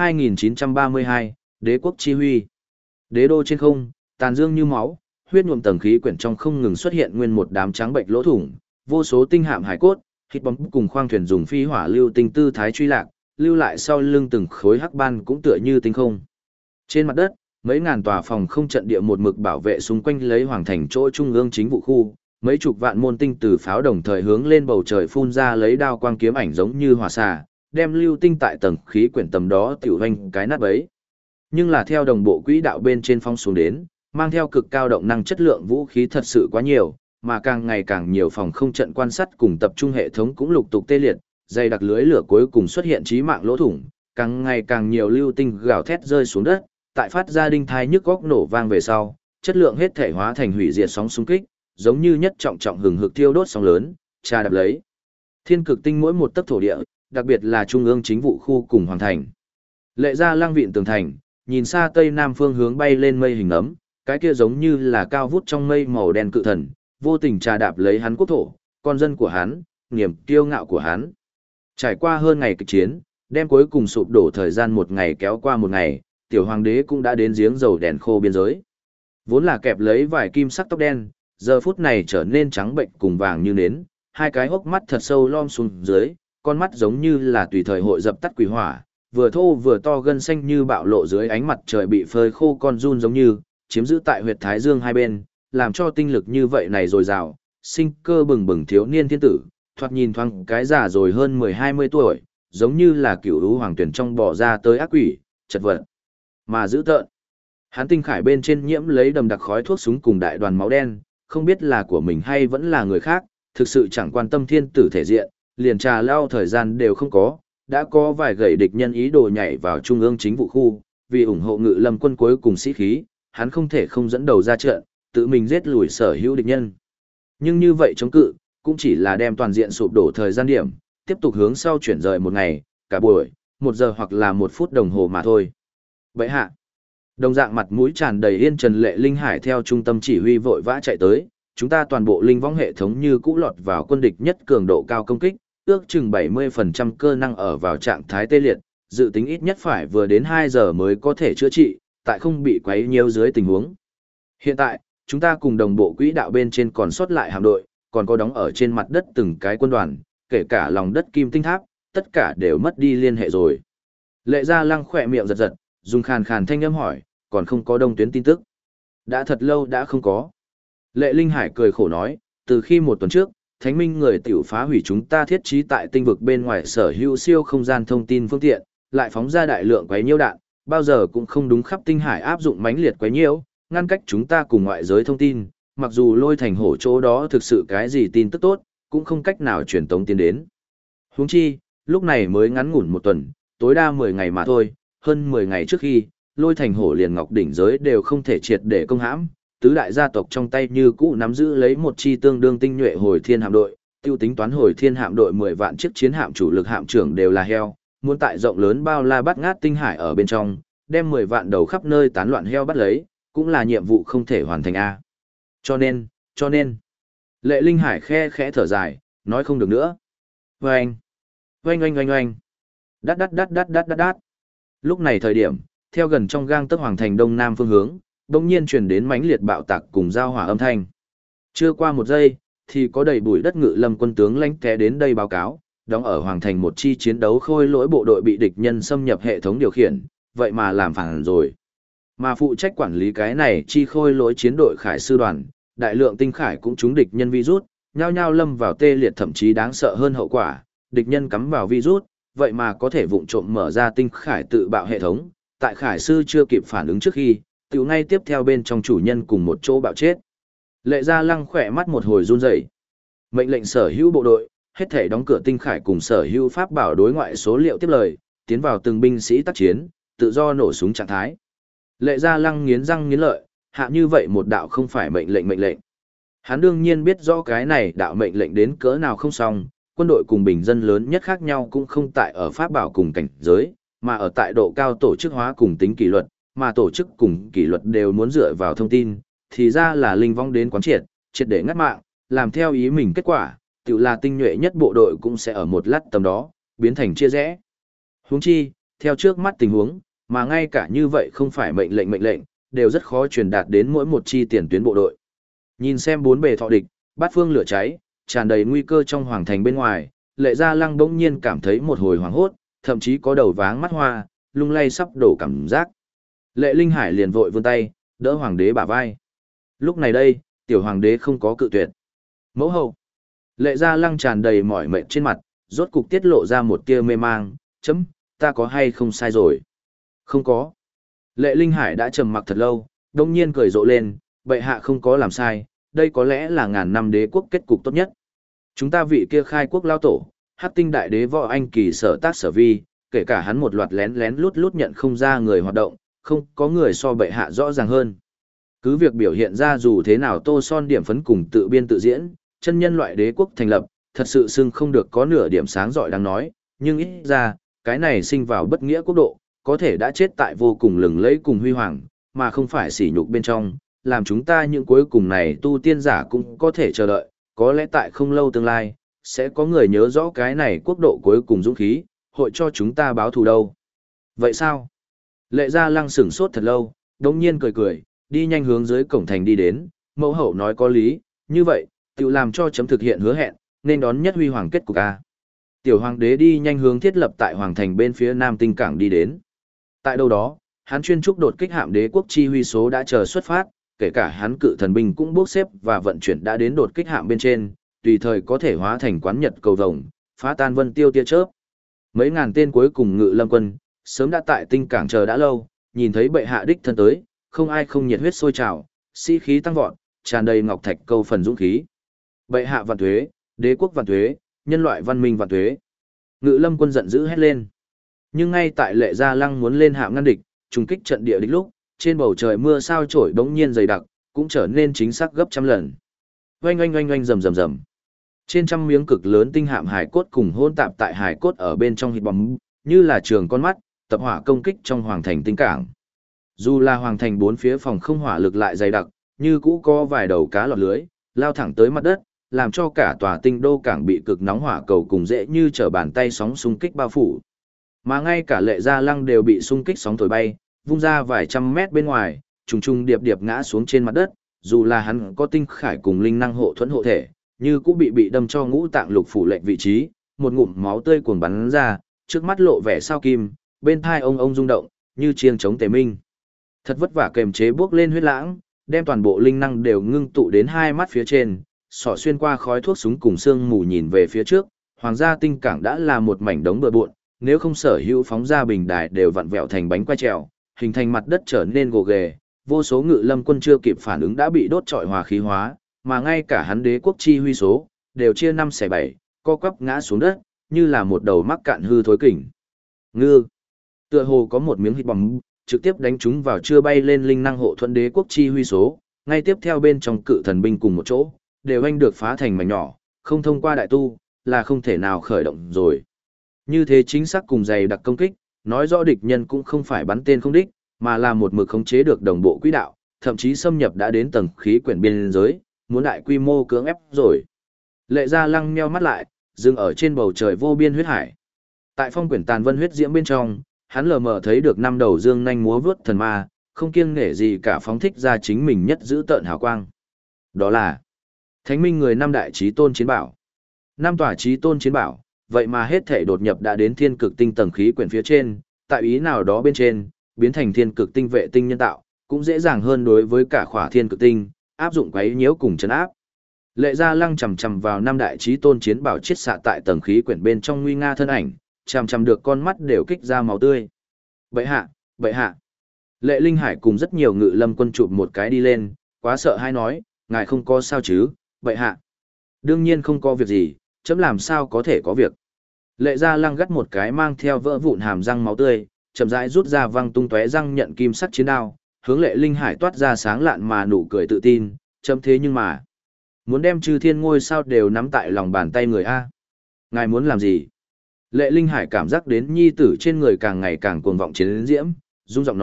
2932, Đế quốc chi huy. Đế đô trên không, tàn dương như máu, huyết nhuộm tầng khí quyển trong không ngừng xuất hiện nguyên một đám trắng bệnh lỗ thủng, vô số tinh hạm hải cốt, hít bóng cùng khoang thuyền dùng phi hỏa lưu tinh tư thái truy lạc, lưu lại sau lưng từng khối hắc ban cũng tựa như tinh không. Trên mặt đất, mấy ngàn tòa phòng không trận địa một mực bảo vệ xung quanh lấy hoàng thành chỗ trung ương chính vụ khu, mấy chục vạn môn tinh từ pháo đồng thời hướng lên bầu trời phun ra lấy đao quang kiếm ảnh giống như hỏa xà, đem lưu tinh tại tầng khí quyển tầm đó tiểu hoành cái nát bấy. Nhưng là theo đồng bộ quỹ đạo bên trên phong xuống đến, mang theo cực cao động năng chất lượng vũ khí thật sự quá nhiều, mà càng ngày càng nhiều phòng không trận quan sát cùng tập trung hệ thống cũng lục tục tê liệt, dày đặc lưới lửa cuối cùng xuất hiện chí mạng lỗ thủng, càng ngày càng nhiều lưu tinh gào thét rơi xuống đất, tại phát ra đinh thai nhức góc nổ vang về sau, chất lượng hết thể hóa thành hủy diệt sóng xung kích, giống như nhất trọng trọng hừng hực thiêu đốt sóng lớn, trà đập lấy thiên cực tinh mỗi một tấc thổ địa, đặc biệt là trung ương chính vụ khu cùng hoàng thành. Lệ Gia Lăng vịn tường thành, nhìn xa tây nam phương hướng bay lên mây hình ấm, cái kia giống như là cao vút trong mây màu đen cự thần, vô tình trà đạp lấy hắn quốc thổ, con dân của hắn, niềm kiêu ngạo của hắn. Trải qua hơn ngày kịch chiến, đem cuối cùng sụp đổ thời gian một ngày kéo qua một ngày, tiểu hoàng đế cũng đã đến giếng dầu đèn khô biên giới. Vốn là kẹp lấy vài kim sắc tóc đen, giờ phút này trở nên trắng bệnh cùng vàng như nến, hai cái hốc mắt thật sâu lom xuống dưới, con mắt giống như là tùy thời hội dập tắt quỷ hỏa, vừa thô vừa to gân xanh như bạo lộ dưới ánh mặt trời bị phơi khô con run giống như, chiếm giữ tại huyệt thái dương hai bên, làm cho tinh lực như vậy này dồi dào, sinh cơ bừng bừng thiếu niên thiên tử, thoạt nhìn thoáng cái già rồi hơn 10-20 tuổi, giống như là cựu lũ hoàng tuyển trong bò ra tới ác quỷ, chật vật mà dữ tợn. Hắn tinh khải bên trên nhiễm lấy đầm đặc khói thuốc súng cùng đại đoàn máu đen, không biết là của mình hay vẫn là người khác, thực sự chẳng quan tâm thiên tử thể diện, liền trà lao thời gian đều không có, đã có vài gậy địch nhân ý đồ nhảy vào trung ương chính vụ khu, vì ủng hộ Ngự Lâm quân cuối cùng sĩ khí, hắn không thể không dẫn đầu ra trận, tự mình giết lùi sở hữu địch nhân. Nhưng như vậy chống cự, cũng chỉ là đem toàn diện sụp đổ thời gian điểm, tiếp tục hướng sau chuyển rời một ngày, cả buổi, 1 giờ hoặc là 1 phút đồng hồ mà thôi. Vậy hạ, đồng dạng mặt mũi tràn đầy yên Trần Lệ Linh Hải theo trung tâm chỉ huy vội vã chạy tới, chúng ta toàn bộ linh võng hệ thống như cũ lọt vào quân địch nhất cường độ cao công kích, ước chừng 70% cơ năng ở vào trạng thái tê liệt, dự tính ít nhất phải vừa đến 2 giờ mới có thể chữa trị, tại không bị quấy nhiễu dưới tình huống. Hiện tại, chúng ta cùng đồng bộ quỹ đạo bên trên còn sót lại hạm đội, còn có đóng ở trên mặt đất từng cái quân đoàn, kể cả lòng đất kim tinh tháp, tất cả đều mất đi liên hệ rồi. Lệ Gia Lăng khỏe miệng giật giật, dùng khàn khàn thanh âm hỏi, còn không có đông tuyến tin tức. Đã thật lâu đã không có. Lệ Linh Hải cười khổ nói, từ khi 1 tuần trước, Thánh Minh người tiểu phá hủy chúng ta thiết trí tại tinh vực bên ngoài sở hữu siêu không gian thông tin phương tiện, lại phóng ra đại lượng quấy nhiễu đạn, bao giờ cũng không đúng khắp tinh hải áp dụng mãnh liệt quấy nhiễu, ngăn cách chúng ta cùng ngoại giới thông tin, mặc dù Lôi Thành hổ chỗ đó thực sự cái gì tin tức tốt, cũng không cách nào truyền tống tiến đến. Huống chi, lúc này mới ngắn ngủn 1 tuần, tối đa 10 ngày mà thôi, hơn 10 ngày trước khi, Lôi Thành hổ liền ngọc đỉnh giới đều không thể triệt để công hãm, tứ đại gia tộc trong tay như cũ nắm giữ lấy một chi tương đương tinh nhuệ hồi thiên hạm đội, tiêu tính toán hồi thiên hạm đội 10 vạn chiếc chiến hạm chủ lực hạm trưởng đều là heo, muốn tại rộng lớn bao la bắt ngát tinh hải ở bên trong, đem 10 vạn đầu khắp nơi tán loạn heo bắt lấy, cũng là nhiệm vụ không thể hoàn thành a. Cho nên, Lệ Linh Hải khe khẽ thở dài, nói không được nữa. Oanh, oanh oanh oanh oanh, đát đát đát đát đát đát đát. Lúc này thời điểm, theo gần trong gang tấc hoàng thành đông nam phương hướng, bỗng nhiên truyền đến mãnh liệt bạo tạc cùng giao hỏa âm thanh. Chưa qua 1 giây, thì có đầy bụi đất Ngự Lâm quân tướng lãnh té đến đây báo cáo, đóng ở hoàng thành một chi chiến đấu khôi lỗi bộ đội bị địch nhân xâm nhập hệ thống điều khiển, vậy mà làm phản rồi. Mà phụ trách quản lý cái này chi khôi lỗi chiến đội khải sư đoàn, đại lượng tinh khải cũng trúng địch nhân virus, nhao nhao lâm vào tê liệt thậm chí đáng sợ hơn hậu quả, địch nhân cắm vào virus, vậy mà có thể vụng trộm mở ra tinh khải tự bạo hệ thống, tại khải sư chưa kịp phản ứng trước khi, tiểu ngay tiếp theo bên trong chủ nhân cùng một chỗ bạo chết. Lệ Gia Lăng khỏe mắt một hồi run rẩy. Mệnh lệnh sở hữu bộ đội, hết thể đóng cửa tinh khải cùng sở hữu pháp bảo đối ngoại số liệu tiếp lời, tiến vào từng binh sĩ tác chiến, tự do nổ súng trạng thái. Lệ Gia Lăng nghiến răng nghiến lợi, hạ như vậy một đạo không phải mệnh lệnh. Hắn đương nhiên biết rõ cái này đạo mệnh lệnh đến cỡ nào không xong, quân đội cùng bình dân lớn nhất khác nhau cũng không tại ở pháp bảo cùng cảnh giới, mà ở tại độ cao tổ chức hóa cùng tính kỷ luật, mà tổ chức cùng kỷ luật đều muốn dựa vào thông tin, thì ra là linh vong đến quán triệt, triệt để ngắt mạng, làm theo ý mình kết quả, tự là tinh nhuệ nhất bộ đội cũng sẽ ở một lát tầm đó, biến thành chia rẽ. Huống chi, theo trước mắt tình huống, mà ngay cả như vậy không phải mệnh lệnh, đều rất khó truyền đạt đến mỗi một chi tiền tuyến bộ đội. Nhìn xem bốn bề thọ địch, bát phương lửa cháy, tràn đầy nguy cơ trong hoàng thành bên ngoài, Lệ Gia Lăng bỗng nhiên cảm thấy một hồi hoảng hốt, thậm chí có đầu váng mắt hoa, lung lay sắp đổ cảm giác. Lệ Linh Hải liền vội vươn tay, đỡ hoàng đế bả vai. Lúc này đây, tiểu hoàng đế không có cự tuyệt. Mẫu hậu. Lệ Gia Lăng tràn đầy mỏi mệt trên mặt, rốt cục tiết lộ ra một tia mê mang, chấm, ta có hay không sai rồi? Không có. Lệ Linh Hải đã trầm mặc thật lâu, đông nhiên cười rộ lên, bệ hạ không có làm sai, đây có lẽ là ngàn năm đế quốc kết cục tốt nhất. Chúng ta vị kia khai quốc lao tổ, Hắc Tinh đại đế Võ Anh Kỳ sở tác sở vi, kể cả hắn một loạt lén lén lút lút nhận không ra người hoạt động, không có người so bệ hạ rõ ràng hơn. Cứ việc biểu hiện ra dù thế nào tô son điểm phấn cùng tự biên tự diễn, chân nhân loại đế quốc thành lập, thật sự xưng không được có nửa điểm sáng rọi đáng nói, nhưng ít ra, cái này sinh vào bất nghĩa quốc độ, có thể đã chết tại vô cùng lừng lẫy cùng huy hoàng, mà không phải sỉ nhục bên trong, làm chúng ta những cuối cùng này tu tiên giả cũng có thể chờ đợi, có lẽ tại không lâu tương lai, sẽ có người nhớ rõ cái này quốc độ cuối cùng dũng khí, hội cho chúng ta báo thù đâu. Vậy sao? Lệ Gia Lăng sửng sốt thật lâu, đống nhiên cười cười, đi nhanh hướng dưới cổng thành đi đến, mẫu hậu nói có lý, như vậy, tự làm cho chấm thực hiện hứa hẹn, nên đón nhất huy hoàng kết cục a. Tiểu hoàng đế đi nhanh hướng thiết lập tại hoàng thành bên phía nam tinh cảng đi đến. Tại đâu đó, hắn chuyên trúc đột kích hạm đế quốc chi huy số đã chờ xuất phát, kể cả hắn cự thần binh cũng bốc xếp và vận chuyển đã đến đột kích hạm bên trên, tùy thời có thể hóa thành quán nhật cầu vồng, phá tan vân tiêu tia chớp. Mấy ngàn tên cuối cùng ngự lâm quân, sớm đã tại tinh cảng chờ đã lâu, nhìn thấy bệ hạ đích thân tới, không ai không nhiệt huyết sôi trào, sĩ khí tăng vọt, tràn đầy ngọc thạch câu phần dũng khí. Bệ hạ vạn tuế, đế quốc vạn tuế, nhân loại văn minh vạn tuế. Ngự lâm quân giận dữ hét lên. Nhưng ngay tại Lệ Gia Lăng muốn lên hạm ngăn địch, trùng kích trận địa địch lúc, trên bầu trời mưa sao chổi bỗng nhiên dày đặc, cũng trở nên chính xác gấp trăm lần. Oanh oanh oanh oanh rầm rầm rầm. Trên trăm miếng cực lớn tinh hạm hải cốt cùng hỗn tạp tại hải cốt ở bên trong hít bóng, như là trường con mắt, tập hỏa công kích trong hoàng thành tinh cảng. Dù là hoàng thành bốn phía phòng không hỏa lực lại dày đặc, như cũ có vài đầu cá lọt lưới, lao thẳng tới mặt đất, làm cho cả tòa tinh đô cảng bị cực nóng hỏa cầu cùng dễ như trở bàn tay sóng xung kích bao phủ. Mà ngay cả Lệ Gia Lăng đều bị xung kích sóng thổi bay, vung ra vài trăm mét bên ngoài, trùng trùng điệp điệp ngã xuống trên mặt đất, dù là hắn có tinh khải cùng linh năng hộ thuẫn hộ thể, như cũng bị đâm cho ngũ tạng lục phủ lệnh vị trí, một ngụm máu tươi cuồn bắn ra, trước mắt lộ vẻ sao kim, bên thai ông rung động, như chiêng chống tề minh. Thật vất vả kềm chế bước lên huyết lãng, đem toàn bộ linh năng đều ngưng tụ đến hai mắt phía trên, xỏ xuyên qua khói thuốc súng cùng sương mù nhìn về phía trước, hoàng gia tinh cảng đã là một mảnh đống bừa bộn, nếu không sở hữu phóng ra bình đài đều vặn vẹo thành bánh quay trèo, hình thành mặt đất trở nên gồ ghề, vô số ngự lâm quân chưa kịp phản ứng đã bị đốt trọi hòa khí hóa, mà ngay cả hắn đế quốc chi huy số, đều chia 5/7, co quắp ngã xuống đất, như là một đầu mắc cạn hư thối kình. Ngư. Tựa hồ có một miếng hít bóng, trực tiếp đánh trúng vào chưa bay lên linh năng hộ thuẫn đế quốc chi huy số, ngay tiếp theo bên trong cự thần binh cùng một chỗ, đều anh được phá thành mảnh nhỏ, không thông qua đại tu, là không thể nào khởi động rồi. Như thế chính xác cùng dày đặc công kích, nói rõ địch nhân cũng không phải bắn tên không đích, mà là một mực khống chế được đồng bộ quỹ đạo, thậm chí xâm nhập đã đến tầng khí quyển biên giới, muốn đại quy mô cưỡng ép rồi. Lệ Gia Lăng nheo mắt lại, dừng ở trên bầu trời vô biên huyết hải. Tại phong quyển tàn vân huyết diễm bên trong, hắn lờ mờ thấy được năm đầu dương nhanh múa vớt thần ma, không kiêng nể gì cả phóng thích ra chính mình nhất giữ tợn hào quang. Đó là Thánh Minh người năm đại chí tôn chiến bảo. Năm tòa chí tôn chiến bảo, vậy mà hết thể đột nhập đã đến thiên cực tinh tầng khí quyển phía trên, tại ý nào đó bên trên, biến thành thiên cực tinh vệ tinh nhân tạo, cũng dễ dàng hơn đối với cả khỏa thiên cực tinh, áp dụng quấy nhiễu cùng chấn áp. Lệ Gia Lăng chầm chầm vào năm đại chí tôn chiến bảo chiết xạ tại tầng khí quyển bên trong nguy nga thân ảnh, chầm chầm được con mắt đều kích ra máu tươi. Bệ hạ, bệ hạ. Lệ Linh Hải cùng rất nhiều ngự lâm quân chụp một cái đi lên, quá sợ hay nói, ngài không có sao chứ, bệ hạ. Đương nhiên không có việc gì, chấm làm sao có thể có việc. Lệ Gia Lăng gắt một cái mang theo vỡ vụn hàm răng máu tươi, chậm rãi rút ra văng tung tóe răng nhận kim sắc chiến đao, hướng Lệ Linh Hải toát ra sáng lạn mà nụ cười tự tin, chấm thế nhưng mà muốn đem chư thiên ngôi sao đều nắm tại lòng bàn tay người a. Ngài muốn làm gì? Lệ Linh Hải cảm giác đến nhi tử trên người càng ngày càng cuồng vọng chiến diễm, rung giọng nói,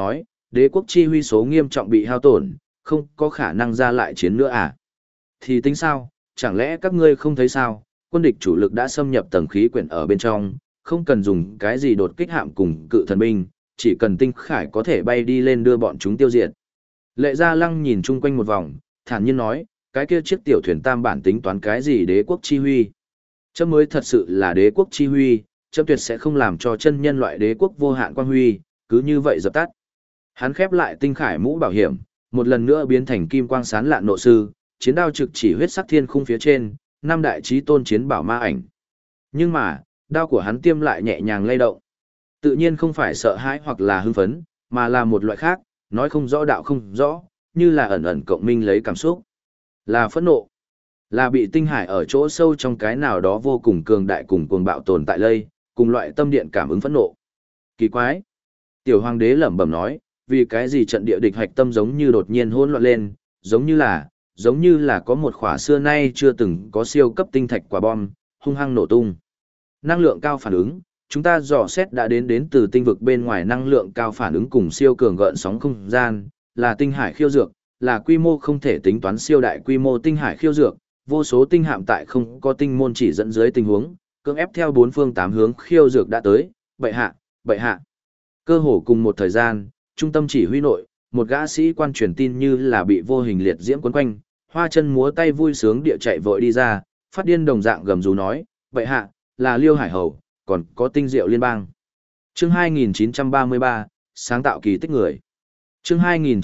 đế quốc chi huy số nghiêm trọng bị hao tổn, không có khả năng ra lại chiến nữa à? Thì tính sao, chẳng lẽ các ngươi không thấy sao, quân địch chủ lực đã xâm nhập tầng khí quyển ở bên trong, không cần dùng cái gì đột kích hạm cùng cự thần binh, chỉ cần tinh khải có thể bay đi lên đưa bọn chúng tiêu diệt. Lệ Gia Lăng nhìn chung quanh một vòng, thản nhiên nói, cái kia chiếc tiểu thuyền tam bản tính toán cái gì đế quốc chi huy. Chấm mới thật sự là đế quốc chi huy, chấm tuyệt sẽ không làm cho chân nhân loại đế quốc vô hạn quang huy, cứ như vậy dập tắt. Hắn khép lại tinh khải mũ bảo hiểm, một lần nữa biến thành kim quang sán lạn nộ sư, chiến đao trực chỉ huyết sắc thiên khung phía trên, năm đại chí tôn chiến bảo ma ảnh. Nhưng mà, đao của hắn tiêm lại nhẹ nhàng lay động. Tự nhiên không phải sợ hãi hoặc là hưng phấn, mà là một loại khác, nói không rõ đạo không rõ, như là ẩn ẩn cộng minh lấy cảm xúc. Là phẫn nộ, là bị tinh hải ở chỗ sâu trong cái nào đó vô cùng cường đại cùng cuồng bạo tồn tại lây, cùng loại tâm điện cảm ứng phẫn nộ. Kỳ quái. Tiểu hoàng đế lẩm bẩm nói, vì cái gì trận địa địch hạch tâm giống như đột nhiên hỗn loạn lên, giống như là có một khỏa xưa nay chưa từng có siêu cấp tinh thạch quả bom, hung hăng nổ tung. Năng lượng cao phản ứng, chúng ta dò xét đã đến từ tinh vực bên ngoài năng lượng cao phản ứng cùng siêu cường gợn sóng không gian, là tinh hải khiêu dược, là quy mô không thể tính toán siêu đại quy mô tinh hải khiêu dược, vô số tinh hạm tại không có tinh môn chỉ dẫn dưới tình huống, cưỡng ép theo bốn phương tám hướng khiêu dược đã tới, bệ hạ. Cơ hồ cùng một thời gian, trung tâm chỉ huy nội, một gã sĩ quan truyền tin như là bị vô hình liệt diễm quấn quanh, hoa chân múa tay vui sướng địa chạy vội đi ra, phát điên đồng dạng gầm rú nói, bệ hạ, là Liêu Hải Hầu, còn có tinh diệu liên bang. Chương 2933, sáng tạo kỳ tích người. Chương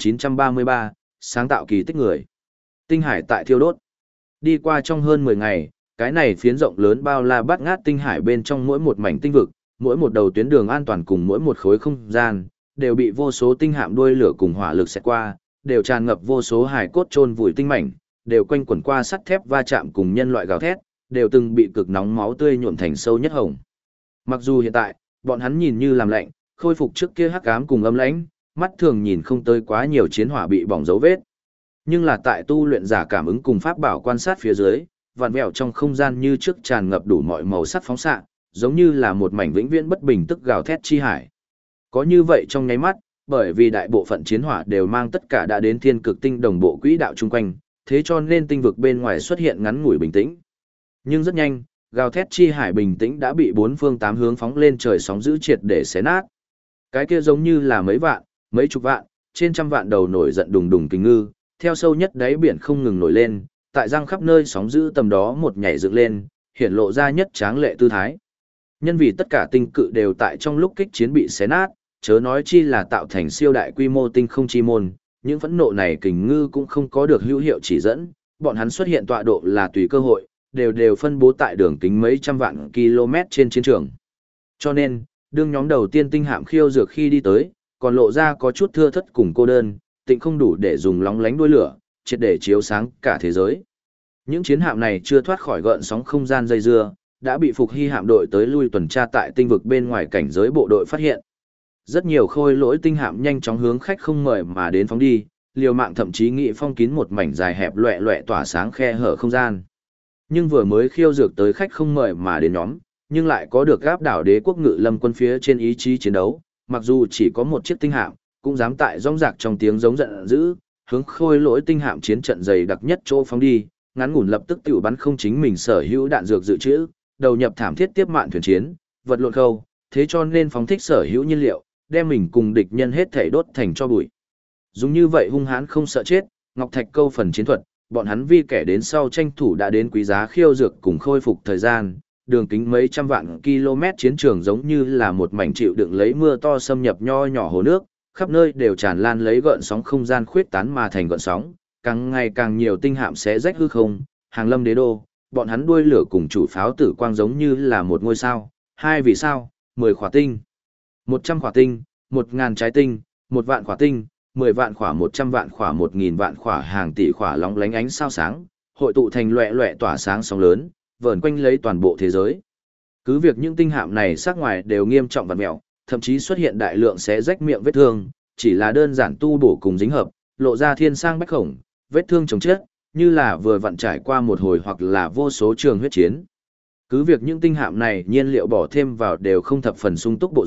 2933, sáng tạo kỳ tích người. Tinh hải tại thiêu đốt. Đi qua trong hơn 10 ngày, cái này phiến rộng lớn bao la bát ngát tinh hải bên trong mỗi một mảnh tinh vực, mỗi một đầu tuyến đường an toàn cùng mỗi một khối không gian, đều bị vô số tinh hạm đuôi lửa cùng hỏa lực xẹt qua, đều tràn ngập vô số hải cốt chôn vùi tinh mảnh, đều quanh quẩn qua sắt thép va chạm cùng nhân loại gào thét, đều từng bị cực nóng máu tươi nhuộm thành sâu nhất hồng. Mặc dù hiện tại, bọn hắn nhìn như làm lạnh, khôi phục trước kia hắc ám cùng âm lãnh, mắt thường nhìn không tới quá nhiều chiến hỏa bị bỏng dấu vết. Nhưng là tại tu luyện giả cảm ứng cùng pháp bảo quan sát phía dưới, vạn vẹo trong không gian như trước tràn ngập đủ mọi màu sắc phóng xạ, giống như là một mảnh vĩnh viễn bất bình tức gào thét chi hải. Có như vậy trong nháy mắt, bởi vì đại bộ phận chiến hỏa đều mang tất cả đã đến thiên cực tinh đồng bộ quỹ đạo chung quanh, thế cho nên tinh vực bên ngoài xuất hiện ngắn ngủi bình tĩnh. Nhưng rất nhanh, gào thét chi hải bình tĩnh đã bị bốn phương tám hướng phóng lên trời sóng dữ triệt để xé nát. Cái kia giống như là mấy vạn, mấy chục vạn, trên trăm vạn đầu nổi giận đùng đùng kình ngư, theo sâu nhất đáy biển không ngừng nổi lên, tại răng khắp nơi sóng dữ tầm đó một nhảy dựng lên, hiện lộ ra nhất tráng lệ tư thái. Nhân vì tất cả tinh cự đều tại trong lúc kích chiến bị xé nát, chớ nói chi là tạo thành siêu đại quy mô tinh không chi môn, những phẫn nộ này kình ngư cũng không có được hữu hiệu chỉ dẫn, bọn hắn xuất hiện tọa độ là tùy cơ hội, đều phân bố tại đường kính mấy trăm vạn km trên chiến trường. Cho nên, đương nhóm đầu tiên tinh hạm khiêu dược khi đi tới, còn lộ ra có chút thưa thất cùng cô đơn, tịnh không đủ để dùng lóng lánh đuôi lửa, triệt để chiếu sáng cả thế giới. Những chiến hạm này chưa thoát khỏi gợn sóng không gian dây dưa, đã bị Phục Hy hạm đội tới lui tuần tra tại tinh vực bên ngoài cảnh giới bộ đội phát hiện. Rất nhiều khôi lỗi tinh hạm nhanh chóng hướng khách không mời mà đến phóng đi, liều mạng thậm chí nghị phong kín một mảnh dài hẹp loẹ loẹ tỏa sáng khe hở không gian. Nhưng vừa mới khiêu dược tới khách không mời mà đến nhóm, nhưng lại có được gáp đảo đế quốc ngự lâm quân phía trên ý chí chiến đấu, mặc dù chỉ có một chiếc tinh hạm, cũng dám tại rong rạc trong tiếng giống giận dữ, hướng khôi lỗi tinh hạm chiến trận dày đặc nhất chỗ phóng đi, ngắn ngủn lập tức tiểu bắn không chính mình sở hữu đạn dược dự trữ, đầu nhập thảm thiết tiếp mạn thuyền chiến, vật lộn khâu, thế cho nên phóng thích sở hữu nhiên liệu, đem mình cùng địch nhân hết thảy đốt thành cho bụi. Dùng như vậy hung hãn không sợ chết, Ngọc Thạch câu phần chiến thuật, bọn hắn vì kẻ đến sau tranh thủ đã đến quý giá khiêu dược cùng khôi phục thời gian, đường kính mấy trăm vạn km chiến trường giống như là một mảnh chịu đựng lấy mưa to xâm nhập nho nhỏ hồ nước, khắp nơi đều tràn lan lấy gợn sóng không gian khuyết tán mà thành gợn sóng, càng ngày càng nhiều tinh hạm xé rách hư không, hàng lâm đế đô, bọn hắn đuôi lửa cùng chủ pháo tử quang giống như là một ngôi sao, 2 vì sao, 10 khỏa tinh, 100 khỏa tinh, 1000 trái tinh, 1 vạn khỏa tinh, 10 vạn khỏa 100 vạn khỏa 1000 vạn khỏa hàng tỷ khỏa lóng lánh ánh sao sáng, hội tụ thành loẹ loẹ tỏa sáng sóng lớn, vờn quanh lấy toàn bộ thế giới. Cứ việc những tinh hạm này sắc ngoài đều nghiêm trọng vặn mèo, thậm chí xuất hiện đại lượng xé rách miệng vết thương, chỉ là đơn giản tu bổ cùng dính hợp, lộ ra thiên sang bách khổng, vết thương chồng chết, như là vừa vặn trải qua một hồi hoặc là vô số trường huyết chiến. Cứ việc những tinh hạm này nhiên liệu bỏ thêm vào đều không thập phần sung túc bộ dạng,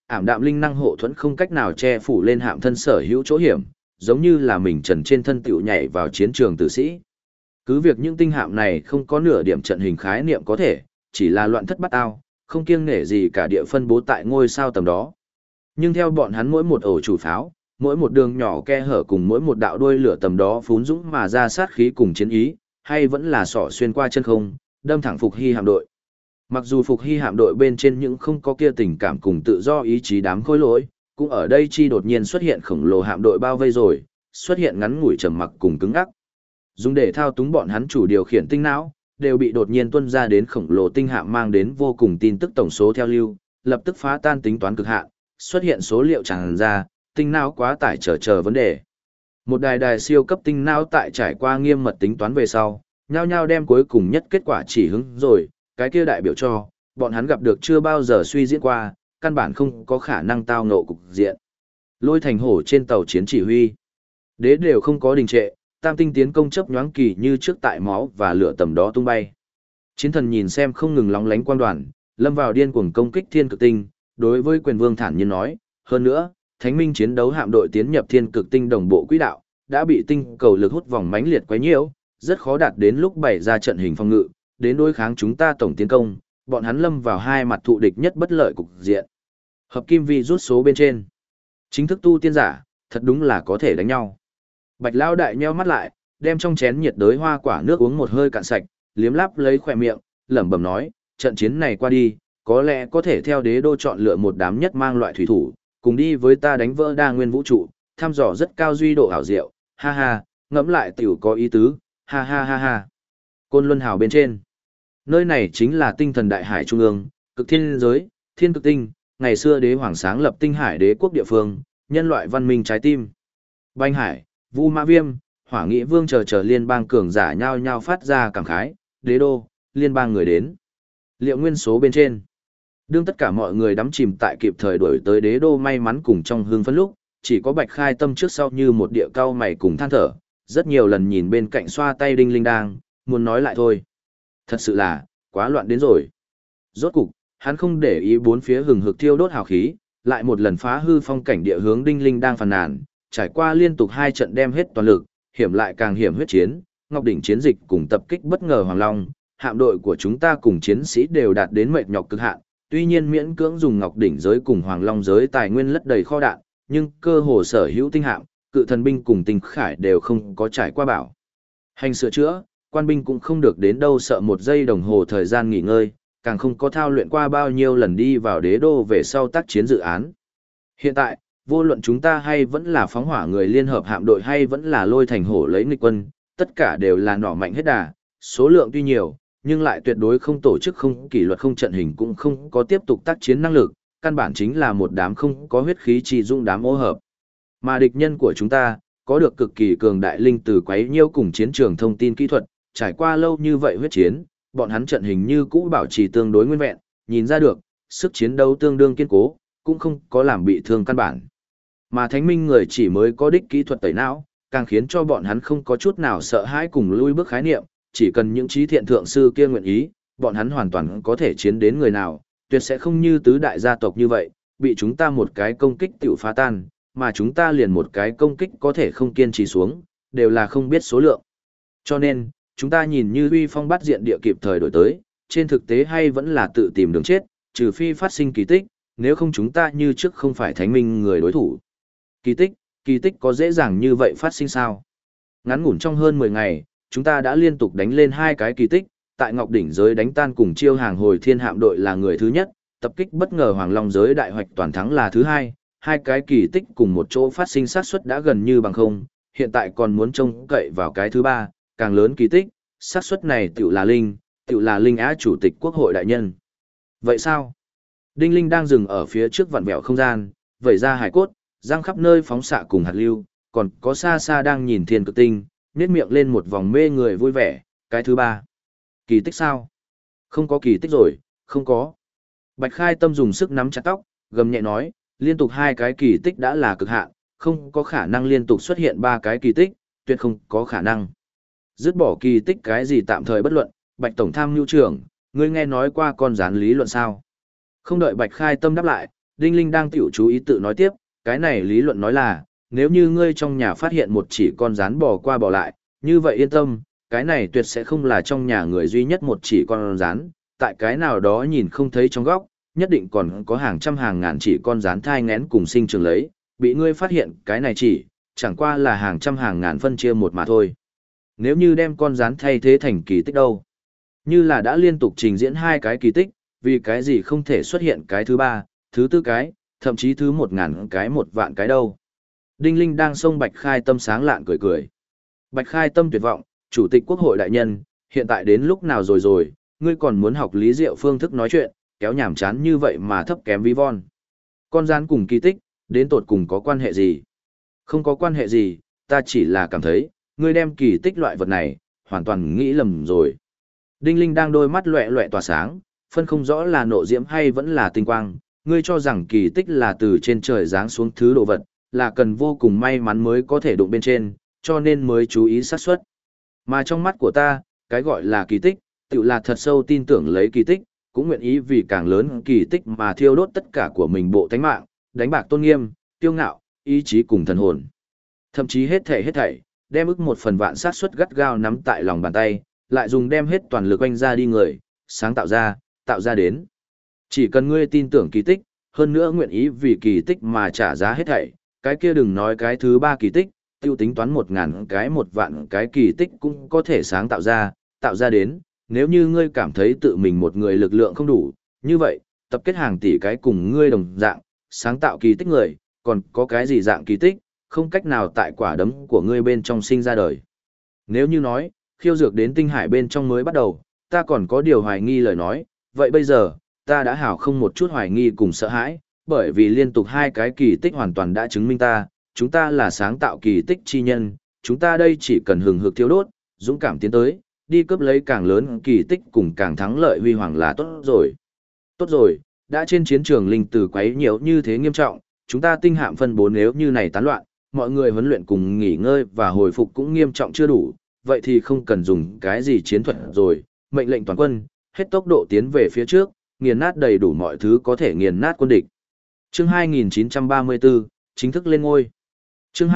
Ảm đạm linh năng hộ thuẫn không cách nào che phủ lên hạm thân sở hữu chỗ hiểm, giống như là mình trần trên thân tiểu nhảy vào chiến trường tử sĩ. Cứ việc những tinh hạm này không có nửa điểm trận hình khái niệm có thể, chỉ là loạn thất bát ao, không kiêng nể gì cả địa phân bố tại ngôi sao tầm đó. Nhưng theo bọn hắn mỗi một ổ chủ pháo, mỗi một đường nhỏ khe hở cùng mỗi một đạo đuôi lửa tầm đó phún dũng mà ra sát khí cùng chiến ý, hay vẫn là sỏ xuyên qua chân không, đâm thẳng Phục Hy hạm đội. Mặc dù Phục Hy hạm đội bên trên những không có kia tình cảm cùng tự do ý chí đám khối lỗi, cũng ở đây chi đột nhiên xuất hiện khổng lồ hạm đội bao vây rồi, xuất hiện ngắn ngủi trầm mặc cùng cứng ngắc. Dùng để thao túng bọn hắn chủ điều khiển tinh não, đều bị đột nhiên tuôn ra đến khổng lồ tinh hạm mang đến vô cùng tin tức tổng số theo lưu, lập tức phá tan tính toán cực hạn, xuất hiện số liệu tràn ra, tinh não quá tải chờ vấn đề. Một đài siêu cấp tinh não tại trải qua nghiêm mật tính toán về sau, nhao nhao đem cuối cùng nhất kết quả chỉ hướng rồi, cái kia đại biểu cho, bọn hắn gặp được chưa bao giờ suy diễn qua, căn bản không có khả năng tao ngộ cục diện. Lôi thành hổ trên tàu chiến chỉ huy. Đế đều không có đình trệ, tam tinh tiến công chấp nhoáng kỳ như trước tại máu và lửa tầm đó tung bay. Chiến thần nhìn xem không ngừng lóng lánh quan đoàn, lâm vào điên cuồng công kích thiên cực tinh, đối với quyền vương thản nhiên nói, hơn nữa, thánh minh chiến đấu hạm đội tiến nhập thiên cực tinh đồng bộ quỹ đạo, đã bị tinh cầu lực hút vòng mãnh liệt quấy nhiễu, rất khó đạt đến lúc bày ra trận hình phòng ngự, đến đối kháng chúng ta tổng tiến công, bọn hắn lâm vào hai mặt thụ địch nhất bất lợi cục diện. Hợp kim vi rút số bên trên. Chính thức tu tiên giả, thật đúng là có thể đánh nhau. Bạch Lão đại nheo mắt lại, đem trong chén nhiệt đới hoa quả nước uống một hơi cạn sạch, liếm láp lấy khỏe miệng, lẩm bẩm nói, trận chiến này qua đi, có lẽ có thể theo đế đô chọn lựa một đám nhất mang loại thủy thủ, cùng đi với ta đánh vỡ đa nguyên vũ trụ, thăm dò rất cao duy độ ảo diệu, ha ha, ngẫm lại tiểu có ý tứ, ha ha ha ha. Côn Luân Hào bên trên. Nơi này chính là tinh thần đại hải trung ương, cực thiên giới, thiên cực tinh, ngày xưa đế hoàng sáng lập tinh hải đế quốc địa phương, nhân loại văn minh trái tim. Banh Hải, Vu Mã Viêm, Hỏa Nghị Vương chờ liên bang cường giả nhao nhao phát ra cảm khái, đế đô, liên bang người đến. Liệu nguyên số bên trên. Đương tất cả mọi người đắm chìm tại kịp thời đuổi tới đế đô may mắn cùng trong hương phấn lúc, chỉ có Bạch Khai Tâm trước sau như một địa cao mày cùng than thở, rất nhiều lần nhìn bên cạnh xoa tay đinh linh đang, muốn nói lại thôi. Thật sự là, quá loạn đến rồi. Rốt cục, hắn không để ý bốn phía hừng hực thiêu đốt hào khí, lại một lần phá hư phong cảnh địa hướng đinh linh đang phàn nàn, trải qua liên tục hai trận đem hết toàn lực, hiểm lại càng hiểm huyết chiến, Ngọc đỉnh chiến dịch cùng tập kích bất ngờ Hoàng Long, hạm đội của chúng ta cùng chiến sĩ đều đạt đến mệt nhọc cực hạn, tuy nhiên miễn cưỡng dùng Ngọc đỉnh giới cùng Hoàng Long giới tài nguyên lấp đầy kho đạn, nhưng cơ hồ sở hữu tinh hạm, cự thần binh cùng tinh khải đều không có trải qua bảo hành sửa chữa, quan binh cũng không được đến đâu sợ một giây đồng hồ thời gian nghỉ ngơi, càng không có thao luyện qua bao nhiêu lần đi vào đế đô về sau tác chiến dự án. Hiện tại, vô luận chúng ta hay vẫn là phóng hỏa người liên hợp hạm đội hay vẫn là lôi thành hổ lấy nghịch quân, tất cả đều là nỏ mạnh hết đà, số lượng tuy nhiều, nhưng lại tuyệt đối không tổ chức không kỷ luật không trận hình cũng không có tiếp tục tác chiến năng lực, căn bản chính là một đám không có huyết khí chỉ dung đám ô hợp. Mà địch nhân của chúng ta, có được cực kỳ cường đại linh từ quấy nhiêu cùng chiến trường thông tin kỹ thuật, trải qua lâu như vậy huyết chiến, bọn hắn trận hình như cũ bảo trì tương đối nguyên vẹn, nhìn ra được, sức chiến đấu tương đương kiên cố, cũng không có làm bị thương căn bản. Mà thánh minh người chỉ mới có đích kỹ thuật tẩy não, càng khiến cho bọn hắn không có chút nào sợ hãi cùng lui bước khái niệm, chỉ cần những trí thiện thượng sư kia nguyện ý, bọn hắn hoàn toàn có thể chiến đến người nào, tuyệt sẽ không như tứ đại gia tộc như vậy, bị chúng ta một cái công kích tiểu phá tan, mà chúng ta liền một cái công kích có thể không kiên trì xuống, đều là không biết số lượng. Cho nên, chúng ta nhìn như uy phong bắt diện địa kịp thời đổi tới, trên thực tế hay vẫn là tự tìm đường chết, trừ phi phát sinh kỳ tích, nếu không chúng ta như trước không phải thánh minh người đối thủ. Kỳ tích có dễ dàng như vậy phát sinh sao? Ngắn ngủn trong hơn 10 ngày, chúng ta đã liên tục đánh lên hai cái kỳ tích, tại Ngọc đỉnh giới đánh tan cùng chiêu hàng hồi thiên hạm đội là người thứ nhất, tập kích bất ngờ Hoàng Long giới đại hoạch toàn thắng là thứ hai, hai cái kỳ tích cùng một chỗ phát sinh xác suất đã gần như bằng không, hiện tại còn muốn trông cậy vào cái thứ ba, càng lớn kỳ tích, xác suất này tiểu là Linh Á chủ tịch quốc hội đại nhân. Vậy sao? Đinh Linh đang dừng ở phía trước vặn vẹo không gian, vẩy ra hải cốt, răng khắp nơi phóng xạ cùng hạt lưu, còn có xa xa đang nhìn thiên cực tinh, nét miệng lên một vòng mê người vui vẻ, cái thứ ba. Kỳ tích sao? Không có kỳ tích rồi, không có. Bạch Khai Tâm dùng sức nắm chặt tóc, gầm nhẹ nói, liên tục hai cái kỳ tích đã là cực hạn, không có khả năng liên tục xuất hiện ba cái kỳ tích, tuyệt không có khả năng. Dứt bỏ kỳ tích cái gì tạm thời bất luận, Bạch Tổng tham mưu trưởng, ngươi nghe nói qua con rán lý luận sao? Không đợi Bạch Khai Tâm đáp lại, Đinh Linh đang tiểu chú ý tự nói tiếp, cái này lý luận nói là, nếu như ngươi trong nhà phát hiện một chỉ con rắn bò qua bò lại, như vậy yên tâm, cái này tuyệt sẽ không là trong nhà người duy nhất một chỉ con rắn, tại cái nào đó nhìn không thấy trong góc, nhất định còn có hàng trăm hàng ngàn chỉ con rắn thai nghén cùng sinh trưởng lấy, bị ngươi phát hiện cái này chỉ, chẳng qua là hàng trăm hàng ngàn phân chia một mà thôi. Nếu như đem con rắn thay thế thành kỳ tích đâu? Như là đã liên tục trình diễn hai cái kỳ tích, vì cái gì không thể xuất hiện cái thứ ba, thứ tư cái, thậm chí thứ 1000 cái 1 vạn cái đâu? Đinh Linh đang xông Bạch Khai Tâm sáng lạn cười cười. Bạch Khai Tâm tuyệt vọng, Chủ tịch Quốc hội đại nhân, hiện tại đến lúc nào rồi, ngươi còn muốn học lý diệu phương thức nói chuyện, kéo nhảm chán như vậy mà thấp kém ví von. Con rắn cùng kỳ tích, đến tột cùng có quan hệ gì? Không có quan hệ gì, ta chỉ là cảm thấy, ngươi đem kỳ tích loại vật này, hoàn toàn nghĩ lầm rồi. Đinh Linh đang đôi mắt loẹ loẹ tỏa sáng, phân không rõ là nộ diễm hay vẫn là tinh quang, ngươi cho rằng kỳ tích là từ trên trời giáng xuống thứ đồ vật, là cần vô cùng may mắn mới có thể đụng bên trên, cho nên mới chú ý xác suất. Mà trong mắt của ta, cái gọi là kỳ tích, tự là thật sâu tin tưởng lấy kỳ tích, cũng nguyện ý vì càng lớn kỳ tích mà thiêu đốt tất cả của mình bộ tánh mạng, đánh bạc tôn nghiêm, tiêu ngạo, ý chí cùng thần hồn. Thậm chí hết thảy, đem ức 1/1000 xác suất gắt gao nắm tại lòng bàn tay, lại dùng đem hết toàn lực oanh ra đi người, sáng tạo ra đến. Chỉ cần ngươi tin tưởng kỳ tích, hơn nữa nguyện ý vì kỳ tích mà trả giá hết thảy, cái kia đừng nói cái thứ ba kỳ tích, tiêu tính toán 1000 cái 1 vạn cái kỳ tích cũng có thể sáng tạo ra đến. Nếu như ngươi cảm thấy tự mình một người lực lượng không đủ, như vậy, tập kết hàng tỷ cái cùng ngươi đồng dạng, sáng tạo kỳ tích người, còn có cái gì dạng kỳ tích, không cách nào tại quả đấm của ngươi bên trong sinh ra đời. Nếu như nói, khiêu dược đến tinh hải bên trong mới bắt đầu, ta còn có điều hoài nghi lời nói, vậy bây giờ, ta đã hảo không một chút hoài nghi cùng sợ hãi, bởi vì liên tục hai cái kỳ tích hoàn toàn đã chứng minh chúng ta là sáng tạo kỳ tích chi nhân, chúng ta đây chỉ cần hừng hực thiêu đốt, dũng cảm tiến tới, đi cướp lấy càng lớn kỳ tích cùng càng thắng lợi huy hoàng là tốt rồi. Tốt rồi, đã trên chiến trường linh tử quấy nhiễu như thế nghiêm trọng, chúng ta tinh hạm phân bố nếu như này tán loạn, mọi người huấn luyện cùng nghỉ ngơi và hồi phục cũng nghiêm trọng chưa đủ, vậy thì không cần dùng cái gì chiến thuật rồi, mệnh lệnh toàn quân, hết tốc độ tiến về phía trước, nghiền nát đầy đủ mọi thứ có thể nghiền nát quân địch. Chương 2934, chính thức lên ngôi. Chương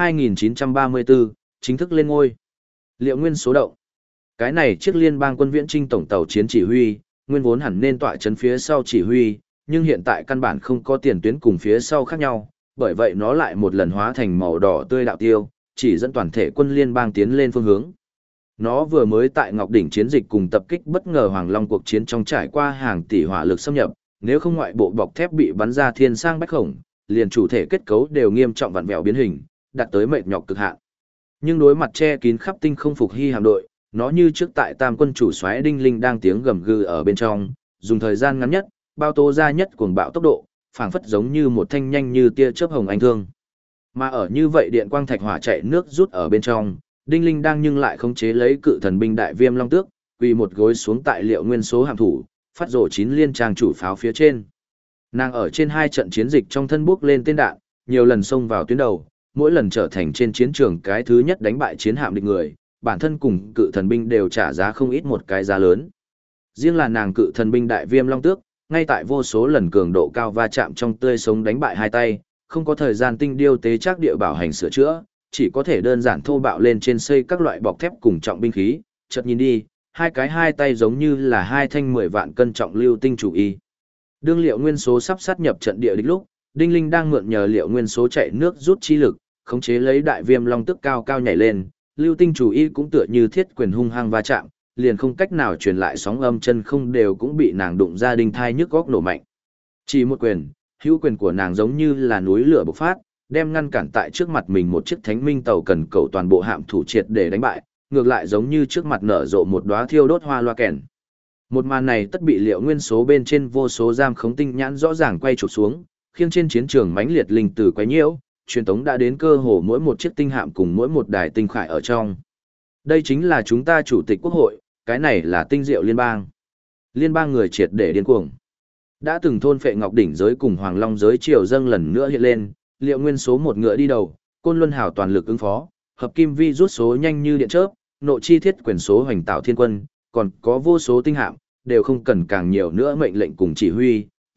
2934, chính thức lên ngôi. Liệu nguyên số động. Cái này chiếc liên bang quân viễn trinh tổng tàu chiến chỉ huy, nguyên vốn hẳn nên tọa chấn phía sau chỉ huy, nhưng hiện tại căn bản không có tiền tuyến cùng phía sau khác nhau, bởi vậy nó lại một lần hóa thành màu đỏ tươi đạo tiêu, chỉ dẫn toàn thể quân liên bang tiến lên phương hướng. Nó vừa mới tại Ngọc Đỉnh chiến dịch cùng tập kích bất ngờ Hoàng Long cuộc chiến trong trải qua hàng tỷ hỏa lực xâm nhập, nếu không ngoại bộ bọc thép bị bắn ra thiên sang bách khổng, liền chủ thể kết cấu đều nghiêm trọng vặn vẹo biến hình, đạt tới mệt nhọc cực hạn. Nhưng đối mặt che kín khắp tinh không phục hy hạm đội, nó như trước tại Tam quân chủ soái Đinh Linh đang tiếng gầm gừ ở bên trong, dùng thời gian ngắn nhất, bao tố ra nhất cuồng bạo tốc độ, phảng phất giống như một thanh nhanh như tia chớp hồng anh thương. Mà ở như vậy điện quang thạch hỏa chạy nước rút ở bên trong, Đinh Linh đang nhưng lại khống chế lấy cự thần binh đại viêm long tước, quỳ một gối xuống tại liệu nguyên số hạm thủ, phát rổ 9 liên trang chủ pháo phía trên. Nàng ở trên 2 trận chiến dịch trong thân bước lên tên đạn, nhiều lần xông vào tuyến đầu, mỗi lần trở thành trên chiến trường cái thứ nhất đánh bại chiến hạm địch người, bản thân cùng cự thần binh đều trả giá không ít một cái giá lớn. Riêng là nàng cự thần binh đại viêm long tước, ngay tại vô số lần cường độ cao va chạm trong tươi sống đánh bại hai tay, không có thời gian tinh điêu tế chắc địa bảo hành sửa chữa, chỉ có thể đơn giản thô bạo lên trên xây các loại bọc thép cùng trọng binh khí, chợt nhìn đi, hai tay giống như là 2 thanh 10 vạn cân trọng lưu tinh chủ y. Đương liệu nguyên số sắp sát nhập trận địa địch lúc, Đinh Linh đang mượn nhờ liệu nguyên số chạy nước rút chi lực, khống chế lấy đại viêm long tức cao cao nhảy lên, lưu tinh chủ y cũng tựa như thiết quyền hung hăng va chạm, liền không cách nào truyền lại sóng âm chân không đều cũng bị nàng đụng ra đinh thai nhức góc nổ mạnh. Chỉ một quyền, hữu quyền của nàng giống như là núi lửa bộc phát, đem ngăn cản tại trước mặt mình một chiếc thánh minh tàu cần cầu toàn bộ hạm thủ triệt để đánh bại, ngược lại giống như trước mặt nở rộ một đóa thiêu đốt hoa loa kèn. Một màn này tất bị liệu nguyên số bên trên vô số giam khống tinh nhãn rõ ràng quay chụp xuống, khiêng trên chiến trường mãnh liệt linh tử quấy nhiễu, truyền tống đã đến cơ hồ mỗi một chiếc tinh hạm cùng mỗi một đài tinh khải ở trong. Đây chính là chúng ta chủ tịch quốc hội, cái này là tinh diệu liên bang. Liên bang người triệt để điên cuồng. Đã từng thôn phệ Ngọc Đỉnh giới cùng Hoàng Long giới triều dâng lần nữa hiện lên, liệu nguyên số một ngựa đi đầu, Côn Luân Hào toàn lực ứng phó, hợp kim vi rút số nhanh như điện chớp, nộ chi thiết quyền số hoành tạo thiên quân, còn có vô số tinh hạm, đều không cần càng nhiều nữa mệnh lệnh cùng chỉ huy,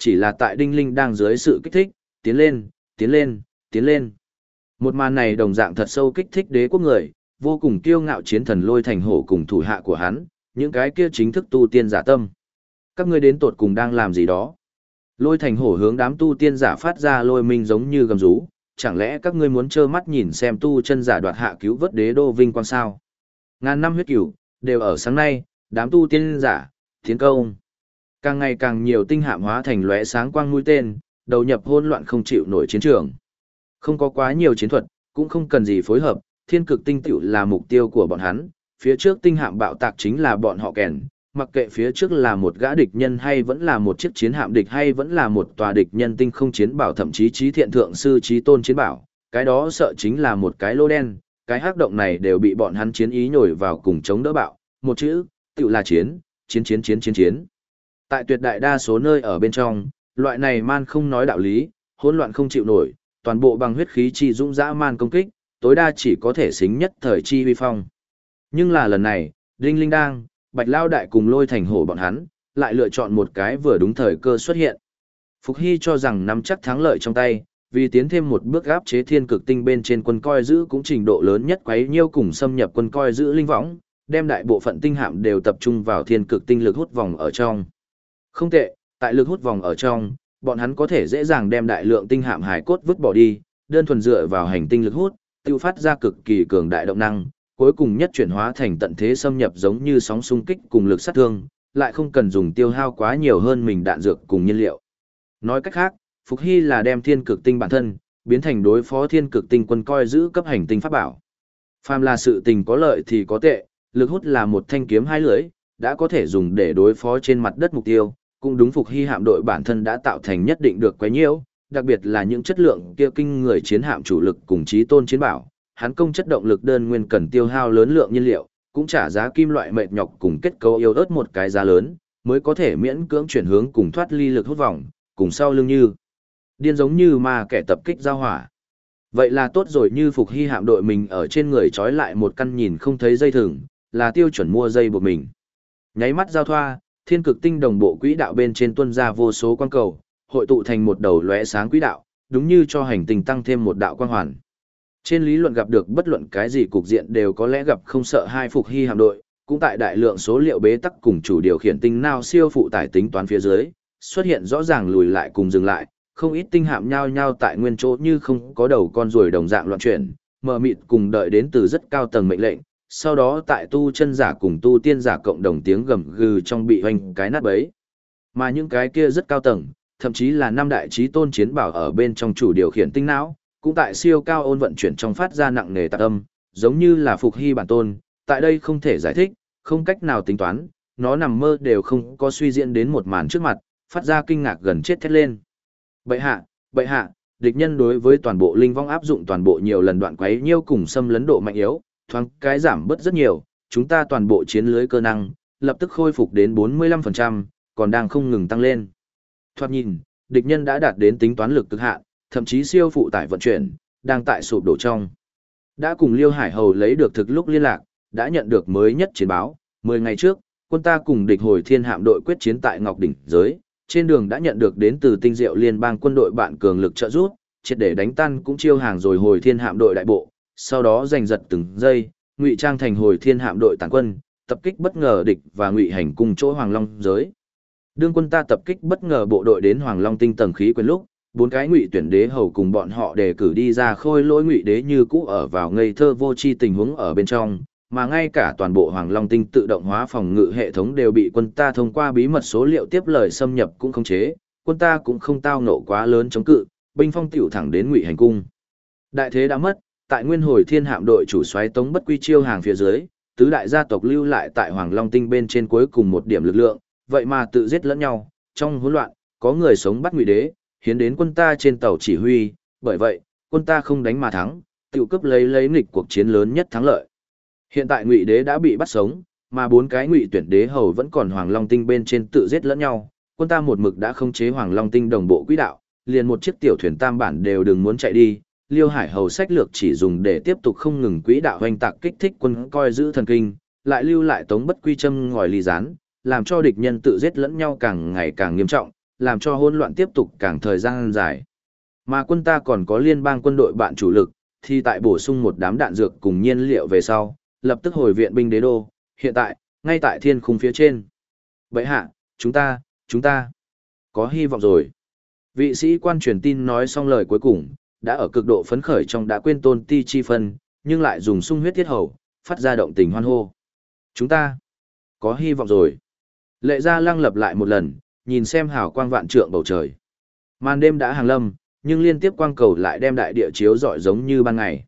chỉ là tại Đinh Linh đang dưới sự kích thích, tiến lên, tiến lên, tiến lên. Một màn này đồng dạng thật sâu kích thích đế quốc người, vô cùng kiêu ngạo chiến thần Lôi Thành Hổ cùng thủ hạ của hắn, những cái kia chính thức tu tiên giả tâm. Các ngươi đến tột cùng đang làm gì đó? Lôi Thành Hổ hướng đám tu tiên giả phát ra lôi minh giống như gầm rú, chẳng lẽ các ngươi muốn trơ mắt nhìn xem tu chân giả đoạt hạ cứu vớt đế đô vinh quang sao? Ngàn năm huyết cửu, đều ở sáng nay, đám tu tiên giả, tiến công. Càng ngày càng nhiều tinh hạm hóa thành lóe sáng quang mũi tên, đầu nhập hỗn loạn không chịu nổi chiến trường. Không có quá nhiều chiến thuật, cũng không cần gì phối hợp, thiên cực tinh tựu là mục tiêu của bọn hắn, phía trước tinh hạm bạo tạc chính là bọn họ kèn, mặc kệ phía trước là một gã địch nhân hay vẫn là một chiếc chiến hạm địch hay vẫn là một tòa địch nhân tinh không chiến bảo thậm chí trí thiện thượng sư trí tôn chiến bảo, cái đó sợ chính là một cái lô đen, cái hắc động này đều bị bọn hắn chiến ý nhồi vào cùng chống đỡ bạo, một chữ, tựu là chiến, chiến chiến chiến chiến chiến. Tại tuyệt đại đa số nơi ở bên trong, loại này man không nói đạo lý, hỗn loạn không chịu nổi, toàn bộ bằng huyết khí chi dũng dã man công kích, tối đa chỉ có thể xính nhất thời chi uy phong. Nhưng là lần này, Đinh Linh Đang, Bạch Lao Đại cùng Lôi Thành Hổ bọn hắn, lại lựa chọn một cái vừa đúng thời cơ xuất hiện. Phục Hy cho rằng nắm chắc thắng lợi trong tay, vì tiến thêm một bước áp chế thiên cực tinh bên trên quân coi giữ cũng trình độ lớn nhất quấy nhiêu cùng xâm nhập quân coi giữ linh võng, đem đại bộ phận tinh hạm đều tập trung vào thiên cực tinh lực hút vòng ở trong. Không tệ, tại lực hút vòng ở trong, bọn hắn có thể dễ dàng đem đại lượng tinh hạm hải cốt vứt bỏ đi, đơn thuần dựa vào hành tinh lực hút, tiêu phát ra cực kỳ cường đại động năng, cuối cùng nhất chuyển hóa thành tận thế xâm nhập giống như sóng xung kích cùng lực sát thương, lại không cần dùng tiêu hao quá nhiều hơn mình đạn dược cùng nhiên liệu. Nói cách khác, Phục Hy là đem thiên cực tinh bản thân, biến thành đối phó thiên cực tinh quân coi giữ cấp hành tinh pháp bảo. Phàm là sự tình có lợi thì có tệ, lực hút là một thanh kiếm hai lưỡi, đã có thể dùng để đối phó trên mặt đất mục tiêu, cũng đúng Phục Hy hạm đội bản thân đã tạo thành nhất định được quấy nhiễu, đặc biệt là những chất lượng kia kinh người chiến hạm chủ lực cùng chí tôn chiến bảo, hắn công chất động lực đơn nguyên cần tiêu hao lớn lượng nhiên liệu, cũng trả giá kim loại mệt nhọc cùng kết cấu yếu ớt một cái giá lớn, mới có thể miễn cưỡng chuyển hướng cùng thoát ly lực hút vòng, cùng sau lưng như điên giống như ma kẻ tập kích giao hỏa. Vậy là tốt rồi, như Phục Hy hạm đội mình ở trên người trói lại một căn nhìn không thấy dây thừng, là tiêu chuẩn mua dây buộc mình. Nháy mắt giao thoa, thiên cực tinh đồng bộ quỹ đạo bên trên tuôn ra vô số quang cầu, hội tụ thành một đầu lóe sáng quỹ đạo, đúng như cho hành tinh tăng thêm một đạo quang hoàn. Trên lý luận gặp được bất luận cái gì cục diện đều có lẽ gặp không sợ hai Phục Hy hạm đội, cũng tại đại lượng số liệu bế tắc cùng chủ điều khiển tinh nào siêu phụ tải tính toán phía dưới, xuất hiện rõ ràng lùi lại cùng dừng lại, không ít tinh hạm nhao nhao tại nguyên chỗ như không có đầu con ruồi đồng dạng loạn chuyển, mờ mịt cùng đợi đến từ rất cao tầng mệnh lệnh, sau đó tại tu chân giả cùng tu tiên giả cộng đồng tiếng gầm gừ trong bị hoành cái nát bấy. Mà những cái kia rất cao tầng, thậm chí là năm đại chí tôn chiến bảo ở bên trong chủ điều khiển tinh não, cũng tại siêu cao ôn vận chuyển trong phát ra nặng nề tạc âm, giống như là Phục Hy bản tôn, tại đây không thể giải thích, không cách nào tính toán, nó nằm mơ đều không có suy diễn đến một màn trước mặt, phát ra kinh ngạc gần chết thét lên. Bệ hạ, địch nhân đối với toàn bộ linh vong áp dụng toàn bộ nhiều lần đoạn quấy nhiêu cùng xâm lấn độ mạnh yếu, thoáng cái giảm bớt rất nhiều, chúng ta toàn bộ chiến lưới cơ năng, lập tức khôi phục đến 45%, còn đang không ngừng tăng lên. Thoạt nhìn, địch nhân đã đạt đến tính toán lực cực hạn, thậm chí siêu phụ tải vận chuyển, đang tại sụp đổ trong. Đã cùng Liêu Hải Hầu lấy được thực lúc liên lạc, đã nhận được mới nhất chiến báo, 10 ngày trước, quân ta cùng địch Hồi Thiên hạm đội quyết chiến tại Ngọc Đỉnh giới, trên đường đã nhận được đến từ tinh diệu liên bang quân đội bạn cường lực trợ giúp, triệt để đánh tan cũng chiêu hàng rồi Hồi Thiên hạm đội đại bộ, sau đó giành giật từng giây, ngụy trang thành Hồi Thiên hạm đội tàn quân, tập kích bất ngờ địch và ngụy hành cùng chỗ Hoàng Long giới. Đương quân ta tập kích bất ngờ bộ đội đến Hoàng Long tinh tầng khí quyến lúc, bốn cái ngụy tuyển đế hầu cùng bọn họ đề cử đi ra khôi lỗi ngụy đế như cũ ở vào ngây thơ vô tri tình huống ở bên trong, mà ngay cả toàn bộ Hoàng Long tinh tự động hóa phòng ngự hệ thống đều bị quân ta thông qua bí mật số liệu tiếp lời xâm nhập cũng không chế, quân ta cũng không tao nộ quá lớn chống cự, binh phong tiểu thẳng đến ngụy hành cung. Đại thế đã mất, tại Nguyên Hồi Thiên hạm đội chủ soái Tống Bất Quy chiêu hàng phía dưới, tứ đại gia tộc lưu lại tại Hoàng Long tinh bên trên cuối cùng một điểm lực lượng, vậy mà tự giết lẫn nhau, trong hỗn loạn, có người sống bắt ngụy đế, hiến đến quân ta trên tàu chỉ huy, bởi vậy, quân ta không đánh mà thắng, tiểu cấp lấy nghịch cuộc chiến lớn nhất thắng lợi. Hiện tại ngụy đế đã bị bắt sống, mà bốn cái ngụy tuyển đế hầu vẫn còn Hoàng Long tinh bên trên tự giết lẫn nhau, quân ta một mực đã khống chế Hoàng Long tinh đồng bộ quỹ đạo, liền một chiếc tiểu thuyền tam bản đều đừng muốn chạy đi. Liêu Hải Hầu sách lược chỉ dùng để tiếp tục không ngừng quỹ đạo hoành tạc kích thích quân coi giữ thần kinh, lại lưu lại Tống Bất Quy châm ngòi ly gián, làm cho địch nhân tự giết lẫn nhau càng ngày càng nghiêm trọng, làm cho hỗn loạn tiếp tục càng thời gian dài. Mà quân ta còn có liên bang quân đội bạn chủ lực, thì tại bổ sung một đám đạn dược cùng nhiên liệu về sau, lập tức hồi viện binh đế đô, hiện tại, ngay tại thiên khung phía trên. Bệ hạ, chúng ta, có hy vọng rồi. Vị sĩ quan truyền tin nói xong lời cuối cùng, đã ở cực độ phấn khởi trong đã quên tôn ti chi phân, nhưng lại dùng sung huyết thiết hầu, phát ra động tình hoan hô. Chúng ta, có hy vọng rồi. Lệ Gia Lăng lặp lại một lần, nhìn xem hào quang vạn trượng bầu trời. Màn đêm đã hàng lâm, nhưng liên tiếp quang cầu lại đem đại địa chiếu rọi giống như ban ngày.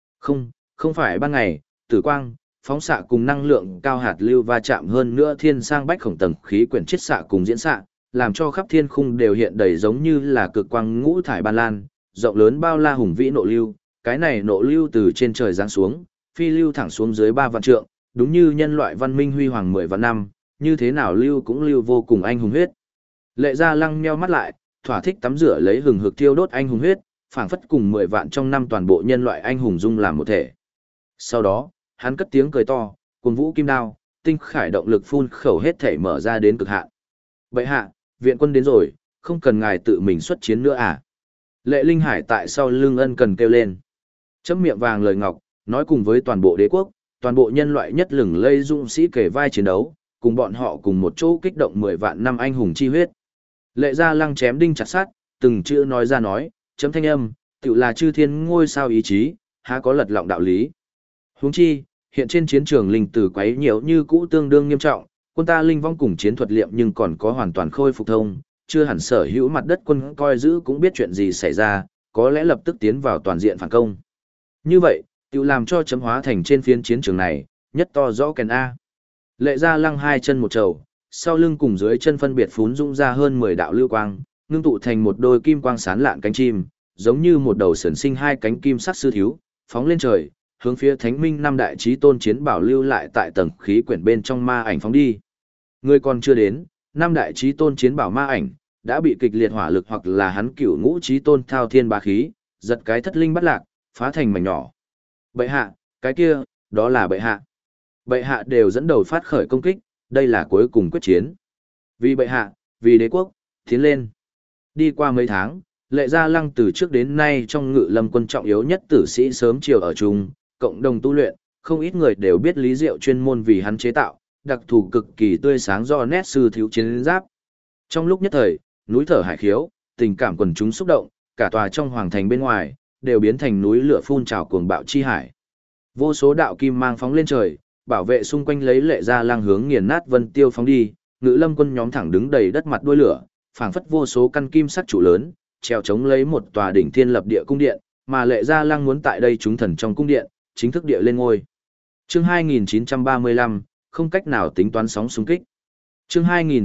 Không phải ban ngày, tử quang, phóng xạ cùng năng lượng cao hạt lưu va chạm hơn nữa thiên sang bách khổng tầng khí quyển chiết xạ cùng diễn xạ, làm cho khắp thiên khung đều hiện đầy giống như là cực quang ngũ thải ban lan, rộng lớn bao la hùng vĩ nộ lưu, cái này nộ lưu từ trên trời giáng xuống, phi lưu thẳng xuống dưới 3 vạn trượng, đúng như nhân loại văn minh huy hoàng 10 vạn năm, như thế nào lưu cũng lưu vô cùng anh hùng huyết. Lệ Gia Lăng nheo mắt lại, thỏa thích tắm rửa lấy hừng hực thiêu đốt anh hùng huyết, phảng phất cùng 10 vạn trong năm toàn bộ nhân loại anh hùng dung làm một thể. Sau đó, hắn cất tiếng cười to, cuồng vũ kim đao, tinh khải động lực phun khẩu hết thể mở ra đến cực hạn. Bệ hạ, viện quân đến rồi, không cần ngài tự mình xuất chiến nữa à? Lệ Linh Hải tại sau lưng ân cần kêu lên. Chấm miệng vàng lời ngọc, nói cùng với toàn bộ đế quốc, toàn bộ nhân loại nhất lừng lây dũng sĩ kể vai chiến đấu, cùng bọn họ cùng một chỗ kích động 10 vạn năm anh hùng chi huyết. Lệ Gia Lăng chém đinh chặt sắt, từng chữ nói ra nói, chấm thanh âm, tự là chư thiên ngôi sao ý chí, há có lật lọng đạo lý. Huống chi, hiện trên chiến trường linh tử quấy nhiều như cũ tương đương nghiêm trọng, quân ta linh vong cùng chiến thuật liệm nhưng còn có hoàn toàn khôi phục thông, chưa hẳn sở hữu mặt đất quân coi giữ cũng biết chuyện gì xảy ra, có lẽ lập tức tiến vào toàn diện phản công. Như vậy, tự làm cho chấm hóa thành trên phiến chiến trường này, nhất to rõ kèn A. Lệ Gia Lăng hai chân một trầu, sau lưng cùng dưới chân phân biệt phún dũng ra hơn 10 đạo lưu quang, ngưng tụ thành một đôi kim quang sán lạn cánh chim, giống như một đầu sẩn sinh hai cánh kim sắc sư thiếu, phóng lên trời, hướng phía Thánh Minh năm đại chí tôn chiến bảo lưu lại tại tầng khí quyển bên trong ma ảnh phóng đi. Người còn chưa đến, năm đại chí tôn chiến bảo ma ảnh đã bị kịch liệt hỏa lực hoặc là hắn cửu ngũ chí tôn thao thiên bá khí, giật cái thất linh bắt lạc, phá thành mảnh nhỏ. Bệ hạ, cái kia, đó là bệ hạ. Bệ hạ đều dẫn đầu phát khởi công kích, đây là cuối cùng quyết chiến. Vì bệ hạ, vì đế quốc, tiến lên. Đi qua mấy tháng, Lệ Gia Lăng từ trước đến nay trong ngự lâm quân trọng yếu nhất tử sĩ sớm chiều ở chung, cộng đồng tu luyện, không ít người đều biết lý diệu chuyên môn vì hắn chế tạo, đặc thù cực kỳ tươi sáng do nét sư thiếu chiến giáp. Trong lúc nhất thời, núi thở hải khiếu, tình cảm quần chúng xúc động, cả tòa trong hoàng thành bên ngoài, đều biến thành núi lửa phun trào cuồng bạo chi hải. Vô số đạo kim mang phóng lên trời, bảo vệ xung quanh lấy Lệ Gia Lăng hướng nghiền nát vân tiêu phóng đi, ngự lâm quân nhóm thẳng đứng đầy đất mặt đuôi lửa, phảng phất vô số căn kim sắc trụ lớn, treo chống lấy một tòa đỉnh thiên lập địa cung điện, mà Lệ Gia Lăng muốn tại đây chúng thần trong cung điện, chính thức địa lên ngôi. Chương 2935, không cách nào tính toán sóng xung kích. Chương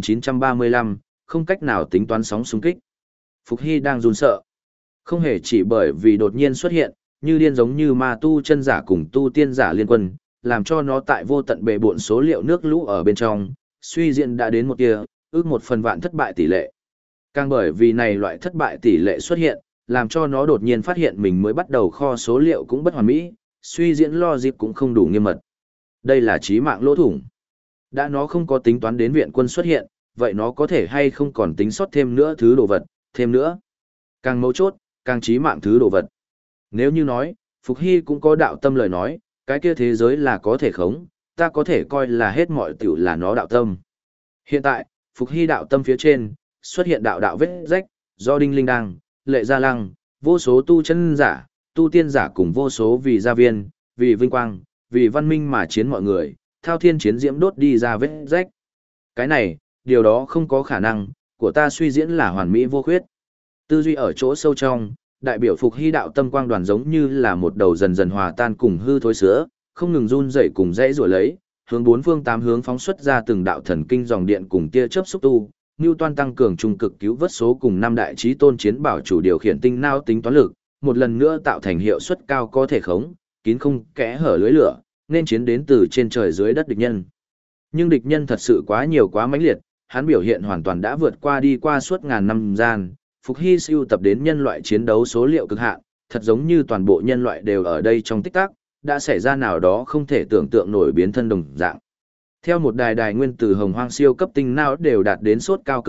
2935, không cách nào tính toán sóng xung kích. Phục Hy đang run sợ. Không hề chỉ bởi vì đột nhiên xuất hiện, như điên giống như ma tu chân giả cùng tu tiên giả liên quân, làm cho nó tại vô tận bề bộn số liệu nước lũ ở bên trong, suy diễn đã đến một kia, ước 1/1000 thất bại tỷ lệ. Càng bởi vì này loại thất bại tỷ lệ xuất hiện, làm cho nó đột nhiên phát hiện mình mới bắt đầu kho số liệu cũng bất hoàn mỹ, suy diễn logic cũng không đủ nghiêm mật. Đây là chí mạng lỗ thủng. Đã nó không có tính toán đến viện quân xuất hiện, vậy nó có thể hay không còn tính sót thêm nữa thứ đồ vật, thêm nữa. Càng mấu chốt, càng chí mạng thứ đồ vật. Nếu như nói, Phục Hy cũng có đạo tâm lời nói, cái kia thế giới là có thể khống, ta có thể coi là hết mọi tiểu là nó đạo tâm. Hiện tại, Phục Hy đạo tâm phía trên, xuất hiện đạo đạo vết rách, do Đinh Linh Đăng, Lệ Gia Lăng, vô số tu chân giả, tu tiên giả cùng vô số vì gia viên, vì vinh quang, vì văn minh mà chiến mọi người, thao thiên chiến diễm đốt đi ra vết rách. Cái này, điều đó không có khả năng, của ta suy diễn là hoàn mỹ vô khuyết. Tư duy ở chỗ sâu trong, đại biểu Phục Hy đạo tâm quang đoàn giống như là một đầu dần dần hòa tan cùng hư thối sữa, không ngừng run rẩy cùng dãy rủa lấy, hướng bốn phương tám hướng phóng xuất ra từng đạo thần kinh dòng điện cùng tia chớp xúc tu, Newton tăng cường trung cực cứu vớt số cùng năm đại chí tôn chiến bảo chủ điều khiển tinh não tính toán lực, một lần nữa tạo thành hiệu suất cao có thể khống, kín không kẽ hở lưới lửa, nên chiến đến từ trên trời dưới đất địch nhân. Nhưng địch nhân thật sự quá nhiều quá mãnh liệt, hắn biểu hiện hoàn toàn đã vượt qua đi qua suốt ngàn năm gian, Phục Hy sưu tập đến nhân loại chiến đấu số liệu cực hạn, thật giống như toàn bộ nhân loại đều ở đây trong tích tắc, đã xảy ra nào đó không thể tưởng tượng nổi biến thân đồng dạng. Theo một đài nguyên từ hồng hoang siêu cấp tinh não đều đạt đến sốt cao cực hạn,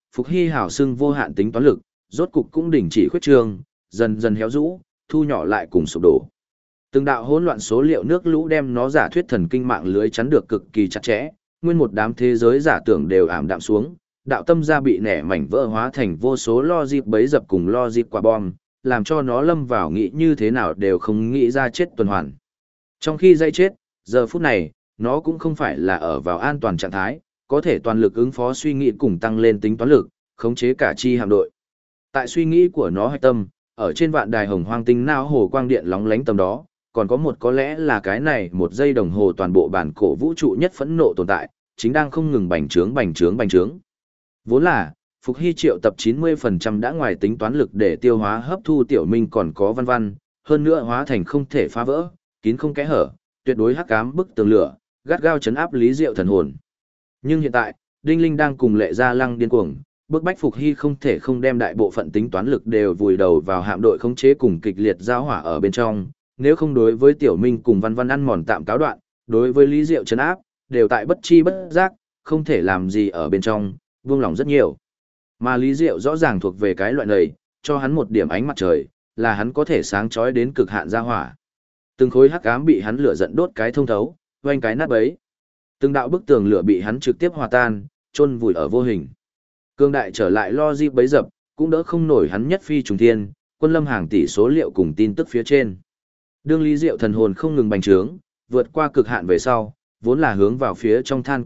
Phục Hy hảo xưng vô hạn tính toán lực, rốt cục cũng đình chỉ khuyết trương, dần dần héo rũ, thu nhỏ lại cùng sụp đổ. Từng đạo hỗn loạn số liệu nước lũ đem nó giả thuyết thần kinh mạng lưới chắn được cực kỳ chặt chẽ, nguyên một đám thế giới giả tưởng đều ảm đạm xuống, đạo tâm gia bị nẻ mảnh vỡ hóa thành vô số logic bấy dập cùng logic quả bom, làm cho nó lâm vào nghĩ như thế nào đều không nghĩ ra chết tuần hoàn. Trong khi dây chết, giờ phút này, nó cũng không phải là ở vào an toàn trạng thái, có thể toàn lực ứng phó suy nghĩ cùng tăng lên tính toán lực, khống chế cả chi hạm đội. Tại suy nghĩ của nó hạch tâm, ở trên vạn đài hồng hoang tinh não hồ quang điện lóng lánh tầm đó, còn có một có lẽ là cái này một giây đồng hồ toàn bộ bản cổ vũ trụ nhất phẫn nộ tồn tại, chính đang không ngừng bành trướng. Vốn là, Phục Hy triệu tập 90% đã ngoài tính toán lực để tiêu hóa hấp thu tiểu minh còn có văn văn, hơn nữa hóa thành không thể phá vỡ, kín không kẽ hở, tuyệt đối hắc ám bức tường lửa, gắt gao chấn áp Lý Diệu thần hồn. Nhưng hiện tại, Đinh Linh đang cùng Lệ Gia Lăng điên cuồng, bức bách Phục Hy không thể không đem đại bộ phận tính toán lực đều vùi đầu vào hạm đội khống chế cùng kịch liệt giao hỏa ở bên trong, nếu không đối với tiểu minh cùng văn văn ăn mòn tạm cáo đoạn, đối với Lý Diệu chấn áp, đều tại bất chi bất giác, không thể làm gì ở bên trong, buông lỏng rất nhiều. Mà Lý Diệu rõ ràng thuộc về cái loại này, cho hắn một điểm ánh mặt trời, là hắn có thể sáng chói đến cực hạn ra hỏa. Từng khối hắc ám bị hắn lửa giận đốt cái thông thấu, oanh cái nát bấy. Từng đạo bức tường lửa bị hắn trực tiếp hòa tan, chôn vùi ở vô hình. Cương đại trở lại lo di bấy dập, cũng đỡ không nổi hắn nhất phi trùng thiên, quân lâm hàng tỷ số liệu cùng tin tức phía trên. Đương Lý Diệu thần hồn không ngừng bành trướng, vượt qua cực hạn về sau, vốn là hướng vào phía trong than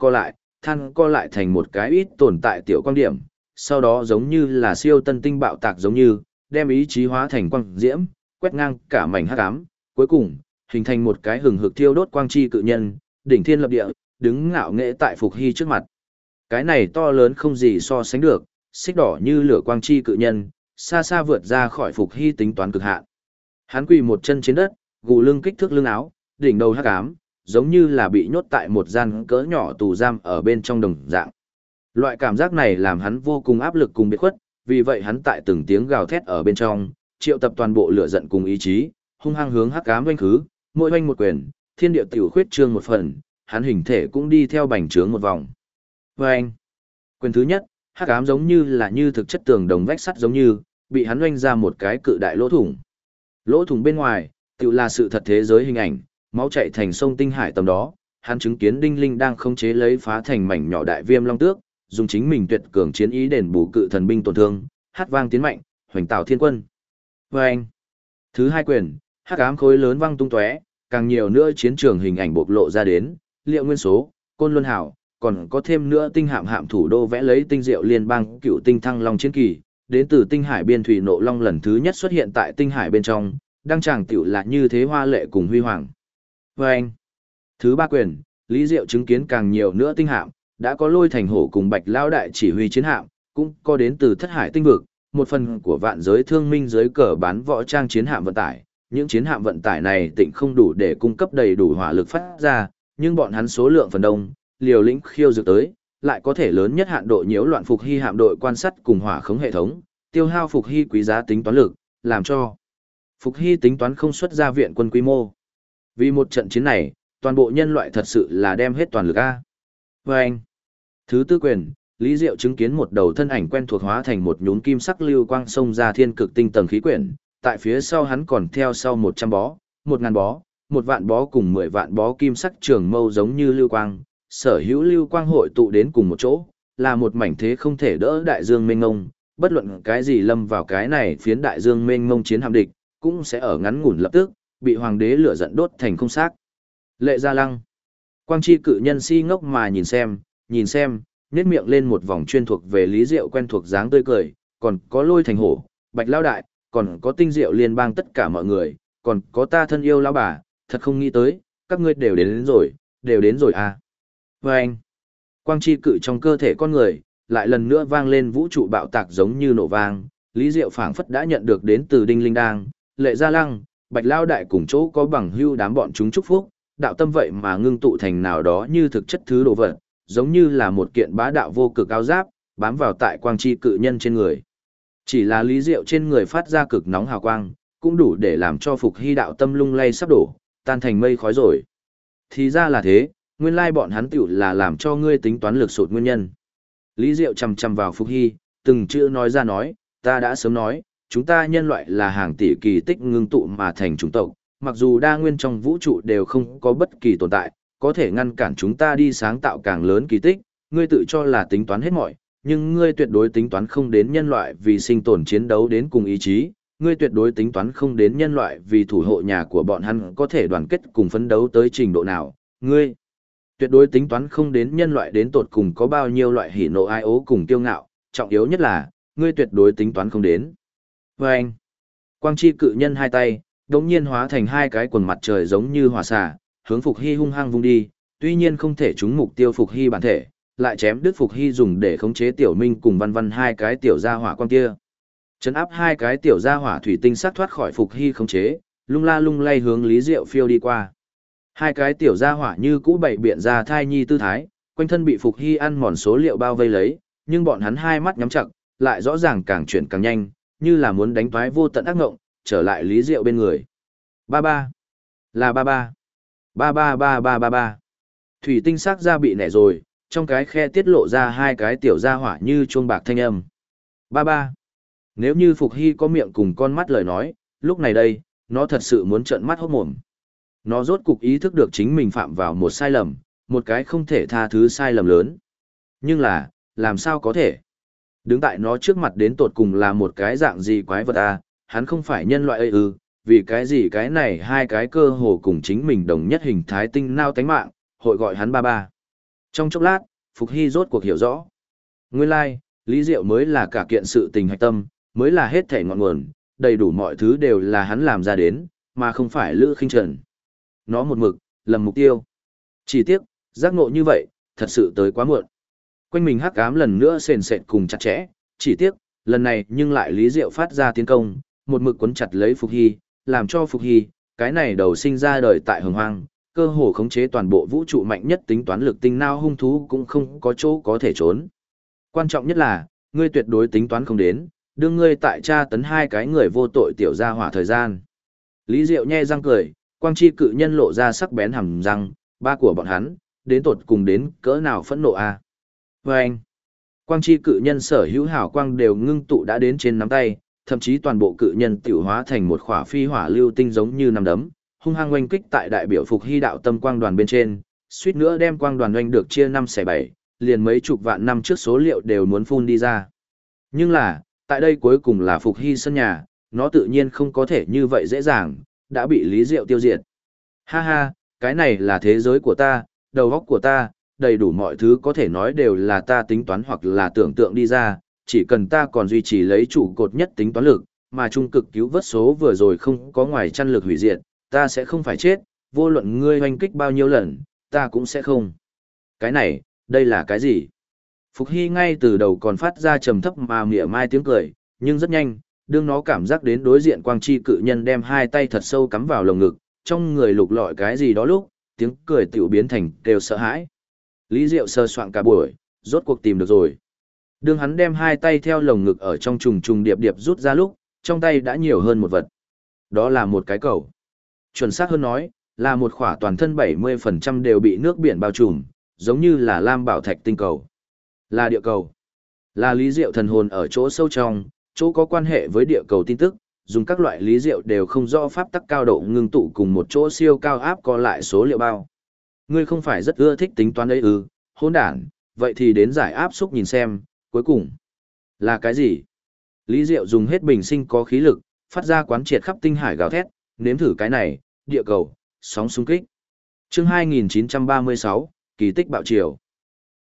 co lại thành một cái ít tồn tại tiểu quan điểm, sau đó giống như là siêu tân tinh bạo tạc giống như, đem ý chí hóa thành quang diễm, quét ngang cả mảnh hắc ám, cuối cùng, hình thành một cái hừng hực thiêu đốt quang chi cự nhân, đỉnh thiên lập địa, đứng ngạo nghễ tại Phục Hy trước mặt. Cái này to lớn không gì so sánh được, xích đỏ như lửa quang chi cự nhân, xa xa vượt ra khỏi Phục Hy tính toán cực hạn. Hắn quỳ một chân trên đất, gù lưng kích thước lưng áo, đỉnh đầu hắc ám, giống như là bị nhốt tại một gian cỡ nhỏ tù giam ở bên trong đồng dạng. Loại cảm giác này làm hắn vô cùng áp lực cùng biệt khuất, vì vậy hắn tại từng tiếng gào thét ở bên trong, triệu tập toàn bộ lửa giận cùng ý chí, hung hăng hướng hắc ám oanh khứ, mỗi oanh một quyền, thiên địa tiểu khuyết trương một phần, hắn hình thể cũng đi theo bành trướng một vòng. Oanh! Quyền thứ nhất, hắc ám giống như là như thực chất tường đồng vách sắt giống như, bị hắn oanh ra một cái cự đại lỗ thủng. Lỗ thủng bên ngoài, tiểu là sự thật thế giới hình ảnh, máu chảy thành sông tinh hải tầm đó, hắn chứng kiến Đinh Linh đang khống chế lấy phá thành mảnh nhỏ đại viêm long tước, dùng chính mình tuyệt cường chiến ý đền bù cự thần binh tổn thương, hát vang tiến mạnh, hoành tạo thiên quân. Oanh! Thứ hai quyền, hắc ám khối lớn văng tung tóe, càng nhiều nữa chiến trường hình ảnh bộc lộ ra đến, liệu nguyên số, côn luân hảo, còn có thêm nữa tinh hạm thủ đô vẽ lấy tinh diệu liên bang cựu tinh thăng long chiến kỳ, đến từ tinh hải biên thủy nộ long lần thứ nhất xuất hiện tại tinh hải bên trong, đăng tràng tiểu là như thế hoa lệ cùng huy hoàng. Oanh! Thứ ba quyền, Lý Diệu chứng kiến càng nhiều nữa tinh hạm, đã có Lôi Thành Hổ cùng Bạch Lao đại chỉ huy chiến hạm, cũng có đến từ thất hải tinh vực, một phần của vạn giới thương minh giới cờ bán võ trang chiến hạm vận tải. Những chiến hạm vận tải này tịnh không đủ để cung cấp đầy đủ hỏa lực phát ra, nhưng bọn hắn số lượng phần đông, liều lĩnh khiêu dược tới, lại có thể lớn nhất hạn độ nhiễu loạn Phục Hy hạm đội quan sát cùng hỏa khống hệ thống, tiêu hao Phục Hy quý giá tính toán lực, làm cho Phục Hy tính toán không xuất ra viện quân quy mô. Vì một trận chiến này, toàn bộ nhân loại thật sự là đem hết toàn lực a. Anh. Thứ tư quyền, Lý Diệu chứng kiến một đầu thân ảnh quen thuộc hóa thành một nhún kim sắc lưu quang xông ra thiên cực tinh tầng khí quyển, tại phía sau hắn còn theo sau 100 bó, 1000 bó, 1 vạn bó cùng 10 vạn bó kim sắc trường mâu giống như lưu quang, sở hữu lưu quang hội tụ đến cùng một chỗ, là một mảnh thế không thể đỡ đại dương mênh mông, bất luận cái gì lâm vào cái này phiến đại dương mênh mông chiến hạm địch, cũng sẽ ở ngắn ngủn lập tức bị hoàng đế lửa giận đốt thành không xác. Lệ Gia Lăng. Quang chi cự nhân si ngốc mà nhìn xem, nhếch miệng lên một vòng chuyên thuộc về Lý Diệu quen thuộc dáng tươi cười, còn có Lôi Thành Hổ, Bạch Lao đại, còn có tinh diệu liên bang tất cả mọi người, còn có ta thân yêu lão bà, thật không nghĩ tới, các ngươi đều đến rồi à. Và anh, quang chi cự trong cơ thể con người, lại lần nữa vang lên vũ trụ bạo tạc giống như nổ vang, Lý Diệu phảng phất đã nhận được đến từ Đinh Linh Đang, Lệ Gia Lăng, Bạch Lao đại cùng chỗ có bằng hưu đám bọn chúng chúc phúc, đạo tâm vậy mà ngưng tụ thành nào đó như thực chất thứ đồ vật, giống như là một kiện bá đạo vô cực áo giáp, bám vào tại quang chi cự nhân trên người. Chỉ là Lý Diệu trên người phát ra cực nóng hào quang, cũng đủ để làm cho Phục Hy đạo tâm lung lay sắp đổ, tan thành mây khói rồi. Thì ra là thế, nguyên lai bọn hắn tiểu là làm cho ngươi tính toán lực sụt nguyên nhân. Lý Diệu chằm chằm vào Phục Hy, từng chữ nói ra nói, ta đã sớm nói, chúng ta nhân loại là hàng tỷ kỳ tích ngưng tụ mà thành chủng tộc, mặc dù đa nguyên trong vũ trụ đều không có bất kỳ tồn tại, có thể ngăn cản chúng ta đi sáng tạo càng lớn kỳ tích, ngươi tự cho là tính toán hết mọi, nhưng ngươi tuyệt đối tính toán không đến nhân loại vì sinh tồn chiến đấu đến cùng ý chí, ngươi tuyệt đối tính toán không đến nhân loại vì thủ hộ nhà của bọn hắn có thể đoàn kết cùng phấn đấu tới trình độ nào, ngươi tuyệt đối tính toán không đến nhân loại đến tột cùng có bao nhiêu loại hỉ nộ ai ố cùng kiêu ngạo, trọng yếu nhất là, ngươi tuyệt đối tính toán không đến. Và anh, quang chi cự nhân hai tay, đống nhiên hóa thành hai cái quần mặt trời giống như hỏa xà, hướng Phục Hy hung hăng vung đi, tuy nhiên không thể trúng mục tiêu Phục Hy bản thể, lại chém đứt Phục Hy dùng để khống chế Tiểu Minh cùng Văn Văn hai cái tiểu gia hỏa quang kia. Chấn áp hai cái tiểu gia hỏa thủy tinh sắc thoát khỏi Phục Hy khống chế, lung la lung lay hướng Lý Diệu phiêu đi qua. Hai cái tiểu gia hỏa như cũ bày biện ra thai nhi tư thái, quanh thân bị Phục Hy ăn mòn số liệu bao vây lấy, nhưng bọn hắn hai mắt nhắm chặt, lại rõ ràng càng chuyển càng nhanh, như là muốn đánh toái vô tận ác ngộng, trở lại Lý Diệu bên người. Ba ba, là ba ba, ba ba ba ba ba ba. Thủy tinh sắc ra bị nẻ rồi, trong cái khe tiết lộ ra hai cái tiểu gia hỏa như chuông bạc thanh âm. Ba ba. Nếu như Phục Hy có miệng cùng con mắt lời nói, lúc này đây, nó thật sự muốn trợn mắt hốt mồm. Nó rốt cục ý thức được chính mình phạm vào một sai lầm, một cái không thể tha thứ sai lầm lớn. Nhưng là, làm sao có thể? Đứng tại nó trước mặt đến tột cùng là một cái dạng gì quái vật à, hắn không phải nhân loại ư, vì cái gì cái này hai cái cơ hồ cùng chính mình đồng nhất hình thái tinh nao tánh mạng, hội gọi hắn ba ba. Trong chốc lát, Phục Hy rốt cuộc hiểu rõ. Nguyên lai, Lý Diệu mới là cả kiện sự tình hạch tâm, mới là hết thể ngọn nguồn, đầy đủ mọi thứ đều là hắn làm ra đến, mà không phải Lữ Khinh Trần. Nó một mực, lầm mục tiêu. Chỉ tiếc, giác ngộ như vậy, thật sự tới quá muộn. Quanh mình hắc ám lần nữa sền sệt cùng chặt chẽ, chỉ tiếc, lần này nhưng lại Lý Diệu phát ra tiến công, một mực cuốn chặt lấy Phục Hy, làm cho Phục Hy, cái này đầu sinh ra đời tại hồng hoang, cơ hồ khống chế toàn bộ vũ trụ mạnh nhất tính toán lực tinh nao hung thú cũng không có chỗ có thể trốn. Quan trọng nhất là, ngươi tuyệt đối tính toán không đến, đưa ngươi tại tra tấn hai cái người vô tội tiểu gia hỏa thời gian. Lý Diệu nhe răng cười, quang chi cự nhân lộ ra sắc bén hàm răng, ba của bọn hắn, đến tột cùng đến cỡ nào phẫn nộ a. Và anh, quang chi cự nhân sở hữu hào quang đều ngưng tụ đã đến trên nắm tay, thậm chí toàn bộ cự nhân tiểu hóa thành một khỏa phi hỏa lưu tinh giống như nắm đấm, hung hăng oanh kích tại đại biểu Phục Hy đạo tâm quang đoàn bên trên, suýt nữa đem quang đoàn oanh được chia 5/7, liền mấy chục vạn năm trước số liệu đều muốn phun đi ra. Nhưng là, tại đây cuối cùng là Phục Hy sân nhà, nó tự nhiên không có thể như vậy dễ dàng, đã bị Lý Diệu tiêu diệt. Ha ha, cái này là thế giới của ta, đầu óc của ta, đầy đủ mọi thứ có thể nói đều là ta tính toán hoặc là tưởng tượng đi ra, chỉ cần ta còn duy trì lấy trụ cột nhất tính toán lực, mà trung cực cứu vớt số vừa rồi không có ngoài chăn lực hủy diệt, ta sẽ không phải chết, vô luận ngươi hoanh kích bao nhiêu lần, ta cũng sẽ không. Cái này, đây là cái gì? Phục Hy ngay từ đầu còn phát ra trầm thấp mà mỉa mai tiếng cười, nhưng rất nhanh, đương nó cảm giác đến đối diện quang chi cự nhân đem hai tay thật sâu cắm vào lồng ngực, trong người lục lọi cái gì đó lúc, tiếng cười tiểu biến thành kêu sợ hãi. Lý Diệu sơ soạn cả buổi, rốt cuộc tìm được rồi. Đương hắn đem hai tay theo lồng ngực ở trong trùng trùng điệp điệp rút ra lúc, trong tay đã nhiều hơn một vật. Đó là một cái cầu. Chuẩn xác hơn nói, là một khỏa toàn thân 70% đều bị nước biển bao trùm, giống như là lam bảo thạch tinh cầu. Là địa cầu. Là Lý Diệu thần hồn ở chỗ sâu trong, chỗ có quan hệ với địa cầu tin tức, dùng các loại lý diệu đều không rõ pháp tắc cao độ ngưng tụ cùng một chỗ siêu cao áp co lại số liệu bao. Ngươi không phải rất ưa thích tính toán ấy ư, hỗn đản, vậy thì đến giải áp xúc nhìn xem, cuối cùng là cái gì? Lý Diệu dùng hết bình sinh có khí lực, phát ra quán triệt khắp tinh hải gào thét, nếm thử cái này, địa cầu, sóng xung kích. Chương 2936, kỳ tích bạo triều.